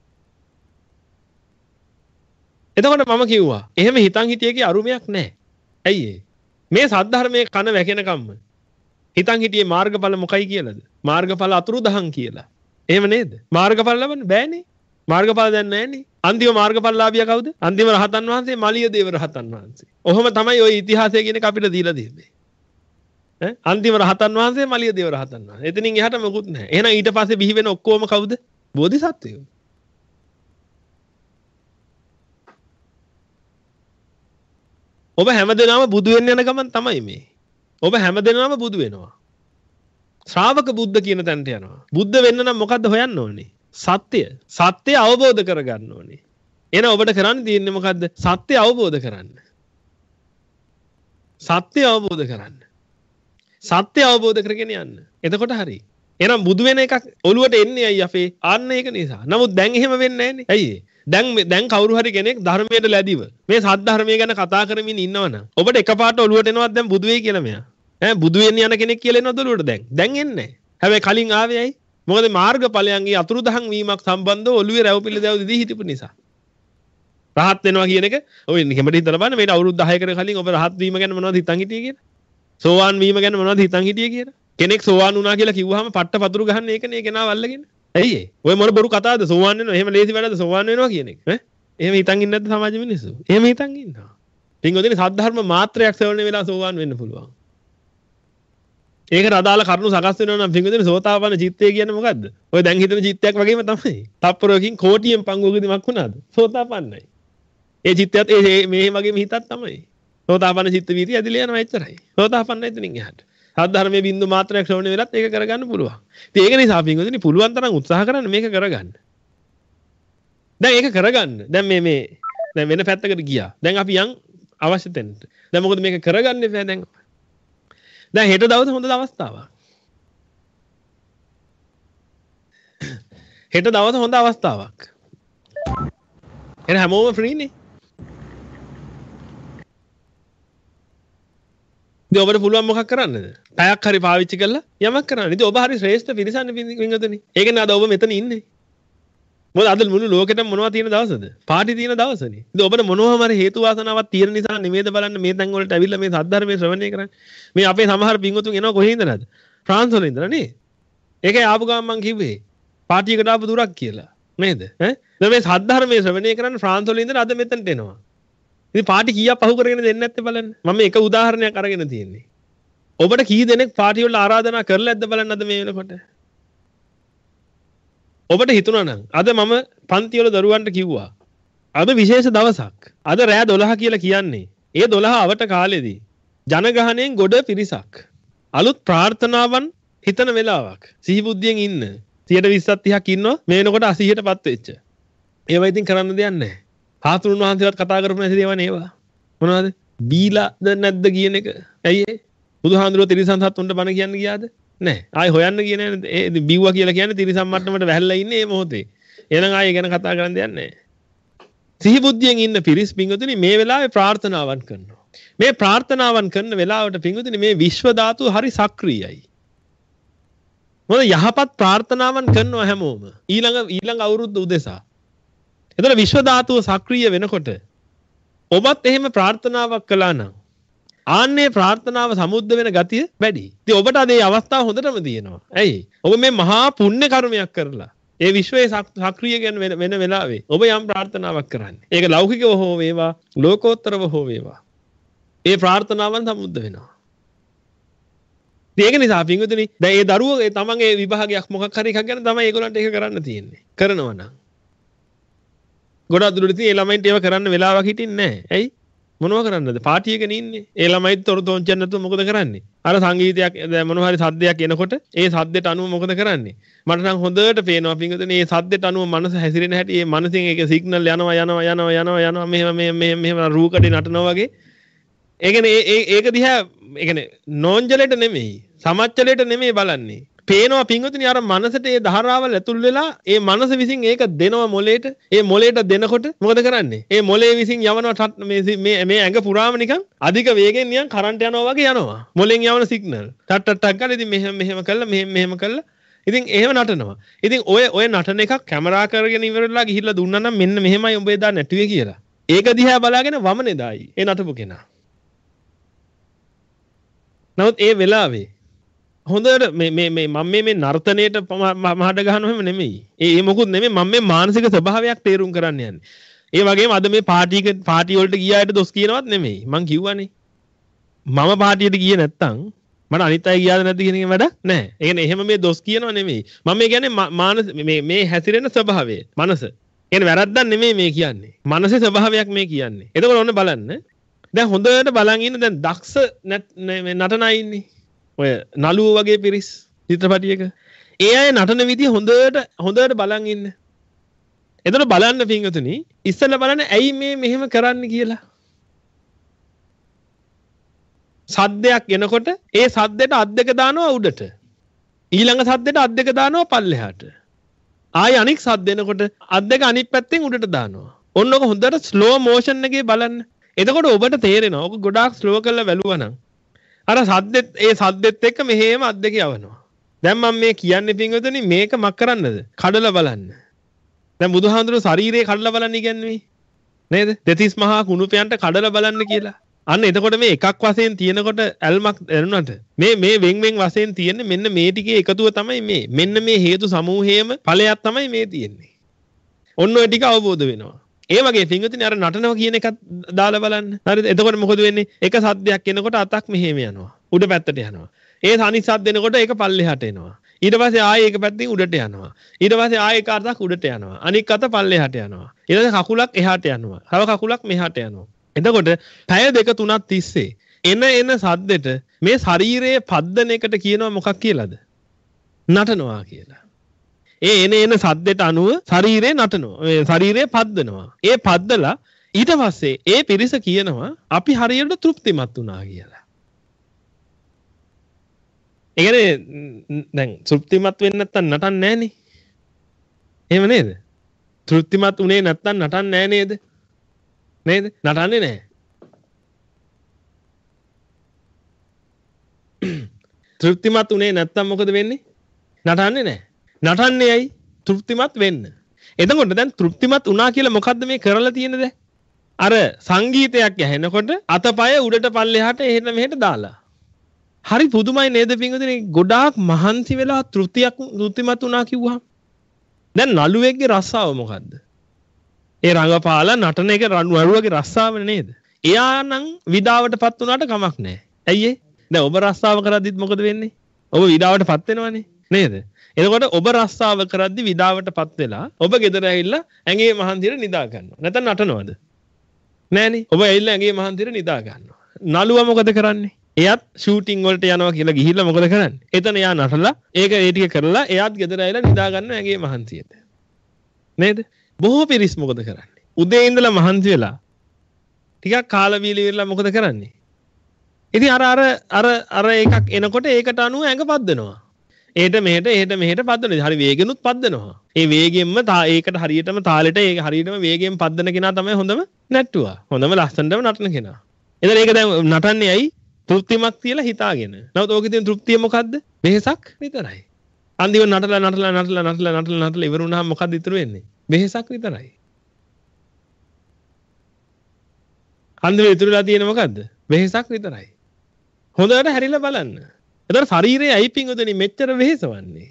එතකොට මම කිව්වා එහෙම හිතන් හිටියේකේ අරුමයක් නැහැ. ඇයි ඒ? මේ සද්ධර්මයේ කන වැකෙනකම්ම හිතන් හිටියේ මාර්ගඵල මොකයි කියලාද? මාර්ගඵල අතුරුදහන් කියලා. එහෙම නේද? මාර්ගඵල ලබන්න බෑනේ. මාර්ගඵල දැන් නැහැනේ. අන්තිම මාර්ගඵලලාභියා කවුද? අන්තිම රහතන් වහන්සේ මලිය දේව රහතන් වහන්සේ. ඔහොම තමයි ওই ඉතිහාසය කියන එක අපිට දීලා දෙන්නේ. ඈ අන්තිම රහතන් වහන්සේ මලිය දේව රහතන් වහන්සේ. එතනින් එහාට මොකුත් නැහැ. එහෙනම් ඊට පස්සේ බිහි වෙන ඔක්කොම කවුද? බෝධිසත්වයෝ. ඔබ හැමදෙනාම බුදු වෙන්න යන ගමන් තමයි මේ. ඔබ හැමදෙනාම බුදු වෙනවා. ශ්‍රාවක බුද්ධ කියන තැනට යනවා. බුද්ධ වෙන්න නම් මොකද්ද හොයන්න ඕනේ? සත්‍ය. සත්‍ය අවබෝධ කරගන්න ඕනේ. එහෙනම් ඔබට කරන්න තියෙන්නේ මොකද්ද? සත්‍ය අවබෝධ කරන්න. සත්‍ය අවබෝධ කරන්න. සත්‍ය අවබෝධ කරගෙන යන්න. එතකොට හරි. එහෙනම් බුදු වෙන එකක් ඔළුවට එන්නේ අයි අපේ. ආන්න ඒක නිසා. නමුත් දැන් එහෙම වෙන්නේ නැහැනේ. ඇයි ඒ? දැන් දැන් කවුරු හරි කෙනෙක් ධර්මයට ලැබිව මේ සද්ධර්මය ගැන කතා කරමින් ඉන්නවනම් ඔබට එකපාරට ඔළුවට එනවත් දැන් බුදු වෙයි කියලා මෙයා. ඈ බුදු වෙන්න යන කෙනෙක් කියලා එනවද ඔළුවට දැන්? දැන් එන්නේ නැහැ. හැබැයි කලින් ආවේ ඇයි? මොකද මාර්ගඵලයන්ගේ අතුරුදහන් වීමක් සම්බන්ධව ඔළුවේ රැව් පිළිදැව දිදී හිටපු නිසා. රහත් වෙනවා කියන එක ඔය නිකම්ම හිතලා බලන්න මේට අවුරුදු දහයකට කලින් ඔබ රහත් වීම ගැන මොනවද හිතන් හිටියේ කියලා? සෝවාන් වීම ගැන මොනවද හිතන් හිටියේ කියලා? කෙනෙක් සෝවාන් වුණා කියලා කිව්වහම පට්ට පතුරු ගහන්න ඒකනේ කෙනාව අල්ලගෙන. ඇයි ඒ? ඔය මොන බොරු කතාවද සෝවාන් වෙනවා? එහෙම ලේසි වැඩද සෝවාන් වෙනවා කියන එක? ඈ? එහෙම හිතන් ඉන්නේ නැද්ද සමාජ මිනිස්සු? එහෙම හිතන් ඉන්නවා. පින්වදින සද්ධර්ම මාත්‍රයක් සෙවණ වෙලා සෝවාන් වෙන්න පුළුවන්. ඒකට අදාළ කරුණු සකස් වෙනවා නම් පින්වදින සෝතාපන්න චිත්තය කියන්නේ මොකද්ද? ඔය දැන් හිතන චිත්තයක් වගේම තමයි. තප්පරයකින් කෝටියෙන් පංගුවකදීමක් වුණාද? සෝතාපන්නයි. ඒ චිත්තයත් ඒ මේ වගේම හිතක් තමයි. සෝතාපන්න චිත්ත වීතිය ඇදිලා යනවා එච්චරයි. සෝතාපන්න එතනින් එහාට. සද්ධර්මයේ බින්දු මාත්‍රයක් ශ්‍රවණය වෙලත් ඒක කරගන්න පුළුවන්. ඉතින් ඒක නිසා පින්වදින පුළුවන් තරම් උත්සාහ කරන්න මේක කරගන්න. දැන් ඒක කරගන්න. දැන් මේ මේ දැන් වෙන පැත්තකට ගියා. දැන් අපි යන් අවශ්‍ය තැනට. දැන් මොකද මේක කරගන්න එපා දැන්. දැන් හෙට දවස හොඳ අවස්ථාවක්. හෙට දවස හොඳ අවස්ථාවක්. එහෙනම් හැමෝම ෆ්‍රීනේ. ඉතින් ඔබට පුළුවන් මොකක් කරන්නද? පැයක් හරි පාවිච්චි කරලා යමක් කරන්න. ඉතින් ඔබ හරි ශ්‍රේෂ්ඨ පිරිසන්නේ වින්ගතනේ. ඒක නේ අද ඔබ මෙතන ඉන්නේ. මොකද අද මුළු ලෝකෙටම මොනවද තියෙන දවසද? පාටි තියෙන දවසනේ. ඉතින් ඔබට මොනවම හරි හේතු වාසනාවක් තියෙන නිසා නෙමෙයිද බලන්න මේ තැන් වලට ඇවිල්ලා මේ සද්ධර්මයේ ශ්‍රවණය කරන්නේ. මේ අපේ සමහර පින්වතුන් එනවා කොහේ ඉඳලාද? ෆ්‍රාන්ස් වල ඉඳලා නේ. ඒකයි ආපු ගමන් මං කිව්වේ පාටියකට ආපු දුරක් කියලා. නේද? ඈ? දැන් මේ සද්ධර්මයේ ශ්‍රවණය කරන්න ෆ්‍රාන්ස් වල ඉඳලා අද මෙතනට එනවා. ඉතින් පාටි කීයක් පහු කරගෙන දෙන්නේ නැත්තේ බලන්න. මම එක උදාහරණයක් අරගෙන තියෙන්නේ. ඔබට කී දෙනෙක් පාටි වල ආරාධනා කරලා ඇද්ද බලන්න අද මේ වෙනකොට. ඔබට හිතුණා නම් අද මම පන්ති වල දරුවන්ට කිව්වා. අද විශේෂ දවසක්. අද රෑ දොළහ කියලා කියන්නේ. ඒ දොළහ අවට කාලෙදී ජනගහණයෙන් ගොඩ පිරිසක් අලුත් ප්‍රාර්ථනාවන් හිතන වෙලාවක්. සිහි බුද්ධියෙන් ඉන්න. සියයට විස්සක් තිහක් ඉන්නවා. මේ වෙනකොට අසීයටපත් වෙච්ච. ඒවා ඉතින් කරන්න දෙයක් නැහැ. සාතුරුන් වහන්සේවත් කතා කරපු නැති දේවල් නේවා. මොනවද? බීලාද නැද්ද කියන එක. ඇයි ඒ? බුදුහාඳුරෝ තිරිසන් සත්තුන්ට බණ කියන්න ගියාද? නැහැ. ආයි හොයන්න ගියේ නැහැ. ඒ බිව්වා කියලා කියන්නේ තිරිසන් මට්ටමට වැහැල්ලා ඉන්නේ මේ මොහොතේ. එහෙනම් ආයි ගැන කතා කරන්න දෙයක් නැහැ. සිහි බුද්ධියෙන් ඉන්න පිරිස් පිංගුතුනි මේ වෙලාවේ ප්‍රාර්ථනාවන් කරනවා. මේ ප්‍රාර්ථනාවන් කරන වෙලාවට පිංගුතුනි මේ විශ්ව ධාතුව හරි සක්‍රීයයි. මොකද යහපත් ප්‍රාර්ථනාවන් කරනවා හැමෝම. ඊළඟ ඊළඟ අවුරුද්ද උදෙසා. එතන විශ්ව ධාතුව සක්‍රීය වෙනකොට ඔබත් එහෙම ප්‍රාර්ථනාවක් කළා නම් ආන්නේ ප්‍රාර්ථනාව සමුද්ද වෙන ගතිය වැඩි. ඉතින් ඔබට අද මේ අවස්ථාව හොඳටම තියෙනවා. ඇයි? ඔබ මේ මහා පුණ්‍ය කර්මයක් කරලා ඒ විශ්වයේ සක්‍රීය වෙන වෙන වෙලාවේ ඔබ යම් ප්‍රාර්ථනාවක් කරන්නේ. ඒක ලෞකිකව හෝ වේවා, ලෝකෝත්තරව හෝ වේවා. ඒ ප්‍රාර්ථනාවන් සමුද්ද වෙනවා. ඒක නිසා පින්විතනි දැන් ඒ දරුවෝ ඒ තමන්ගේ විභාගයක් මොකක් හරි එකක් ගැන තමයි ඒගොල්ලන්ට ඒක කරන්න තියෙන්නේ. කරනවා නම්. ගොඩක් දුරට තියෙන ඒ ළමයින්ට ඒව කරන්න වෙලාවක් හිටින්නේ නැහැ. ඇයි? මොනව කරන්නද? පාටි එකනේ ඉන්නේ. ඒ ළමයිත් තොර තොංචන් නැතුව මොකද කරන්නේ? අර සංගීතයක් මොන හරි සද්දයක් එනකොට ඒ සද්දෙට අනුව මොකද කරන්නේ? මට නම් හොඳට පේනවා පින්විතනි මේ සද්දෙට අනුව මනස හැසිරෙන හැටි මේ මනසෙන් ඒක සිග්නල් යනවා යනවා යනවා යනවා යනවා මෙහෙම මෙහෙම මෙහෙම රූකඩේ නටනවා වගේ. ඒ කියන්නේ ඒ ඒක දිහා ඒ කියන්නේ නෝන්ජලෙට නෙමෙයි සමච්චලෙට නෙමෙයි බලන්නේ. පේනවා පින්වතුනි අර මනසට ඒ ධාරාවල් ඇතුල් වෙලා ඒ මනස විසින් ඒක දෙනවා මොලේට. ඒ මොලේට දෙනකොට මොකද කරන්නේ? ඒ මොලේ විසින් යවනවා මේ මේ මේ ඇඟ පුරාම නිකන් අධික වේගෙන් නිකන් කරන්ට් යනවා වගේ යනවා. මොලෙන් යවන සිග්නල්. ටක් ටක් ටක් ගාලා ඉතින් මෙහෙම මෙහෙම කළා මෙහෙම මෙහෙම කළා. ඉතින් එහෙම නටනවා. ඉතින් ඔය ඔය නටන එකක් කැමරා කරගෙන ඉවරලා ගිහිල්ලා දුන්නා නම් මෙන්න මෙහෙමයි උඹ එදා නැටුවේ කියලා. ඒක දිහා බලාගෙන වමනේ දායි. ඒ නටපු කෙනා. නමුත් ඒ වෙලාවේ හොඳට මේ මේ මේ මම මේ මේ නර්තනයේට මහඩ ගහනව හැම නෙමෙයි. ඒ ඒ මොකුත් නෙමෙයි මම මේ මානසික ස්වභාවයක් තේරුම් කරන්න යන්නේ. ඒ වගේම අද මේ පාටි එක පාටි වලට ගියාට දොස් කියනවත් නෙමෙයි. මං කිව්වනේ. මම පාටියට ගියේ නැත්තම් මට අනිත් අය ගියාද නැද්ද කියන එක වැඩක් නැහැ. ඒ කියන්නේ එහෙම මේ දොස් කියනව නෙමෙයි. මම මේ කියන්නේ මානස මේ මේ හැසිරෙන ස්වභාවය. මනස. කියන්නේ වැරද්දක් නෙමෙයි මේ කියන්නේ. මනසේ ස්වභාවයක් මේ කියන්නේ. එතකොට ඔන්න බලන්න. දැන් හොඳට බලන් ඉන්න දැන් දක්ෂ නටනයි ඉන්නේ. ඔය නළුව වගේ පිරිස් චිත්‍රපටියක. ඒ අය නටන විදිය හොඳට හොඳට බලන් ඉන්න. එතකොට බලන්න පින්වතුනි ඉස්සෙල්ලා බලන්න ඇයි මේ මෙහෙම කරන්න කියලා. සද්දයක් එනකොට ඒ සද්දෙට අත් දෙක දානවා උඩට. ඊළඟ සද්දෙට අත් දෙක දානවා පල්ලෙහාට. ආයි අනික් සද්ද එනකොට අත් දෙක අනිත් පැත්තෙන් උඩට දානවා. ඔන්නක හොඳට ස්ලෝ මෝෂන් එකේ බලන්න. එතකොට ඔබට තේරෙනවා. ඔක ගොඩාක් ස්ලෝ කරලා බැලුවා නම් අර සද්දෙත් ඒ සද්දෙත් එක්ක මෙහෙම අත් දෙක යවනවා. දැන් මම මේ කියන්නේ පින්වතුනි මේක මක් කරන්නද? කඩලා බලන්න. දැන් බුදුහාමුදුරුවෝ ශරීරය කඩලා බලන්න ඉගැන්නුවේ නේද? දෙතිස් මහා කුණුපයන්ට කඩලා බලන්න කියලා. අන්න එතකොට මේ එකක් වශයෙන් තියෙනකොට ඇල්මක් දැනුණාට මේ මේ වෙන් වෙන් වශයෙන් තියෙන්නේ මෙන්න මේ ටිකේ එකතුව තමයි මේ. මෙන්න මේ හේතු සමූහයේම ඵලයක් තමයි මේ තියෙන්නේ. ඔන්න ඔය ටික අවබෝධ වෙනවා. ඒ වගේ පින්වතුනි අර නටනවා කියන එකත් දාලා බලන්න. හරිද? එතකොට මොකද වෙන්නේ? එක සද්දයක් එනකොට අතක් මෙහෙම යනවා. උඩ පැත්තට යනවා. ඒ අනිත් සද්ද එනකොට ඒක පල්ලෙහාට එනවා. ඊට පස්සේ ආයෙ එක පැත්තකින් උඩට යනවා. ඊට පස්සේ ආයෙ එක අතක් උඩට යනවා. අනික් අත පල්ලෙහාට යනවා. ඊට පස්සේ කකුලක් එහාට යනවා. තව කකුලක් මෙහාට යනවා. එතකොට පැය දෙක තුනක් තිස්සේ එන එන සද්දෙට මේ ශරීරයේ පද්දන එකට කියනවා මොකක් කියලාද? නටනවා කියලා. ඒ එන එන සද්දෙට අනුව ශරීරය නටනවා. ඒ ශරීරය පද්දනවා. ඒ පද්දලා ඊට පස්සේ ඒ පිරිස කියනවා අපි හරියට තෘප්තිමත් වුණා කියලා. ඒ කියන්නේ දැන් තෘප්තිමත් වෙන්න නැත්තම් නටන්නේ නැහනේ. එහෙම නේද? තෘප්තිමත් උනේ නැත්තම් නටන්නේ නැහැ නේද? නේද? නටන්නේ නැහැ. තෘප්තිමත් උනේ නැත්තම් මොකද වෙන්නේ? නටන්නේ නැහැ. නටන්නේ ඇයි? තෘප්තිමත් වෙන්න. එතකොට දැන් තෘප්තිමත් වුණා කියලා මොකද්ද මේ කරලා තියෙන්නේ දැන්? අර සංගීතයක් ඇහෙනකොට අතපය උඩට පල්ලෙහාට එහෙට මෙහෙට දාලා. හරි පුදුමයි නේද පින්වතුනි? ගොඩාක් මහන්සි වෙලා තෘප්තියක් තෘප්තිමත් වුණා කිව්වහම. දැන් නළුවෙක්ගේ රස්සාව මොකද්ද? ඒ රංගපාලා නටන එක නළුවගේ රස්සාව නේද? එයා නම් විඩාවටපත් වුණාට කමක් නැහැ. ඇයි ඒ? දැන් ඔබ රස්සාව කරද්දිත් මොකද වෙන්නේ? ඔබ විඩාවටපත් වෙනවනේ නේද? එතකොට ඔබ රස්සාව කරද්දි විඩාවටපත් වෙලා ඔබ ගෙදර ඇවිල්ලා ඇඟේ මහන්සියට නිදා ගන්නවා. නැත්නම් නටනවද? නෑනේ. ඔබ ඇවිල්ලා ඇඟේ මහන්සියට නිදා ගන්නවා. නළුවා මොකද කරන්නේ? එයාත් ෂූටින් වලට යනවා කියලා ගිහිල්ලා මොකද කරන්නේ? එතන එයා නටලා ඒක ඒ ටික කරලා එයාත් ගෙදර ඇවිල්ලා නිදා ගන්නවා ඇඟේ මහන්සියට. නේද? බොහෝ පිරිස් මොකද කරන්නේ? උදේ ඉඳලා මහන්සි වෙලා ටිකක් කාලා බීලා ඉවරලා මොකද කරන්නේ? ඉතින් අර අර අර අර එකක් එනකොට ඒකට අනුව ඇඟ පද්දනවා. ඒට මෙහෙට එහෙට මෙහෙට පද්දනවා. හරි වේගෙනුත් පද්දනවා. ඒ වේගෙන්ම ඒකට හරියටම තාලෙට ඒ හරියටම වේගෙන් පද්දන කෙනා තමයි හොඳම නැට්ටුවා. හොඳම ලස්සනටම නටන කෙනා. එතන ඒක දැන් නටන්නේ ඇයි? තෘප්තිමත් කියලා හිතාගෙන. නමුත් ඕකේ තියෙන තෘප්තිය මොකද්ද? වෙහසක් විතරයි. අන්තිම නටලා නටලා නටලා නටලා නටලා නටලා ඉවර වුණාම මොකද්ද ඉතුරු වෙන්නේ? වෙහසක් විතරයි. අන්තිම ඉතුරුලා තියෙන මොකද්ද? වෙහසක් විතරයි. හොඳට හැරිලා බලන්න. එතන ශරීරයේ ඇයි පිංගුදෙනි මෙච්චර වෙහෙසවන්නේ?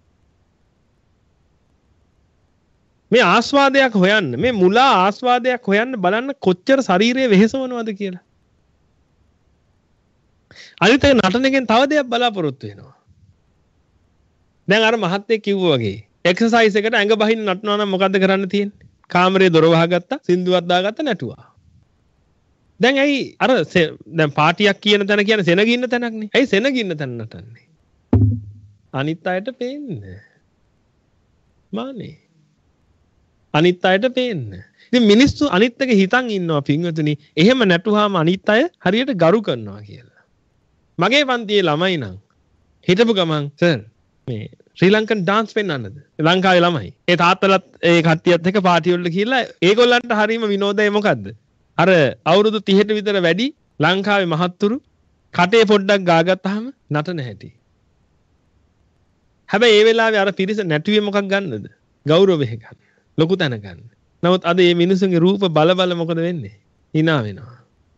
මේ ආස්වාදයක් හොයන්න, මේ මුලා ආස්වාදයක් හොයන්න බලන්න කොච්චර ශරීරයේ වෙහෙසවනවද කියලා. අනිත් එක නටන එකෙන් තව දෙයක් බලාපොරොත්තු වෙනවා. දැන් අර මහත්තයෙක් කිව්වා වගේ එක්සර්සයිස් එකට ඇඟ බහින්න නටනවා නම් මොකද්ද කරන්න තියෙන්නේ? කාමරේ දොර වහගත්තා, සින්දුවක් දාගත්තා, නැටුවා. දැන් ඇයි අර දැන් පාටියක් කියන තැන කියන්නේ සෙනගින්න තැනක්නේ. ඇයි සෙනගින්න තැන නටන්නේ? අනිත් අයට පේන්නේ. මානේ. අනිත් අයට පේන්නේ. ඉතින් මිනිස්සු අනිත් එක හිතන් ඉන්නවා පින්වතුනි. එහෙම නැටුවාම අනිත් අය හරියට ගරු කරනවා කියලා. මගේ පන්තියේ ළමයි නම් හිටපු ගමන් සර් මේ ශ්‍රී ලංකන් ඩාන්ස් පෙන්වන්නද? ලංකාවේ ළමයි. ඒ තාත්තලත් ඒ කට්ටියත් එක්ක පාටි වලට ගිහිල්ලා ඒගොල්ලන්ට හරීම විනෝදය මොකද්ද? අර අවුරුදු තිහට විතර වැඩි ලංකාවේ මහත්තුරු කටේ පොඩ්ඩක් ගාගත්තාම නටන හැටි. හැබැයි ඒ වෙලාවේ අර පිරිස නැටුවේ මොකක් ගන්නද? ගෞරවය ගන්න. ලොකු තැන ගන්න. නමුත් අද මේ මිනිස්සුන්ගේ රූප බල බල මොකද වෙන්නේ? hina වෙනවා.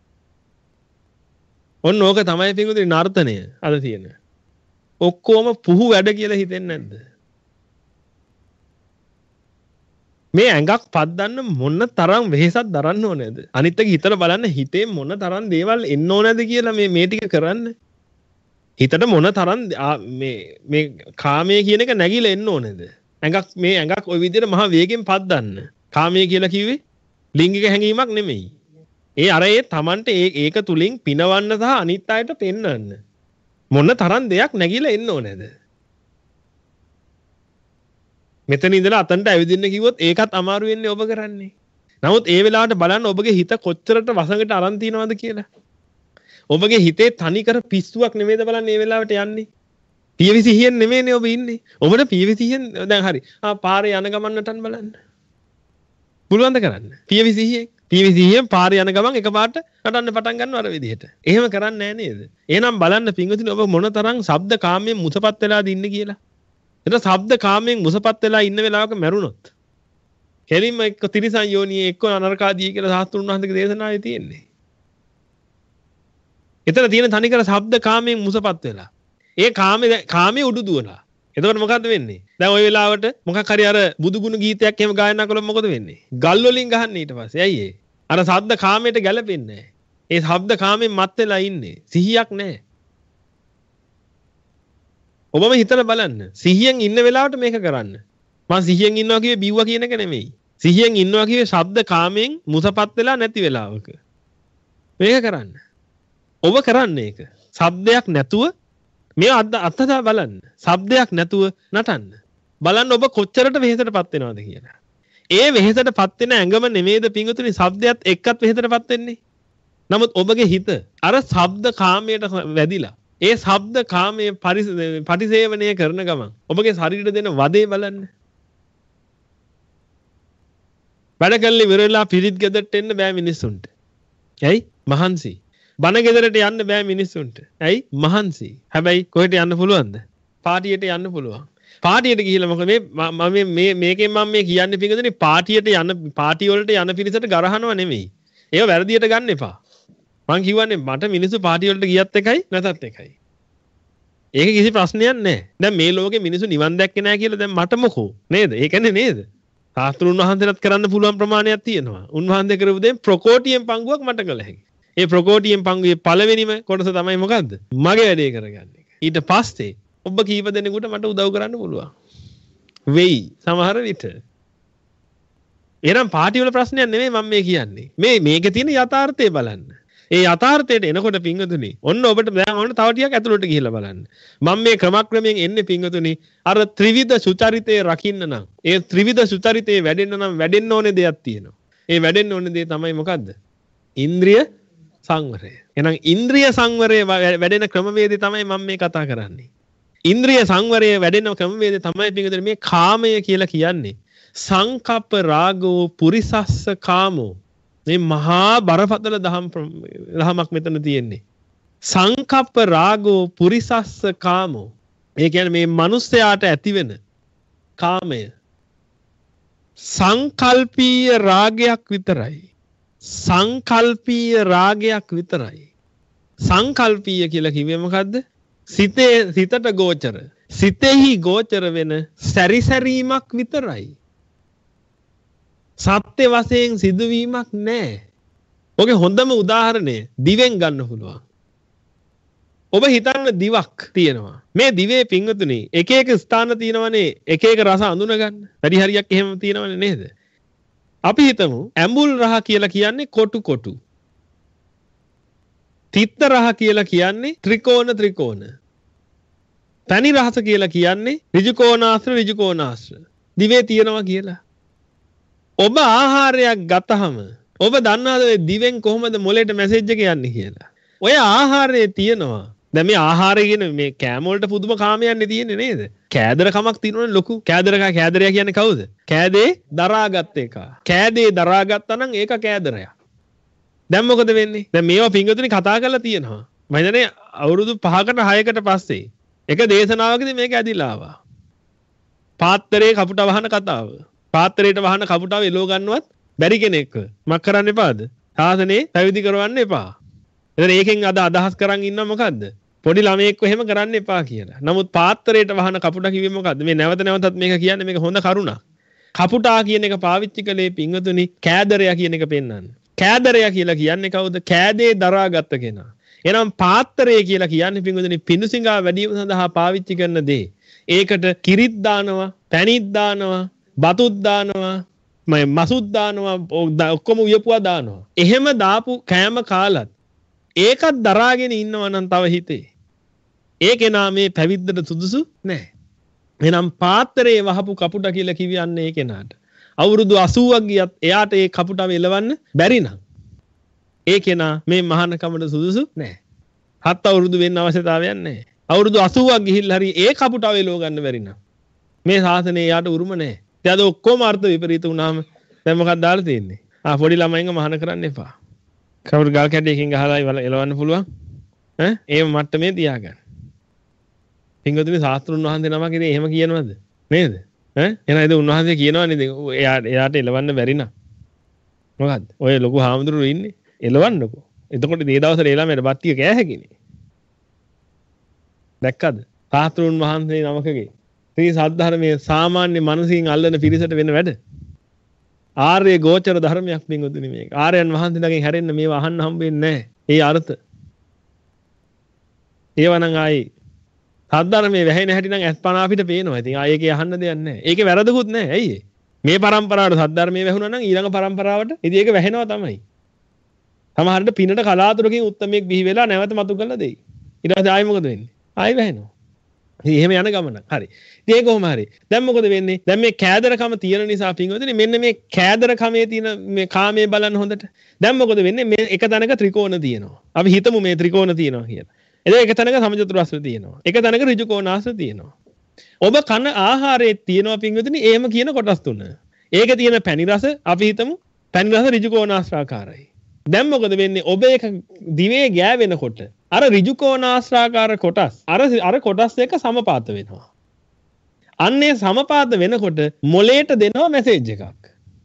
ඔන්න ඕක තමයි පිටුදින නර්තනය අද තියෙන. ඔක්කොම පුහු වැඩ කියලා හිතෙන්නේ නැද්ද? මේ ඇඟක් පද්දන්න මොන තරම් වෙහෙසක් දරන්න ඕනේද? අනිත් එක හිතලා බලන්න හිතේ මොන තරම් දේවල් එන්න ඕනේද කියලා මේ මේ ටික කරන්න. හිතට මොන තරම් මේ මේ කාමයේ කියන එක නැగిලා එන්න ඕනේද? ඇඟක් මේ ඇඟක් ওই විදිහට මහ වේගෙන් පද්දන්න. කාමයේ කියලා කිව්වේ ලිංගික හැඟීමක් නෙමෙයි. ඒ අර ඒ Tamanට ඒක තුලින් පිනවන්න සහ අනිත් අයට පෙන්වන්න. මොන තරම් දෙයක් නැగిලා එන්න ඕනේද? මෙතන ඉඳලා අතන්ට ඇවිදින්න කිව්වොත් ඒකත් අමාරු වෙන්නේ ඔබ කරන්නේ. නමුත් ඒ වෙලාවට බලන්න ඔබගේ හිත කොච්චරට වසඟට අරන් තියනවද කියලා. ඔබගේ හිතේ තනිකර පිස්සුවක් නෙමෙයිද බලන්න මේ වෙලාවට යන්නේ. පියවිසිහියෙන් නෙමෙයිනේ ඔබ ඉන්නේ. ඔබට පියවිසිහියෙන් දැන් හරි. ආ පාරේ යන ගමන් නටන්න බලන්න. පුළුවන්ද කරන්න? පියවිසිහියෙන් පියවිසිහියෙන් පාරේ යන ගමන් එකපාරට නටන්න පටන් ගන්නවා අර විදිහට. එහෙම කරන්නේ නැහැ නේද? එහෙනම් බලන්න පින්වතුනි ඔබ මොන තරම් ශබ්ද කාමයෙන් මුසපත් වෙලාද ඉන්නේ කියලා. එතන ශබ්ද කාමයෙන් මුසපත් වෙලා ඉන්න වෙලාවක මැරුණොත් කෙලින්ම එක්ක තිරිසන් යෝනියේ එක්ක අනරකාදී කියලා සාස්ත්‍රුන් වහන්සේගේ දේශනාවේ තියෙන්නේ. එතන තියෙන තනිකර ශබ්ද කාමයෙන් මුසපත් වෙලා. ඒ කාමේ කාමේ උඩු දුවලා. එතකොට මොකද්ද වෙන්නේ? දැන් ওই වෙලාවට මොකක් හරි අර බුදුගුණ ගීතයක් එහෙම ගායනා කළොත් මොකද වෙන්නේ? ගල් වලින් ගහන්නේ ඊට පස්සේ. ඇයි ඒ? අර ශබ්ද කාමයට ගැලපෙන්නේ නැහැ. ඒ ශබ්ද කාමෙන් මත් වෙලා ඉන්නේ. සිහියක් නැහැ. ඔබම හිතලා බලන්න. සිහියෙන් ඉන්න වෙලාවට මේක කරන්න. මම සිහියෙන් ඉන්නවා කිව්වේ බිව්වා කියන එක නෙමෙයි. සිහියෙන් ඉන්නවා කිව්වේ ශබ්ද කාමෙන් මුසපත් වෙලා නැති වෙලාවක. මේක කරන්න. ඔබ කරන්නේ ඒක. ශබ්දයක් නැතුව මේ අත්දැක බලන්න. ශබ්දයක් නැතුව නටන්න. බලන්න ඔබ කොච්චරට වෙහෙසටපත් වෙනවද කියලා. ඒ වෙහෙසටපත් වෙන ඇඟම නෙමේද පිංගුතුනි ශබ්දයක් එක්කත් වෙහෙසටපත් වෙන්නේ. නමුත් ඔබගේ හිත අර ශබ්ද කාමයට වැදිලා ඒ ශබ්ද කාමයේ පරිසේවනය කරන ගමන් ඔබගේ ශරීරයට දෙන වදේ බලන්න. වැඩ කල්ලි විරලා පිරිත් ගෙදරට එන්න බෑ මිනිස්සුන්ට. ඇයි? මහන්සි. බණ ගෙදරට යන්න බෑ මිනිස්සුන්ට. ඇයි? මහන්සි. හැබැයි කොහෙට යන්න පුළුවන්ද? පාටියට යන්න පුළුවන්. පාටියට ගිහිල්ලා මොකද මේ මම මේ මේකෙන් මම මේ කියන්නේ පිටුදෙනි පාටියට යන පාටි වලට යන පිරිසට ගරහනව නෙමෙයි. ඒව වැරදියට ගන්න එපා. මං කියවන්නේ මට මිනිස්සු පාටි වලට ගියත් එකයි නැතත් එකයි. ඒක කිසි ප්‍රශ්නයක් නැහැ. දැන් මේ ලෝකේ මිනිස්සු නිවන් දැක්කේ නැහැ කියලා දැන් මට මොකෝ නේද? ඒ කියන්නේ නේද? සාස්ත්‍රුන් වහන්සේලාත් කරන්න පුළුවන් ප්‍රමාණයක් තියෙනවා. උන්වහන්සේ කරපු දේ ප්‍රකෝටියෙන් පංගුවක් මට කළ හැකියි. ඒ ප්‍රකෝටියෙන් පංගුවේ පළවෙනිම කොටස තමයි මොකද්ද? මගේ වැඩේ කරගන්න එක. ඊට පස්සේ ඔබ කීප දෙනෙකුට මට උදව් කරන්න පුළුවන්. වෙයි සමහර විට. එනම් පාටි වල ප්‍රශ්නයක් නෙමෙයි මම මේ කියන්නේ. මේ මේකේ තියෙන යථාර්ථය බලන්න. ඒ යථාර්ථයට එනකොට පිංගුතුනි ඔන්න ඔබට දැන් ඔන්න තව ටිකක් ඇතුළට ගිහිල්ලා බලන්න. මම මේ ක්‍රමක්‍රමයෙන් එන්නේ පිංගුතුනි අර ත්‍රිවිධ සුචරිතේ රකින්න නම් ඒ ත්‍රිවිධ සුචරිතේ වැඩෙන්න නම් වැඩෙන්න ඕනේ දෙයක් තියෙනවා. ඒ වැඩෙන්න ඕනේ දේ තමයි මොකද්ද? ඉන්ද්‍රිය සංවරය. එහෙනම් ඉන්ද්‍රිය සංවරය වැඩෙන ක්‍රමවේදය තමයි මම මේ කතා කරන්නේ. ඉන්ද්‍රිය සංවරය වැඩෙන ක්‍රමවේදය තමයි පිංගුතුනි මේ කාමය කියලා කියන්නේ. සංකප්ප රාගෝ පුරිසස්ස කාමෝ මේ මහා බරපතල දහම් දහමක් මෙතන තියෙන්නේ. සංකප්ප රාගෝ පුරිසස්ස කාමෝ. ඒ කියන්නේ මේ මිනිස්යාට ඇතිවෙන කාමය සංකල්පීය රාගයක් විතරයි. සංකල්පීය රාගයක් විතරයි. සංකල්පීය කියලා කිව්වේ මොකද්ද? සිතේ සිතට ගෝචර. සිතෙහි ගෝචර වෙන සැරිසැරීමක් විතරයි. සත්‍ය වශයෙන් සිදුවීමක් නැහැ. ඔගේ හොඳම උදාහරණය දිවෙන් ගන්න පුළුවන්. ඔබ හිතන්න දිවක් තියෙනවා. මේ දිවේ පින්වතුනි එක එක ස්ථාන තියෙනවනේ එක එක රස අඳුන ගන්න. වැඩි හරියක් එහෙම තියෙනවනේ නේද? අපි හිතමු ඇඹුල් රහ කියලා කියන්නේ කොටු කොටු. තිත්ත රහ කියලා කියන්නේ ත්‍රිකෝණ ත්‍රිකෝණ. තනි රහස කියලා කියන්නේ ඍජුකෝණාශ්‍ර ඍජුකෝණාශ්‍ර. දිවේ තියෙනවා කියලා. ඔබ ආහාරයක් ගතහම ඔබ දන්නවද ඔය දිවෙන් කොහොමද මොලේට මැසේජ් එක යන්නේ කියලා? ඔය ආහාරයේ තියෙනවා. දැන් මේ ආහාරය කියන මේ කෑම වලට පුදුම කාමයන්නේ තියෙන්නේ නේද? කෑදර කමක් තියෙනවනේ ලොකු. කෑදරකා කෑදරයා කියන්නේ කවුද? කෑදේ දරාගත් එක. කෑදේ දරාගත්තා නම් ඒක කෑදරයා. දැන් මොකද වෙන්නේ? දැන් මේවා පිංගුතුනි කතා කරලා තියෙනවා. මම හිතන්නේ අවුරුදු පහකට හයකට පස්සේ එක දේශනාවකදී මේක ඇදිලා ආවා. පාත්‍රයේ කපුට වහන කතාව. පාත්‍රයට වහන කපුටව එලව ගන්නවත් බැරි කෙනෙක්. මක් කරන්න එපාද? සාසනේ පැවිදි කරවන්න එපා. එතන ඒකෙන් අද අදහස් කරන් ඉන්නව මොකද්ද? පොඩි ළමයෙක්ව එහෙම කරන්න එපා කියලා. නමුත් පාත්‍රයට වහන කපුට කිව්වේ මොකද්ද? මේ නැවත නැවතත් මේක කියන්නේ මේක හොඳ කරුණක්. කපුටා කියන එක පාවිච්චි කළේ පිංගතුනි කෑදරයා කියන එක පෙන්වන්න. කෑදරයා කියලා කියන්නේ කවුද? කෑදේ දරාගත්ත කෙනා. එහෙනම් පාත්‍රය කියලා කියන්නේ පිංගුතුනි පිඬුසිඟා වැඩිම සඳහා පාවිච්චි කරන දේ. ඒකට කිරිත් දානවා, පැණිත් දානවා, බතුත් දානවා, මම මසුත් දානවා, ඔක්කොම උයපුවා දානවා. එහෙම දාපු කෑම කාලත් ඒකත් දරාගෙන ඉන්නවා නම් තව හිතේ. ඒකේ නාමේ පැවිද්දට සුදුසු නැහැ. එහෙනම් පාත්‍රයේ වහපු කපුට කියලා කිව්වන්නේ ඒ කෙනාට. අවුරුදු අසූවක් ගියත් එයාට ඒ කපුටව එලවන්න බැරි නම් ඒ කෙනා මේ මහානකමට සුදුසු නැහැ. හත් අවුරුදු වෙන්න අවශ්‍යතාවයක් නැහැ. අවුරුදු අසූවක් ගිහිල්ලා හරි ඒ කපුටව එලව ගන්න බැරි නම් මේ ශාසනය එයාට උරුම නැහැ. ඒ අද ඔක්කොම අර්ථ විපරීත වුණාම දැන් මොකක්ද දාලා තියෙන්නේ? ආ පොඩි ළමයින්ව මහාන කරන්න එපා. කවුරු ගල් කැඩයකින් ගහලා එලවන්න පුළුවන්? ඈ ඒ මට්ටමේ තියාගන්න. පින්වතුනි ශාස්ත්‍රුන් වහන්සේ නමක් ඉතින් එහෙම කියනවද? නේද? ඈ එහෙනම් ඉතින් උන්වහන්සේ කියනවා නේද එයාට එයාට එලවන්න බැරි නම් මොකද්ද? ඔය ලොකු හාමුදුරුවෝ ඉන්නේ එලවන්නකෝ. එතකොට මේ දවස්වල ඒ ළමයට බත්තිය කෑ හැකිනේ. දැක්කද? ශාස්ත්‍රුන් වහන්සේ නමකගේ ශ්‍රී සද්ධර්මයේ සාමාන්‍ය මනසින් අල්ලන පිරිසට වෙන වැඩ. ආර්ය ගෝචර ධර්මයක් පින්වතුනි මේක. ආර්යයන් වහන්සේලාගෙන් හැරෙන්න මේව අහන්න හම්බෙන්නේ නැහැ. ඒ අර්ථ. ඒවනම් ආයි සද්ධර්මයේ වැහෙන හැටි නම් අස්පනා අපිට පේනවා. ඉතින් ආයේ ඒකේ අහන්න දෙයක් නැහැ. ඒකේ වැරදකුත් නැහැ. ඇයි මේ පරම්පරාවට සද්ධර්මයේ වැහුණා නම් ඊළඟ පරම්පරාවට ඉතින් ඒක වැහෙනවා තමයි. සමහරවිට පිනට කලාතුරකින් උත්තරමයක් බිහි වෙලා නැවත මතු කරලා දෙයි. ඊට පස්සේ ආයෙ මොකද වෙන්නේ? ආයෙ වැහෙනවා. ඉතින් එහෙම යන ගමනක්. හරි. ඉතින් ඒක කොහොම හරි. දැන් මොකද වෙන්නේ? දැන් මේ කෑදරකම තියෙන නිසා පින්වතුනි මෙන්න මේ කෑදරකමේ තියෙන මේ කාමයේ බලන්න හොඳට. දැන් මොකද වෙන්නේ? මේ එක තැනක ත්‍රිකෝණ තියෙනවා. අපි හිතමු මේ ත්‍රිකෝණ තියෙනවා කියලා. එතන එක තැනක සමචතුරාස්‍ර තියෙනවා. එක තැනක ඍජුකෝණාස්‍ර තියෙනවා. ඔබ කන ආහාරයේ තියෙනවා පින්වතුනි එහෙම කියන කොටස් තුන. ඒකේ තියෙන පැණි රස අපි හිතමු පැණි රස ඍජුකෝණාස්‍රාකාරයි. දැන් මොකද වෙන්නේ? ඔබ ඒක දිවේ ගෑවෙනකොට අර ඍජුකෝණාස්‍රාකාර කොටස් අර අර කොටස් එක සමපාත වෙනවා. අන්නේ සමපාත වෙනකොට මොලේට දෙනවා මැසේජ් එකක්.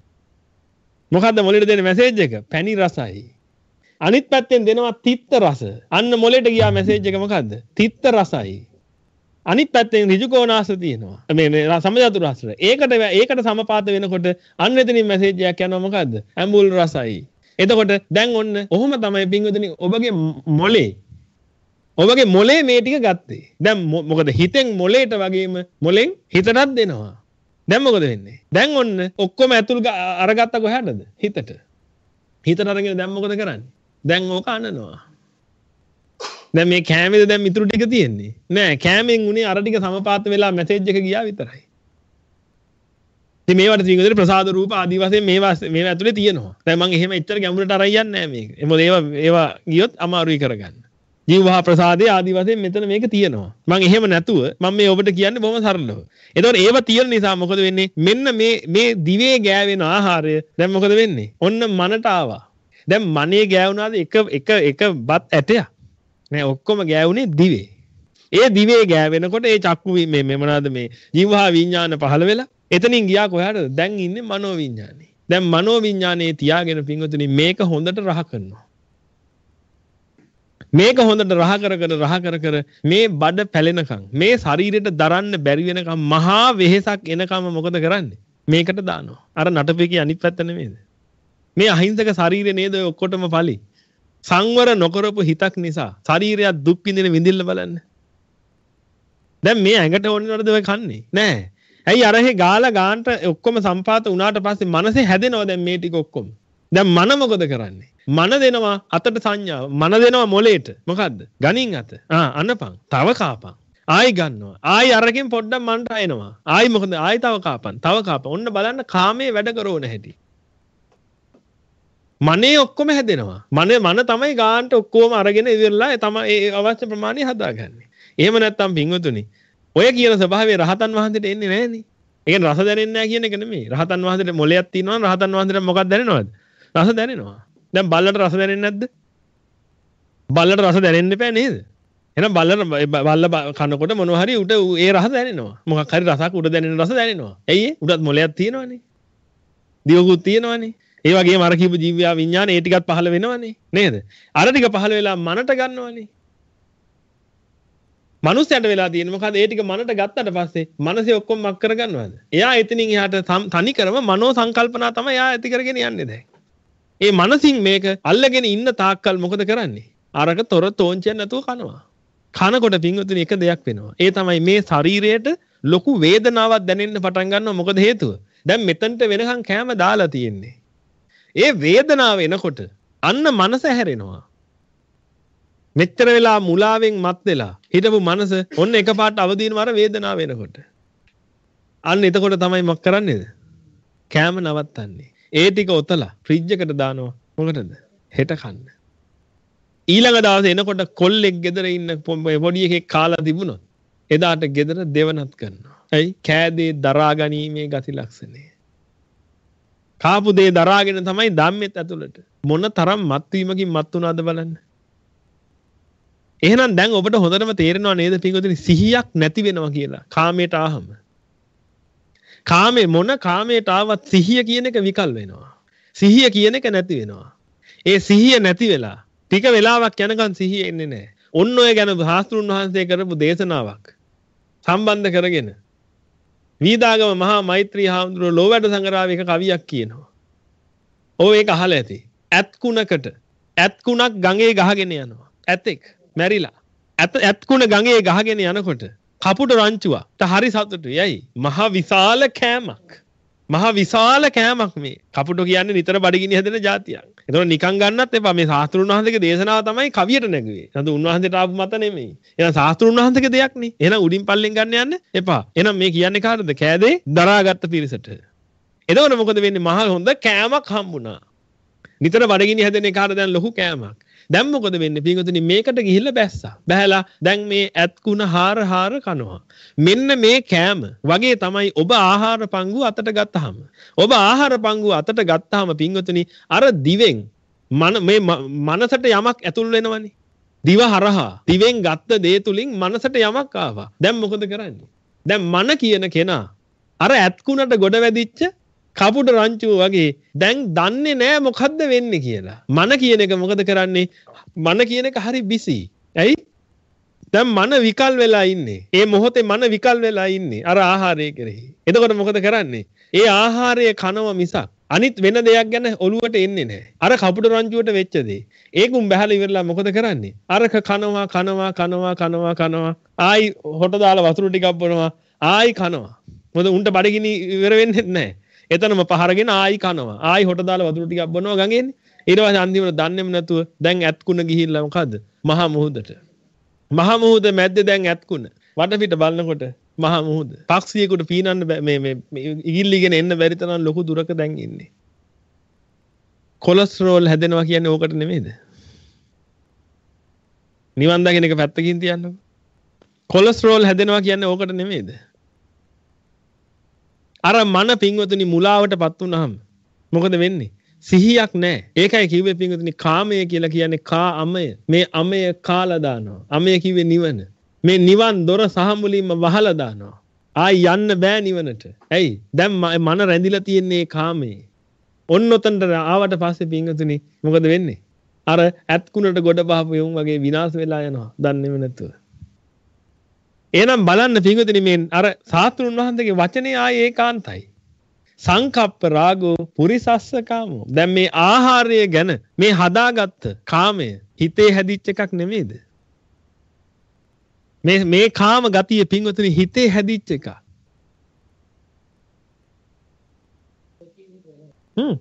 මොකද්ද මොලේට දෙන මැසේජ් එක? පැණි රසයි. අනිත් පැත්තෙන් දෙනවා තිත්ත රස. අන්න මොලේට ගියා මැසේජ් එක මොකද්ද? තිත්ත රසයි. අනිත් පැත්තෙන් ඍජුකෝණාස්‍ර තියෙනවා. මේ මේ සමචතුරාස්‍ර. ඒකට ඒකට සමපාත වෙනකොට අන්න එතනින් මැසේජ් එකක් යනවා මොකද්ද? ඇඹුල් රසයි. එතකොට දැන් ඔන්න ඔහොම තමයි පින්වතුනි ඔබගේ මොලේ ඔබගේ මොලේ මේ ටික ගත්තේ. දැන් මොකද හිතෙන් මොලේට වගේම මොලෙන් හිතටත් දෙනවා. දැන් මොකද වෙන්නේ? දැන් ඔන්න ඔක්කොම ඇතුල් අරගත්ත කොහටද? හිතට. හිතට අරගෙන දැන් මොකද කරන්නේ? දැන් ඕක අනනවා. දැන් මේ කෑමේද දැන් මිතුරු ටික තියෙන්නේ? නෑ කෑමෙන් උනේ අර ටික සමපාත වෙලා මැසේජ් එක ගියා විතරයි. ඉතින් මේවට තියෙන්නේ ප්‍රසාද රූප ආදී වශයෙන් මේවා මේවා ඇතුලේ තියෙනවා. දැන් මම එහෙම එච්චර ගැඹුරට අරන් යන්නේ නෑ මේක. මොකද ඒවා ඒවා ගියොත් අමාරුයි කරගන්න. ජීවහා ප්‍රසාදේ ආදී වශයෙන් මෙතන මේක තියෙනවා. මම එහෙම නැතුව මම මේ ඔබට කියන්නේ බොහොම සරලව. ඒතකොට ඒව තියෙන නිසා මොකද වෙන්නේ? මෙන්න මේ මේ දිවේ ගෑවෙන ආහාරය දැන් මොකද වෙන්නේ? ඔන්න මනට ආවා. දැන් මනේ ගෑවුනාද එක එක එක බත් ඇටයක්. නෑ ඔක්කොම ගෑවුනේ දිවේ. ඒ දිවේ ගෑවෙනකොට ඒ චක්කු මේ මේ මොනවාද මේ ජීවහා විඥාන පහළ වෙලා එතනින් ගියා කොහාටද? දැන් ඉන්නේ මනෝ විඥානේ. දැන් මනෝ විඥානේ තියාගෙන පින්වතුනි මේක හොඳට රහ කරනවා. මේක හොඳට රහ කර කර රහ කර කර මේ බඩ පැලෙනකම් මේ ශරීරයට දරන්න බැරි වෙනකම් මහා වෙහෙසක් එනකම් මොකද කරන්නේ? මේකට දානවා. අර නටපේකේ අනිත් පැත්ත නෙමෙයිද? මේ අහිංසක ශරීරේ නේද ඔය ඔක්කොටම ඵලි. සංවර නොකරපු හිතක් නිසා ශරීරයක් දුක් විඳින විඳින්න බලන්න. දැන් මේ ඇඟට ඕනේනවද ඔය කන්නේ? නෑ. ඇයි අරහේ ගාලා ගාන්ට ඔක්කොම සම්පාත වුණාට පස්සේ මනසේ හැදෙනවා දැන් මේ ටික ඔක්කොම. දැන් මන මොකද කරන්නේ? මන දෙනවා අතට සංඥාව. මන දෙනවා මොලේට. මොකද්ද? ගණින් අත. ආ අනපන්. තව කාපන්. ආයි ගන්නවා. ආයි අරකින් පොඩ්ඩක් මන්ට එනවා. ආයි මොකද? ආයි තව කාපන්. තව කාපන්. ඔන්න බලන්න කාමයේ වැඩ කරෝන හැටි. මනේ ඔක්කොම හැදෙනවා. මන මන තමයි ගාන්ට ඔක්කොම අරගෙන ඉවරලා තමයි ඒ අවශ්‍ය ප්‍රමාණය හදාගන්නේ. එහෙම නැත්තම් පින්වතුනි ඔය කියන ස්වභාවය රහතන් වහන්සේට එන්නේ නැහනේ. ඒ කියන්නේ රස දැනෙන්නේ නැහැ කියන එක නෙමෙයි. රහතන් වහන්සේට මොලයක් තියෙනවා නම් රහතන් වහන්සේට මොකක්ද දැනෙනවද? රස දැනෙනවා. දැන් බල්ලට රස දැනෙන්නේ නැද්ද? බල්ලට රස දැනෙන්න එපා නේද? එහෙනම් බල්ලට බල්ල කනකොට මොනවා හරි උට ඒ රස දැනෙනවා. මොකක් හරි රසක් උට දැනෙන රස දැනෙනවා. ඇයි ඒ? උටත් මොලයක් තියෙනවනේ. දිවකුත් තියෙනවනේ. ඒ වගේම අර කියපු ජීව විඥාන ඒ ටිකත් පහළ වෙනවනේ. නේද? අර ටික පහළ වෙලා මනට ගන්නවනේ. මනුස්සයට වෙලා තියෙන්නේ මොකද? ඒ ටික මනට ගත්තට පස්සේ මනසේ ඔක්කොම මක් කරගන්නවද? එයා එතනින් එහාට තනි කරම මනෝ සංකල්පනා තමයි එයා ඇති කරගෙන යන්නේ දැන්. ඒ මනසින් මේක අල්ලගෙන ඉන්න තාක්කල් මොකද කරන්නේ? අරක තොර තෝංචියක් නැතුව කනවා. කනකොට පින්වතුනි එක දෙයක් වෙනවා. ඒ තමයි මේ ශරීරයට ලොකු වේදනාවක් දැනෙන්න පටන් ගන්නවා. මොකද හේතුව? දැන් මෙතනට වෙනකන් කැම දාලා තියෙන්නේ. ඒ වේදනාව එනකොට අන්න මනස හැරෙනවා. මෙච්චර වෙලා මුලාවෙන් මත් වෙලා හිටපු මනස ඔන්න එකපාරට අවදීනම අර වේදනාව වෙනකොට අන්න එතකොට තමයි මොක් කරන්නේද? කැම නවත්තන්නේ. ඒ ටික ඔතලා ෆ්‍රිජ් එකට දානවා. මොකටද? හෙට කන්න. ඊළඟ දවසේ එනකොට කොල්ලෙක් ගෙදර ඉන්න පොඩි එකෙක් කාලා තිබුණොත් එදාට ගෙදර දෙවනත් කරනවා. ඇයි? කෑදේ දරා ගැනීමේ ගති ලක්ෂණය. කාපු දේ දරාගෙන තමයි ධම්මෙත් ඇතුළට. මොන තරම් මත් වීමකින් මත් වුණාද බලන්න. එහෙනම් දැන් ඔබට හොඳටම තේරෙනවා නේද පින්වතුනි සිහියක් නැති වෙනවා කියලා. කාමයට ආවම. කාමේ මොන කාමයට ආවත් සිහිය කියන එක විකල් වෙනවා. සිහිය කියන එක නැති වෙනවා. ඒ සිහිය නැති වෙලා ටික වෙලාවක් යනකම් සිහිය එන්නේ නැහැ. ඔන්න ඔය ගැන සාස්ත්‍රුන් වහන්සේ කරපු දේශනාවක් සම්බන්ධ කරගෙන වීදාගම මහා මෛත්‍රී හාමුදුරුවෝ ලෝවැඩ සංග්‍රහයේ එක කවියක් කියනවා. ඔව් ඒක අහලා ඇති. ඇත් කුණකට ඇත් කුණක් ගඟේ ගහගෙන යනවා. ඇතෙක් මැරිලා. ඇත් ඇත් කුණ ගඟේ ගහගෙන යනකොට කපුට රංචුවා හරි සතුටුයි. ඇයි? මහා විශාල කෑමක්. මහා විශාල කෑමක් මේ. කපුට කියන්නේ නිතර බඩගිනි හැදෙන જાතියක්. ඒතකොට නිකන් ගන්නත් එපා. මේ සාස්ත්‍රුන් වහන්සේගේ දේශනාව තමයි කවියට නැගුවේ. නේද? උන්වහන්සේට ආපු මත නෙමෙයි. එහෙනම් සාස්ත්‍රුන් වහන්සේගේ දෙයක් නේ. එහෙනම් උඩින් පල්ලෙන් ගන්න යන්න එපා. එහෙනම් මේ කියන්නේ කාටද? කෑදේ දරාගත්ත පිරිසට. එතකොට මොකද වෙන්නේ? මහා හොඳ කෑමක් හම්බුණා. නිතර බඩගිනි හැදෙන එකාට දැන් ලොකු කෑමක්. දැන් මොකද වෙන්නේ? පින්වතුනි මේකට ගිහිල්ලා බැස්සා. බහැලා දැන් මේ ඇත් කුණ හාර හාර කනවා. මෙන්න මේ කෑම වගේ තමයි ඔබ ආහාර පංගුව අතට ගත්තාම. ඔබ ආහාර පංගුව අතට ගත්තාම පින්වතුනි අර දිවෙන් මන මේ මනසට යමක් ඇතුල් වෙනවනේ. දිව හරහා දිවෙන් ගත්ත දේ තුලින් මනසට යමක් ආවා. දැන් මොකද කරන්නේ? දැන් මන කියන කෙනා අර ඇත් කුණට ගොඩ වැදිච්ච කපුට රංචුව වගේ දැන් දන්නේ නෑ මොකද්ද වෙන්නේ කියලා. මන කියන එක මොකද කරන්නේ? මන කියන එක හරි බිසි. ඇයි? දැන් මන විකල් වෙලා ඉන්නේ. ඒ මොහොතේ මන විකල් වෙලා ඉන්නේ අර ආහාරය කෙරෙහි. එතකොට මොකද කරන්නේ? ඒ ආහාරය කනවා මිසක් අනිත් වෙන දෙයක් ගැන ඔළුවට එන්නේ නැහැ. අර කපුට රංචුවට වෙච්ච දේ. ඒකුම් බහැලා ඉවරලා මොකද කරන්නේ? අරක කනවා කනවා කනවා කනවා කනවා ආයි හොට දාලා වතුර ටිකක් බොනවා ආයි කනවා. මොකද උන්ට බඩගිනි ඉවර වෙන්නේ නැහැ. එතනම පහරගෙන ආයි කනවා. ආයි හොට දාලා වතුර ටිකක් බොනවා ගඟේනේ. ඊට පස්සේ අන්තිමට දන්නේම නැතුව දැන් ඇත්කුණ ගිහිල්ලා මොකද්ද? මහා මුහුදට. මහා මුහුද මැද්දේ දැන් ඇත්කුණ. වටපිට බලනකොට මහා මුහුද. පක්ෂියෙකුට පීනන්න මේ මේ ඉගිල්ලිගෙන එන්න බැරි තරම් ලොකු දුරක දැන් ඉන්නේ. කොලෙස්ටරෝල් හැදෙනවා කියන්නේ ඕකට නෙමෙයිද? නිවන් දකින්න එක පැත්තකින් තියන්නකො. කොලෙස්ටරෝල් හැදෙනවා කියන්නේ ඕකට නෙමෙයිද? අර මන පින්වතුනි මුලාවටපත් වුනහම මොකද වෙන්නේ? සිහියක් නැහැ. ඒකයි කිව්වේ පින්වතුනි කාමය කියලා කියන්නේ කා අමය. මේ අමය කාලා දානවා. අමය කිව්වේ නිවන. මේ නිවන් දොර සහ මුලින්ම වහලා දානවා. ආයි යන්න බෑ නිවනට. ඇයි? දැන් මන රැඳිලා තියෙන්නේ කාමයේ. ඔන්න ඔතනට ආවට පස්සේ පින්වතුනි මොකද වෙන්නේ? අර ඇත්කුණට ගොඩ බහපු යොන් වගේ විනාශ වෙලා යනවා. දන්නේම නැතුව. එහෙනම් බලන්න පින්වතුනි මේ අර සාස්ත්‍රුන් වහන්සේගේ වචනේ ආයේ ඒකාන්තයි. සංකප්ප රාගෝ පුරිසස්ස කාමෝ. දැන් මේ ආහාරය ගැන මේ හදාගත්ත කාමය හිතේ හැදිච්ච එකක් නෙමෙයිද? මේ මේ කාම ගතිය පින්වතුනි හිතේ හැදිච්ච එකක්. හ්ම්.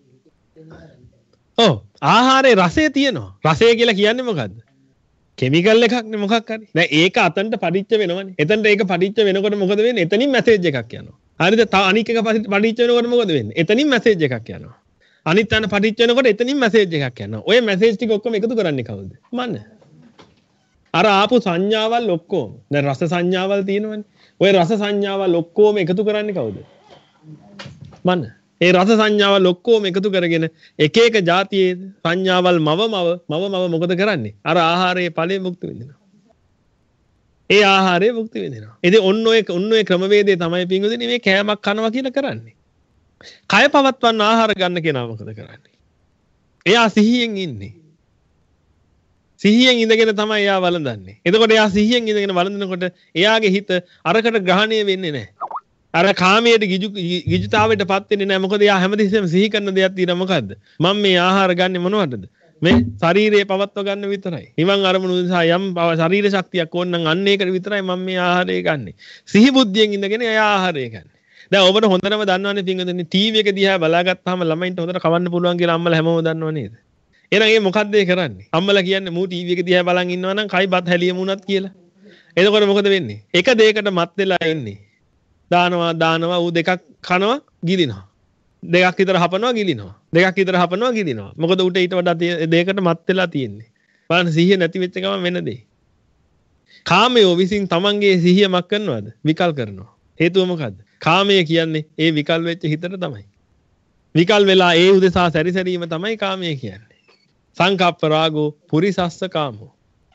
ඔව් ආහාරයේ රසය තියෙනවා. රසය කියලා කියන්නේ මොකද්ද? කෙමිකල් එකක් නේ මොකක් හරි. දැන් ඒක අතන්ට පරිච්ච වෙනවනේ. එතනට ඒක පරිච්ච වෙනකොට මොකද වෙන්නේ? එතනින් මැසේජ් එකක් යනවා. හරිද? තව අනික් එක පරිච්ච වෙනකොට මොකද වෙන්නේ? එතනින් මැසේජ් එකක් යනවා. අනිත් තැන පරිච්ච වෙනකොට එතනින් මැසේජ් එකක් යනවා. ඔය මැසේජ් ටික ඔක්කොම එකතු කරන්නේ කවුද? මන. අර ආපු සංඥාවල් ඔක්කොම. දැන් රස සංඥාවල් තියෙනවනේ. ඔය රස සංඥාවල් ඔක්කොම එකතු කරන්නේ කවුද? මන. ඒ රස සංඥාවල් ඔක්කොම එකතු කරගෙන එක එක જાතියේ සංඥාවල් මව මව මව මව මොකද කරන්නේ? අර ආහාරයේ ඵලයේ මුක්ති විඳිනවා. ඒ ආහාරයේ මුක්ති විඳිනවා. ඉතින් ඔන්න ඔය ඔන්න ඔය ක්‍රමවේදය තමයි පින්වදිනේ මේ කෑමක් කනවා කියලා කරන්නේ. කය පවත්වන්න ආහාර ගන්න කෙනා මොකද කරන්නේ? එයා සිහියෙන් ඉන්නේ. සිහියෙන් ඉඳගෙන තමයි එයා වළඳන්නේ. එතකොට එයා සිහියෙන් ඉඳගෙන වළඳනකොට එයාගේ හිත අරකට ග්‍රහණය වෙන්නේ නැහැ. අර කාමයේ ගිජු ගිජුතාවයටපත් වෙන්නේ නැහැ. මොකද එයා හැමතිස්සෙම සිහි කරන දෙයක් තියෙනවා මොකද්ද? මම මේ ආහාර ගන්නෙ මොනවටද? මේ ශරීරය පවත්ව ගන්න විතරයි. නිවන් අරමුණු නිසා යම් ශරීර ශක්තියක් ඕන නම් අන්න ඒකට විතරයි මම මේ ආහාරය ගන්නෙ. සිහි බුද්ධියෙන් ඉඳගෙන එයා ආහාරය ගන්න. දැන් ඔබට හොඳටම දන්නවනේ පින්වතුනි ටීවී එක දිහා බලාගත්තාම ළමයින්ට හොඳට කවන්න පුළුවන් කියලා අම්මලා හැමෝම දන්නව නේද? එහෙනම් ඒ මොකද්ද ඒ කරන්නේ? අම්මලා කියන්නේ මූ ටීවී එක දිහා බලන් ඉන්නවා නම් කයි බත් හැලියම උනත් කියලා. එතකොට මොකද වෙන්නේ? එක දෙයකට මත් වෙලා ඉන්නේ. දානවා දානවා ඌ දෙකක් කනවා ගිලිනවා. දෙකක් විතර හපනවා ගිලිනවා. දෙකක් විතර හපනවා ගිලිනවා. මොකද ඌට ඊට වඩා දෙයකට මත් වෙලා තියෙන්නේ. බලන්න සිහිය නැති වෙච්ච ගමන් වෙන දෙයි. කාමයේ විසින් තමන්ගේ සිහිය මක් කරනවද? විකල් කරනවා. හේතුව මොකද්ද? කාමය කියන්නේ ඒ විකල් වෙච්ච හිතට තමයි. විකල් වෙලා ඒ උදෙසා සැරිසැරීම තමයි කාමය කියන්නේ. සංකප්ප රාගෝ පුරිසස්ස කාමෝ.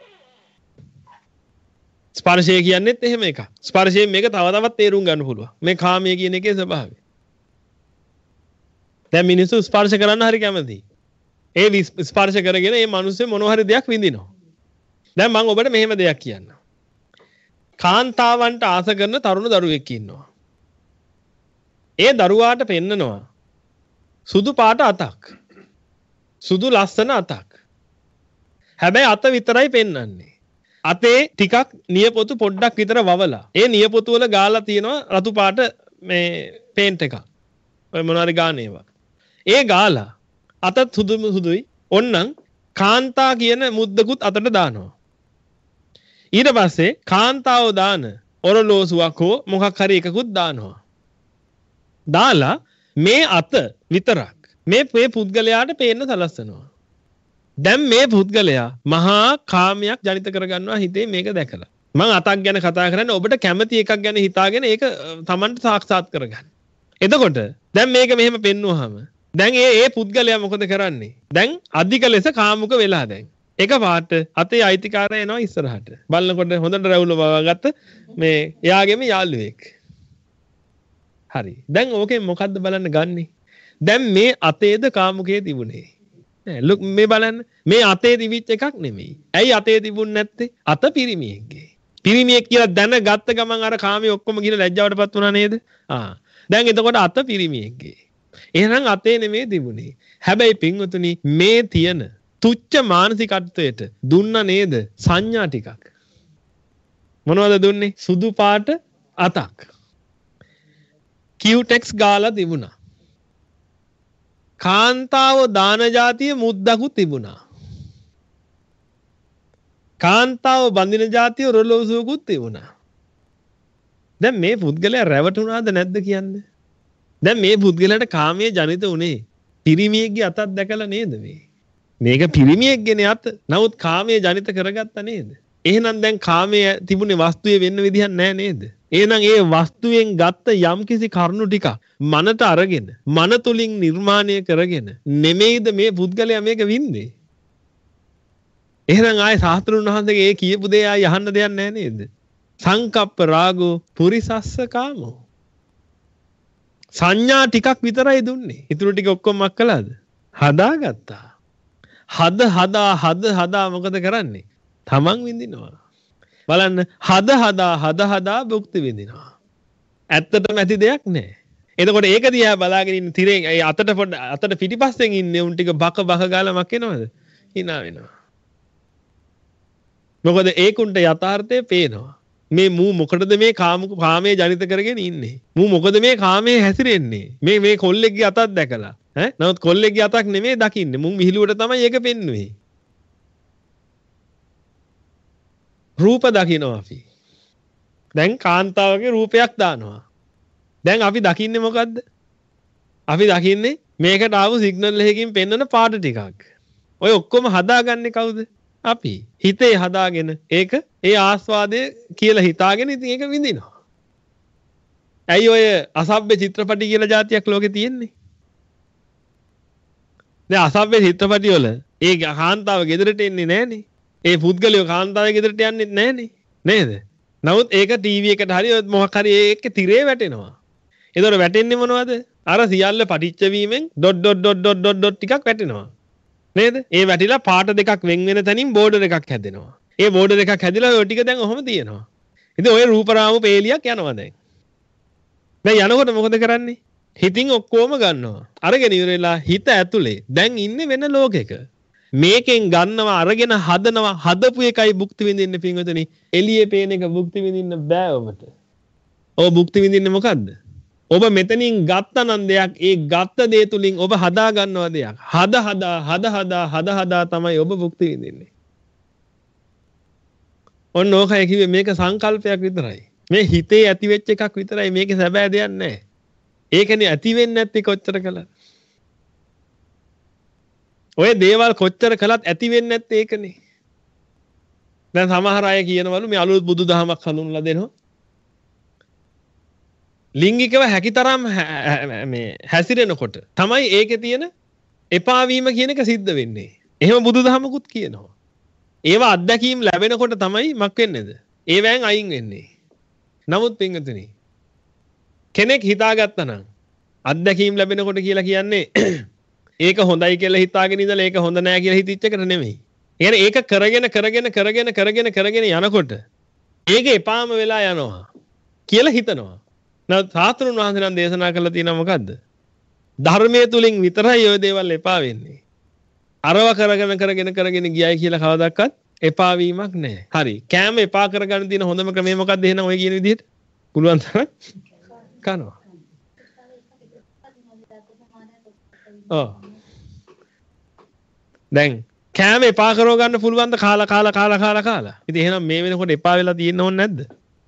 ස්පර්ශය කියන්නේත් එහෙම එකක්. ස්පර්ශයෙන් මේක තව තවත් තේරුම් ගන්න පුළුවන්. මේ කාමය කියන එකේ ස්වභාවය. දැන් මිනිස්සු ස්පර්ශ කරන්න හරි කැමතියි. ඒ ස්පර්ශ කරගෙන මේ මිනිස්සු මොනවා හරි දෙයක් විඳිනවා. දැන් මම ඔබට මෙහෙම දෙයක් කියන්නම්. කාන්තාවන්ට ආස කරන තරුණ දරුවෙක් ඉන්නවා. ඒ දරුවාට පෙන්නනවා සුදු පාට අතක්. සුදු ලස්සන අතක්. හැබැයි අත විතරයි පෙන්වන්නේ. අතේ ටිකක් නියපොතු පොඩ්ඩක් විතර වවලා. ඒ නියපොතු වල ගාලා තියෙනවා රතු පාට මේ පේන්ට් එකක්. ඔය මොනවාරි ගාන ඒවා. ඒ ගාලා අත සුදු සුදුයි. ඔන්නම් කාන්තා කියන මුද්දකුත් අතට දානවා. ඊට පස්සේ කාන්තාව දාන ඔරලෝසුවක් හෝ මොකක් හරි එකකුත් දානවා. දාලා මේ අත විතරක් මේ මේ පුද්ගලයාට පේන්න සලස්සනවා. දැන් මේ පුද්ගලයා මහා කාමයක් ජනිත කරගන්නවා හිතේ මේක දැකලා. මම අතක් ගැන කතා කරන්නේ ඔබට කැමති එකක් ගැන හිතාගෙන ඒක Tamanට සාක්ෂාත් කරගන්න. එතකොට දැන් මේක මෙහෙම පෙන්නුවාම දැන් ඒ ඒ පුද්ගලයා මොකද කරන්නේ? දැන් අධික ලෙස කාමුක වෙලා දැන්. එක පාට අතේ අයිතිකාරය එනවා ඉස්සරහට. බලනකොට හොඳට රැවුල වවාගත්ත මේ එයාගේම යාළුවෙක්. හරි. දැන් ඕකෙන් මොකද්ද බලන්න ගන්නෙ? දැන් මේ අතේද කාමුකයේ තිබුණේ. නෑ ලුක් මේ බලන්න මේ අතේ තිබිච්ච එකක් නෙමෙයි. ඇයි අතේ තිබුණ නැත්තේ? අත පිරිමියෙක්ගේ. පිරිමියෙක් කියලා දැනගත්ත ගමන් අර කාමයේ ඔක්කොම ගිහලා ලැජ්ජාවටපත් වුණා නේද? ආ. දැන් එතකොට අත පිරිමියෙක්ගේ. එහෙනම් අතේ නෙමෙයි තිබුණේ. හැබැයි පින්වතුනි මේ තියෙන තුච්ච මානසිකත්වයට දුන්න නේද සංඥා ටිකක්. මොනවද දුන්නේ? සුදු පාට අතක්. කියුටෙක්ස් ගාලා තිබුණා. කාන්තාව දාන જાතිය මුද්දකුත් තිබුණා. කාන්තාව බඳින જાතිය රොලෝසුවකුත් තිබුණා. දැන් මේ පුද්ගලයා රැවටුණාද නැද්ද කියන්නේ? දැන් මේ පුද්ගලයාට කාමයේ ජනිත උනේ පිරිමියෙක්ගේ අතක් දැකලා නේද මේ? මේක පිරිමියෙක්ගේනේ අත. නමුත් කාමයේ ජනිත කරගත්තා නේද? එහෙනම් දැන් කාමයේ තිබුණේ වස්තුවේ වෙන්න විදිහක් නැහැ නේද? එහෙනම් ඒ වස්තුවෙන් ගත්ත යම්කිසි කරුණු ටික මනට අරගෙන මන තුලින් නිර්මාණය කරගෙන නෙමෙයිද මේ පුද්ගලයා මේක වින්දේ? එහෙනම් ආයේ සාස්ත්‍රුන් වහන්සේගේ ඒ කියපු දේ ආයේ අහන්න දෙයක් නැහැ නේද? සංකප්ප රාගෝ පුරිසස්ස කාමෝ. සංඥා ටිකක් විතරයි දුන්නේ. ඊටු ටික ඔක්කොම මක් කළාද? හදාගත්තා. හද හදා හද හදා මොකද කරන්නේ? තමන් විඳිනවා. බලන්න හද හදා හද හදා භුක්ති විඳිනවා. ඇත්තටම ඇති දෙයක් නැහැ. එතකොට ඒක දිහා බලාගෙන ඉන්න තිරෙන් ඒ අතට පොඩ අතට පිටිපස්සෙන් ඉන්නේ උන් ටික බක බක ගාලා මක් වෙනවද? hina වෙනවා. මොකද ඒකුන්ට යථාර්ථය පේනවා. මේ මූ මොකටද මේ කාම කාමයේ ජනිත කරගෙන ඉන්නේ? මූ මොකද මේ කාමයේ හැසිරෙන්නේ? මේ මේ කොල්ලෙක්ගේ අතක් දැකලා. ඈ නමුත් කොල්ලෙක්ගේ අතක් නෙමෙයි දකින්නේ. මුන් විහිළුවට තමයි ඒක පෙන්වන්නේ. රූප දකිනවා අපි. දැන් කාන්තාවගේ රූපයක් දානවා. දැන් අපි දකින්නේ මොකද්ද? අපි දකින්නේ මේකට ආපු සිග්නල් එකකින් පෙන්වන පාට ටිකක්. ඔය ඔක්කොම හදාගන්නේ කවුද? අපි. හිතේ හදාගෙන ඒක ඒ ආස්වාදය කියලා හිතාගෙන ඉතින් ඒක විඳිනවා. ඇයි ඔය අසභ්‍ය චිත්‍රපටි කියලා જાතියක් ලෝකේ තියෙන්නේ? දැන් අසභ්‍ය චිත්‍රපටි වල ඒ කාන්තාව ගෙදරට එන්නේ නැහනේ. ඒ පුද්ගලයෝ කාන්තාවේ ගෙදරට යන්නේ නැහනේ. නේද? නමුත් ඒක ටීවී එකට හරි මොකක් හරි ඒකේ තිරේ වැටෙනවා. ඒතකොට වැටෙන්නේ මොනවද? අර සියල්ල පටිච්ච වීමෙන් dot dot dot dot dot dot ටිකක් වැටෙනවා. නේද? ඒ වැටිලා පාට දෙකක් වෙන් වෙන තැනින් බෝඩර් එකක් හැදෙනවා. ඒ බෝඩර් එකක් හැදිලා ඔය ටික දැන් ඔහොම තියෙනවා. ඉතින් ඔය රූපරාමු පේලියක් යනවා දැන්. දැන් යනකොට මොකද කරන්නේ? හිතින් ඔක්කොම ගන්නවා. අරගෙන ඉවරලා හිත ඇතුලේ දැන් ඉන්නේ වෙන ලෝකෙක. මේකෙන් ගන්නවා අරගෙන හදනවා හදපු එකයි භුක්ති විඳින්න පින්වතුනි. එළියේ පේන එක භුක්ති විඳින්න බෑ ඔබට. ඔබ භුක්ති විඳින්නේ මොකද්ද? ඔබ මෙතනින් ගත්තනම් දෙයක් ඒ ගත්ත දේ තුලින් ඔබ හදා ගන්නවා දෙයක්. හද හදා හද හදා හද හදා තමයි ඔබ භුක්ති විඳින්නේ. ඔන්න ඕකයි කිව්වේ මේක සංකල්පයක් විතරයි. මේ හිතේ ඇති වෙච්ච එකක් විතරයි මේකේ සැබෑ දෙයක් නැහැ. ඒකනේ ඇති වෙන්නේ නැත්තේ කොච්චර කළත්. ඔය දේවල් කොච්චර කළත් ඇති වෙන්නේ නැත්තේ ඒකනේ. දැන් සමහර අය කියනවලු මේ අලුත් බුදුදහමක් හඳුන්වලා දෙනවා. ලිංගිකව හැකිතරම් මේ හැසිරෙනකොට තමයි ඒකේ තියෙන එපා වීම කියන එක සිද්ධ වෙන්නේ. එහෙම බුදුදහමකුත් කියනවා. ඒවා අත්දැකීම් ලැබෙනකොට තමයි මක් වෙන්නේද? ඒවෙන් අයින් වෙන්නේ. නමුත් පින්වතුනි කෙනෙක් හිතාගත්තා නම් අත්දැකීම් ලැබෙනකොට කියලා කියන්නේ ඒක හොඳයි කියලා හිතාගෙන ඉඳලා ඒක හොඳ නෑ කියලා හිතච්ච එකට නෙමෙයි. ඒ කියන්නේ ඒක කරගෙන කරගෙන කරගෙන කරගෙන කරගෙන යනකොට ඒක එපාම වෙලා යනවා කියලා හිතනවා. නමුත් සාතුරුන් වහන්සේ නම් දේශනා කළා තියෙනවා මොකද්ද? ධර්මයේ තුලින් විතරයි ওই දේවල් එපා වෙන්නේ. අරව කරගෙන කරගෙන කරගෙන ගියයි කියලා කවදාවත් එපා වීමක් නැහැ. හරි. කෑම එපා කරගන්න තියෙන හොඳම ක්‍රමය මොකක්ද එහෙනම් ඔය කියන විදිහට? පුළුවන් තරම් කනවා. ඔව්. දැන් කෑම එපා කරව ගන්න පුළුවන් ද කාලා කාලා කාලා කාලා කාලා. ඉතින් එහෙනම් මේ වෙනකොට එපා වෙලා තියෙන්න ඕනේ නැද්ද?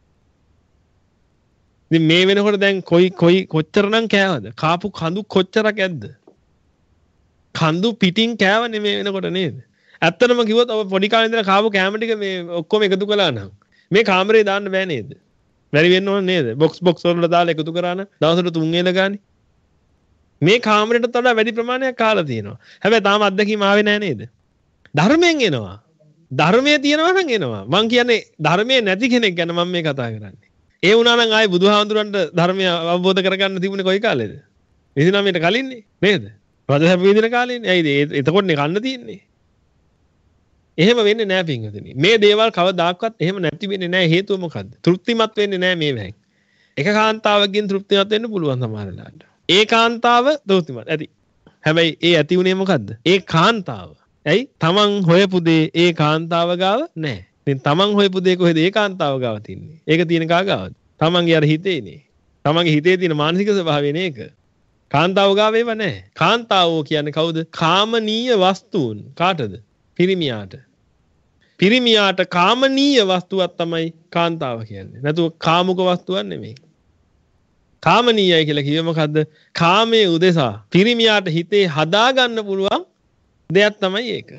ඉතින් මේ වෙනකොට දැන් කොයි කොයි කොච්චරනම් කෑවද? කාපු කඳු කොච්චරක් ඇද්ද? කඳු පිටින් කෑවනේ මේ වෙනකොට නේද? ඇත්තටම කිව්වොත් ඔබ පොඩි කාලේ ඉඳලා කාපු කෑම ටික මේ ඔක්කොම එකතු කළා නම් මේ කාමරේ දාන්න බෑ නේද? බැරි වෙන්න ඕන නේද? බොක්ස් බොක්ස් වල දාලා එකතු කරා නම් දවසට තුන් වේල ගානේ. මේ කාමරේට වඩා වැඩි ප්‍රමාණයක් කාලා තියෙනවා. හැබැයි තාම අත්දැකීම ආවේ නැහැ නේද? ධර්මයෙන් එනවා. ධර්මයේ තියෙනවා නම් එනවා. මං කියන්නේ ධර්මයේ නැති කෙනෙක් ගැන මම මේ කතා කරන්නේ. ඒ වුණා නම් ආයේ බුදුහාමුදුරන්ට ධර්මය අවබෝධ කරගන්න තිබුණේ කොයි කාලෙද? විසිනමයට කලින්නේ නේද? රජසැප විඳින කාලේනේ. ඇයිද? එතකොටනේ කන්න තියෙන්නේ. එහෙම වෙන්නේ නැහැ පින්වතුනි. මේ දේවල් කවදාකවත් එහෙම නැති වෙන්නේ නැහැ. හේතුව මොකද්ද? තෘප්තිමත් වෙන්නේ නැහැ මේ වැහෙන්. එක කාන්තාවකින් තෘප්තිමත් වෙන්න පුළුවන් සමහර වෙලාවට. ඒ කාන්තාව තෘප්තිමත් ඇති. හැබැයි ඒ ඇති උනේ මොකද්ද? ඒ කාන්තාව. ඇයි? තමන් හොයපු දේ ඒ කාන්තාව ගාව නැහැ. ඉතින් තමන් හොයපු දේ කොහෙද ඒ කාන්තාව ගාව තින්නේ? ඒක තියෙන කා ගාවද? තමන්ගේ අර හිතේනේ. තමන්ගේ හිතේ තියෙන මානසික ස්වභාවයනේ ඒක. කාන්තාව ගාව ඒව නැහැ. කාන්තාවෝ කියන්නේ කවුද? කාමනීය වස්තුන්. කාටද? පිරිමියාට. පිරිමියාට කාමනීය වස්තුවක් තමයි කාන්තාව කියන්නේ. නැතුව කාමුක වස්තුවක් නෙමෙයි. කාමනීයයි කියලා කිව්වේ මොකද්ද? කාමයේ උදෙසා පිරිමියාට හිතේ හදාගන්න පුළුවන් දෙයක් තමයි ඒක.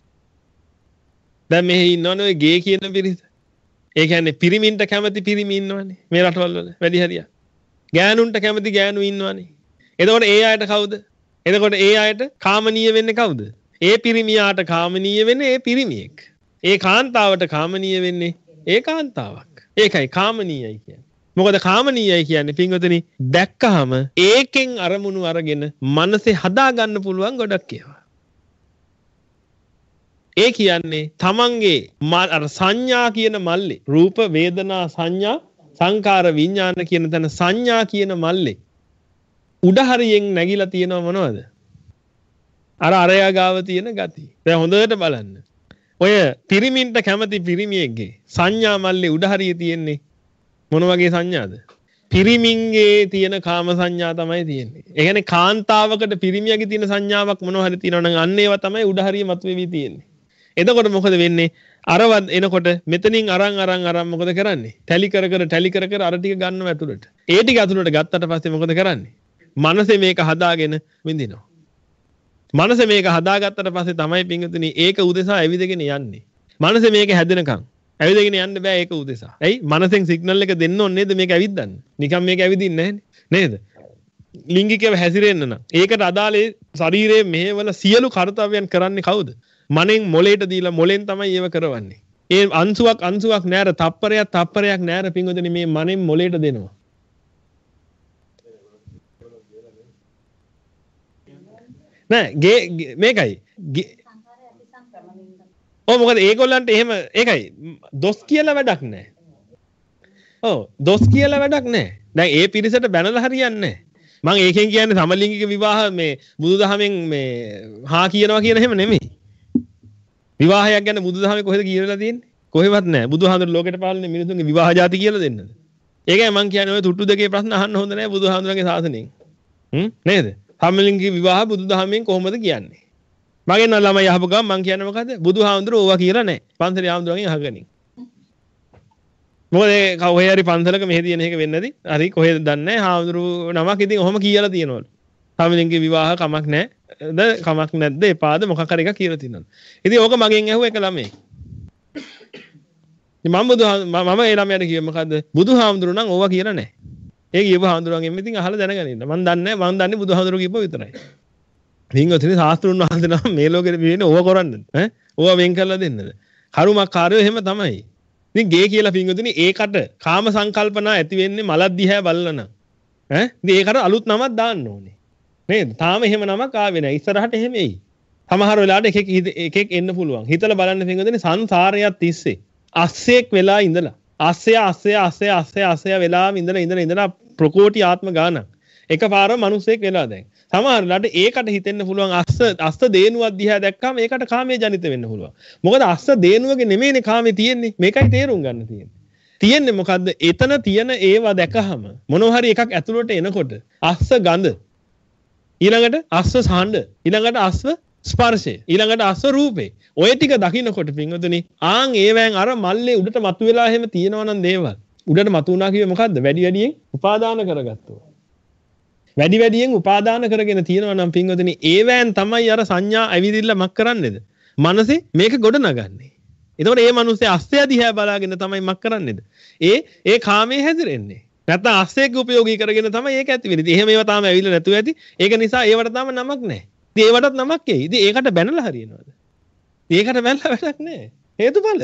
දැන් මෙහි ඉන්නවනේ ඔය ගේ කියන පිරිස. ඒ කියන්නේ පිරිමින්ට කැමති පිරිමි ඉන්නවනේ මේ රටවල් වල වැඩි හරියක්. ගෑනුන්ට කැමති ගෑනු ඉන්නවනේ. එතකොට ඒ අයට කවුද? එතකොට ඒ අයට කාමනීය වෙන්නේ කවුද? ඒ පිරිමියාට කාමනීය වෙන්නේ ඒ පිරිමියෙක්. ඒ කාන්තාවට කාමනීය වෙන්නේ ඒ කාන්තාවක්. ඒකයි කාමනීයයි කියන්නේ. මොකද කාමනීයයි කියන්නේ පින්වතුනි දැක්කහම ඒකෙන් අරමුණු අරගෙන මනසේ හදා ගන්න පුළුවන් ගොඩක් ඒවා. ඒ කියන්නේ තමන්ගේ අර සංඥා කියන මල්ලේ රූප වේදනා සංඥා සංකාර විඥාන කියන තැන සංඥා කියන මල්ලේ උඩ හරියෙන් නැගිලා තියෙනව මොනවද? අර අරයා ගාව තියෙන ගති. දැන් හොඳට බලන්න. ඔය පිරිමින්ට කැමති පිරිමියෙක්ගේ සංඥා මල්ලේ උඩ හරියේ තියෙන්නේ මොන වගේ සංඥාද? පිරිමින්ගේ තියෙන කාම සංඥා තමයි තියෙන්නේ. ඒ කියන්නේ කාන්තාවකට පිරිමියගේ තියෙන සංඥාවක් මොනවා හරි තියෙනවා නම් අන්න ඒවා තමයි උඩ හරිය මතුවේවි තියෙන්නේ. එතකොට මොකද වෙන්නේ? අරවත් එනකොට මෙතනින් අරන් අරන් අරන් මොකද කරන්නේ? ටැලි කර කර ටැලි කර කර අර ටික ගන්නව ඇතුළට. ඒ ටික ඇතුළට ගත්තට පස්සේ මොකද කරන්නේ? මනසේ මේක හදාගෙන විඳිනවා. මනසේ මේක හදාගත්තට පස්සේ තමයි පිංගුතුනි ඒක උදෙසා ඇවිදගෙන යන්නේ. මනසේ මේක හැදෙනකන් ඇවිදගෙන යන්න බෑ ඒක උදෙසා. ඇයි? මනසෙන් සිග්නල් එක දෙන්න ඕනේ නේද මේක ඇවිද්දන්න. නිකන් මේක ඇවිදින්නේ නැහැ නේද? ලිංගිකව හැසිරෙන්න නම් ඒකට අදාළ ශරීරයේ මෙහෙවල සියලු කාර්යයන් කරන්නේ කවුද? මනෙන් මොලේට දීලා මොලෙන් තමයි ඒව කරවන්නේ. ඒ අංශුවක් අංශුවක් නෑර තප්පරයක් තප්පරයක් නෑර පිංගුතුනි මේ මනෙන් මොලේට දෙනවා. නෑ ගේ මේකයි. ඔව් මොකද ඒගොල්ලන්ට එහෙම ඒකයි දොස් කියලා වැඩක් නෑ. ඔව් දොස් කියලා වැඩක් නෑ. දැන් ඒ පිරිසට බැනලා හරියන්නේ නෑ. මම ඒකෙන් කියන්නේ සමලිංගික විවාහ මේ බුදුදහමෙන් මේ හා කියනවා කියන එහෙම නෙමෙයි. විවාහයක් ගැන බුදුදහමේ කොහෙද කියලා තියෙන්නේ? කොහෙවත් නෑ. බුදුහාමුදුර ලෝකෙට පාලනේ මිනිසුන්ගේ විවාහ જાති කියලා දෙන්නද? ඒකයි මම කියන්නේ ඔය තුට්ටු දෙකේ ප්‍රශ්න අහන්න හොඳ නෑ බුදුහාමුදුරන්ගේ ශාසනයෙන්. හ්ම් නේද? සමලිංගික විවාහ බුදුදහමෙන් කොහොමද කියන්නේ? මගේ නම් ළමයි අහපු ගමන් මං කියන්නේ මොකද? බුදුහාමුදුර ඕවා කියලා නෑ. පන්සලේ ආමුදුරන්ගෙන් අහගනින්. මොකද ඒ කොහේ හරි පන්සලක මෙහෙ තියෙන එක වෙන්නේ නැති. හරි කොහෙද දන්නේ නැහැ. හාමුදුරු නමක් ඉතින් ඔහොම කියලා තියෙනවලු. සමලිංගික විවාහ කමක් නැහැ. ද කමක් නැද්ද? එපාද මොකක් හරි එකක් කියලා තියෙනවා. ඉතින් ඕක මගෙන් ඇහුව එක ළමයි. ඉතින් මම බුදු මම ඒ ළමයාට කිව්වේ මොකද්ද? බුදුහාමුදුරු නම් ඕවා කියලා නැහැ. ඒ කියපු හාමුදුරුවන්ගෙන් ඉතින් අහලා දැනගෙන ඉන්න. මම දන්නේ නැහැ. මම දන්නේ බුදුහාමුදුරු කියපුව විතරයි. ඉතින් ඔතන ශාස්ත්‍රුන් වහන්සේ නම් මේ ලෝකෙ වෙන්නේ ඕවා කරන්නද? ඈ ඕවා වෙන් කරලා දෙන්නද? කරුමක්කාරයෝ එහෙම තමයි. ඉතින් ගේ කියලා පින්වතුනි ඒකට කාම සංකල්පනා ඇති වෙන්නේ මලක් දිහා බලලා නම් ඈ ඉතින් ඒකට අලුත් නමක් දාන්න ඕනේ නේද? තාම එහෙම නමක් ආවේ නැහැ. ඉස්සරහට එහෙම එයි. සමහර වෙලාවට එකෙක් එකෙක් එන්න පුළුවන්. හිතලා බලන්න පින්වතුනි සංසාරයක් තිස්සේ අස්සෙක් වෙලා ඉඳලා අස්සය අස්සය අස්සය අස්සය අස්සය වෙලාම ඉඳලා ඉඳලා ඉඳලා ප්‍රකෝටි ආත්ම ගානක් එකපාරම මිනිසෙක් වෙලා දැන්. සමහර වෙලාවට ඒකට හිතෙන්න පුළුවන් අස්ස අස්ස දේනුවක් දිහා දැක්කම ඒකට කාමයේ ජනිත වෙන්න පුළුවන්. මොකද අස්ස දේනුවගේ නෙමෙයිනේ කාමයේ තියෙන්නේ. මේකයි තේරුම් ගන්න තියෙන්නේ. තියෙන්නේ මොකද්ද? එතන තියෙන ඒවා දැකහම මොනවා හරි එකක් ඇතුළට එනකොට අස්ස ගඳ ඊළඟට අස්ස සහඬ ඊළඟට අස්ස ස්පර්ශය ඊළඟට අස්ස රූපේ ඔය ටික දකින්නකොට පින්වතුනි ආන් ඒවෙන් අර මල්ලේ උඩට මතුවලා එහෙම තියෙනවා නම් දේවල් උඩට මතුණා කිව්වේ මොකද්ද? වැඩි වැඩියෙන් උපාදාන කරගත්තා. වැඩි වැඩියෙන් උපාදාන කරගෙන තියෙනවා නම් පින්වතුනි ඒවෙන් තමයි අර සංඥා ඇවිදින්න මක් කරන්නේද? මනසේ මේක ගොඩ නගන්නේ. එතකොට මේ මිනිස්සේ අස්සය දිහා බලාගෙන තමයි මක් කරන්නේද? ඒ ඒ කාමයේ හැදිරෙන්නේ. නැත්නම් අස්සයක උපයෝගී කරගෙන තමයි ඒක ඇති වෙන්නේ. ඉතින් එහෙම ඒවා තාම ඇවිල්ලා නැතුව ඇති. ඒක නිසා ඒවට තාම නමක් නැහැ. ඉතින් ඒවටත් නමක් එයි. ඉතින් ඒකට බැනලා හරියනවද? ඒකට බැනලා වැඩක් නැහැ. හේතුඵල.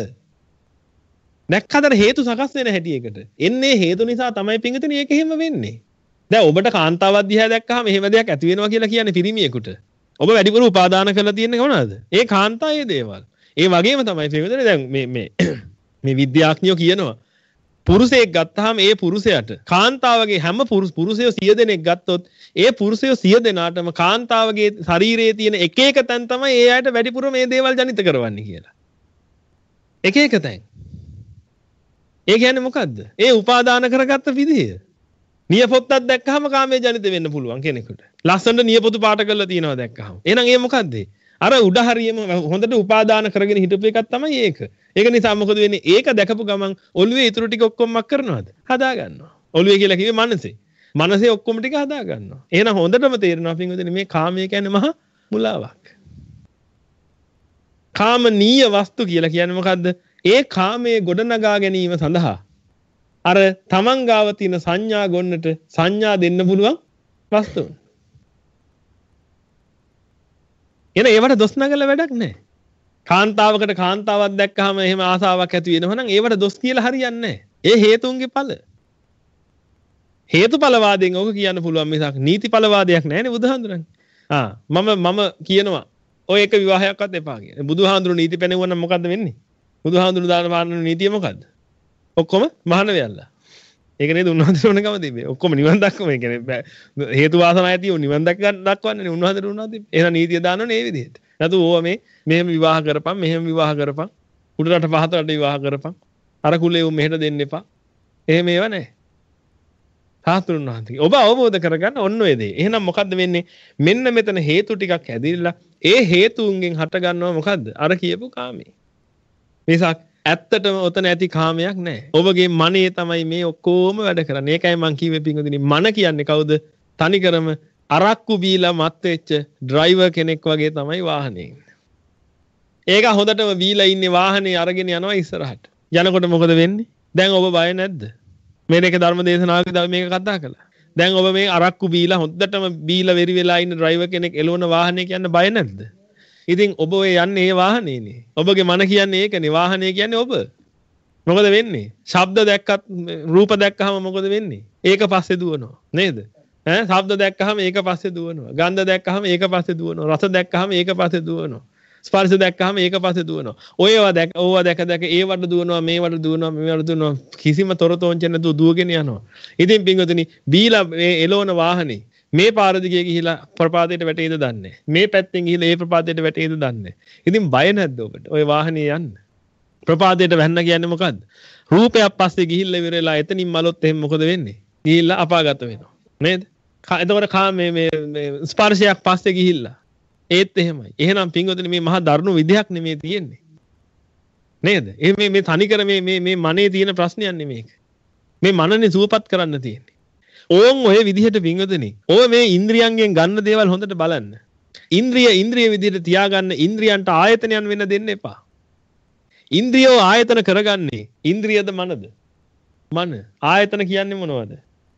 නැක්කදර හේතු සකස් වෙන හැටි එකට. එන්නේ හේතු නිසා තමයි පින්වතුනි ඒක එහෙම වෙන්නේ. දැන් ඔබට කාන්තාවක් දිහා දැක්කහම එහෙම දෙයක් ඇති වෙනවා කියලා කියන්නේ පිරිමියෙකුට. ඔබ වැඩිපුර උපාදාන කරලා තියෙන්නේ කොහොමද? ඒ කාන්තාවේ දේවල්. ඒ වගේම තමයි පින්වතුනි දැන් මේ මේ මේ විද්‍යාඥයෝ කියනවා පුරුෂයෙක් ගත්තාම ඒ පුරුෂයාට කාන්තාවගේ හැම පුරුෂයෝ සිය දෙනෙක් ගත්තොත් ඒ පුරුෂයෝ සිය දෙනාටම කාන්තාවගේ ශරීරයේ තියෙන එක එක තැන් තමයි ඒ අයට වැඩිපුර මේ දේවල් ජනිත කරවන්නේ කියලා. එක එක තැන්. ඒ කියන්නේ මොකද්ද? ඒ උපාදාන කරගත්ත විදිය. නියපොත්තක් දැක්කහම කාමයේ ජනිත වෙන්න පුළුවන් කෙනෙකුට. ලස්සනට නියපොතු පාට කරලා තියනවා දැක්කහම. එහෙනම් ඒ මොකද්ද? අර උඩ හරියම හොඳට උපාදාන කරගෙන හිටපු එකක් තමයි ඒක. ඒක නිසා මොකද වෙන්නේ? ඒක දැකපු ගමන් ඔළුවේ ඉතුරු ටික ඔක්කොම මක් කරනවද? හදා ගන්නවා. ඔළුවේ කියලා කිව්වේ මනසේ. මනසේ ඔක්කොම ටික හදා ගන්නවා. එහෙනම් හොඳටම තේරෙනවා පින්වතුනි මේ කාමය කියන්නේ මහා මුලාවක්. කාමනීය වස්තු කියලා කියන්නේ මොකද්ද? ඒ කාමයේ ගොඩනගා ගැනීම සඳහා අර තමන් ගාව තියෙන සංඥා ගොන්නට සංඥා දෙන්න පුළුවන් වස්තුන්. එන ඒවට දොස් නගලා වැඩක් නැහැ. කාන්තාවකට කාන්තාවක් දැක්කහම එහෙම ආසාවක් ඇති වෙනවා නම් ඒවට දොස් කියලා හරියන්නේ නැහැ. ඒ හේතුන්ගේ ඵල. හේතුඵලවාදයෙන් ඕක කියන්න පුළුවන් මිසක් නීතිඵලවාදයක් නැහැනේ බුදුහාඳුරන්නේ. ආ මම මම කියනවා ඔය එක විවාහයක්වත් එපා කියලා. බුදුහාඳුරු නීති පැනෙවුවා නම් මොකද්ද වෙන්නේ? බුදුහාඳුරු දාන පාන නීතිය මොකද්ද? ඔක්කොම මහාන වෙයල්ලා. ඒක නේද උන්වහන්සේට ඕනකම තිබේ. ඔක්කොම නිවන් දක්වම ඒ කියන්නේ හේතු වාසනා ඇති උන් නිවන් දක්ක ගන්න දක්වන්නේ උන්වහන්සේට උන්වහන්සේ තිබේ. එහෙනම් නීතිය දානවනේ මේ විදිහට. නැතු ඕවා මේ මෙහෙම විවාහ කරපන් මෙහෙම විවාහ කරපන් උඩරට පහතරට විවාහ කරපන් අර කුලේ උන් මෙහෙට දෙන්න එපා. එහෙම ඒවා නැහැ. සාස්ත්‍රුන් වහන්සේ. ඔබ අවබෝධ කරගන්න ඔන්න ඔය දේ. එහෙනම් මොකද්ද වෙන්නේ? මෙන්න මෙතන හේතු ටිකක් ඇදිලා ඒ හේතුන්ගෙන් හට ගන්නවා මොකද්ද? අර කියපු කාමේ. මේසක් ඇත්තටම ඔතන ඇති කාමයක් නැහැ. ඔබගේ මනේ තමයි මේ ඔක්කොම වැඩ කරන්නේ. ඒකයි මං කිව්වේ පින්වතුනි මන කියන්නේ කවුද? තනිකරම අරක්කු බීලා මත් වෙච්ච ඩ්‍රයිවර් කෙනෙක් වගේ තමයි වාහනේ. ඒක හොඳටම බීලා ඉන්නේ වාහනේ අරගෙන යනවා ඉස්සරහට. යනකොට මොකද වෙන්නේ? දැන් ඔබ බය නැද්ද? මේක ධර්ම දේශනාවකදී මේක කතා කළා. දැන් ඔබ මේ අරක්කු බීලා හොද්දටම බීලා වෙරි වෙලා ඉන්න ඩ්‍රයිවර් කෙනෙක් එළවන වාහනේ කියන්න බය නැද්ද? ඉතින් ඔබ ඔය යන්නේ ඒ වාහනේනේ. ඔබගේ මන කියන්නේ ඒකනේ. වාහනේ කියන්නේ ඔබ. මොකද වෙන්නේ? ශබ්ද දැක්කත් රූප දැක්කහම මොකද වෙන්නේ? ඒක පස්සේ දුවනවා. නේද? ඈ ශබ්ද දැක්කහම ඒක පස්සේ දුවනවා. ගන්ධ දැක්කහම ඒක පස්සේ දුවනවා. රස දැක්කහම ඒක පස්සේ දුවනවා. ස්පර්ශ දැක්කහම ඒක පස්සේ දුවනවා. ඔයවා දැක ඕවා දැක දැක ඒවට දුවනවා මේවට දුවනවා මේවට දුවනවා කිසිම තොරතෝංචන නැතුව දුවගෙන යනවා. ඉතින් පින්වතුනි බීලා මේ එළවන වාහනේ මේ පාර දිගේ ගිහිලා ප්‍රපාතයට වැටේද දන්නේ. මේ පැත්තෙන් ගිහිලා ඒ ප්‍රපාතයට වැටේද දන්නේ. ඉතින් බය නැද්ද ඔබට? ඔය වාහනේ යන්න. ප්‍රපාතයට වැන්න කියන්නේ මොකද්ද? රූපයක් පස්සේ ගිහිල්ලා ඉවරලා එතනින් මලොත් එහෙම මොකද වෙන්නේ? ගිහිල්ලා අපාගත වෙනවා. නේද? එතකොට කා මේ මේ ස්පර්ශයක් පස්සේ ගිහිල්ලා ඒත් එහෙමයි. එහෙනම් පින්වතුනි මේ මහා දරුණු විදයක් නෙමේ තියෙන්නේ. නේද? ඒ මේ මේ තනිකර මේ මේ මේ මනේ තියෙන ප්‍රශ්නයක් නෙමේක. මේ මනනේ සුවපත් කරන්න තියෙන්නේ. ඕන් ඔය විදිහට පින්වතුනි. ඔය මේ ඉන්ද්‍රියයන්ගෙන් ගන්න දේවල් හොඳට බලන්න. ඉන්ද්‍රිය ඉන්ද්‍රිය විදිහට තියාගන්න ඉන්ද්‍රියන්ට ආයතනයන් වෙන්න දෙන්න එපා. ඉන්ද්‍රියෝ ආයතන කරගන්නේ ඉන්ද්‍රියද මනද? මන. ආයතන කියන්නේ මොනවද?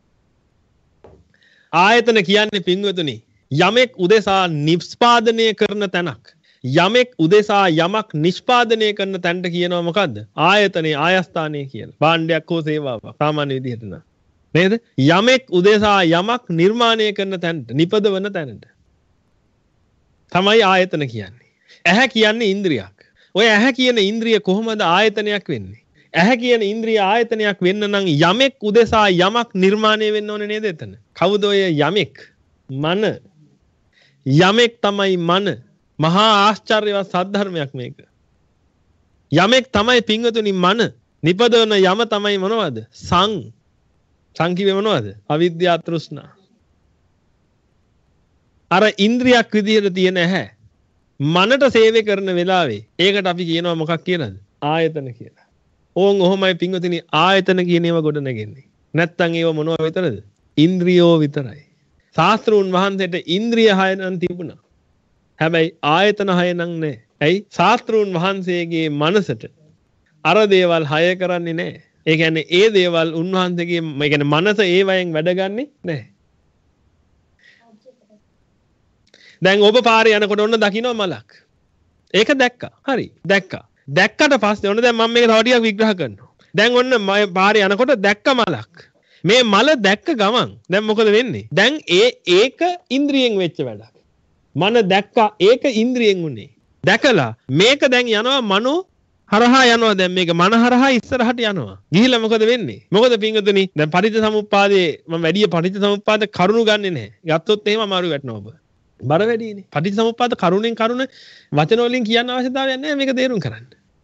ආයතන කියන්නේ පින්වතුනි යමෙක් උදෙසා නිෂ්පාදනය කරන තැනක්. යමෙක් උදෙසා යමක් නිෂ්පාදනය කරන තැනට කියනවා මොකද්ද? ආයතනේ ආයස්ථානය කියලා. භාණ්ඩයක් හෝ සේවාවක් සාමාන්‍ය විදිහට න ะ. නේද? යමෙක් උදෙසා යමක් නිර්මාණය කරන තැනට, නිපදවන තැනට තමයි ආයතන කියන්නේ. ඇහැ කියන්නේ ඉන්ද්‍රියක්. ඔය ඇහැ කියන ඉන්ද්‍රිය කොහොමද ආයතනයක් වෙන්නේ? ඇහැ කියන ඉන්ද්‍රිය ආයතනයක් වෙන්න නම් යමෙක් උදෙසා යමක් නිර්මාණය වෙන්න ඕනේ නේද එතන? කවුද ඔය යමෙක්? මන. යමෙක් තමයි මන. මහා ආශ්චර්යවත් සද්ධර්මයක් මේක. යමෙක් තමයි පින්වතුනි මන. නිපදවන යම තමයි මොනවද? සං. සං කිව්වේ මොනවද? අවිද්‍යා තෘෂ්ණා. අර ඉන්ද්‍රියක් විදිහට තියෙන ඇහැ මනට සේවය කරන වෙලාවේ ඒකට අපි කියනවා මොකක් කියලාද? ආයතන කියලා. ඕන් ඔහොමයි පින්වතුනි ආයතන කියන ඒවා ගොඩ නැගෙන්නේ. නැත්තම් ඒව මොනවා විතරද? ඉන්ද්‍රියෝ විතරයි. ශාස්ත්‍රූන් වහන්සේට ඉන්ද්‍රිය හය නම් තිබුණා. හැබැයි ආයතන හය නම් නැහැ. ඇයි? ශාස්ත්‍රූන් වහන්සේගේ මනසට අර දේවල් හය කරන්නේ නැහැ. ඒ කියන්නේ ඒ දේවල් උන්වහන්සේගේ ඒ කියන්නේ මනස ඒ වයෙන් වැඩගන්නේ නැහැ. දැන් ඔබ පාරේ යනකොට ඔන්න දකින්න මලක්. ඒක දැක්කා. හරි. දැක්කා. දැක්කට පස්සේ ඔන්න දැන් මම මේක තව ටිකක් විග්‍රහ කරනවා. දැන් ඔන්න මම පාරේ යනකොට දැක්ක මලක්. මේ මල දැක්ක ගමන් දැන් මොකද වෙන්නේ? දැන් ඒ ඒක ඉන්ද්‍රියෙන් වෙච්ච වැඩක්. මන දැක්කා ඒක ඉන්ද්‍රියෙන් උනේ. දැකලා මේක දැන් යනවා මනෝ හරහා යනවා දැන් මේක මන හරහා ඉස්සරහට යනවා. ගිහිල්ලා මොකද වෙන්නේ? මොකද පින්වතුනි දැන් පටිච්චසමුප්පාදේ මම වැඩි පටිච්චසමුප්පාද කරුණු ගන්නෙ නැහැ. ගත්තොත් එහෙම අමාරු වැටෙනවා ඔබ. බර වැඩිනේ. පටිච්චසමුප්පාද කරුණෙන් කරුණ වචන වලින් කියන්න අවශ්‍යතාවයක් නැහැ මේක තේරුම් කරන්න.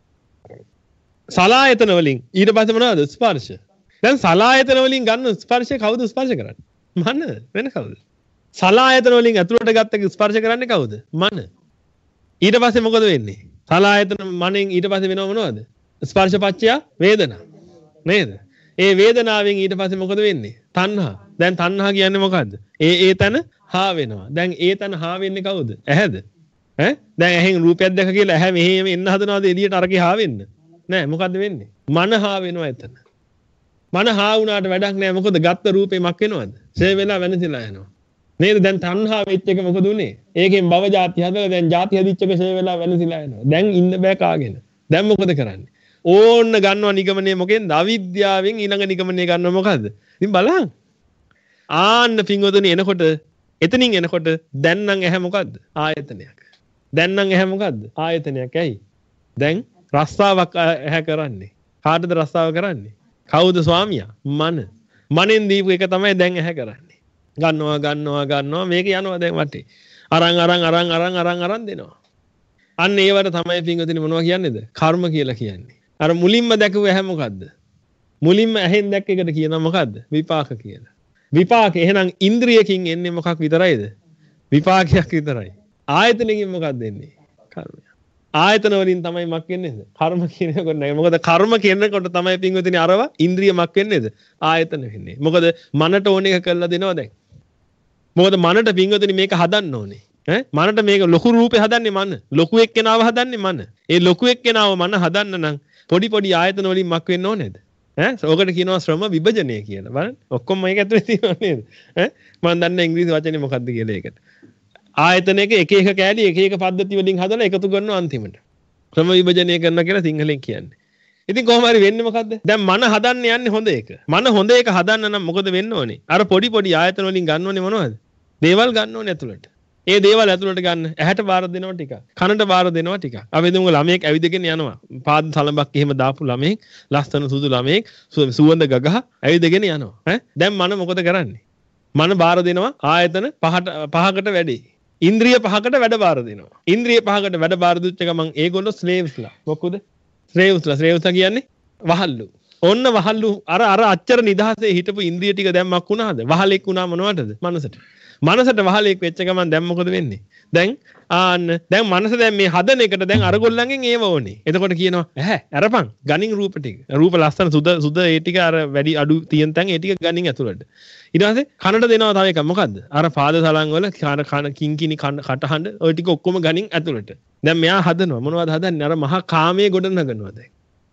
සලායතන වලින් ඊට පස්සේ මොනවද? ස්පර්ශ. දැන් සලායතන වලින් ගන්න ස්පර්ශය කවුද ස්පර්ශ කරන්නේ? මන. වෙන කවුද? සලායතන වලින් ඇතුළට ගත්ත ස්පර්ශ කරන්නේ කවුද? මන. ඊට පස්සේ මොකද වෙන්නේ? සලායතන මනෙන් ඊට පස්සේ වෙනව මොනවද? ස්පර්ශපච්චය වේදනා. නේද? ඒ වේදනාවෙන් ඊට පස්සේ මොකද වෙන්නේ? තණ්හා. දැන් තණ්හා කියන්නේ මොකද්ද? ඒ ඒ තන හා වෙනවා. දැන් ඒ තන හා වෙන්නේ කවුද? ඇහැද? ඈ? දැන් ඇහෙන් රූපයක් දැක කියලා ඇහැ මෙහෙම එන්න හදනවාද එළියට අරගේ හා වෙන්න? නෑ මොකද්ද වෙන්නේ? මන හා වෙනවා එතන. මන හා වුණාට වැඩක් නෑ මොකද ගත්ත රූපේ මක් වෙනවද? ඡේ වෙලා වෙනසිලා යනවා. නේද? දැන් තණ්හා වෙච්ච එක මොකද උනේ? ඒකෙන් භව ಜಾති හදලා දැන් ಜಾති හදිච්ච එක ඡේ වෙලා වෙනසිලා යනවා. දැන් ඉන්න බෑ කාගෙන. දැන් මොකද කරන්නේ? ඕන්න ගන්නවා නිගමනය මොකෙන්ද? අවිද්‍යාවෙන් ඊළඟ නිගමනය ගන්නවා මොකද්ද? ඉතින් බලන්න. ආන්න පින්වතුනි එනකොට එතනින් එනකොට දැන් නම් ඇහැ මොකද්ද? ආයතනයක්. දැන් නම් ඇහැ මොකද්ද? ආයතනයක්. ඇයි? දැන් රස්සාවක් ඇහැ කරන්නේ. කාටද රස්සාව කරන්නේ? කවුද ස්වාමියා? මන. මනෙන් දීපු එක තමයි දැන් ඇහැ කරන්නේ. ගන්නවා ගන්නවා ගන්නවා මේක යනවා දැන් වටේ. අරන් අරන් අරන් අරන් අරන් අරන් දෙනවා. අන්න ඒවට තමයි පින්වතුනි මොනවා කියන්නේද? කර්ම කියලා කියන්නේ. අර මුලින්ම දැකුව ඇහැ මොකද්ද? මුලින්ම ඇහෙන් දැක්ක එකට කියනවා මොකද්ද? විපාක කියලා. විපාක එහෙනම් ඉන්ද්‍රියකින් එන්නේ මොකක් විතරයිද? විපාකයක් විතරයි. ආයතනකින් මොකක්ද එන්නේ? කර්මය. ආයතන වලින් තමයි මක් වෙන්නේද? කර්ම කියනකොට නෑ. මොකද කර්ම කියනකොට තමයි පින්වතුනි අරව ඉන්ද්‍රිය මක් වෙන්නේද? ආයතන වෙන්නේ. මොකද මනට ඕන එක කරලා දෙනවා දැන්. මොකද මනට පින්වතුනි මේක හදන්න ඕනේ. ඈ මනට මේක ලොකු රූපේ හදන්නේ මන. ලොකු එක්කෙනාව හදන්නේ මන. ඒ ලොකු එක්කෙනාව මන හදන්න නම් පොඩි පොඩි ආයතන වලින් මක් වෙන්න ඕනේද? ඈ ඕකට කියනවා ශ්‍රම විභජනය කියලා. බලන්න. ඔක්කොම මේක ඇතුලේ තියෙනවා නේද? ඈ මම දන්නේ ඉංග්‍රීසි වචනේ මොකක්ද කියලා ඒකට. ආයතනයක එක එක කෑලි එක එක පද්ධති වලින් හදලා එකතු කරනවා අන්තිමට. ක්‍රම විභජනය කරනවා කියලා සිංහලෙන් කියන්නේ. ඉතින් කොහොම හරි වෙන්නේ මොකද්ද? දැන් මන හදන්න යන්නේ හොඳ එක. මන හොඳ එක හදන්න නම් මොකද වෙන්න ඕනේ? අර පොඩි පොඩි ආයතන වලින් ගන්න ඕනේ මොනවද? දේවල් ගන්න ඕනේ ඇතුළට. ඒ දේවල් ඇතුළට ගන්න ඇහැට බාර දෙනවා ටිකක්. කනට බාර දෙනවා ටිකක්. අපි දුමුග ළමයෙක් ඇවිදගෙන යනවා. පාද තලඹක් එහෙම දාපු ළමයෙක්, ලස්සන සුදු ළමයෙක්, සුවඳ ගගහ ඇවිදගෙන යනවා. ඈ දැන් මන මොකද කරන්නේ? මන බාර දෙනවා ආයතන පහට පහකට වැඩි. ඉන්ද්‍රිය පහකට වැඩ බාර දෙනවා. ඉන්ද්‍රිය පහකට වැඩ බාර දුච්ච ගමන් ඒගොල්ලෝ ස්ලේව්ස්ලා. මොකද? ස්ලේව්ස්ලා ස්ලේව්ස්ලා කියන්නේ වහල්ලු. ඔන්න වහල්ලු අර අර අච්චර නිදහසේ හිටපු ඉන්ද්‍රිය ටික දැන් මක් වුණාද? වහලෙක් වුණා මොනවටද? මනසට. මනසට වහලෙක් වෙච්ච ගමන් දැන් මොකද වෙන්නේ? දැන් ආන්න දැන් මනස දැන් මේ හදන එකට දැන් අර ගොල්ලන්ගෙන් ඒව ඕනේ. එතකොට කියනවා ඇහැ අරපන් ගණින් රූප ටික. රූප ලස්සන සුද සුද ඒ ටික අර වැඩි අඩු තියෙන තැන් ඒ ටික ගණින් ඇතුළට. ඊට පස්සේ කනට දෙනවා තව එකක් මොකද්ද? අර පාද සලං වල කන කන කිංකිණි කටහඬ ওই ටික ඔක්කොම ගණින් ඇතුළට. දැන් මෙයා හදනවා මොනවද හදන්නේ? අර මහා කාමයේ ගොඩ නගනවා දැන්.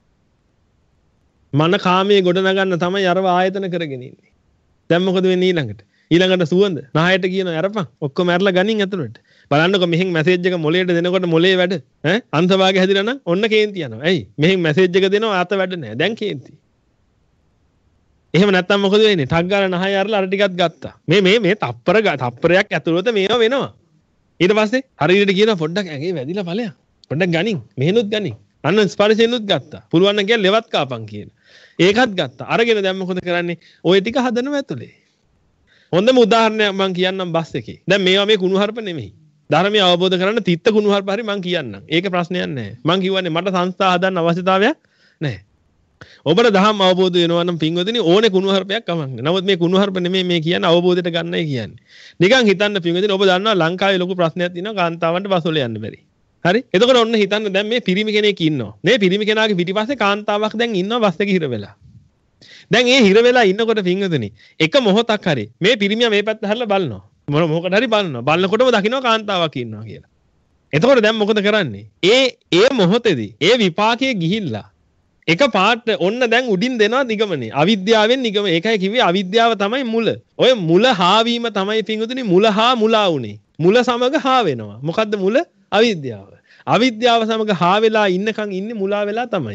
මන කාමයේ ගොඩ නගන්න තමයි අරව ආයතන කරගෙන ඉන්නේ. දැන් මොකද වෙන්නේ ඊළඟට? ඊළඟට සුවඳ නහයට කියන අරපන් ඔක්කොම ඇරලා ගනින් ඇතුළට. බලන්නකො මෙහෙන් මැසේජ් එක මොලේට දෙනකොට මොලේ වැඩ ඈ අන්තභාගය හැදිලා නම් ඔන්න කේන්ති යනවා. ඇයි? මෙහෙන් මැසේජ් එක දෙනවා අත වැඩ නැහැ. දැන් කේන්ති. එහෙම නැත්තම් මොකද වෙන්නේ? ටක් ගාලා නහය අරලා අර ටිකක් ගත්තා. මේ මේ මේ තප්පර තප්පරයක් ඇතුළත මේව වෙනවා. ඊට පස්සේ හරියට කියනවා පොඩ්ඩක් ඇගේ වැදිලා ඵලයක්. පොඩ්ඩක් ගනින්. මෙහෙනුත් ගනින්. අන්න ස්පර්ශෙනුත් ගත්තා. පුළුවන් නම් කියලා ලෙවත් කාපන් කියන. ඒකත් ගත්තා. අරගෙන දැන් මොකද කරන්නේ? ওই ටික හදනවා ඇතුලේ. හොඳම උදාහරණයක් මම කියන්නම් බස් එකේ. දැන් මේවා මේ කුණුහරුප නෙමෙයි. ධර්මය අවබෝධ කරගන්න තිත්ත කුණුහරුප හරි මම කියන්නම්. ඒක ප්‍රශ්නයක් නැහැ. මම කියවන්නේ මට සංස්ථා හදන්න අවශ්‍යතාවයක් නැහැ. ඔබට දහම් අවබෝධ වෙනවා නම් පින්වතුනි ඕනේ කුණුහරුපයක් කමන්නේ. නමුත් මේ කුණුහරුප නෙමෙයි මේ කියන්නේ අවබෝධයට ගන්නයි කියන්නේ. නිකන් හිතන්න පින්වතුනි ඔබ දන්නවා ලංකාවේ ලොකු ප්‍රශ්නයක් තියෙනවා කාන්තාවන්ට බස් වල යන්න බැරි. හරි? එතකොට ඔන්න හිතන්න දැන් මේ පිරිමි කෙනෙක් ඉන්නවා. මේ පිරිමි කෙනාගේ පිටිපස්සේ කාන්තාවක් දැන් ඉන්නවා බස් එකේ හිර වෙලා. දැන් ඒ හිර වෙලා ඉන්නකොට පින්වතුනි එක මොහොතක් හරි මේ පිරිමියා මේ පැත්ත හැරලා බලනවා. මොන මොකද හරි බලනවා. බලනකොටම දකින්නවා කාන්තාවක් ඉන්නවා කියලා. එතකොට දැන් මොකද කරන්නේ? ඒ ඒ මොහොතේදී ඒ විපාකයේ ගිහිල්ලා එක පාට ඔන්න දැන් උඩින් දෙනවා නිගමනේ. අවිද්‍යාවෙන් නිගම. ඒකයි කිව්වේ අවිද්‍යාව තමයි මුල. ඔය මුල හාවීම තමයි පින්වතුනි මුල හා මුලා උනේ. මුල සමග හා වෙනවා. මොකද්ද මුල? අවිද්‍යාව. අවිද්‍යාව සමග හා වෙලා ඉන්නකන් ඉන්නේ මුලා වෙලා තමයි.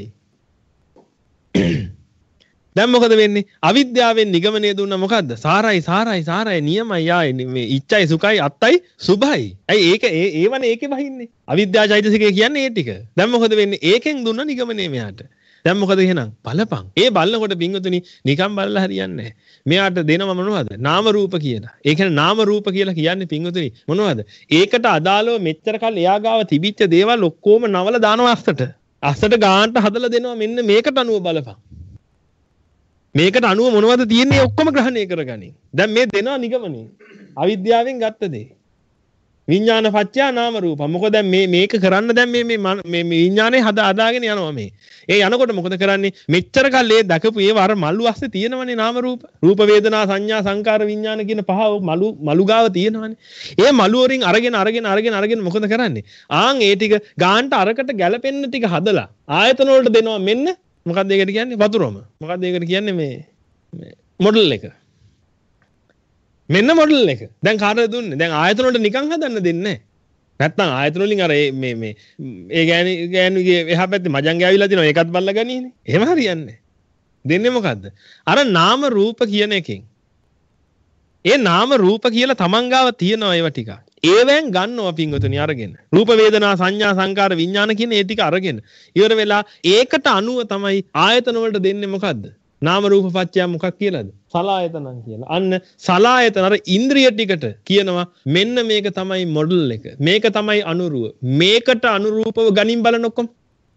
දැන් මොකද වෙන්නේ? අවිද්‍යාවෙන් නිගමනය දුන්න මොකද්ද? සාරයි සාරයි සාරයි නියමයි යායි මේ ඉච්ඡයි සුඛයි අත්තයි සුභයි. ඇයි ඒක ඒ ඒවනේ ඒකේ වහින්නේ. අවිද්‍යාවයිතසිකේ කියන්නේ ඒ ටික. දැන් මොකද වෙන්නේ? ඒකෙන් දුන්න නිගමනය මෙයාට. දැන් මොකද එහෙනම්? බලපං. ඒ බලනකොට බින්දුතුනි නිකම් බලලා හරියන්නේ නැහැ. මෙයාට දෙනව මොනවද? නාම රූප කියලා. ඒ කියන්නේ නාම රූප කියලා කියන්නේ බින්දුතුනි මොනවද? ඒකට අදාළව මෙච්චර කල් එයා ගාව තිබිච්ච දේවල් ඔක්කොම නවල දානවා අස්සට. අස්සට ගාන්ට හදලා දෙනවා මෙන්න මේකට අනුව බලපං. මේකට අනුව මොනවද තියෙන්නේ ඔක්කොම ග්‍රහණය කරගනින්. දැන් මේ දෙනවා නිගමනේ. අවිද්‍යාවෙන් ගත්ත දේ. විඥාන පත්‍ය නාම රූප. මොකද දැන් මේ මේක කරන්න දැන් මේ මේ මේ විඥානේ හදා අදාගෙන යනවා මේ. ඒ යනකොට මොකද කරන්නේ? මෙච්චර කල් ඒ දකපු ඒව අර මල්ලු අස්සේ තියෙනවනේ නාම රූප. රූප වේදනා සංඥා සංකාර විඥාන කියන පහ මලු මලු ගාව තියෙනවනේ. ඒ මලු වලින් අරගෙන අරගෙන අරගෙන අරගෙන මොකද කරන්නේ? ආන් ඒ ටික ගාන්ට අරකට ගැලපෙන්න ටික හදලා ආයතන වලට දෙනවා මෙන්න මොකක්ද ඒකට කියන්නේ? වතුරම. මොකක්ද ඒකට කියන්නේ මේ මේ මොඩල් එක. මෙන්න මොඩල් එක. දැන් කාටද දුන්නේ? දැන් ආයතන වලට නිකන් හදන්න දෙන්නේ නැහැ. නැත්තම් ආයතන වලින් අර මේ මේ ඒ ගෑණි ගෑණිගේ එහා පැත්තේ මජං ගෑවිලා තිනවා ඒකත් බල්ලා ගනීනේ. එහෙම හරියන්නේ නැහැ. දෙන්නේ මොකද්ද? අර නාම රූප කියන එකෙන්. ඒ නාම රූප කියලා තමන් ගාව තියෙනවා ඒව ටික. ඒවෙන් ගන්නවා පින්වතුනි අරගෙන. රූප වේදනා සංඥා සංකාර විඥාන කියන ඒ ටික අරගෙන. ඉවර වෙලා ඒකට අනුව තමයි ආයතන වලට දෙන්නේ මොකද්ද? නාම රූප පත්‍ය මොකක් කියලාද? සලායතනං කියලා. අන්න සලායතන අර ඉන්ද්‍රිය ටිකට කියනවා මෙන්න මේක තමයි මොඩල් එක. මේක තමයි අනුරුව. මේකට අනුරූපව ගනින් බලන ඔක්කොම.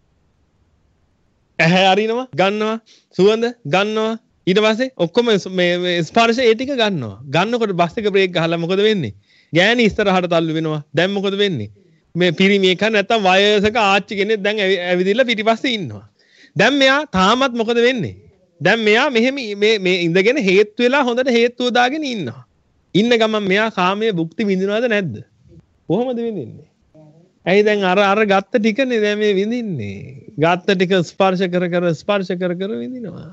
ඇහැ අරිනවා, ගන්නවා, සුවඳ ගන්නවා. ඊට පස්සේ ඔක්කොම මේ ස්පර්ශ ඒ ටික ගන්නවා. ගන්නකොට බස් එක බ්‍රේක් ගහලා මොකද වෙන්නේ? ගෑණි ඉස්සරහට තල්ලු වෙනවා. දැන් මොකද වෙන්නේ? මේ පිරිමි එක නැත්තම් වයසක ආච්චි කෙනෙක් දැන් ඇවිදින්න පිටිපස්සේ ඉන්නවා. දැන් මෙයා තාමත් මොකද වෙන්නේ? දැන් මෙයා මෙහෙම මේ මේ ඉඳගෙන හේතු වෙලා හොඳට හේතුව දාගෙන ඉන්නවා. ඉන්න ගමන් මෙයා කාමයේ භුක්ති විඳිනවද නැද්ද? කොහොමද විඳින්නේ? ඇයි දැන් අර අර ගත්ත ටිකනේ දැන් මේ විඳින්නේ. ගත්ත ටික ස්පර්ශ කර කර ස්පර්ශ කර කර විඳිනවා.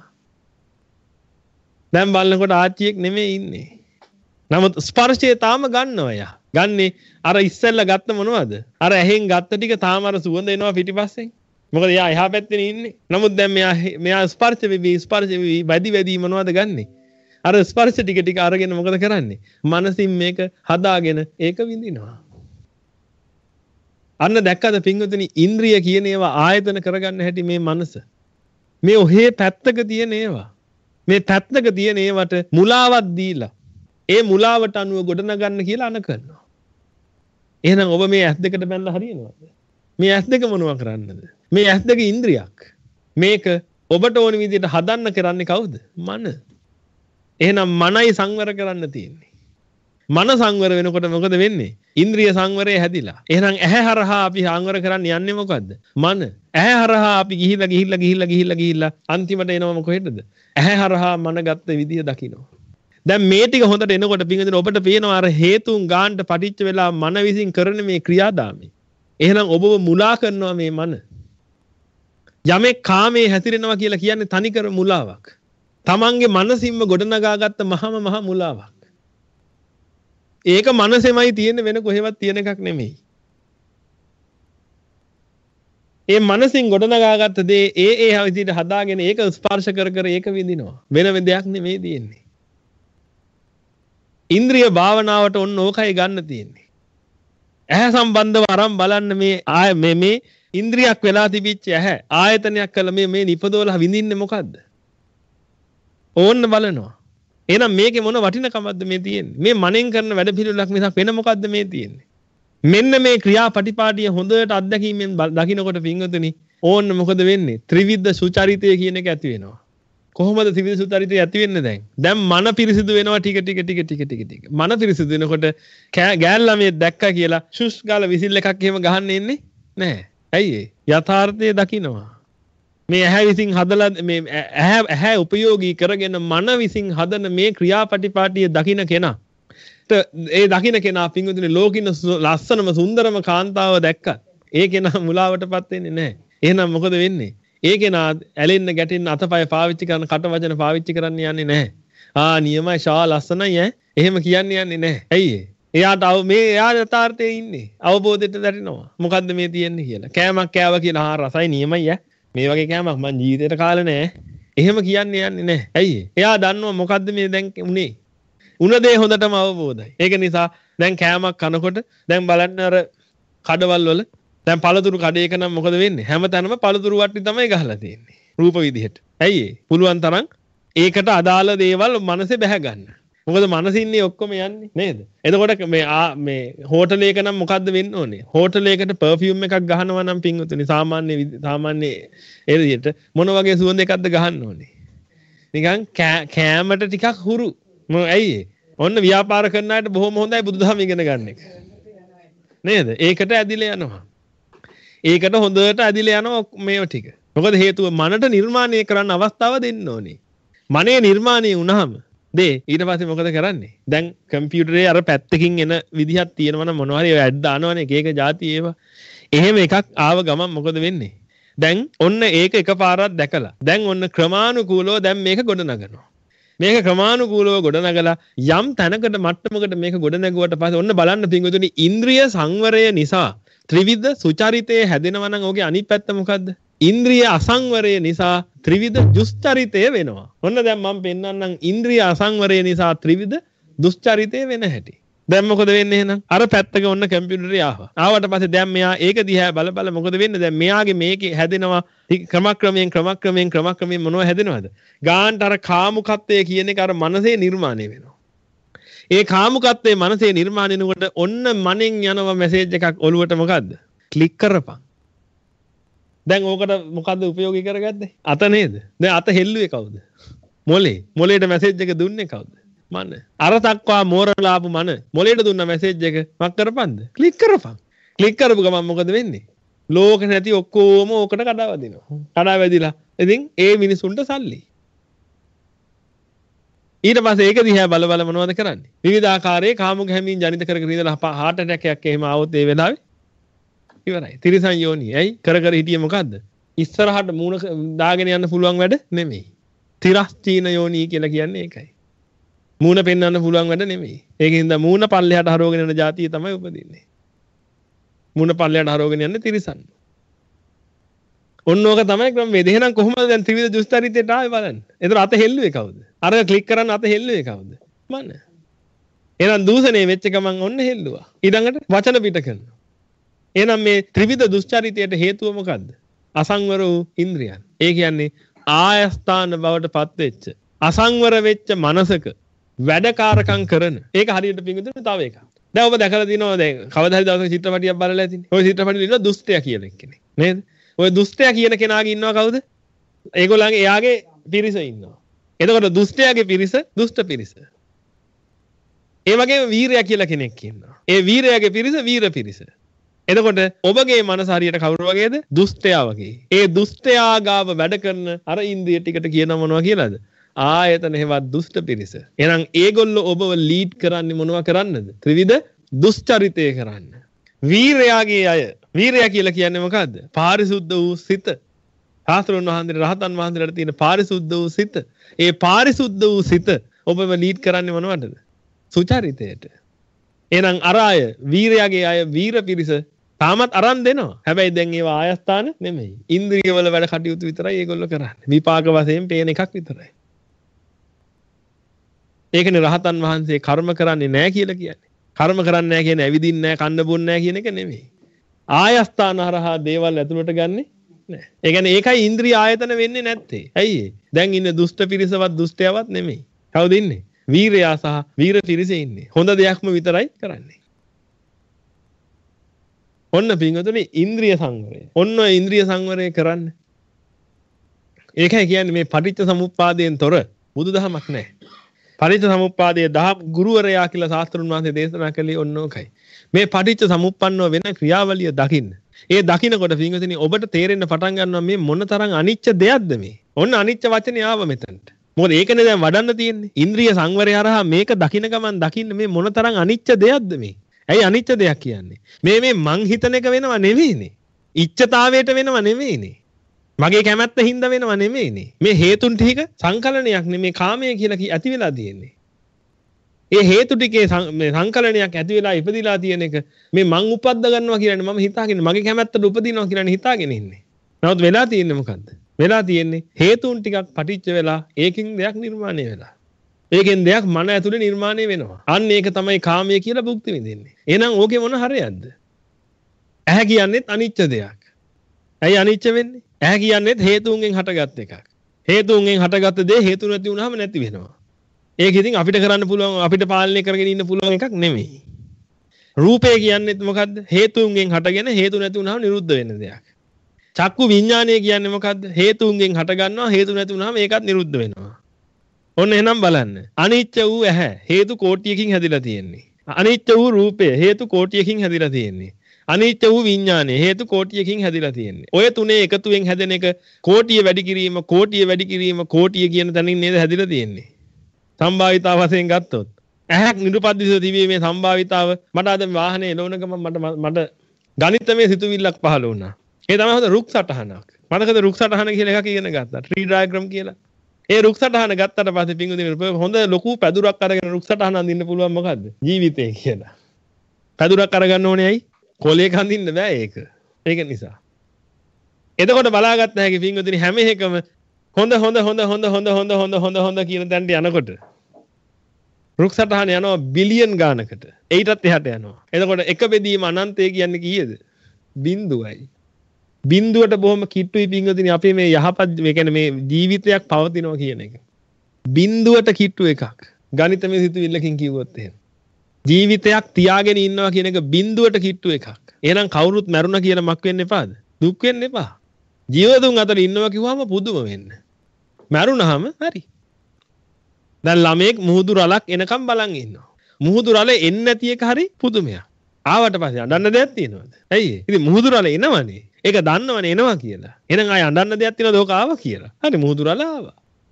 දැන් බලනකොට ආච්චියෙක් නෙමෙයි ඉන්නේ. නමුත් ස්පර්ශය තාම ගන්නවා යා. ගන්නේ අර ඉස්සෙල්ලා ගත්ත මොනවද? අර ඇහෙන් ගත්ත ටික තාම අර සුවඳ එනවා පිටිපස්සෙන්. මොකද එයා එහා පැත්තේ ඉන්නේ. නමුත් දැන් මෙයා මෙයා ස්පර්ශ වෙවි ස්පර්ශ වෙවි වැඩි වැඩි මොනවද ගන්නෙ? අර ස්පර්ශ ටික ටික අරගෙන මොකද කරන්නේ? මනසින් මේක හදාගෙන ඒක විඳිනවා. අන්න දැක්කද පින්වතුනි ඉන්ද්‍රිය කියන ඒවා ආයතන කරගන්න හැටි මේ මනස. මේ ඔහේ පැත්තක තියෙන ඒවා. මේ පැත්තක තියෙන ඒවට මුලාවක් දීලා ඒ මුලාවට අනුව ගොඩනගන්න කියලා අන කරනවා. එහෙනම් ඔබ මේ ඇස් දෙකට බැලලා හරියනවද? මේ ඇස් දෙක මොනවා කරන්නද? මේ ඇස් දෙක ඉන්ද්‍රියක්. මේක ඔබට ඕන විදිහට හදන්න කරන්නේ කවුද? මන. එහෙනම් මනයි සංවර කරන්න තියෙන්නේ. මන සංවර වෙනකොට මොකද වෙන්නේ? ඉන්ද්‍රිය සංවරය හැදිලා. එහෙනම් ඇහැ හරහා අපි සංවර කරන්න යන්නේ මොකද්ද? මන. ඇහැ හරහා අපි ගිහිල්ලා ගිහිල්ලා ගිහිල්ලා ගිහිල්ලා ගිහිල්ලා අන්තිමට එනවම කොහෙටද? ඇහැ හරහා මන ගත්ත විදිය දකින්න. දැන් මේ ටික හොඳට එනකොට පින්වදින ඔබට පේනවා අර හේතුන් ගානට පටිච්ච වෙලා මන විසින් කරන මේ ක්‍රියාදාමය. එහෙනම් ඔබව මුලා කරනවා මේ මන. යමෙක් කාමයේ හැසිරෙනවා කියලා කියන්නේ තනිකර මුලාවක්. තමන්ගේ මනසින්ම ගොඩනගාගත්ත මහම මහ මුලාවක්. ඒක මනසෙමයි තියෙන්නේ වෙන කොහෙවත් තියෙන එකක් නෙමෙයි. ඒ මනසින් ගොඩනගාගත්ත දේ ඒ ඒ විදිහට හදාගෙන ඒක ස්පර්ශ කර කර ඒක විඳිනවා. වෙන වෙන දෙයක් නෙමෙයි තියෙන්නේ. ඉන්ද්‍රිය භාවනාවට ඔන්න ඕකයි ගන්න තියෙන්නේ. ඇහැ සම්බන්ධව අරන් බලන්න මේ ආය මේ මේ ඉන්ද්‍රියක් වෙලා තිබිච්ච ඇහැ ආයතනයක් කළ මේ මේ නිපදවලා විඳින්නේ මොකද්ද? ඕන්න බලනවා. එහෙනම් මේකේ මොන වටිනකමක්ද මේ තියෙන්නේ? මේ මනෙන් කරන වැඩ පිළිවෙලක් මිසක් වෙන මොකද්ද මේ තියෙන්නේ? මෙන්න මේ ක්‍රියාපටිපාටිය හොඳට අත්දැකීමෙන් දකින්නකොට පින්වතුනි ඕන්න මොකද වෙන්නේ? ත්‍රිවිධ සුචරිතය කියන එක ඇති වෙනවා. කොහොමද ත්‍රිවිධ සුචරිතය ඇති වෙන්නේ දැන්? දැන් මන පිරිසිදු වෙනවා ටික ටික ටික ටික ටික ටික. මන පිරිසිදු වෙනකොට ගෑල්ලා මේ දැක්කා කියලා ෂුස් ගාලා විසිල් එකක් එහෙම ගහන්න ඉන්නේ නැහැ. ඇයි ඒ? යථාර්ථය දකින්නවා. මේ ඇහැ විසින් හදලා මේ ඇහැ ඇහැ උපයෝගී කරගෙන මන විසින් හදන මේ ක්‍රියාපටිපාටිය දකින්න කෙනා ඒ දකින්න කෙනා පින්වතුනි ලෝකින ලස්සනම සුන්දරම කාන්තාව දැක්කා. ඒ කෙනා මුලාවටපත් වෙන්නේ නැහැ. එහෙනම් මොකද වෙන්නේ? ඒ කෙනා ඇලෙන්න ගැටෙන්න අතපය පාවිච්චි කරන කට වචන පාවිච්චි කරන්න යන්නේ නැහැ. ආ නියමයි ෂා ලස්සනයි ඈ. එහෙම කියන්නේ යන්නේ නැහැ. ඇයි ඒ? එයාට මේ එයා යථාර්ථයේ ඉන්නේ. අවබෝධයට දැනෙනවා. මොකද්ද මේ තියෙන්නේ කියලා. කෑමක් කෑවා කියලා ආ රසයි නියමයි ඈ. මේ වගේ කෑමක් මං ජීවිතේට කාලේ නැහැ. එහෙම කියන්නේ යන්නේ නැහැ. ඇයි ඒ? එයා දන්නවා මොකද්ද මේ දැන් උනේ. උන දේ හොඳටම අවබෝධයි. ඒක නිසා දැන් කෑමක් කනකොට දැන් බලන්න අර කඩවල් වල දැන් පළතුරු කඩේක නම් මොකද වෙන්නේ? හැමතැනම පළතුරු වට්ටි තමයි ගහලා තියෙන්නේ. රූප විදිහට. ඇයි ඒ? පුළුවන් තරම් ඒකට අදාළ දේවල් මනසේ බැහැ ගන්න. මොකද මනසින්නේ ඔක්කොම යන්නේ නේද? එතකොට මේ මේ හෝටලයක නම් මොකද්ද වෙන්න ඕනේ? හෝටලයකට පර්ෆියුම් එකක් ගහනවා නම් පින්වතුනි සාමාන්‍ය සාමාන්‍ය ඒ විදිහට මොන වගේ සුවඳ එකක්ද ගහන්න ඕනේ? නිකන් කෑමට ටිකක් හුරු. මො ඇයි ඒ? ඔන්න ව්‍යාපාර කරන අයට බොහොම හොඳයි බුදුදහම ඉගෙන ගන්න එක. නේද? ඒකට ඇදිලා යනවා. ඒකට හොඳට ඇදිලා යනවා මේව ටික. මොකද හේතුව මනට නිර්මාණය කරන්න අවස්ථාව දෙන්න ඕනේ. මනේ නිර්මාණය වුණාම දේ ඊට පස්සේ මොකද කරන්නේ? දැන් කම්පියුටරේ අර පැත්තකින් එන විදිහක් තියෙනවා නම් මොනවා හරි ඇඩ් දානවනේ එක එක જાති ඒවා. එහෙම එකක් ආව ගමන් මොකද වෙන්නේ? දැන් ඔන්න ඒක එකපාරක් දැකලා දැන් ඔන්න ක්‍රමානුකූලව දැන් මේක ගොඩනගනවා. මේක ක්‍රමානුකූලව ගොඩනගලා යම් තැනකට මට්ටමකට මේක ගොඩනගුවට පස්සේ ඔන්න බලන්න පින්වතුනි ඉන්ද්‍රිය සංවරය නිසා ත්‍රිවිධ සුචරිතයේ හැදෙනවා නම් ඔගේ අනිත් පැත්ත මොකද්ද? ඉන්ද්‍රිය අසංවරය නිසා ත්‍රිවිධ දුස්චරිතය වෙනවා. ඔන්න දැන් මම පෙන්නන්නම් ඉන්ද්‍රිය අසංවරය නිසා ත්‍රිවිධ දුස්චරිතය වෙන හැටි. දැන් මොකද වෙන්නේ එහෙනම්? අර පැත්තක ඔන්න කම්පියුටරේ ආවා. ආවට පස්සේ දැන් මෙයා ඒක දිහා බල බල මොකද වෙන්නේ? දැන් මෙයාගේ මේකේ හැදෙනවා ක්‍රමක්‍රමයෙන් ක්‍රමක්‍රමයෙන් ක්‍රමක්‍රමයෙන් මොනව හැදෙනවද? ගාන්ට අර කාමුකත්වය කියන එක අර මනසේ නිර්මාණය වෙනවා. ඒ කාමුකත්වයේ මනසේ නිර්මාණය වෙනකොට ඔන්න මනෙන් යනවා මැසේජ් එකක් ඔලුවට මොකද්ද? ක්ලික් කරපන්. දැන් ඕකට මොකද්ද උපයෝගී කරගත්තේ? අත නේද? දැන් අත හෙල්ලුවේ කවුද? මොලේ. මොලේට මැසේජ් එක දුන්නේ කවුද? මන. අර තක්වා මෝරලාපු මන මොලේට දුන්න මැසේජ් එක මක් කරපන්ද? ක්ලික් කරපන්. ක්ලික් කරපු ගමන් මොකද වෙන්නේ? ලෝක නැති ඔක්කොම ඕකට කඩාවදිනවා. කඩාවැදිලා ඉතින් ඒ මිනිසුන්ට සල්ලි. ඊට පස්සේ ඒක දිහා බල බල මොනවද කරන්නේ? විවිධාකාරයේ කාමුක හැමීන් ජනිත කර කර ඉඳලා හાર્ට් ඇටැක් එකක් එහෙම ආවොත් ඒ වෙලාවේ ඉවරයි. තිරිසන් යෝනි. ඇයි? කර කර හිටියේ මොකද්ද? ඉස්සරහට මූණ දාගෙන යන්න පුළුවන් වැඩ නෙමෙයි. තිරස්චීන යෝනි කියලා කියන්නේ ඒකයි. මූණ පෙන්වන්න පුළුවන් වැඩ නෙමෙයි. ඒකින්ද මූණ පල්ලෙහාට හරවගෙන යන જાතිය තමයි උපදින්නේ. මූණ පල්ලෙහාට හරවගෙන යන්නේ තිරිසන්. ඔන්න ඕක තමයි ක්‍රමවේද. එහෙනම් කොහොමද දැන් ත්‍රිවිධ දුස්චරිතයට ආවේ බලන්න. ඒතර අත හෙල්ලුවේ කවුද? අර ක්ලික් කරන්න අත හෙල්ලුවේ කවුද? මන. එහෙනම් දූෂණේ වෙච්ච ගමන් ඔන්න හෙල්ලුවා. ඊළඟට වචන පිට කරනවා. එහෙනම් මේ ත්‍රිවිධ දුස්චරිතයට හේතුව මොකද්ද? අසංවර වූ ඉන්ද්‍රියන්. ඒ කියන්නේ ආයස්ථාන බවට පත් වෙච්ච අසංවර වෙච්ච මනසක වැඩකාරකම් කරන. ඒක හරියට පිඟුතුනේ තව එකක්. දැන් ඔබ දැකලා තියෙනවා දැන් කවදා හරි දවසක චිත්‍රපටියක් බලලා ඇතිනේ. ওই චිත්‍රපටියේ ඉන්න දුෂ්ටයා කියලා කෙනෙක්. නේද? ওই දුෂ්ටයා කියන කෙනාගේ ඉන්නවා කවුද? ඒගොල්ලන්ගේ එයාගේ පිරිස ඉන්නවා. එතකොට දුෂ්ටයාගේ පිරිස දුෂ්ට පිරිස. ඒ වගේම වීරයා කියලා කෙනෙක් ඉන්නවා. ඒ වීරයාගේ පිරිස වීර පිරිස. එතකොට ඔබගේ මනස හරියට කවුරු වගේද? දුෂ්ටයා වගේ. ඒ දුෂ්ටයා ගාව වැඩ කරන අර ඉන්ද්‍රිය ටිකට කියන මොනවා කියලාද? ආයතන හේවත් දුෂ්ට පිරිස. එහෙනම් ඒගොල්ලෝ ඔබව ලීඩ් කරන්නේ මොනවා කරන්නද? ත්‍රිවිධ දුස්චරිතය කරන්න. වීරයාගේ අය. වීරයා කියලා කියන්නේ මොකද්ද? පාරිසුද්ධ වූ සිත. සාස්ත්‍රෝන් වහන්සේ රහතන් වහන්සේලාට තියෙන පාරිසුද්ධ වූ සිත. ඒ පාරිසුද්ධ වූ සිත ඔබව ලීඩ් කරන්නේ මොනවටද? සුචරිතයට. එහෙනම් අර අය වීරයාගේ අය වීර පිරිස තාමත් අරන් දෙනවා. හැබැයි දැන් ඒවා ආයස්ථාන නෙමෙයි. ඉන්ද්‍රිය වල වැඩ කටයුතු විතරයි ඒගොල්ලෝ කරන්නේ. විපාක වශයෙන් පේන එකක් විතරයි. ඒකනේ රහතන් වහන්සේ කර්ම කරන්නේ නැහැ කියලා කියන්නේ. කර්ම කරන්නේ නැහැ කියන්නේ ඇවිදින්නේ නැහැ, කන්න බොන්නේ නැහැ කියන එක නෙමෙයි. ආයස්ථාන හරහා දේවල් ඇතුළට ගන්නෙ නැහැ. ඒ කියන්නේ ඒකයි ඉන්ද්‍රිය ආයතන වෙන්නේ නැත්තේ. ඇයි ඒ? දැන් ඉන්නේ දුෂ්ට පිරිසවත් දුෂ්ටයවත් නෙමෙයි. කවුද ඉන්නේ? වීරයා සහ වීර පිරිස ඉන්නේ. හොඳ දෙයක්ම විතරයි කරන්නේ. ඔන්න පින්වතුනි ඉන්ද්‍රිය සංවරය. ඔන්න ඔය ඉන්ද්‍රිය සංවරය කරන්න. ඒකයි කියන්නේ මේ පටිච්ච සමුප්පාදයෙන් තොර බුදුදහමක් නැහැ. පටිච්ච සමුප්පාදයේ දහම් ගුරුවරයා කියලා ශාස්ත්‍රුන් වහන්සේ දේශනා කළේ ඔන්න ඕකයි. මේ පටිච්ච සමුප්පන්නව වෙන ක්‍රියාවලිය දකින්න. ඒ දකින්නකොට පින්වතුනි ඔබට තේරෙන්න පටන් ගන්නවා මේ මොන තරම් අනිච්ච දෙයක්ද මේ. ඔන්න අනිච්ච වචනේ ආව මෙතනට. මොකද ඒකනේ දැන් වඩන්න තියෙන්නේ. ඉන්ද්‍රිය සංවරය හරහා මේක දකින්න ගමන් දකින්න මේ මොන තරම් අනිච්ච දෙයක්ද මේ. ඇයි අනිච්ච දෙයක් කියන්නේ? මේ මේ මං හිතන එක වෙනව නෙවෙයිනේ. ඉච්ඡතාවයට වෙනව නෙවෙයිනේ. මගේ කැමැත්ත හින්දා වෙනව නෙවෙයිනේ. මේ හේතුන් ටික සංකලනයක් නෙමේ කාමය කියලා ඇති වෙලා තියෙන්නේ. ඒ හේතු ටිකේ මේ සංකලනයක් ඇති වෙලා ඉපදිලා තියෙන එක මේ මං උපද්ද ගන්නවා කියන්නේ මම හිතාගෙන මගේ කැමැත්තට උපදිනවා කියලා හිතාගෙන ඉන්නේ. නමුත් වෙලා තියෙන්නේ මොකද්ද? වෙලා තියෙන්නේ හේතුන් ටිකක් පටිච්ච වෙලා ඒකින් දෙයක් නිර්මාණය වෙලා. ඒකෙන් දෙයක් මන ඇතුලේ නිර්මාණය වෙනවා. අන්න ඒක තමයි කාමය කියලා භුක්ති විඳින්නේ. එහෙනම් ඕකේ මොන හරයක්ද? ඇහැ කියන්නේත් අනිච්ච දෙයක්. ඇයි අනිච්ච වෙන්නේ? ඇහැ කියන්නේත් හේතුන්ගෙන් හටගත් එකක්. හේතුන්ගෙන් හටගත් දේ හේතු නැති වුනහම නැති වෙනවා. ඒක ඉතින් අපිට කරන්න පුළුවන් අපිට පාලනය කරගෙන ඉන්න පුළුවන් එකක් නෙමෙයි. රූපය කියන්නේත් මොකද්ද? හේතුන්ගෙන් හටගෙන හේතු නැති වුනහම නිරුද්ධ වෙන දෙයක්. චක්කු විඥානය කියන්නේ මොකද්ද? හේතුන්ගෙන් හට ගන්නවා හේතු නැති වුනහම ඒකත් නිරුද්ධ වෙනවා. ඔන්න එහෙනම් බලන්න. අනිච්ච වූ ඇහැ හේතු කෝටියකින් හැදිලා තියෙන්නේ. අනිච්ච වූ රූපය හේතු කෝටියකින් හැදිලා තියෙන්නේ. අනිච්ච වූ විඥානය හේතු කෝටියකින් හැදිලා තියෙන්නේ. ඔය තුනේ එකතුවෙන් හැදෙන එක කෝටිය වැඩි කිරීම, කෝටිය වැඩි කිරීම, කෝටිය කියන තැනින් නේද හැදිලා තියෙන්නේ. සම්භාවිතාව වශයෙන් ගත්තොත් ඇහැක් නිරුපද්දිත තිබීමේ සම්භාවිතාව මට අද වාහනේ එළවන ගමන් මට මට ගණිතමය සිතුවිල්ලක් පහළ වුණා. ඒ තමයි හොඳ රුක් සටහනක්. මතකද රුක් සටහන කියලා එකක් ඉගෙන ගත්තා. ට්‍රී ඩයග්‍රෑම් කියලා. ඒ රුක් සටහන ගත්තට පස්සේ පිංගුදේ හොඳ ලොකු පැදුරක් අරගෙන රුක් සටහන අඳින්න පුළුවන් මොකද්ද? ජීවිතේ කියලා. පැදුරක් අරගන්න ඕනේ ඇයි? කොලයක අඳින්න බෑ ඒක. ඒක නිසා. එතකොට බලාගත්ත හැකි පිංගුදේ හැම එකම හොඳ හොඳ හොඳ හොඳ හොඳ හොඳ හොඳ හොඳ හොඳ කියන තැනට යනකොට රුක් සටහන යනවා බිලියන් ගානකට. ඒකටත් එහාට යනවා. එතකොට එක බෙදීම අනන්තය කියන්නේ කීයද? බිඳුවයි. බිඳුවට බොහොම කිට්ටුයි පින්වතුනි අපි මේ යහපත් මේ කියන්නේ මේ ජීවිතයක් පවතිනවා කියන එක. බිඳුවට කිට්ටු එකක්. ගණිතමය සිතුවිල්ලකින් කිව්වොත් එහෙම. ජීවිතයක් තියාගෙන ඉන්නවා කියන එක බිඳුවට කිට්ටු එකක්. එහෙනම් කවුරුත් මැරුණා කියලා මක් වෙන්න එපාද? දුක් වෙන්න එපා. ජීවතුන් අතර ඉන්නවා කිව්වම පුදුම වෙන්න. මැරුණාම හරි. දැන් ළමෙක් මුහුදු රළක් එනකම් බලන් ඉන්නවා. මුහුදු රළ එන්නේ නැති එක හරි පුදුමයක්. ආවට පස්සේ අඬන්න දෙයක් තියෙනවද? ඇයි ඒ? ඉතින් මුහුදු රළ එනවනේ. ඒක දන්නවනේ එනවා කියලා. එහෙනම් ආය අඬන්න දෙයක් තියෙනවද? ඕක ආවා කියලා. හරි මුහුදු රළ ආවා.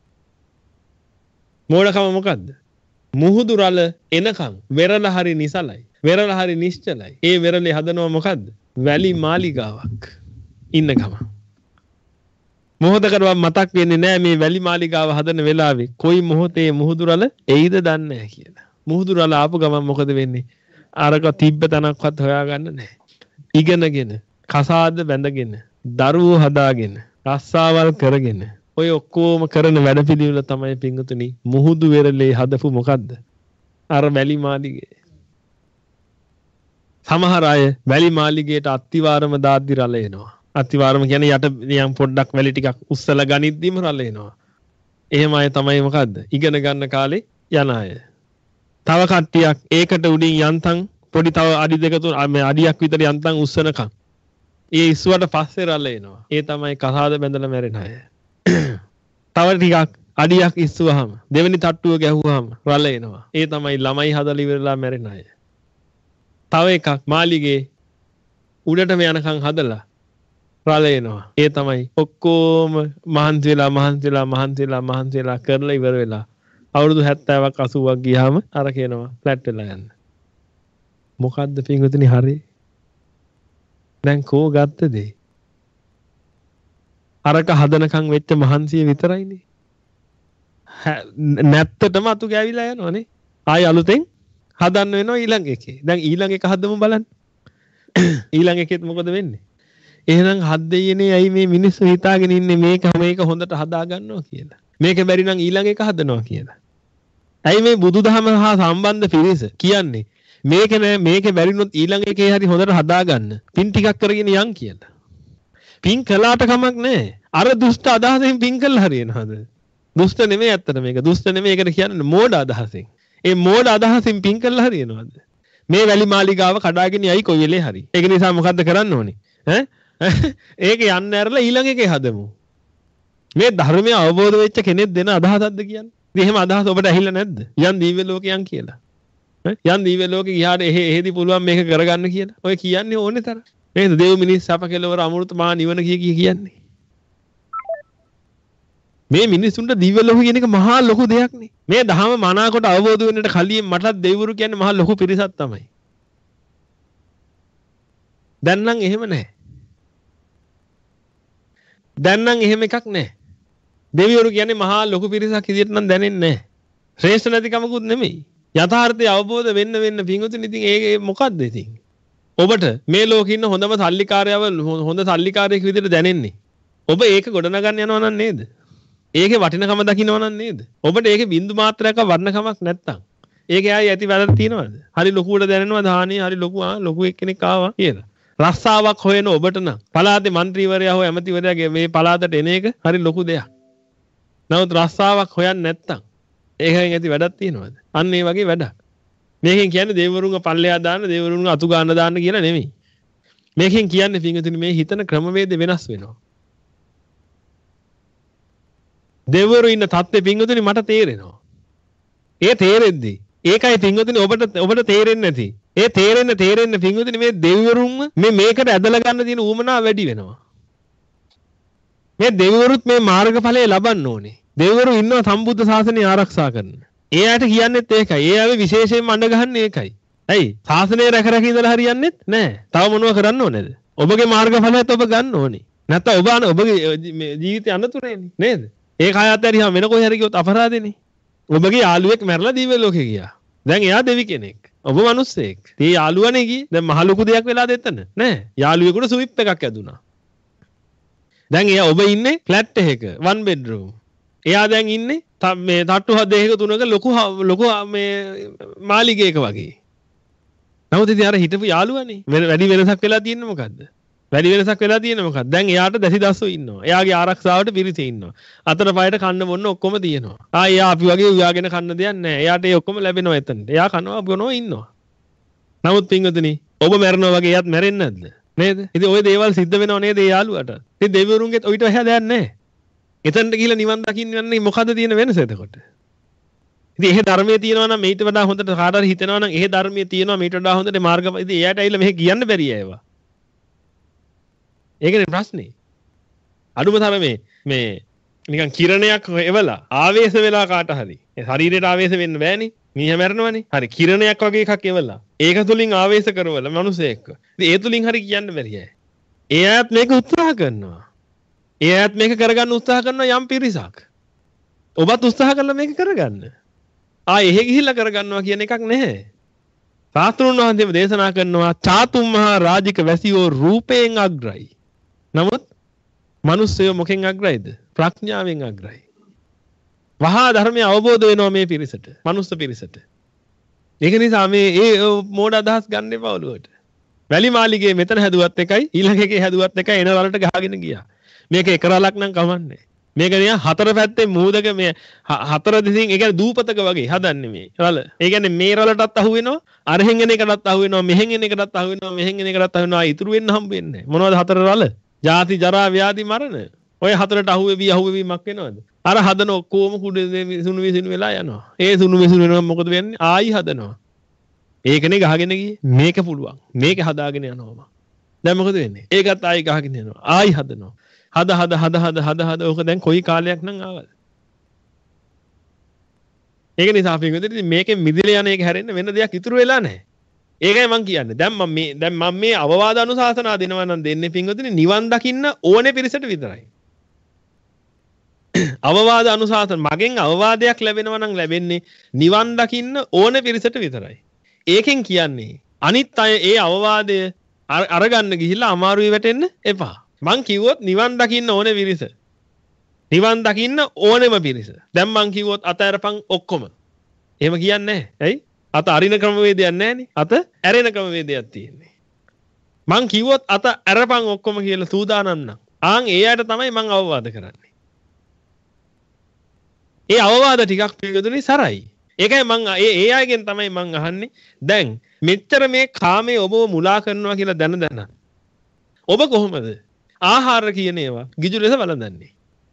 මෝඩකම මොකද්ද? මුහුදු රළ එනකම් වෙරළ හරි නිසලයි. වෙරළ හරි නිශ්චලයි. ඒ වෙරළේ හදනවා මොකද්ද? වැලි මාලිගාවක්. ඉන්නකම. මොහොතකටවත් මතක් වෙන්නේ නැහැ මේ වැලි මාලිගාව හදන වෙලාවේ කොයි මොහොතේ මුහුදු රළ එයිද දන්නේ නැහැ කියලා. මුහුදු රළ ආපු ගමන් මොකද වෙන්නේ? අරක තිබ්බ තැනක්වත් හොයාගන්න නැහැ. ඉගෙනගෙන, කසාද බැඳගෙන, දරුවෝ හදාගෙන, රස්සාවල් කරගෙන ඔය ඔක්කොම කරන වැඩපිළිවෙල තමයි පිංගුතුනි මුහුදු වෙරළේ හදපු මොකද්ද? අර වැලි මාලිගේ. සමහර අය වැලි මාලිගයට අත්තිවාරම දාද්දි රළ එනවා. අත්තිවාරම කියන්නේ යට නියම් පොඩ්ඩක් වැලි ටිකක් උස්සලා ගනිද්දිම රළ එනවා. එහෙම අය තමයි මොකද්ද? ඉගෙන ගන්න කාලේ යන අය. තව කට්ටියක් ඒකට උඩින් යන්තම් පොඩි තව අඩි දෙක තුන අඩියක් විතර යන්තම් උස්සනකම්. ඒ ඉස්සුවට පස්සේ රළ එනවා. ඒ තමයි කසාද බැඳලා මැරෙන අය. තව ටිකක් අඩියක් ඉස්සුවාම දෙවෙනි තට්ටුව ගැහුවාම රළ එනවා. ඒ තමයි ළමයි හදලා ඉවරලා මැරෙන අය. තව එකක් මාලිගේ උඩටම යනකම් හදලා රළ එනවා. ඒ තමයි ඔක්කොම මහන්සි වෙලා මහන්සි වෙලා මහන්සි වෙලා මහන්සි වෙලා කරලා ඉවර වෙලා අවුරුදු හැත්තෑවක් අසූවක් ගියාම අර කියනවා ෆ්ලැට් වෙලා යන්න. මොකද්ද පින්වතුනි හරි? දැන් කෝ ගත්තද? අරක හදනකම් වෙච්ච මහන්සිය විතරයිනේ. නැත්තටම අතු ගෑවිලා යනවනේ. ආයි අලුතෙන් හදන්න වෙනවා ඊළඟ එකේ. දැන් ඊළඟ එක හදමු බලන්න. ඊළඟ එකෙත් මොකද වෙන්නේ? එහෙනම් හත් දෙයියනේ ඇයි මේ මිනිස්සු හිතාගෙන ඉන්නේ මේක මේක හොඳට හදා ගන්නවා කියලා. මේක බැරි නම් ඊළඟ එක හදනවා කියලා. ඇයි මේ බුදුදහම හා සම්බන්ධ පිරිස කියන්නේ මේක නෑ මේක බැරිනොත් ඊළඟ එකේ හරි හොඳට හදා ගන්න. පින් ටිකක් කරගෙන යන් කියලා. පින් කළාට කමක් නෑ. අර දුෂ්ට අදහසෙන් පින් කළා හරියනවද? දුෂ්ට නෙමෙයි ඇත්තට මේක. දුෂ්ට නෙමෙයි ඒකට කියන්නේ මෝඩ අදහසෙන්. ඒ මෝඩ අදහසින් පින් කළා හරියනවද? මේ වැලි මාලිගාව කඩාගෙන යයි කොයි වෙලේ හරි. ඒක නිසා මොකද්ද කරන්න ඕනේ? ඈ ඒක යන්න ඇරලා ඊළඟ එකේ හදමු. මේ ධර්මය අවබෝධ වෙච්ච කෙනෙක් දෙන අදහසක්ද කියන්නේ? ඉතින් එහෙම අදහස ඔබට ඇහිලා නැද්ද? යන් දීව්‍ය ලෝකයන් කියලා. යන් දීව්‍ය ලෝකේ ගියාට එහෙ එහෙදි පුළුවන් මේක කරගන්න කියලා. ඔය කියන්නේ ඕනේ තරම්. නේද? දේව මිනිස් සප කෙලවර අමෘත මහා නිවන කිය කිය කියන්නේ. මේ මිනිසුන්ට දීව්‍ය ලෝක කියන එක මහා ලොකු දෙයක් නේ. මේ ධහම මනාකොට අවබෝධ වෙන්නට කලින් මටත් දෙවිවරු කියන්නේ මහා ලොකු පිරිසක් තමයි. දැන් නම් එහෙම නැහැ. දැන් නම් එහෙම එකක් නැහැ. දෙවිවරු කියන්නේ මහා ලොකු පිරිසක් විදියට නම් දැනෙන්නේ නැහැ. ශ්‍රේෂ්ඨ නැති කමකුත් නෙමෙයි. යථාර්ථය අවබෝධ වෙන්න වෙන්න පිංගුතුනි ඉතින් ඒක මොකද්ද ඉතින්? ඔබට මේ ලෝකේ ඉන්න හොඳම සල්ලිකාරයව හොඳ සල්ලිකාරයෙක් විදියට දැනෙන්නේ. ඔබ ඒක ගොඩනගන්න යනවා නම් නේද? ඒකේ වටිනකම දකින්නවා නම් නේද? ඔබට ඒකේ බින්දු මාත්‍රයක වර්ණකමක් නැත්තම් ඒකේ ආයි ඇති වැරද්ද තියෙනවද? හරි ලොකුවට දැනෙනවද? හානිය හරි ලොකු ආ ලොකු එක්කෙනෙක් ආවා කියලා. රස්සාවක් හොයන ඔබට නම් පළාතේ മന്ത്രിවරයා හෝ ඇමතිවරයාගේ මේ පළාතට එන එක හරි ලොකු දෙයක්. නමුත් රස්සාවක් හොයන්නේ නැත්තම් ඒකෙන් ඇති වැඩක් තියෙනවද? අන්න ඒ වගේ වැඩක්. මේකෙන් කියන්නේ දේවරුන්ගේ පල්ලෙහා දාන්න, දේවරුන්ගේ අතු ගන්න දාන්න කියලා නෙමෙයි. මේකෙන් කියන්නේ පින්වතුනි මේ හිතන ක්‍රමවේද වෙනස් වෙනවා. දෙවරු ඉන්න තත්ත්වෙ පින්වතුනි මට තේරෙනවා. ඒ තේරෙද්දි ඒකයි පින්වතුනි ඔබට ඔබට තේරෙන්නේ නැති. ඒ තේරෙන්න තේරෙන්න පින්වතුනි මේ දෙවිවරුන්ම මේ මේකට ඇදලා ගන්න තියෙන ඌමනාව වැඩි වෙනවා. මේ දෙවිවරුත් මේ මාර්ගඵලය ලබන්න ඕනේ. දෙවිවරු ඉන්නවා සම්බුද්ධ ශාසනය ආරක්ෂා කරන. ඒ අයට කියන්නේත් ඒකයි. ඒ අය විශේෂයෙන්ම අඬ ගහන්නේ ඒකයි. ඇයි? ශාසනය රැක රැක ඉඳලා හරියන්නේත් නැහැ. තව මොනව කරන්න ඕනේද? ඔබගේ මාර්ගඵලයත් ඔබ ගන්න ඕනේ. නැත්නම් ඔබ අන ඔබගේ ජීවිතය අනතුරේනේ නේද? ඒක ආයත් ඇරිහම වෙන කොහේ හරි ගියොත් අපරාධෙනේ. ඔබගේ යාළුවෙක් මැරලා දීවැ ලෝකේ ගියා. දැන් එයා දෙවි කෙනෙක්. ඔබ මිනිස්සෙක්. ඒ යාළුවනේ ගියේ. දැන් මහ ලොකු දෙයක් වෙලා දෙතන. නෑ. යාළුවෙකුට ස්විප් එකක් ඇදුනා. දැන් එයා ඔබ ඉන්නේ ෆ්ලැට් එකක one bedroom. එයා දැන් ඉන්නේ මේ තට්ටු දෙකක තුනක ලොකු ලොකු මේ මාලිගයක වගේ. නමුත් ඉතින් අර හිටපු යාළුවානේ වැඩි වෙනසක් වෙලා තියෙන්නේ මොකද්ද? වැඩි වෙනසක් වෙලා තියෙන්නේ මොකක්ද? දැන් එයාට දැසි දස්සෝ ඉන්නවා. එයාගේ ආරක්ෂාවට පිරිස ඉන්නවා. අතට පයට කන්න බොන්න ඔක්කොම තියෙනවා. ආ එයා අපි වගේ උයාගෙන කන්න දෙයක් නැහැ. එයාට ඒ ඔක්කොම ලැබෙනවා එතනට. එයා කනවා බොනවා ඉන්නවා. නමුත් පින්වතුනි ඔබ මැරෙනවා වගේ එයාත් මැරෙන්නේ නැද්ද? නේද? ඉතින් ওই දේවල් සිද්ධ වෙනව නේද ඒ යාළුවාට? ඉතින් දෙවිවරුන්ගෙත් ඔయిత එහා දෙයක් නැහැ. එතනට ගිහිල්ලා නිවන් දකින්න යන්නේ මොකද්ද තියෙන වෙනස එතකොට? ඉතින් එහෙ ධර්මයේ තියෙනවා නම් මේිට වඩා හොඳට කාට හරි හිතෙනවා නම් එහෙ ධර්මයේ තියෙනවා මේිට වඩා හොඳට මාර්ග ඉතින් එයාට ඇවිල්ලා මෙහෙ කියන්න බැරිය ඒවා. ඒකනේ ප්‍රශ්නේ. අඩුම තරමේ මේ නිකන් කිරණයක් එවලා ආවේශ වෙලා කාට හරි. ඒ ශරීරයට ආවේශ වෙන්න බෑනේ. මීහ මැරෙනවනේ. හරි කිරණයක් වගේ එකක් එවලා. ඒක තුලින් ආවේශ කරවල මිනිසෙක්. ඉතින් ඒ තුලින් හරි කියන්න බැරිය. එයාත් මේක උත්සාහ කරනවා. එයාත් මේක කරගන්න උත්සාහ කරනවා යම් පිරිසක්. ඔබත් උත්සාහ කරලා මේක කරගන්න. ආ එහෙ ගිහිල්ලා කරගන්නවා කියන එකක් නැහැ. සාස්ත්‍රුන් වහන්සේම දේශනා කරනවා චාතුම් මහා රාජික වැසියෝ රූපයෙන් අග්‍රයි. නමුත් මිනිස්සුયો මොකෙන් අග්‍රයිද? ප්‍රඥාවෙන් අග්‍රයි. වහා ධර්මය අවබෝධ වෙනවා මේ පිරිසට, මනුස්ස පිරිසට. ඒක නිසා මේ ඒ මෝඩ අදහස් ගන්න එපා ඔළුවට. වැලි මාලිගේ මෙතන හැදුවත් එකයි ඊළඟ එකේ හැදුවත් එකයි එන වලට ගහගෙන ගියා. මේක එක රලක් නම් කමන්නේ. මේක නිකන් හතර පැත්තේ මූදක මේ හතර දිසින් ඒ කියන්නේ දූපතක වගේ හදන්නේ මේ රළ. ඒ කියන්නේ මේ රළටත් අහු වෙනවා, අරහෙන් එන එකටත් අහු වෙනවා, මෙහෙන් එන එකටත් අහු වෙනවා, මෙහෙන් එන එකටත් අහු වෙනවා. ඉතුරු වෙන්න හම්බ වෙන්නේ නැහැ. මොනවද හතර රළ? ජාති ජරා ව්‍යාධි මරණ. ඔය හතරට අහු වෙවි අහු වෙවීමක් වෙනවද? අර හදන ඔක්කොම කුඩ සුණු විසුණු වෙලා යනවා. ඒ සුණු විසුණු වෙනවා මොකද වෙන්නේ? ආයි හදනවා. ඒකනේ ගහගෙන ගියේ. මේක පුළුවන්. මේක හදාගෙන යනවා. දැන් මොකද වෙන්නේ? ඒකත් ආයි ගහගෙන යනවා. ආයි හදනවා. හද හද හද හද හද හද ඕක දැන් කොයි කාලයක් නම් ආවද? ඒක නිසා අපි කිව්වද මේකෙන් මිදෙලා යන එක හැරෙන්න වෙන දෙයක් ඉතුරු වෙලා නැහැ. ඒකයි මම කියන්නේ. දැන් මම මේ දැන් මම මේ අවවාද අනුශාසනා දෙනවා නම් දෙන්නේ පින්වතුනි නිවන් දකින්න ඕනේ පිරිසට විතරයි. අවවාද අනුශාසන මගෙන් අවවාදයක් ලැබෙනවා නම් ලැබෙන්නේ නිවන් දකින්න ඕනේ පිරිසට විතරයි. ඒකෙන් කියන්නේ අනිත් අය ඒ අවවාදය අරගන්න ගිහිල්ලා අමාරුයි වැටෙන්න එපා. මං කිව්වොත් නිවන් දකින්න ඕනේ පිරිස. නිවන් දකින්න ඕනෙම පිරිස. දැන් මං කිව්වොත් අතහැරපන් ඔක්කොම. එහෙම කියන්නේ නැහැ. ඇයි? අත අරින ක්‍රමවේදයක් නැහැනේ. අත ඇරෙන ක්‍රමවේදයක් තියෙන්නේ. මං කිව්වොත් අත ඇරපන් ඔක්කොම කියලා සූදානම් නම් ආන් ඒ අයට තමයි මං අවවාද කරන්නේ. ඒ අවවාද ටිකක් පිළිගදුනේ සරයි. ඒකයි මං ඒ ඒ අයගෙන් තමයි මං අහන්නේ. දැන් මෙච්චර මේ කාමයේ ඔබව මුලා කරනවා කියලා දැන දැන ඔබ කොහොමද ආහාර කියන ඒවා ගිජු ලෙස වළඳන්නේ?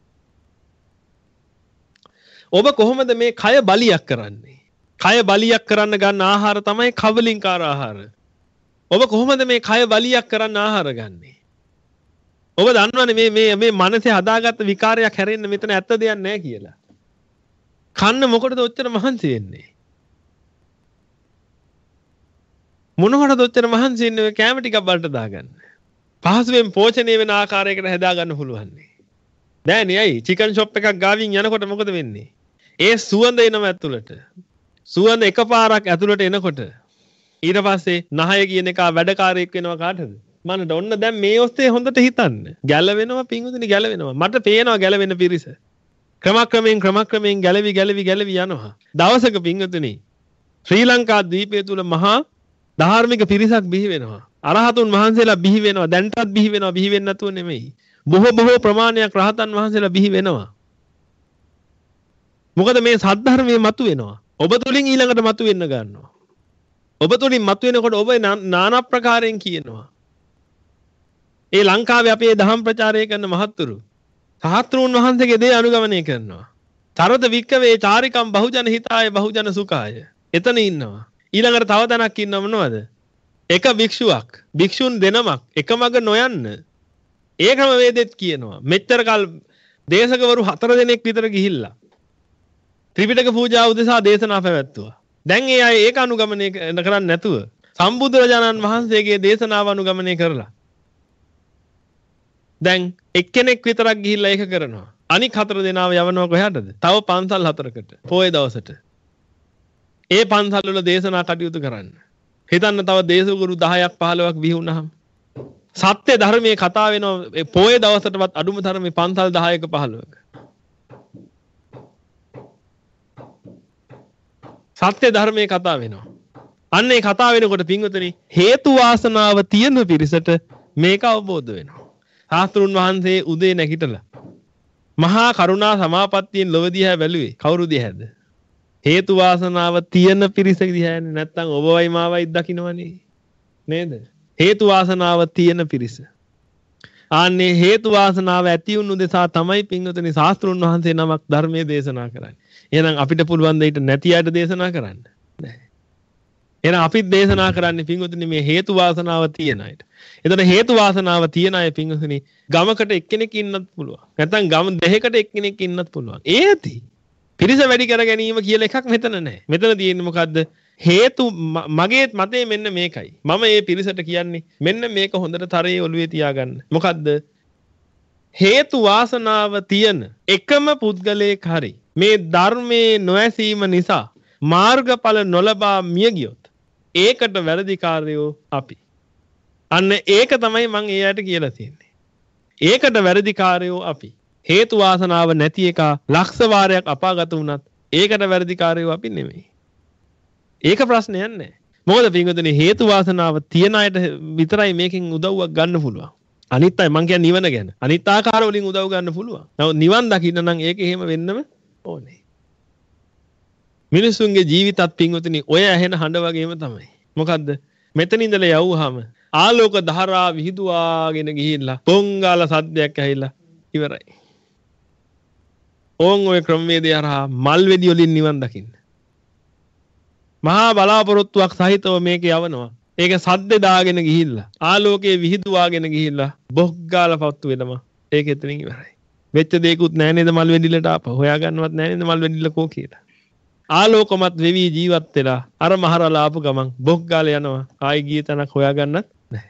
ඔබ කොහොමද මේ කය බලියක් කරන්නේ? කය බලියක් කරන්න ගන්න ආහාර තමයි කවලින්කාර ආහාර. ඔබ කොහොමද මේ කය බලියක් කරන්න ආහාර ගන්නෙ? ඔබ දන්නවනේ මේ මේ මේ මනසේ හදාගත්ත විකාරයක් හැරෙන්න මෙතන ඇත්ත දෙයක් නැහැ කියලා. කන්න මොකටද ඔච්චර මහන්සි වෙන්නේ? මොනවටද ඔච්චර මහන්සි වෙන්නේ කැම ටිකක් බලට දාගන්න? පහසුවෙන් පෝෂණය වෙන ආකාරයකට හදා ගන්න පුළුවන් නේ. නෑනේ ඇයි? චිකන් ෂොප් එකක් ගාවින් යනකොට මොකද වෙන්නේ? ඒ සුවඳ එනවා ඇතුළට. සුවඳ එකපාරක් ඇතුළට එනකොට ඊට පස්සේ නහය කියන එක වැඩකාරයෙක් වෙනවා කාටද? මනට ඔන්න දැන් මේ ඔස්සේ හොඳට හිතන්න. ගැලවෙනවා පිංගුතුනි ගැලවෙනවා. මට පේනවා ගැලවෙන පිරිස. ක්‍රමක්‍රමයෙන් ක්‍රමක්‍රමයෙන් ගැලවි ගැලවි ගැලවි යනවා. දවසක පිංගුතුනි ශ්‍රී ලංකා ද්වීපය තුල මහා ධාර්මික පිරිසක් බිහි වෙනවා. අරහතුන් වහන්සේලා බිහි වෙනවා. දැන්ටත් බිහි වෙනවා. බිහි වෙන්නේ නැතුව නෙමෙයි. බොහෝ බොහෝ ප්‍රමාණයක් රහතන් වහන්සේලා බිහි වෙනවා. මොකද මේ සද්ධර්මයේ මතු වෙනවා. ඔබ තුලින් ඊළඟට මතු වෙන්න ගන්නවා. ඔබ තුලින් මතු වෙනකොට ඔබ নানা ප්‍රකාරයෙන් කියනවා. ඒ ලංකාවේ අපේ දහම් ප්‍රචාරය කරන මහත්තුරු සහස්ත්‍රූන් වහන්සේගේ දේ අනුගමනය කරනවා. චරත වික්කවේ චාරිකම් බහුජන හිතාය බහුජන සුඛාය. එතන ඉන්නවා. ඊළඟට තව තැනක් ඉන්නව මොනවද? එක භික්ෂුවක් භික්ෂුන් දෙනමක් එකමග නොයන්න ඒකම වේදෙත් කියනවා. මෙච්චර කල් දේශකවරු හතර දෙනෙක් විතර ගිහිල්ලා ත්‍රිපිටක පූජා උදෙසා දේශනා පැවැත්තුවා. දැන් ඒ අය ඒක අනුගමනය කරන්නේ නැතුව සම්බුදුරජාණන් වහන්සේගේ දේශනාව අනුගමනය කරලා දැන් එක්කෙනෙක් විතරක් ගිහිල්ලා ඒක කරනවා. අනික හතර දෙනාව යවනවා කොහාටද? තව පන්සල් හතරකට පොයේ දවසට. ඒ පන්සල් වල දේශනා කටයුතු කරන්න. හිතන්න තව දේශගුරු දහයක් පහළොවක් බිහි වුණාම සත්‍ය ධර්මයේ කතා වෙනවා පොයේ දවසටවත් අඩුම තරමේ පන්සල් දහයක පහළොවක. සත්‍ය ධර්මයේ කතා වෙනවා. අන්න ඒ කතා වෙනකොට පින්වතුනි හේතු වාසනාව තියෙන පිරිසට මේක අවබෝධ වෙනවා. ශාස්ත්‍රුන් වහන්සේ උදේ නැගිටලා මහා කරුණා සමාපත්තියෙන් ලොව දිහා බැලුවේ කවුරු දිහාද? හේතු වාසනාව තියෙන පිරිස දිහානේ. නැත්තම් ඔබවයි මාවයි දකින්නවනේ නේද? හේතු වාසනාව තියෙන පිරිස. ආන්නේ හේතු වාසනාව ඇති වුණු දෙසා තමයි පින්වතුනි ශාස්ත්‍රුන් වහන්සේ නමක් ධර්මයේ දේශනා කරන්නේ. එහෙනම් අපිට පුළුවන් දෙයට නැති අයට දේශනා කරන්න නෑ. එහෙනම් අපිත් දේශනා කරන්නේ පින්වතුනි මේ හේතු වාසනාව තියෙන අයට. එතකොට හේතු වාසනාව තියෙන අය පින්වතුනි ගමකට එක්කෙනෙක් ඉන්නත් පුළුවන්. නැත්නම් ගම දෙකකට එක්කෙනෙක් ඉන්නත් පුළුවන්. ඒ ඇති. පිරිස වැඩි කර ගැනීම කියලා එකක් මෙතන නෑ. මෙතන තියෙන්නේ මොකද්ද? හේතු මගේ මතේ මෙන්න මේකයි. මම මේ පිරිසට කියන්නේ මෙන්න මේක හොඳට තරයේ ඔළුවේ තියාගන්න. මොකද්ද? හේතු වාසනාව තියෙන එකම පුද්ගලයෙක් හරි මේ ධර්මයේ නොඇසීම නිසා මාර්ගඵල නොලබා මිය ගියොත් ඒකට වැරදිකාරයෝ අපි. අන්න ඒක තමයි මම ඒ අයට කියලා තියෙන්නේ. ඒකට වැරදිකාරයෝ අපි. හේතු වාසනාව නැති එක ලක්ෂ වාරයක් අපාගත වුණත් ඒකට වැරදිකාරයෝ අපි නෙමෙයි. ඒක ප්‍රශ්නයක් නෑ. මොකද පින්වතුනි හේතු වාසනාව තියන අයට විතරයි මේකෙන් උදව්වක් ගන්න පුළුවන්. අනිත් අය මං කියන්නේ නිවන ගැන. අනිත් ආකාර වලින් උදව් ගන්න පුළුවන්. නමුත් නිවන් දකින්න නම් ඒක එහෙම වෙන්නම ඕනේ. මිනිසුන්ගේ ජීවිතත් පින්වතුනි ඔය ඇහෙන හඬ වගේම තමයි. මොකද්ද? මෙතන ඉඳලා යවුවාම ආලෝක ධාරා විහිදුවාගෙන ගිහිල්ලා පොංගාල සද්දයක් ඇහිලා ඉවරයි. ඕන් ඔය ක්‍රමවේදය හරහා මල් වෙඩි වලින් නිවන් දකින්න. මහා බලාපොරොත්තුවක් සහිතව මේක යවනවා. ඒක සද්ද දාගෙන ගිහිල්ලා ආලෝකයේ විහිදුවාගෙන ගිහිල්ලා බොග්ගාල පත්තු වෙනම ඒක එතනින් ඉවරයි. වෙච්ච දෙයක්වත් නැහැ නේද මල් වෙඩිලට ආපහු හොයාගන්නවත් නැහැ නේද මල් වෙඩිල කෝ කියලා. ආලෝකමත් වෙවි ජීවත් වෙලා අර මහරලා ආපු ගමන් බොග්ගාල යනවා. ආයි ගිය තැනක් හොයාගන්නත් නැහැ.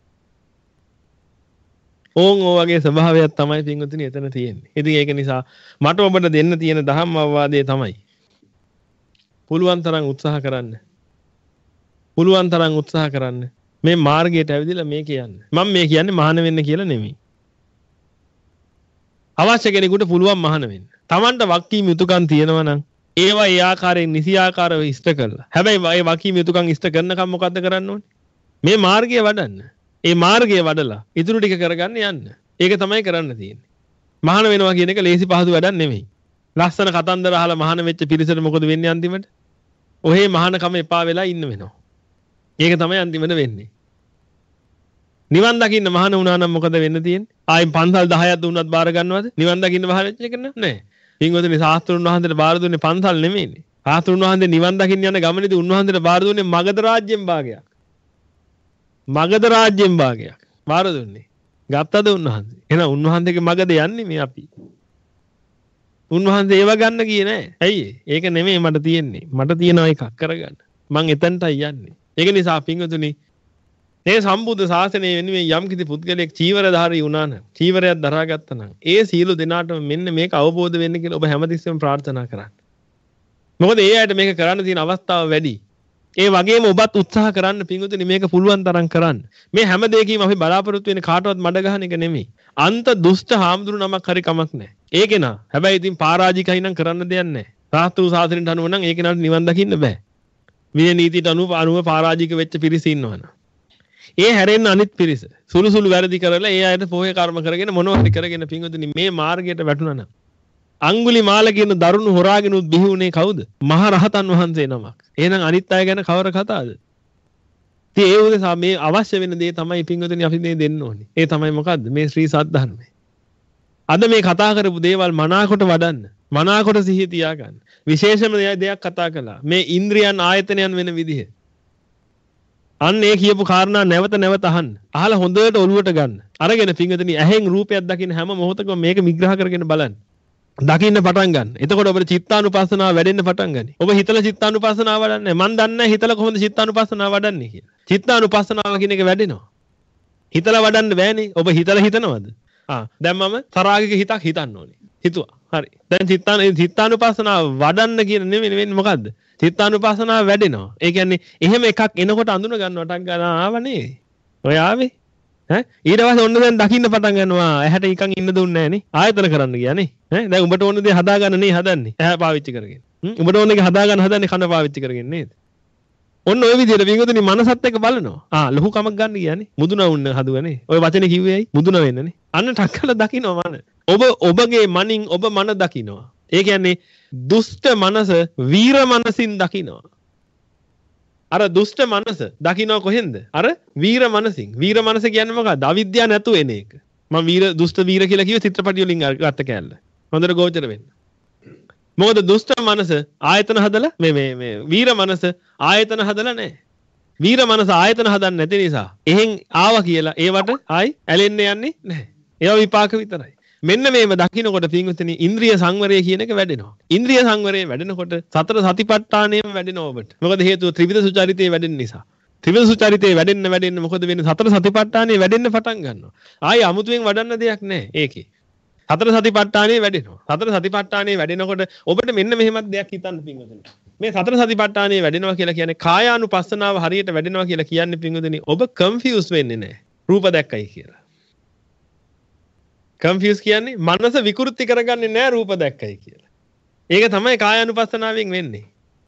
ඕන් ඕ වගේ ස්වභාවයක් තමයි පින්වතුනි එතන තියෙන්නේ. ඉතින් ඒක නිසා මට ඔබට දෙන්න තියෙන ධම්ම අවවාදය තමයි පුළුවන් තරම් උත්සාහ කරන්න. පුළුවන් තරම් උත්සාහ කරන්න. මේ මාර්ගයට ඇවිදලා මේ කියන්නේ. මම මේ කියන්නේ මහාන වෙන්න කියලා නෙමෙයි. අවශ්‍ය කෙනෙකුට පුළුවන් මහාන වෙන්න. Tamanට වක්කීම් යුතුයකම් තියෙනවා නම් ඒවා ඒ ආකාරයෙන් නිසි ආකාරව ඉෂ්ට කරලා. හැබැයි ඒ වක්කීම් යුතුයකම් ඉෂ්ට කරනකම් මොකද්ද කරන්න ඕනේ? මේ මාර්ගය වඩන්න. ඒ මාර්ගය වඩලා ඉතුරු ටික කරගන්න යන්න. ඒක තමයි කරන්න තියෙන්නේ. මහාන වෙනවා කියන එක ලේසි පහසු වැඩක් නෙමෙයි. ලස්සන කතන්දර අහලා මහාන වෙච්ච පිරිසට මොකද වෙන්නේ අන්තිමට? ඔහේ මහානකම එපා වෙලා ඉන්න වෙනවා. ඒක තමයි අන්තිමට වෙන්නේ. නිවන් දකින්න මහාන වුණා නම් මොකද වෙන්න තියෙන්නේ? ආයින් පන්සල් දහයක් දුන්නත් බාර ගන්නවද? නිවන් දකින්න මහාන වෙච්ච එක නෑ. පින්වතුනි ශාස්ත්‍රුන් වහන්සේට බාර දුන්නේ පන්සල් නෙමෙයිනේ. ශාස්ත්‍රුන් වහන්සේ නිවන් දකින්න යන ගමනේදී උන්වහන්සේට බාර දුන්නේ මගධ රාජ්‍යයෙන් භාගයක්. මගධ රාජ්‍යයෙන් භාගයක් බාර දුන්නේ. ගත්තද උන්වහන්සේ? එහෙනම් උන්වහන්සේගේ මගද යන්නේ මේ අපි. උන්වහන්සේ ඒව ගන්න ගියේ නෑ. ඇයි ඒක නෙමෙයි මට තියෙන්නේ. මට තියෙනවා එකක් කරගන්න. මං එතනටයි යන්නේ. ඒක නිසා පින්වතුනි මේ සම්බුද්ධ ශාසනය වෙනුවෙන් යම් කිසි පුද්ගලයෙක් චීවරධාරී වුණා නම්, චීවරයක් දරාගත්තා නම්, ඒ සීල දෙනාටම මෙන්න මේක අවබෝධ වෙන්න කියලා ඔබ හැමතිස්සෙම ප්‍රාර්ථනා කරන්න. මොකද ඒ අයට මේක කරන්න තියෙන අවස්ථාව වැඩි. ඒ වගේම ඔබත් උත්සාහ කරන්න පින්වතුනි මේක පුළුවන් තරම් කරන්න. මේ හැම දෙයකින්ම අපි බලාපොරොත්තු වෙන්නේ කාටවත් මඩ ගහන එක නෙමෙයි. අන්ත දුෂ්ට හාමුදුරු නමක් හරි කමක් නැහැ. ඒකේ නා. හැබැයි ඉතින් පරාජිකයි නම් කරන්න දෙයක් නැහැ. සාස්ත්‍රු සාසනෙට අනුව නම් ඒක නට නිවන් දකින්න බෑ. විනය නීතියට අනුව අනුව පරාජික වෙච්ච පිරිස ඉන්නවනේ. ඒ හැරෙන්න අනිත් පිරිස සුළු සුළු වැරදි කරලා ඒ අයට පොහේ කර්ම කරගෙන මොනවා හරි කරගෙන පින්වතුනි මේ මාර්ගයට වැටුණා නම් අඟුලිමාල කියන දරුණු හොරාගෙන උත් බිහි වුණේ කවුද? මහ රහතන් වහන්සේ නමක්. එහෙනම් අනිත් අය ගැන කවර කතාවද? ඉතින් ඒ උදෙසා මේ අවශ්‍ය වෙන දේ තමයි පින්වතුනි අපි මේ දෙන්න ඕනේ. ඒ තමයි මොකද්ද? මේ ශ්‍රී සද්ධර්මය. අද මේ කතා කරපු දේවල් මනාකොට වඩන්න. මනාකොට සිහිය තියාගන්න. විශේෂම දෙයක් කතා කළා. මේ ඉන්ද්‍රියන් ආයතනයන් වෙන විදිහ. අන්න ඒ කියපු කාරණා නැවත නැවත අහන්න. අහලා හොඳට ඔලුවට ගන්න. අරගෙන පින්වතුනි ඇහෙන් රූපයක් දකින්න හැම මොහොතකම මේක විග්‍රහ කරගෙන බලන්න. දකින්න පටන් ගන්න. එතකොට ඔබට චිත්තානුපස්සනාව වැඩෙන්න පටන් ගන්න. ඔබ හිතලා චිත්තානුපස්සනාව වඩන්නේ. මන් දන්නේ නැහැ හිතලා කොහොමද චිත්තානුපස්සනාව වඩන්නේ කියලා. චිත්තානුපස්සනාව කියන එක වැඩෙනවා. හිතලා වඩන්න බෑනේ. ඔබ හිතලා හිතනවද? ආ දැන් මම තරාගික හිතක් හිතන්න ඕනේ. හිතුවා. හරි. දැන් චිත්තාන චිත්තානුපස්සනාව වඩන්න කියන නෙමෙයි වෙන්නේ මොකද්ද? චිත්තානුපස්සනාව වැඩෙනවා. ඒ කියන්නේ එහෙම එකක් එනකොට අඳුන ගන්නවටක් ගන්න ආවනේ. ඔය ආවේ. ඈ ඊට පස්සේ ඔන්න දැන් දකින්න පටන් ගන්නවා. ඇහැට නිකන් ඉන්න දුන්නේ නැහනේ. ආයතන කරන්න ගියානේ. ඈ දැන් උඹට ඕන දේ හදා ගන්න නේ හදන්නේ. ඇහැ පාවිච්චි කරගෙන. උඹට ඕන එක හදාගන්න හදන්නේ කන පාවිච්චි කරගෙන නේද? ඔන්න ඔය විදිහට පින්වතුනි මනසත් එක්ක බලනවා. ආ ලොකු කමක් ගන්න කියන්නේ. මුදුන වුණ හදුවනේ. ඔය වචනේ කිව්වේ ඇයි? මුදුන වෙන්නනේ. අන්න ටක්කල දකින්නවා මන. ඔබ ඔබගේ මනින් ඔබ මන දකින්නවා. ඒ කියන්නේ දුෂ්ට මනස වීර මනසින් දකින්නවා. අර දුෂ්ට මනස දකින්නවා කොහෙන්ද? අර වීර මනසින්. වීර මනස කියන්නේ මොකක්ද? අවිද්‍යාව නැතුව එන එක. මම වීර දුෂ්ට වීර කියලා කිව්වේ චිත්‍රපටිය වලින් ගත්ත කැලල. හොඳට ගෝචර වෙන්න. මොකද දුෂ්ට මනස ආයතන හදලා මේ මේ මේ වීර මනස ආයතන හදලා නැහැ. වීර මනස ආයතන හදන්න නැති නිසා එහෙන් ආවා කියලා ඒවට ආයි ඇලෙන්න යන්නේ නැහැ. ඒවා විපාක විතරයි. මෙන්න මේව දකින්නකොට පින්විතනි ඉන්ද්‍රිය සංවරය කියන එක වැඩෙනවා. ඉන්ද්‍රිය සංවරය වැඩෙනකොට සතර සතිපට්ඨානයම වැඩෙනවා ඔබට. මොකද හේතුව ත්‍රිවිධ සුචරිතේ වැඩෙන නිසා. ත්‍රිවිධ සුචරිතේ වැඩෙන්න වැඩෙන්න මොකද වෙන්නේ? සතර සතිපට්ඨානේ වැඩෙන්න පටන් ගන්නවා. ආයි අමුතුවෙන් වඩන්න දෙයක් නැහැ ඒකේ. සතර සතිපට්ඨානේ වැඩෙනවා. සතර සතිපට්ඨානේ වැඩෙනකොට ඔබට මෙන්න මෙහෙමත් දෙයක් හිතන්න පින්වතුනි. මේ සතර සතිපට්ඨානේ වැඩෙනවා කියලා කියන්නේ කායානුපස්සනාව හරියට වැඩෙනවා කියලා කියන්නේ පින්වතුනි ඔබ කන්ෆියුස් වෙන්නේ නැහැ. රූප දැක්කයි කියලා. කන්ෆියුස් කියන්නේ මනස විකෘති කරගන්නේ නැහැ රූප දැක්කයි කියලා. ඒක තමයි කායානුපස්සනාවෙන් වෙන්නේ.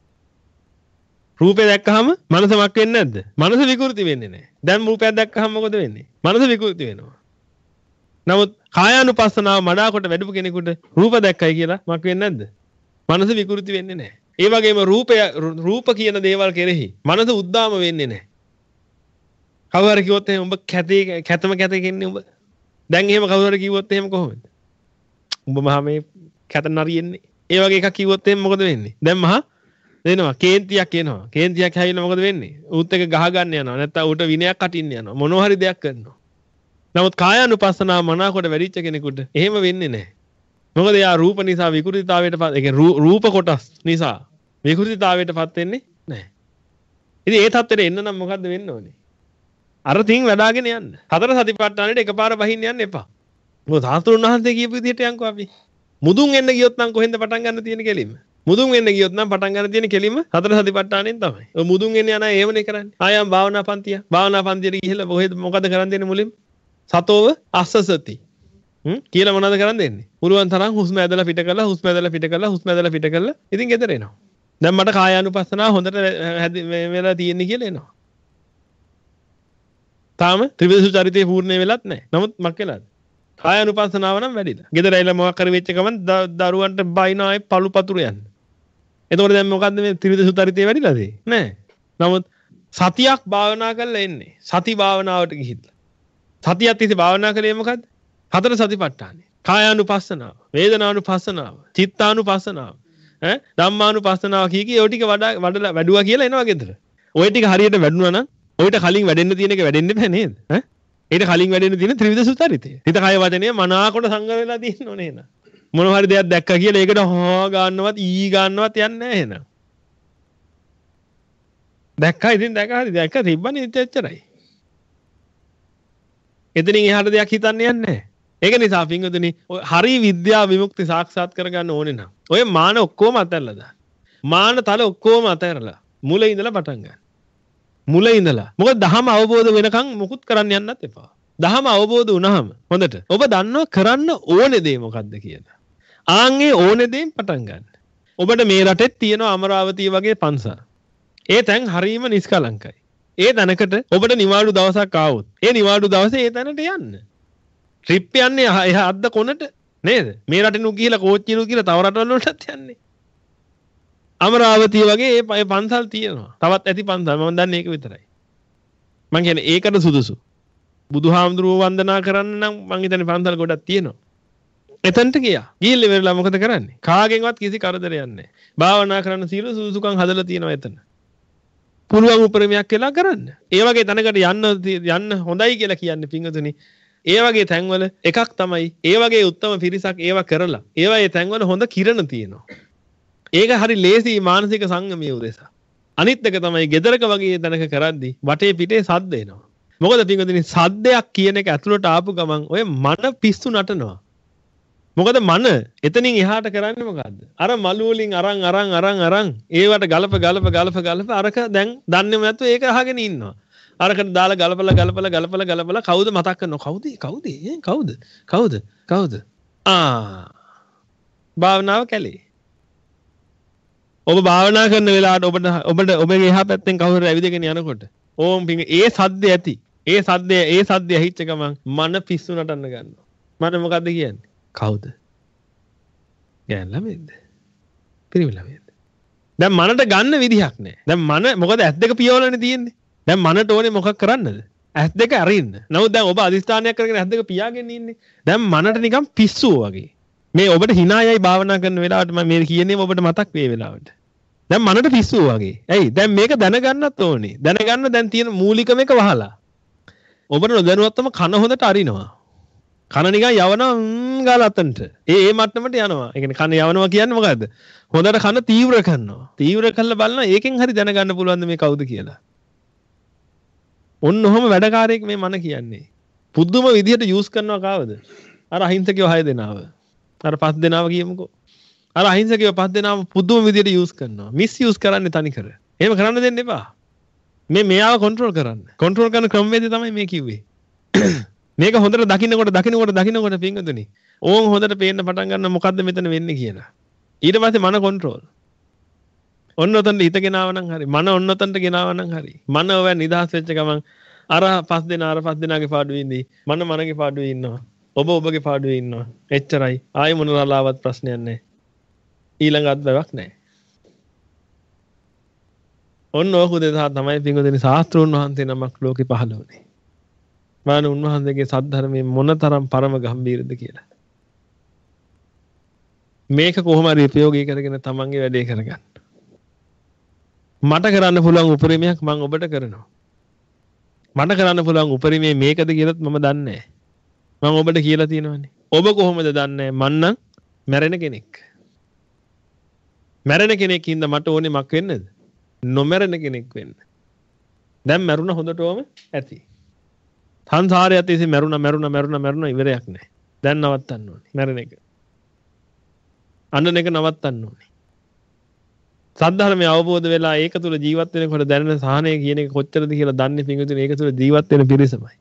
රූපේ දැක්කහම මනස මක් වෙන්නේ නැද්ද? මනස විකෘති වෙන්නේ නැහැ. දැන් රූපයක් දැක්කහම මොකද වෙන්නේ? මනස විකෘති වෙනවා. නමුත් කායානුපස්සනාව මඩාකොට වැඩපු කෙනෙකුට රූප දැක්කයි කියලා මක් වෙන්නේ නැද්ද? මනස විකෘති වෙන්නේ නැහැ. ඒ වගේම රූපය රූප කියන දේවල් කෙරෙහි මනස උද්දාම වෙන්නේ නැහැ. කවුරු හරි කිව්වොත් එහෙනම් උඹ කැතේ කැතම කැතේ කියන්නේ උඹ. දැන් එහෙම කවුරු හරි කිව්වොත් එහෙම කොහොමද? උඹ මහා මේ කැත නරියෙන්නේ. ඒ වගේ එකක් කිව්වොත් එහෙම මොකද වෙන්නේ? දැන් මහා දෙනවා කේන්තියක් එනවා. කේන්තියක් හැවිලා මොකද වෙන්නේ? ඌත් එක ගහ ගන්න යනවා. නැත්නම් ඌට විනයක් අටින්න යනවා. මොනවා හරි දෙයක් කරනවා. නමුත් කායානුපස්සනාව මනාකොට වැඩිච්ච කෙනෙකුට එහෙම වෙන්නේ නැහැ. මොකද යා රූප නිසා විකෘතිතාවයටපත් ඒ කියන්නේ රූප කොටස් නිසා විකෘතිතාවයටපත් වෙන්නේ නැහැ. ඉතින් ඒ තත්ත්වෙට එන්න නම් මොකද්ද වෙන්න ඕනේ? අර තින් වඩාගෙන යන්න. හතර සතිපට්ඨානෙට එකපාර බහින්න යන්න එපා. මොකද සාස්ත්‍රුන් වහන්සේ කියපු විදිහට යන්කෝ අපි. මුදුන් එන්න ගියොත් නම් කොහෙන්ද පටන් ගන්න තියෙන්නේ කෙලින්ම? මුදුන් වෙන්න ගියොත් නම් පටන් ගන්න තියෙන්නේ කෙලින්ම හතර සතිපට්ඨානෙන් තමයි. ඔය මුදුන් එන්න යන අය එහෙමනේ කරන්නේ. ආයම් භාවනා පන්තිය. භාවනා පන්තියට ගිහිල්ලා කොහෙද මොකද කරන් දෙන්නේ මුලින්ම? සතෝව අස්සසති. හ්ම් කියලා මොනවද කරන් දෙන්නේ? පුරුවන් තරම් හුස්ම ඇදලා පිට කරලා හුස්ම ඇදලා පිට කරලා හුස්ම ඇදලා පිට කරලා ඉතින් ගෙදර එනවා. දැන් මට කායානුපස්සනාව හොඳට වෙලා තියෙන්නේ කියලා එනවා. තාම ත්‍රිවිධ සුචරිතේ පූර්ණ වෙලත් නැහැ. නමුත් මක් වෙලාද? කායානුපස්සනාව නම් වැඩිලා. ගෙදර ඇවිල්ලා මොකක් කර වෙච්ච ගමන් දරුවන්ට බයින ආයේ පළු පතුරු යන්න. එතකොට දැන් මොකද්ද මේ ත්‍රිවිධ සුචරිතේ වැඩිලාද? නැහැ. නමුත් සතියක් භාවනා කරලා එන්නේ. සති භාවනාවට ගිහිල්ලා. සතියක් තිස්සේ භාවනා කළේ මොකද්ද? හතර සතිපට්ඨානෙ. කායානුපස්සනාව, වේදනානුපස්සනාව, චිත්තානුපස්සනාව, ඈ ධම්මානුපස්සනාව කී කී ඔය ටික වඩා වඩලා වැඩුවා කියලා එනවා ගෙදර. ඔය ටික හරියට වැඩුණා නම් ඔයිට කලින් වැඩෙන්න තියෙන එක වැඩෙන්න බෑ නේද? ඈ ඊට කලින් වැඩෙන්න තියෙන ත්‍රිවිධ සුචරිතය. හිත කය වචනේ මනාකොට සංග වෙලා තියෙන්න ඕනේ නේද? මොන හරි දෙයක් දැක්කා කියලා ඒකට හො ගන්නවත් ඊ ගන්නවත් යන්නේ නැහැ එහෙනම්. දැක්කා ඉතින් දැක්කා හරි දැක්කා තිබ්බනේ එච්චරයි. එතනින් එහාට දෙයක් හිතන්න යන්නේ නැහැ. ඒක නිසා පින්වතුනි හරි විද්‍යා විමුක්ති සාක්ෂාත් කරගන්න ඕනේ නම් ඔය මාන ඔක්කොම අතහැරලා දාන්න. මාන තල ඔක්කොම අතහැරලා මුලින් ඉඳලා පටන් ගන්න. මුලින් ඉඳලා. මොකද දහම අවබෝධ වෙනකන් මුකුත් කරන්න යන්නත් එපා. දහම අවබෝධ වුණාම හොඳට ඔබ දන්නවා කරන්න ඕනේ දේ මොකද්ද කියලා. ආන්ගේ ඕනේ දේෙන් පටන් ගන්න. ඔබට මේ රටෙත් තියෙනවා අමරාවතිය වගේ පන්සල්. ඒ තැන් හරීම නිස්කලංකයි. ඒ තැනකට ඔබට නිවාඩු දවසක් ආවොත් ඒ නිවාඩු දවසේ ඒ තැනට යන්න. ට්‍රිප් යන්නේ එහා අද්ද කොනට නේද? මේ රටිනුත් ගිහිලා කෝච්චිනුත් ගිහිලා තව රටවල් වලටත් යන්නේ. අමරාවතිය වගේ ඒ පන්සල් තියෙනවා. තවත් ඇති පන්සල් මම දන්නේ ඒක විතරයි. මං කියන්නේ ඒකට සුදුසු. බුදුහාමුදුරුවෝ වන්දනා කරන්න නම් මං හිතන්නේ පන්සල් ගොඩක් තියෙනවා. එතනට ගියා. ගිහිල්ලා ඉවරලා මොකද කරන්නේ? කාගෙන්වත් කිසි කරදරයක් නැහැ. භාවනා කරන්න සීල සුදුසුකම් හදලා තියෙනවා එතන. පුළුවන් උපරිමයක් කියලා කරන්න. ඒ වගේ තැනකට යන්න යන්න හොඳයි කියලා කියන්නේ පින්වතුනි. ඒ වගේ තැන්වල එකක් තමයි ඒ වගේ උත්තම පිරිසක් ඒවා කරලා ඒවා ඒ තැන්වල හොඳ කිරණ තියෙනවා. ඒක හරි ලේසි මානසික සංයමයේ උදෙසා. අනිත් එක තමයි ගෙදරක වගේ තැනක කරද්දී වටේ පිටේ සද්ද එනවා. මොකද පින්වතුනි සද්දයක් කියන එක ඇතුළට ආපු ගමන් ඔය මන පිස්සු නටනවා. මොකද මන එතනින් එහාට කරන්නේ මොකද්ද? අර මළු වලින් අරන් අරන් අරන් අරන් ඒවට ගලප ගලප ගලප ගලප අරක දැන් දන්නේම නැතුව ඒක අහගෙන ඉන්නවා. අරකට දාලා ගලපලා ගලපලා ගලපලා ගලපලා කවුද මතක් කරනවා? කවුද? කවුද? කවුද? කවුද? කවුද? ආ භාවනාව කැලේ. ඔබ භාවනා කරන වෙලාවට ඔබට ඔබට ඔබගේ එහා පැත්තෙන් කවුරු ඇවිදගෙන යනකොට ඕම් පිංග ඒ සද්ද ඇති. ඒ සද්දය ඒ සද්දය ඇහිච්ච ගමන් මන පිස්සු නටන්න ගන්නවා. මන මොකද්ද කියන්නේ? කවුද? ගෑන් ළමෙක්ද? පිරිමි ළමෙක්ද? දැන් මනට ගන්න විදිහක් නැහැ. දැන් මන මොකද ඇස් දෙක පියවලනේ තියෙන්නේ. දැන් මනට ඕනේ මොකක් කරන්නද? ඇස් දෙක අරින්න. නමුත් දැන් ඔබ අදිස්ථානයක් කරගෙන ඇස් දෙක පියාගෙන ඉන්නේ. දැන් මනට නිකන් පිස්සුව වගේ. මේ ඔබට hina යයි භාවනා කරන වෙලාවට මම මේ කියන්නේ ඔබට මතක් වේ වෙලාවට. දැන් මනට පිස්සුව වගේ. ඇයි? දැන් මේක දැනගන්නත් ඕනේ. දැනගන්න දැන් තියෙන මූලිකම එක වහලා. ඔබට නොදැනුවත්වම කන හොඳට අරිනවා. කන නිකන් යවනවා ගාලා අතන්ට. ඒ ඒ මට්ටමට යනවා. ඒ කියන්නේ කන යවනවා කියන්නේ මොකද්ද? හොඳට කන තීව්‍ර කරනවා. තීව්‍ර කළා බලනවා ඒකෙන් හරි දැනගන්න පුළුවන්ද මේ කවුද කියලා. ඔන්න ඔහම වැඩකාරයෙක් මේ මන කියන්නේ. පුදුම විදිහට යූස් කරනවා කාවද? අර අහිංසකයෝ හය දෙනාව. අර පස් දෙනාව කියමුකෝ. අර අහිංසකයෝ පස් දෙනාව පුදුම විදිහට යූස් කරනවා. මිස් යූස් කරන්නේ තනිකර. එහෙම කරන්න දෙන්න එපා. මේ මෙයාව කන්ට්‍රෝල් කරන්න. කන්ට්‍රෝල් කරන ක්‍රමවේදය තමයි මේ කිව්වේ. මේක හොඳට දකින්නකොට දකින්නකොට දකින්නකොට පිංගුතුනි. ඕන් හොඳට පේන්න පටන් ගන්න මොකද්ද මෙතන වෙන්නේ කියලා. ඊට පස්සේ මන කන්ට්‍රෝල්. ඔන්න ඔතනට හිත ගෙනාව නම් හරි. මන ඔන්න ඔතනට ගෙනාව නම් හරි. මන ඔය නිදහස් වෙච්ච ගමන් අර පස් දෙනා අර පස් දෙනාගේ පාඩුවේ ඉඳී මන මනගේ පාඩුවේ ඉන්නවා. ඔබ ඔබගේ පාඩුවේ ඉන්නවා. එච්චරයි. ආයෙ මොනලාවත් ප්‍රශ්නයක් නැහැ. ඊළඟ අත්දැකීමක් නැහැ. ඔන්න ඕක දෙසා තමයි පිංගුතුනි ශාස්ත්‍රෝන් වහන්සේ නමක් ලෝකෙ පහළ වුණේ. මාන උන්වහන්සේගේ සද්ධර්මයේ මොනතරම් පරම ගම්බීරද කියලා. මේක කොහොම හරි ප්‍රයෝගී කරගෙන තමන්ගේ වැඩේ කරගන්න. මට කරන්න පුළුවන් උපරිමයක් මම ඔබට කරනවා. මට කරන්න පුළුවන් උපරිමයේ මේකද කියලාත් මම දන්නේ නැහැ. මම ඔබට කියලා තියෙනවානේ. ඔබ කොහොමද දන්නේ? මං නම් මැරෙන කෙනෙක්. මැරෙන කෙනෙක් ඉඳ මට ඕනේ මක් වෙන්නද? නොමැරෙන කෙනෙක් වෙන්න. දැන් මැරුණ හොඳටම ඇති. සංසාරයත් ඉතින් මැරුණා මැරුණා මැරුණා මැරුණා ඉවරයක් නැහැ. දැන් නවත්තන්න ඕනේ මැරෙන එක. අන්නන එක නවත්තන්න ඕනේ. සද්ධර්මය අවබෝධ වෙලා ඒක තුල ජීවත් වෙනකොට දැනෙන සහනය කියන එක කොච්චරද කියලා දන්නේ පිංගුතුනි ඒක තුල ජීවත් වෙන පිරිසමයි.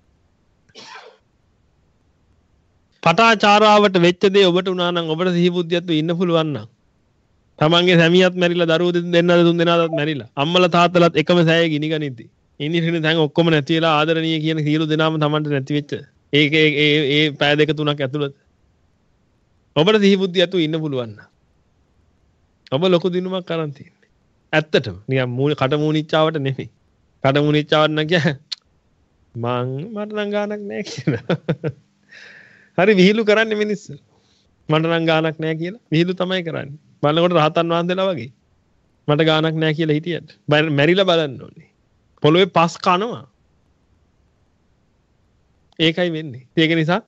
පටාචාරාවට වෙච්ච දේ ඔබට උනා නම් ඔබට සිහි බුද්ධියත් ඉන්න පුළුවන් නම් තමන්ගේ සැමියාත් මැරිලා දරුවෝ දෙන්නා තුන් දෙනාත් මැරිලා අම්මලා තාත්තලාත් එකම සෑයේ ගිනි ගනිද්දි ඉන්නේ දැන් ඔක්කොම නැති වෙලා ආදරණීය කියන සියලු දෙනාම තමන්ට නැති වෙච්ච ඒක ඒ ඒ පය දෙක තුනක් ඇතුළත ඔබට සිහි බුද්ධියත් ඉන්න පුළුවන් නම් ඔබ ලොකු දිනුමක් කරන් තියෙන්නේ. ඇත්තටම නිකන් මූණ කට මූණිච්චාවට නෙමෙයි. කට මූණිච්චාවට නම් කිය මං මට නම් ගානක් නැහැ කියලා. හරි විහිළු කරන්නේ මිනිස්සු. මට නම් ගානක් නැහැ කියලා විහිළු තමයි කරන්නේ. බලනකොට රහතන් වහන්සේලා වගේ. මට ගානක් නැහැ කියලා හිටියට. මැරිලා බලන්න ඕනේ. පොළොවේ පස් කනවා. ඒකයි වෙන්නේ. ඒක නිසා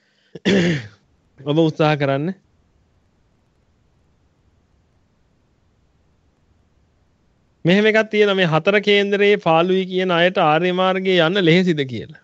ඔබ උත්සාහ කරන්න. මෙහෙම එකක් තියෙනවා මේ හතර කේන්දරයේ පාළුයි කියන අයට ආර්ය මාර්ගයේ යන්න ලෙහෙසිද කියලා.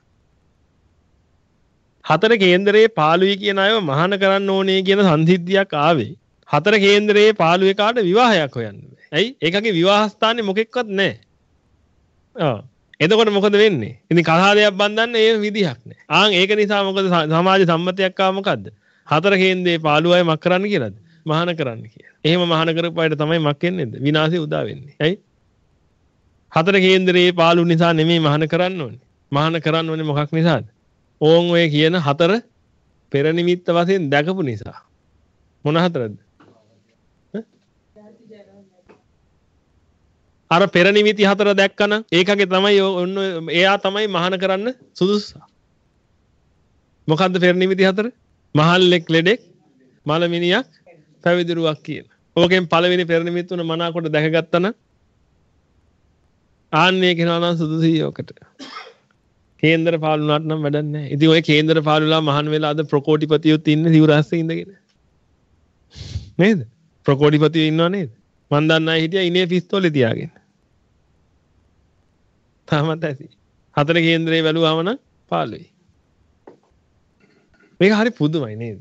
හතර කේන්දරයේ පාළුයි කියන අයව මහාන කරන්න ඕනේ කියන සංසිද්ධියක් ආවේ. හතර කේන්දරයේ පාළුවේ කාට විවාහයක් හොයන්න බෑ. ඇයි? ඒකගේ විවාහ ස්ථානේ මොකෙක්වත් නැහැ. ආ. එතකොට මොකද වෙන්නේ? ඉතින් කලහාදයක් බඳන්න ඒ විදිහක් නැහැ. ආන් ඒක නිසා මොකද සමාජ සම්මතයක් ආව මොකද්ද? හතර කේන්දරයේ පාළුව අය මක් කරන්න කියලාද? මහාන කරන්න කියලා. එහෙම මහාන කරපුවාට තමයි මක් වෙන්නේද? විනාශය උදා වෙන්නේ. ඇයි? හතර කේන්දරයේ පාළු නිසා නෙමෙයි මහාන කරන්න ඕනේ. මහාන කරන්න ඕනේ මොකක් නිසාද? ඕන් ඔය කියන හතර පෙර නිමිත්ත වශයෙන් දැකපු නිසා. මොන හතරද? අර පෙර නිමිති හතර දැක්කනම් ඒකගේ තමයි ඔන්න එයා තමයි මහාන කරන්න සුදුසු. මොකද්ද පෙර නිමිති හතර? මහල්ලෙක් ලෙඩෙක් මලමිනියක් පැවිදිරුවක් කියන. ඕකෙන් පළවෙනි පෙර නිමිත්ත උන මනාකොට දැකගත්තා නම් ආන්නේ කෙනා නම් සුදුසුයි ඔකට. කේන්දර පාලුනාට නම් වැඩක් නැහැ. ඉතින් ඔය කේන්දර පාලුලා මහාන වෙලා අද ප්‍රකෝටිපතියොත් ඉන්නේ සිවුරස්සේ ඉඳගෙන. නේද? ප්‍රකෝටිපතියෝ ඉන්නව නේද? මන් දන්න අය හිටියා ඉනේ පිස්තෝලේ තියාගෙන. තාමත් ඇති. හතර කේන්දරේ බැලුවාම නම් පාළුයි. මේක හරි පුදුමයි නේද?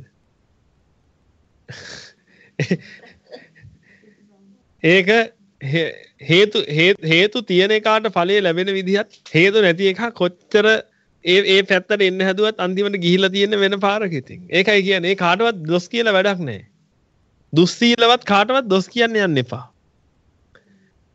ඒක හේතු හේතු තියෙන එකාට ඵලය ලැබෙන විදිහත් හේතු නැති එක කොච්චර ඒ ඒ පැත්තට එන්න හැදුවත් අන්තිමට ගිහිලා තියෙන වෙන පාරක ඉතින්. ඒකයි කියන්නේ ඒ කාටවත් දොස් කියලා වැඩක් නැහැ. දුස්සීලවත් කාටවත් දොස් කියන්න යන්න එපා.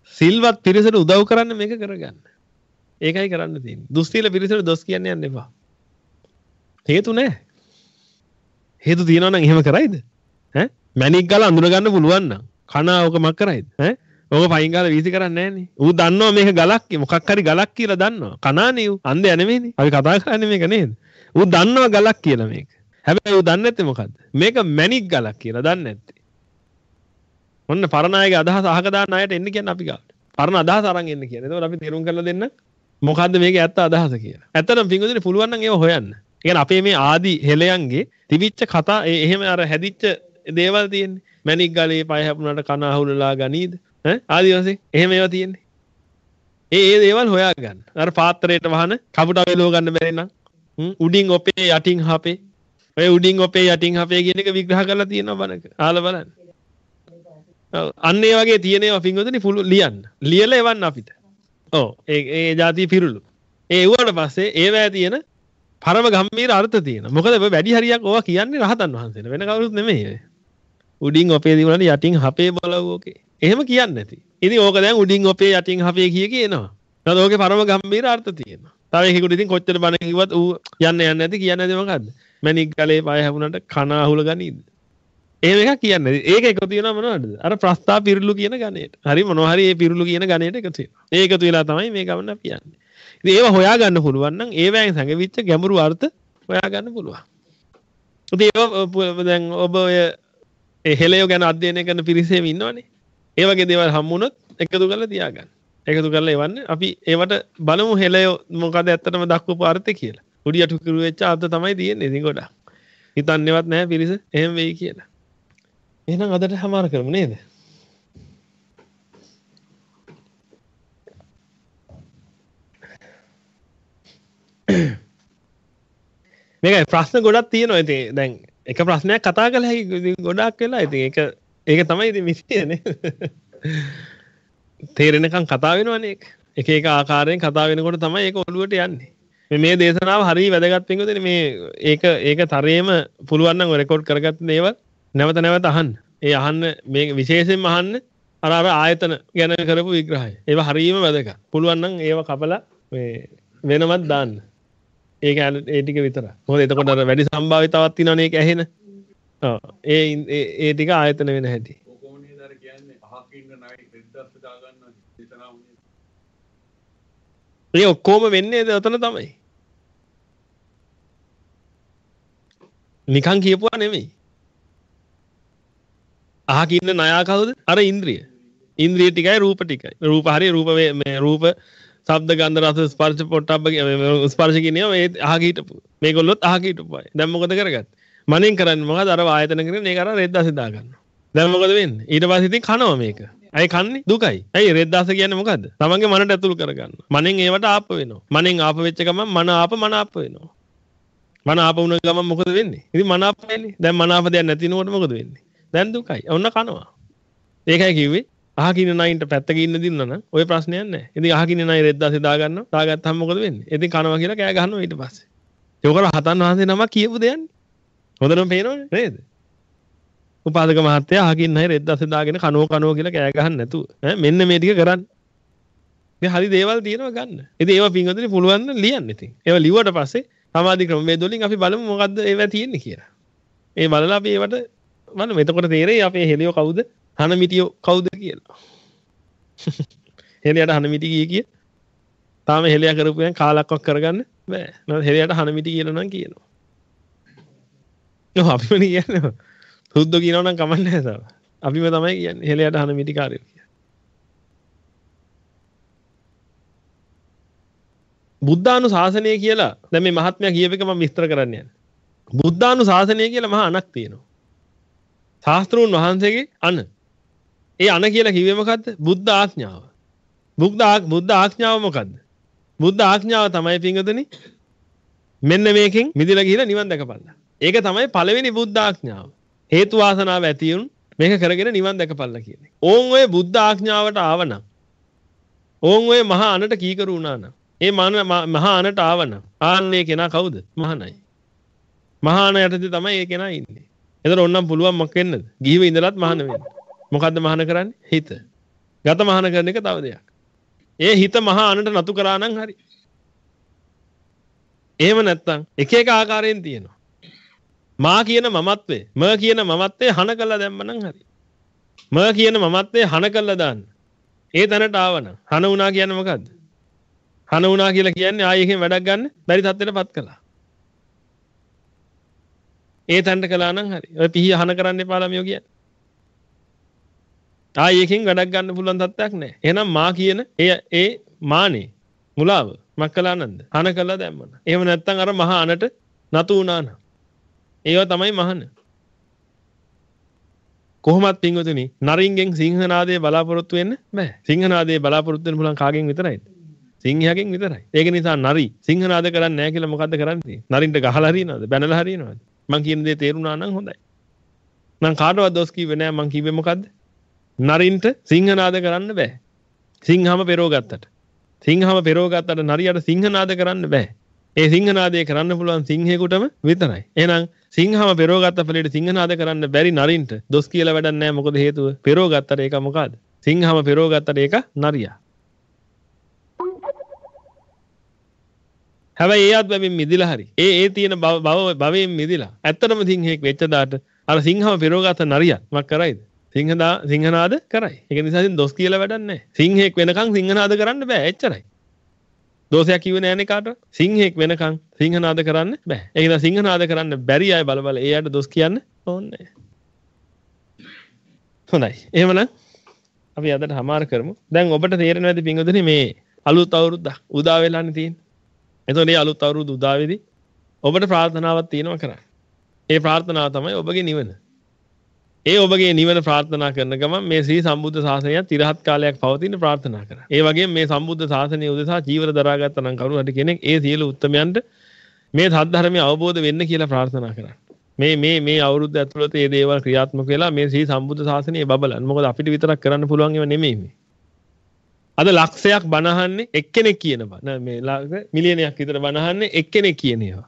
සිල්වත් පිරිසට උදව් කරන්න මේක කරගන්න. ඒකයි කරන්න තියෙන්නේ. දුස්සීල පිරිසට දොස් කියන්න යන්න එපා. හේතු නැහැ. හේතු තියෙනවා නම් එහෙම කරයිද? ඈ මැණික් ගාලා අඳුර ගන්න පුළුවන් නම් කනාවක මක් කරයිද? ඈ ඕක පයින් ගාලා වීසි කරන්නේ නැහනේ. ඌ දන්නවා මේක ගලක් මොකක් හරි ගලක් කියලා දන්නවා. කනානේ ඌ. අන්දේ නෙමෙයිනේ. අපි කතා කරන්නේ මේක නේද? ඌ දන්නවා ගලක් කියලා මේක. හැබැයි ඌ දන්නේ නැත්තේ මොකද්ද? මේක මැණික් ගලක් කියලා දන්නේ නැත්තේ. ඔන්න පරණායගේ අදහස අහක දාන්න අයට එන්න කියන්නේ අපි ගාවට. පරණ අදහස අරන් එන්න කියන්නේ. එතකොට අපි තේරුම් කරලා දෙන්න මොකද්ද මේකේ ඇත්ත අදහස කියලා. ඇත්තටම පිංගුදිනේ පුළුවන් නම් ඒව හොයන්න. ඒ කියන්නේ අපේ මේ ආදි හෙලයන්ගේ තිබිච්ච කතා එහෙම අර හැදිච්ච දේවල් තියෙන්නේ. මැණික් ගලේ පය හැපුණාට කන අහුලලා ගනීද? ඈ ආදි වශයෙන් එහෙම ඒවා තියෙන්නේ. ඒ ඒ දේවල් හොයාගන්න. අර පාත්‍රයට වහන කපුට වෙලව ගන්න බැරි නම් උඩින් ඔපේ යටින් හපේ. ඔය උඩින් ඔපේ යටින් හපේ කියන එක විග්‍රහ කරලා තියෙනවා බණක. ආලා බලන්න. අන්න ඒ වගේ තියෙන ඒවා පින්වතුනි පුළු ලියන්න. ලියලා එවන්න අපිට. ඔව් ඒ ඒ જાති පිරුළු. ඒ එවුවට පස්සේ ඒවැය තියෙන පරම ගම්මීර අර්ථ තියෙනවා. මොකද ඔය වැඩි හරියක් ඕවා කියන්නේ රහතන් වහන්සේලා. වෙන කවුරුත් නෙමෙයි. උඩින් ඔපේ දිනුනට යටින් හපේ බලව ඕකේ. එහෙම කියන්නේ නැති. ඉතින් ඕක දැන් උඩින් ඔපේ යටින් හපේ කිය කියනවා. නේද? ඕකේ පරම ගම්මීර අර්ථ තියෙනවා. තව එකෙකුට ඉතින් කොච්චර බණ කිව්වත් ඌ යන්න යන්නේ නැති කියන්නේ නැති මොකද්ද? මැණික් ගලේ පය හැපුණාට කන අහුල ගනීද? එහෙම එකක් කියන්නේ. ඒක එකතු වෙනවා මොනවද? අර ප්‍රස්තාව පිරුළු කියන ගණයට. හරි මොනවා හරි ඒ පිරුළු කියන ගණයට එකතු වෙනවා. ඒ එකතු වෙලා තමයි මේ ගමන අපි යන්නේ. ඉතින් ඒව හොයාගන්න පුළුවන් නම් ඒවෙන් සංගවිච්ච ගැඹුරු අර්ථ හොයාගන්න පුළුවන්. ඉතින් ඒව දැන් ඔබ ඔය ඒ හෙලයෝ ගැන අධ්‍යයනය කරන පිරිසෙම ඉන්නවනේ. ඒ වගේ දේවල් හම්බුනොත් එකතු කරලා තියාගන්න. එකතු කරලා එවන්න. අපි ඒවට බලමු හෙලයෝ මොකද ඇත්තටම දක්වපු අර්ථය කියලා. උඩියට කිරු වෙච්ච අර්ථ තමයි තියෙන්නේ ඉතින් ගොඩක්. හිතන්නේවත් නැහැ පිරිස එහෙම වෙයි කියලා. එහෙනම් අදට හමාර කරමු නේද? මේක ප්‍රශ්න ගොඩක් තියෙනවා. ඉතින් දැන් එක ප්‍රශ්නයක් කතා කළා හැකි ගොඩක් වෙලා. ඉතින් ඒක ඒක තමයි ඉතින් මිසියනේ. තේරෙනකන් කතා වෙනවනේ ඒක. එක එක ආකාරයෙන් කතා වෙනකොට තමයි ඒක ඔළුවට යන්නේ. මේ මේ දේශනාව හරිය වැදගත් වෙනකොට මේ ඒක ඒක තරයේම පුළුවන් නම් රෙකෝඩ් කරගත්ත දේවල් නැවත නැවත අහන්න. ඒ අහන්න මේ විශේෂයෙන්ම අහන්න අර අර ආයතන ගැන කරපු විග්‍රහය. ඒවා හරියම වැදගත්. පුළුවන් නම් ඒව කපලා මේ වෙනමත් දාන්න. ඒක ඒ ටික විතරයි. මොකද එතකොට අර වැඩි සම්භාවිතාවක් තියෙනවනේ ඒක ඇහෙන. ඔව්. ඒ ඒ ටික ආයතන වෙන හැටි. කොහොමද අර කියන්නේ අහක ඉන්න ණය දෙද්දස් දා ගන්නවා දේශනා වුණේ. ඒ ඔක්කොම වෙන්නේ එතන තමයි. නිකන් කියපුවා නෙමෙයි. අහක ඉන්න ණයා කවුද? අර ඉන්ද්‍රිය. ඉන්ද්‍රිය ටිකයි රූප ටිකයි. රූප හරිය රූප මේ රූප ශබ්ද ගන්ධ රස ස්පර්ශ පොට්ටබ්බ ස්පර්ශ කියන්නේ මේ අහක හිටපු. මේගොල්ලොත් අහක හිටපු අය. දැන් මොකද කරගත්තේ? මනෙන් කරන්නේ මොකද? අර ආයතන කරගෙන මේක අර රෙද්දාස දා ගන්නවා. දැන් මොකද වෙන්නේ? ඊට පස්සේ ඉතින් කනවා මේක. ඇයි කන්නේ? දුකයි. ඇයි රෙද්දාස කියන්නේ මොකද්ද? තමන්ගේ මනට ඇතුළු කරගන්නවා. මනෙන් ඒවට ආප වෙනවා. මනෙන් ආප වෙච්ච ගමන් මන ආප මන ආප වෙනවා. මන ආප වුණ ගමන් මොකද වෙන්නේ? ඉතින් මන ආප වෙන්නේ. දැන් මන ආප දෙයක් නැති නෝට මොකද වෙන්නේ? දැන් දුකයි. ඔන්න කනවා. ඒකයි කිව්වේ අහකින් නයින්ට පැත්තක ඉන්න දින්නා නම් ওই ප්‍රශ්නයක් නැහැ. ඉතින් අහකින් නයි රෙද්දාසේ දා ගන්නවා. දාගත්තාම මොකද වෙන්නේ? ඉතින් කනවා කියලා කෑ ගහනවා ඊට පස්සේ. ඒක රහතන් වහන්සේ නමක් කියපු දෙයක්නේ. හොඳටම පේනවනේ නේද? උපාසක මහත්තයා අහකින් නයි රෙද්දාසේ දාගෙන කනෝ කනෝ කියලා කෑ ගහන්න නැතුව ඈ මෙන්න මේ ටික කරන්න. මේ හරි දේවල් තියෙනවා ගන්න. ඉතින් ඒවා පින්වතුනි පුළුවන් නම් ලියන්න ඉතින්. ඒවා ලිව්වට පස්සේ සමාධි ක්‍රම මේ වලින් අපි බලමු මොකද්ද ඒවා තියෙන්නේ කියලා. ඒ බලලා අපි ඒවට බලමු. එතකොට තේරෙයි අපේ හෙලියෝ කවුද? හනමිටියෝ කවුද කියලා. හෙලියට හනමිටි කිය කිය. තාම හෙලියා කරපු යන් කාලක්වක් කරගන්න බෑ. නේද? හෙලියට හනමිටි කියලා නම් කියනවා. ඔව් අපිම කියන්නේ. සුද්ධ කියනවා නම් කමක් නැහැ තාම. අපිම තමයි කියන්නේ හෙලියට හනමිටි කාර්යය කියලා. බුද්ධානුශාසනය කියලා දැන් මේ මහත්මයා කියප එක මම විස්තර කරන්න යන්නේ. බුද්ධානුශාසනය කියලා මහා අණක් තියෙනවා. ශාස්ත්‍රූන් වහන්සේගේ අණ. ඒ අණ කියලා කිව්වේ මොකද්ද? බුද්ධ ආඥාව. බුද්ධ බුද්ධ ආඥාව මොකද්ද? බුද්ධ ආඥාව තමයි පින්වතුනි මෙන්න මේකෙන් මිදලා ගිහිලා නිවන් දැකපල්ලා. ඒක තමයි පළවෙනි බුද්ධ ආඥාව. හේතු වාසනාව ඇති වුන් මේක කරගෙන නිවන් දැකපල්ලා කියන්නේ. ඕන් ඔය බුද්ධ ආඥාවට ආවනම් ඕන් ඔය මහා අණට කීකරු වුණා නම් ඒ මහා අණට ආවනම් ආන්නේ කෙනා කවුද? මහානයි. මහාන යටතේ තමයි ඒ කෙනා ඉන්නේ. එතන ඕන්නම් පුළුවන් මොකක් වෙන්නද? ගිහිව ඉඳලත් මහාන වෙන්න. මොකද්ද මහාන කරන්නේ? හිත. ගත මහාන කරන එක තව දෙයක්. ඒ හිත මහා අනට නතු කරා නම් හරි. එහෙම නැත්තම් එක එක ආකාරයෙන් තියෙනවා. මා කියන මමත්වේ ම කියන මමත්වේ හන කළා දැම්ම නම් හරි. ම කියන මමත්වේ හන කළා දාන්න. ඒ තැනට ආවනම් හන වුණා කියන්නේ මොකද්ද? හන වුණා කියලා කියන්නේ ආයෙ එකෙන් වැඩක් ගන්න බැරි තත්ත්වයටපත් කළා. ඒ තැනට කළා නම් හරි. ඔය පිහිය හන කරන්න එපා ළමියෝ කියන්නේ. ආයෙ එකෙන් වැඩක් ගන්න පුළුවන් තත්ත්වයක් නැහැ. එහෙනම් මා කියන ඒ ඒ මානේ මුලාව මක් කළා නන්ද? හන කළා දැම්මන. එහෙම නැත්තම් අර මහා අනට නතු වුණා නම්. ඒව තමයි මහන. කොහොමත් පින්වතුනි නරින්ගෙන් සිංහනාදයේ බලාපොරොත්තු වෙන්න බෑ. සිංහනාදයේ බලාපොරොත්තු වෙන්න පුළුවන් කාගෙන් විතරයිද? සිංහයාගෙන් විතරයි. ඒක නිසා නරි සිංහනාද කරන්නේ නැහැ කියලා මොකද්ද කරන්නේ? නරින්ට ගහලා හරිනවද? බැනලා හරිනවද? මං කියන දේ තේරුණා නම් හොඳයි. මං කාටවත් දොස් කිව්වේ නැහැ. මං කිව්වේ මොකද්ද? නරින්ට සිංහනාද කරන්න බෑ. සිංහම පෙරව ගත්තට. සිංහම පෙරව ගත්තට නරියට සිංහනාද කරන්න බෑ. ඒ සිංහනාදය කරන්න පුළුවන් සිංහෙකුටම විතරයි. එහෙනම් සිංහම පෙරව ගත්ත ඵලෙට සිංහනාද කරන්න බැරි නරින්ට දොස් කියලා වැඩක් නැහැ. මොකද හේතුව පෙරව ගත්තට ඒක මොකද්ද? සිංහම පෙරව ගත්තට ඒක නරියා. හැබැයි ඒ ආත්මයෙන් මිදිලා හරි. ඒ ඒ තියෙන බව භවයෙන් මිදිලා. ඇත්තටම සිංහෙක් වෙච්ච දාට අර සිංහම පෙරව ගත්ත නරියා මක් කරයිද? සිංහදා සිංහනාද කරයි. ඒක නිසා ඉතින් දොස් කියලා වැඩක් නැහැ. සිංහෙක් වෙනකන් සිංහනාද කරන්න බෑ. එච්චරයි. දෝෂයක් කිව්වේ නෑනේ කාටවත්. සිංහෙක් වෙනකන් සිංහනාද කරන්න බෑ. ඒක නිසා සිංහනාද කරන්න බැරි අය බල බල ඒ අයට දොස් කියන්න ඕනේ නෑ. හොඳයි. එහෙමනම් අපි අදට හමාර කරමු. දැන් ඔබට තේරෙනවද පින්වතුනි මේ අලුත් අවුරුද්ද උදා වෙලානේ තියෙන්නේ. එතකොට මේ අලුත් අවුරුදු උදාවේදී ඔබට ප්‍රාර්ථනාවක් තියෙනවා කරන්න. ඒ ප්‍රාර්ථනාව තමයි ඔබගේ නිවන. ඒ ඔබගේ නිවන ප්‍රාර්ථනා කරන ගමන් මේ ශ්‍රී සම්බුද්ධ ශාසනය තිරහත් කාලයක් පවතින ප්‍රාර්ථනා කරා. ඒ වගේම මේ සම්බුද්ධ ශාසනය උදෙසා ජීවර දරාගත්ත නම් කරුණ හරි කෙනෙක් ඒ සියලු උත්තමයන්ට මේ සද්ධර්මය අවබෝධ වෙන්න කියලා ප්‍රාර්ථනා කරා. මේ මේ මේ අවුරුද්ද ඇතුළත මේ දේවල් ක්‍රියාත්මක වෙලා මේ ශ්‍රී සම්බුද්ධ ශාසනය බබලන්න. මොකද අපිට විතරක් කරන්න පුළුවන් ඒවා නෙමෙයි මේ. අද ලක්ෂයක් බණහන්නේ එක්කෙනෙක් කියන බණ. මේ මිලියනයක් විතර බණහන්නේ එක්කෙනෙක් කියන ඒවා.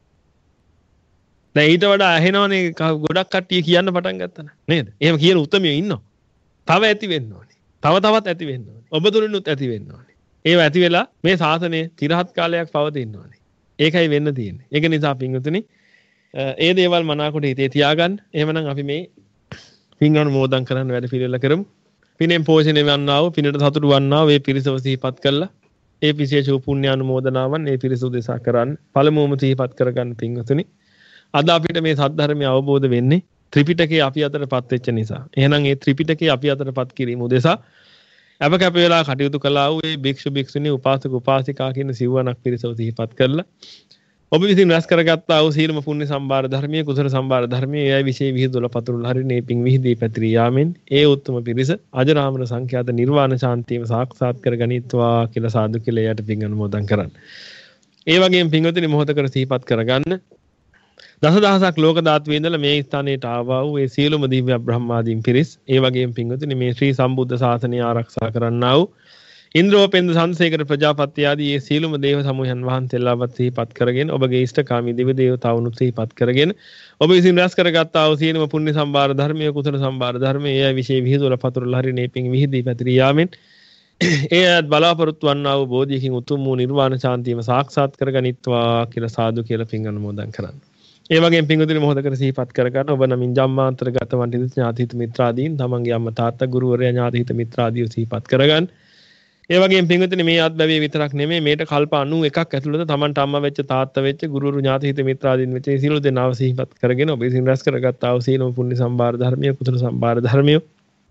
දැන් ඊට වඩා ඇහෙනවනේ ගොඩක් කට්ටිය කියන්න පටන් ගත්තා නේද? එහෙම කියන උත්මයෝ ඉන්නවා. තව ඇති වෙන්න ඕනේ. තව තවත් ඇති වෙන්න ඕනේ. ඔබ තුලිනුත් ඇති වෙන්න ඕනේ. ඒව ඇති වෙලා මේ ශාසනය තිරහත් කාලයක් පවතින්න ඕනේ. ඒකයි වෙන්න තියෙන්නේ. ඒක නිසා පින්වතුනි ඒ දේවල් මනාකොට හිතේ තියාගන්න. එහෙමනම් අපි මේ පින් අනුමෝදන් කරන්න වැඩ පිළිවෙල කරමු. පිනෙන් පෝෂණය වන්නා වූ පිනට සතුටු වන්නා වූ මේ පිරිසව සිහිපත් කළා. ඒ විශේෂ පුණ්‍ය අනුමෝදනාවන් මේ පිරිස උදෙසා කරන්න. පළමුවම සිහිපත් කරගන්න පින්වතුනි. අද අපිට මේ සද්ධර්මය අවබෝධ වෙන්නේ ත්‍රිපිටකේ අපි අතරපත් වෙච්ච නිසා. එහෙනම් ඒ ත්‍රිපිටකේ අපි අතරපත් කිරීම උදෙසා අප කැප වෙලා කටයුතු කළා වූ මේ භික්ෂු භික්ෂුණී උපාසක උපාසිකා කියන සිව්වණක් පිරිසව සිහිපත් කරලා ඔබ විසින් රැස් කරගත්තා වූ සීලම පුණ්‍ය සම්භාර ධර්මයේ කුසල සම්භාර ධර්මයේ එයයි විශේෂ විහිදුල පතුරුලා හරිනේ පිං විහිදී පැතිරී යාමෙන් ඒ උත්තම පිරිස අජරාමර සංඛ්‍යාත නිර්වාණ ශාන්තියම සාක්ෂාත් කරගනිත්වා කියලා සාදු කියලා එයට පිං අනුමෝදන් කරන්න. ඒ වගේම පින්වතුනි මොහොතකට සිහිපත් කරගන්න දසදහසක් ලෝක ධාතුවේ ඉඳලා මේ ස්ථානයට ආවා වූ ඒ සියලුම දිව්‍ය බ්‍රහ්මාදීන් පිරිස් ඒ වගේම පින්වතුනි මේ ශ්‍රී සම්බුද්ධ ශාසනය ආරක්ෂා කරන්නා වූ ඉන්ද්‍රෝපෙන්ද සංසේකර ප්‍රජාපති ආදී ඒ සියලුම දේව සමූහයන් වහන්සේලාවත් සිහිපත් කරගෙන ඔබගේ ඉෂ්ඨකාමී දිව්‍ය දේවතාවුනුත් සිහිපත් කරගෙන ඔබ විසින් රැස් කරගත්තා වූ සියලුම පුණ්‍ය සම්භාර ධර්මයේ කුසල සම්භාර ධර්මයේ එය විශේෂ විහිදුල පතුරුලා හරිනේ පිං විහිදී පැතිරී යාමෙන් එයත් බලාපොරොත්තු වන්නා වූ බෝධියකින් උතුම් වූ නිර්වාණ ශාන්තියම සාක්ෂාත් කරගනිත්වා කියලා සාදු කියලා පිං අනුමෝදන් කරන්න. ඒ වගේම පින්වතුනි මොහොතකට සිහිපත් කරගන්න ඔබ නමින් ජම්මාන්තරගත වන්ටිත ඥාතිහිත මිත්‍රාදීන් තමන්ගේ අම්මා තාත්තා ගුරුවරයා ඥාතිහිත මිත්‍රාදීව සිහිපත් කරගන්න. ඒ වගේම පින්වතුනි මේ ආත්මභවයේ විතරක් නෙමෙයි මේට කල්ප අනූ එකක් ඇතුළත තමන්ට අම්මා වෙච්ච තාත්තා වෙච්ච ගුරුවරු ඥාතිහිත මිත්‍රාදීන් වෙච්ච සියලු දෙනාව සිහිපත් කරගෙන ඔබ විසින් රැස් කරගත්තා වූ සීලම පුණ්‍ය සම්භාර ධර්මයේ කුසල සම්භාර ධර්මයේ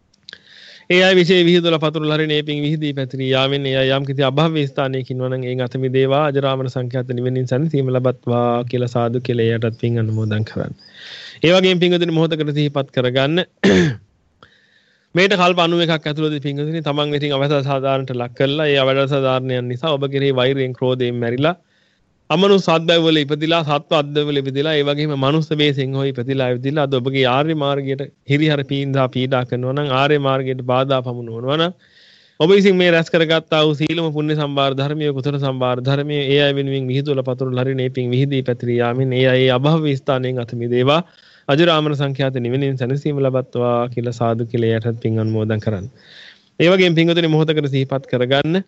ඒ අය විශේෂ විහිදුල පතුරුලා හරිනේ පිං විහිදී පැතිරී යාමෙන් ඒ අය යම් කිසි අභව්‍ය ස්ථානයකින් වනන් එයින් අත මිදේවා අජරාමර සංඛ්‍යාත නිවෙනින් සැනසීම ලබත්වා කියලා සාදු කියලා එයටත් පිං අනුමෝදන් කරන්න. ඒ වගේම පින්වතුනි මොහොතකට සිහිපත් කරගන්න මේට කල්ප අනූ එකක් ඇතුළත පින්වතුනි තමන් විසින් අවසර සාධාරණට ලක් කරලා ඒ අවසර සාධාරණයන් නිසා ඔබ කෙරෙහි වෛරයෙන් ක්‍රෝධයෙන් මැරිලා අමනුස්ස අද්දවල ඉපදිලා සත්ව අද්දවල ඉපදිලා ඒ වගේම මනුස්ස වේසෙන් හොයි ඉපදිලා ඉපදිලා අද ඔබගේ ආර්ය මාර්ගයට හිරිහර පීන්දා පීඩා කරනවා නම් ආර්ය මාර්ගයට බාධා පමුණවනවා නම් ඔබ විසින් මේ රැස් කරගත්තා වූ සීලම පුණ්‍ය සම්භාර ධර්මයේ කුසල සම්භාර ධර්මයේ ඒ අය වෙනුවෙන් විහිදුවල පතුරුලා හරිනේ පිං විහිදී පැතිරී යාමෙන් ඒ අය අභව්‍ය ස්ථානයෙන් අත මිදේවා අජරාමර සංඛ්‍යාත නිවෙනින් සැනසීම ලබත්වා කියලා සාදු කියලා එයටත් පිං අනුමෝදන් කරන්න. ඒ වගේම පින්වතුනි මොහොතකට සිහිපත් කරගන්න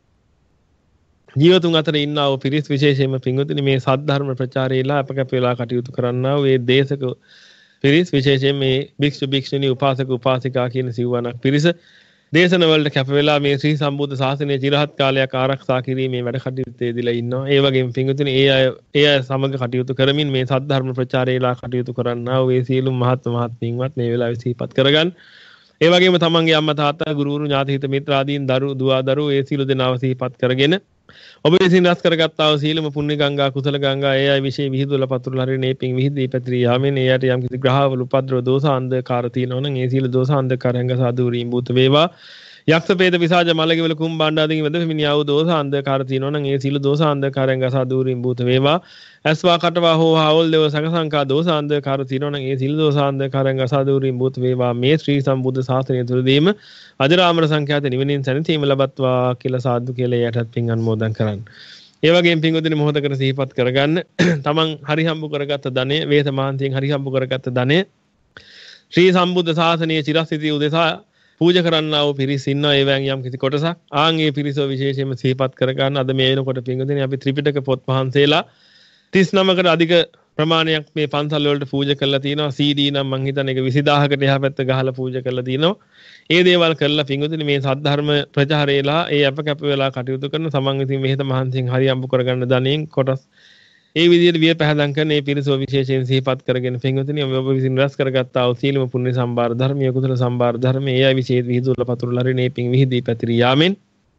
ජීවතුන් අතර ඉන්නා වූ පිරිස් විශේෂයෙන්ම පින්වතුනි මේ සද්ධර්ම ප්‍රචාරයලා අපකප වෙලා කටයුතු කරන්නා වූ ඒ දේශක පිරිස් විශේෂයෙන් මේ භික්ෂු භික්ෂුණී උපාසක උපාසිකා කියන සිව්වණක් පිරිස දේශන වලට කැප වෙලා මේ ශ්‍රී සම්බුද්ධ ශාසනය චිරහත් කාලයක් ආරක්ෂා කිරීමේ වැඩ කටයුත්තේදීලා ඉන්නවා. ඒ වගේම පින්වතුනි ඒ අය ඒ අය සමග කටයුතු කරමින් මේ සද්ධර්ම ප්‍රචාරයලා කටයුතු කරන්නා වූ ඒ සියලුම මහත් මහත් පින්වත් මේ වෙලාවේ සිහිපත් කරගන්න. ඒ වගේම තමන්ගේ අම්මා තාත්තා ගුරුවරු ඥාති හිත මිත්‍ර ආදීන් දරු දුවා දරු ඒ සියලු දෙනාව සිහිපත් කරගෙන ඔබ විසින් රැස් කරගත්තා වූ සීලම පුණ්‍ය ගංගා කුසල ගංගා ඒ අය විශේෂ විහිදුවල පතුරුල හරිනේ පිං විහිදී පැතිරී යාමෙන් එයට යම් කිසි ග්‍රහවල උපද්‍රව දෝෂ අන්ධකාර තියෙනවා නම් ඒ සීල දෝෂ අන්ධකාරයන්ග සාදුරීම් භූත වේවා යක්ෂ පේද විසාජ මලගෙවල කුම්බාණ්ඩාදීන් වෙද මිනියාව දෝෂ අන්ධකාර තියෙනවා නම් ඒ සීල දෝෂ අන්ධකාරයන්ග සාදුරීම් භූත වේවා ඇස්වා කටවා හෝ හාවල් දේව සංඝසංකා දෝෂ අන්ධකාර තියෙනවා නම් ඒ සීල දෝෂ අන්ධකාරයන්ග සාදුරීම් භූත වේවා මේ ශ්‍රී සම්බුද්ධ ශාසනය තුළදීම අජරාමර සංඛ්‍යාත නිවනින් සැනසීම ලබත්වා කියලා සාදු කියලා යටත් පින් අනුමෝදන් කරන්න. ඒ වගේම පින්වතුනි මොහොතකට සිහිපත් කරගන්න තමන් හරි හම්බු කරගත්ත ධනෙ වේත මහන්තියෙන් හරි හම්බු කරගත්ත ධනෙ ශ්‍රී සම්බුද්ධ ශාසනයේ චිරස්ථිතිය උදෙසා පූජා කරන්නා වූ පිරිස ඉන්නවා. ඒවෙන් යම් කිසි කොටසක් ආන් ඒ පිරිසෝ විශේෂයෙන්ම සිහිපත් කරගන්න. අද මේ වෙනකොට පින්වතුනි අපි ත්‍රිපිටක පොත් වහන්සේලා තිස් නවයකට අධික ප්‍රමාණයක් මේ පන්සල් වලට පූජා කරලා තිනවා. සී ඩී නම් මං හිතන්නේ ඒක විසිදාහකට එහා පැත්ත ගහලා පූජා කරලා තිනවා. ඒ දේවල් කරලා පින්වතුනි මේ සද්ධර්ම ප්‍රචාරයලා ඒ අප කැප වෙලා කටයුතු කරන සමන් විසින් මෙහෙත මහන්සියෙන් හරි අම්බු කරගන්න ධනෙන් කොටස් ඒ විදිහට විය පැහැදම් කරන මේ පිරිසෝ විශේෂයෙන් සිහිපත් කරගෙන පින්වතුනි ඔබ විසින් රැස් කරගත්තා වූ සීලම පුණ්‍ය සම්භාර ධර්මීය කුසල සම්භාර ධර්මයේ ඒ අය විශේෂ විහිදුවල පතුරුල හරිනේ පිං විහිදී පැතිරී යාමෙන්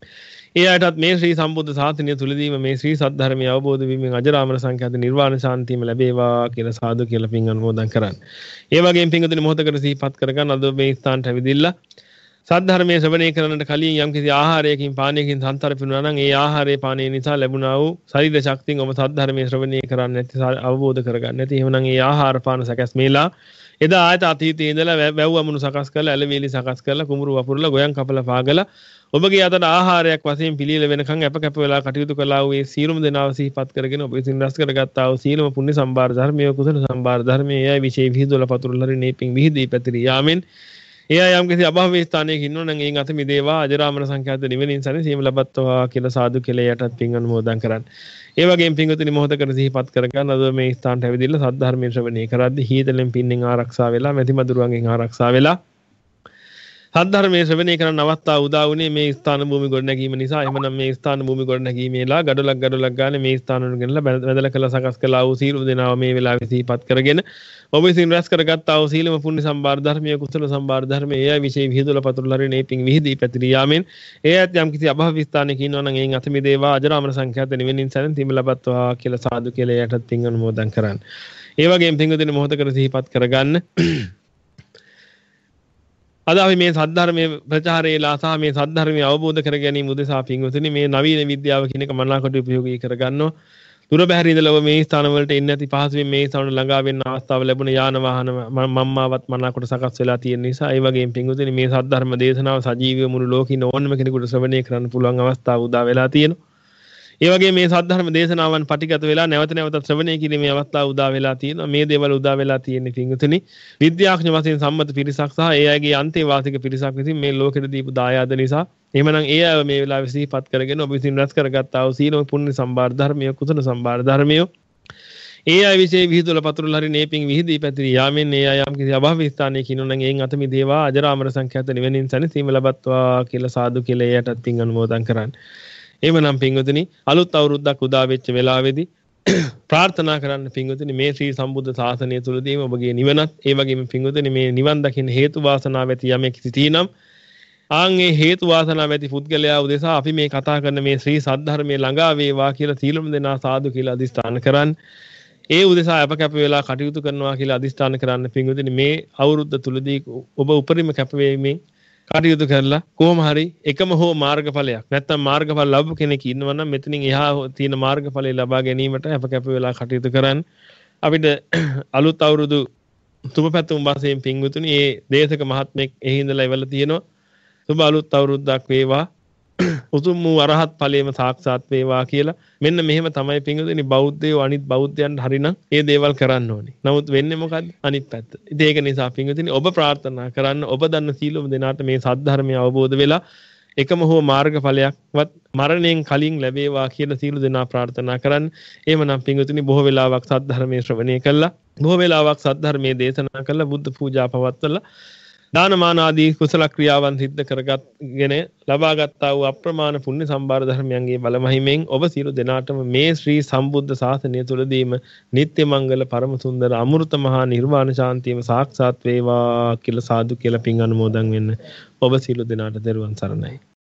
ඒ අයටත් මේ ශ්‍රී සම්බුද්ධ ශාසනය තුලදීම මේ ශ්‍රී සද්ධර්මය අවබෝධ වීමෙන් අජරාමර සංඛ්‍යාත නිර්වාණ ශාන්තියම ලැබේවා කියලා සාදු කියලා පින් අනුමෝදන් කරන්න. ඒ වගේම පින්වතුනි මොහොතකට සිහිපත් කරගන්න අද මේ ස්ථානට ඇවිදින්න සද්ධර්මයේ ශ්‍රවණය කරන්නට කලින් යම්කිසි ආහාරයකින් පානයකින් සන්තරපිනුනා නම් ඒ ආහාරයේ පානය නිසා ලැබුණා වූ ශරීර ශක්තියෙන් ඔබ සද්ධර්මයේ ශ්‍රවණය කරන්න නැති අවබෝධ කරගන්න නැති එහෙමනම් ඒ ආහාර පාන සකස් මේලා එදා ආයත අතීතයේ ඉඳලා වැව් අමුණු සකස් කරලා ඇලවේලි සකස් කරලා කුඹුරු වපුරලා ගොයන් කපලා පාගලා ඔබගේ අතට ආහාරයක් වශයෙන් පිළිල වෙනකන් අප කැප වෙලා කටයුතු කළා වූ ඒ සීලම දෙනාව සිහිපත් කරගෙන ඔබ විසින් රැස් කරගත්තා වූ සීලම පුණ්‍ය සම්භාර ධර්මයේ කුසල සම්භාර ධර්මයේ එයයි විශේෂ විහිදුවල පතුරුල හරිනේ පිං විහිදී පැතිරී යාමෙන් ඒ අය යම් කිසි අභාවී ස්ථානයක ඉන්නෝ නම් එයින් අත මිදේවා අජරාමර සංඛ්‍යාත නිවෙනින් සැනසීම ලබත්වා කියලා සාදු කියලා යටත් පින් අනුමෝදන් කරන්න. ඒ වගේම පින්වතුනි මොහොතකට සිහිපත් කරගන්න අද මේ ස්ථානට ඇවිදilla සද්ධර්මයේ ශ්‍රවණය කරද්දී හීතලෙන් පින්නෙන් ආරක්ෂා වෙලා මැදි මදුරුවන්ගෙන් ආරක්ෂා වෙලා සද්ධර්මයේ ශ්‍රවණය කරන අවස්ථාව උදා වුණේ මේ ස්ථාන භූමි ගොඩනැගීම නිසා. එහෙමනම් මේ ස්ථාන භූමි ගොඩනැගීමේලා ගඩොලක් ගඩොලක් ගානේ මේ ස්ථාන වල ගෙනලා වැදලා කළා සකස් කළා වූ සීල දෙනාව මේ වෙලාවේ සිහිපත් කරගෙන ඔබ විසින් රැස් කරගත්තා වූ සීලම පුණ්‍ය සම්භාර ධර්මයේ කුසල සම්භාර ධර්මයේ එයයි විශේෂ විහිදුවල පතුරුල හරිනේ පිං විහිදී පැතිරී යාමෙන් එයත් යම් කිසි අභාවී ස්ථානයක ඉන්නවා නම් එයින් අත මිදේවා අජරාමර සංඛ්‍යාත නිවෙනින් සැනසීම ලබත්වා කියලා සාදු කියලා යටත් පිං අනුමෝදන් කරන්න. ඒ වගේම පින්වතුනි මොහොතකට සිහිපත් කරගන්න අද අපි මේ සද්ධර්මයේ ප්‍රචාරයලා සහ මේ සද්ධර්මය අවබෝධ කර ගැනීම උදෙසා පින්වතුනි මේ නවීන විද්‍යාව කියන එක මනාකොට උපයෝගී කරගන්නවා. දුර බැහැර ඉඳලා ඔබ මේ ස්ථාන වලට එන්නේ නැති පහසුවෙන් මේ ස්ථාන වල ළඟා වෙන්න අවස්ථාව ලැබුණ යාන වාහන මම්මාවත් මනාකොට සකස් වෙලා තියෙන නිසා ඒ වගේම පින්වතුනි මේ සද්ධර්ම දේශනාව සජීවීව මුළු ලෝකෙින් ඕනම කෙනෙකුට ශ්‍රවණය කරන්න පුළුවන් අවස්ථාව උදා වෙලා තියෙනවා. ඒ වගේ මේ සද්ධර්ම දේශනාවන් පටිගත වෙලා නැවත නැවතත් ශ්‍රවණය කිරීමේ අවස්ථාව උදා වෙලා තියෙනවා. මේ දේවල් උදා වෙලා තියෙන්නේ පින්වතුනි විද්‍යාඥ වශයෙන් සම්මත පිරිසක් සහ ඒ අයගේ අන්තේවාසික පිරිසක් විසින් මේ ලෝකෙට දීපු දායාද නිසා. එහෙමනම් ඒ අය මේ වෙලාවේ සිහිපත් කරගෙන ඔබ විසින් රැස් කරගත්තා වූ සීලම පුණ්‍ය සම්භාර ධර්මයේ කුසල සම්භාර ධර්මයේ ඒ අය විශේෂ විහිදුවල පතුරුල හරිනේ පිං විහිදී පැතිරී යාමෙන් ඒ අය යම් කිසි අභාවී ස්ථානයක ඉන්නෝ නම් එයින් අත මිදේවා අජරාමර සංඛ්‍යාත නිවෙනින් සැනසීම ලබත්වා කියලා සාදු කියලා යටත් පිං අනුමෝදන් කරන්න. එහෙමනම් පින්වතුනි අලුත් අවුරුද්දක් උදා වෙච්ච වෙලාවේදී ප්‍රාර්ථනා කරන්න පින්වතුනි මේ ශ්‍රී සම්බුද්ධ ශාසනය තුලදීම ඔබගේ නිවනත් ඒ වගේම පින්වතුනි මේ නිවන් දකින්න හේතු වාසනාව ඇති යමෙක් සිටිනම් ආන්ගේ හේතු වාසනාව ඇති පුද්ගලයා උදෙසා අපි මේ කතා කරන මේ ශ්‍රී සද්ධර්මයේ ළඟා වේවා කියලා සීලම දෙනා සාදු කියලා අදිස්ථාන කරන්න. ඒ උදෙසා අප කැප වෙලා කටයුතු කරනවා කියලා අදිස්ථාන කරන්න පින්වතුනි මේ අවුරුද්ද තුලදී ඔබ උපරිම කැප වීමෙන් කටයුතු කරලා කොහොම හරි එකම හෝ මාර්ගඵලයක් නැත්නම් මාර්ගඵල ලැබු කෙනෙක් ඉන්නවා නම් මෙතනින් එහා තියෙන මාර්ගඵලය ලබා ගැනීමට අප කැප වෙලා කටයුතු කරන්න. අපිට අලුත් අවුරුදු සුබ පැතුම් වශයෙන් පින්වතුනි මේ දේශක මහත්මෙක් එහි ඉඳලා ඉවල තියෙනවා. සුබ අලුත් අවුරුද්දක් වේවා. උතුම් වූ අරහත් ඵලයේම සාක්ෂාත් වේවා කියලා. මෙන්න මෙහෙම තමයි පින්වතුනි බෞද්ධයෝ අනිත් බෞද්ධයන්ට හරිනම් ඒ දේවල් කරන්න ඕනේ. නමුත් වෙන්නේ මොකද්ද? අනිත් පැත්ත. ඉතින් ඒක නිසා පින්වතුනි ඔබ ප්‍රාර්ථනා කරන්න ඔබ දන්න සීලොම දෙනාට මේ සද්ධර්මය අවබෝධ වෙලා එකම හෝ මාර්ගඵලයක්වත් මරණයෙන් කලින් ලැබේවා කියලා සියලු දෙනා ප්‍රාර්ථනා කරන්න. එහෙමනම් පින්වතුනි බොහෝ වෙලාවක් සද්ධර්මයේ ශ්‍රවණය කළා. බොහෝ වෙලාවක් සද්ධර්මයේ දේශනා කළා. බුද්ධ පූජා පවත්වලා දානමාන ආදී කුසල ක්‍රියාවන් සිද්ධ කරගත්ගෙන ලබාගත්තා වූ අප්‍රමාණ පුණ්‍ය සම්භාර ධර්මයන්ගේ බලමහිමෙන් ඔබ සියලු දෙනාටම මේ ශ්‍රී සම්බුද්ධ ශාසනය තුලදීම නිත්‍ය මංගල පරම සුන්දර අමෘත මහා නිර්වාණ ශාන්තියම සාක්ෂාත් වේවා කියලා සාදු කියලා පින් අනුමෝදන් වෙන්න ඔබ සියලු දෙනාට දරුවන් සරණයි.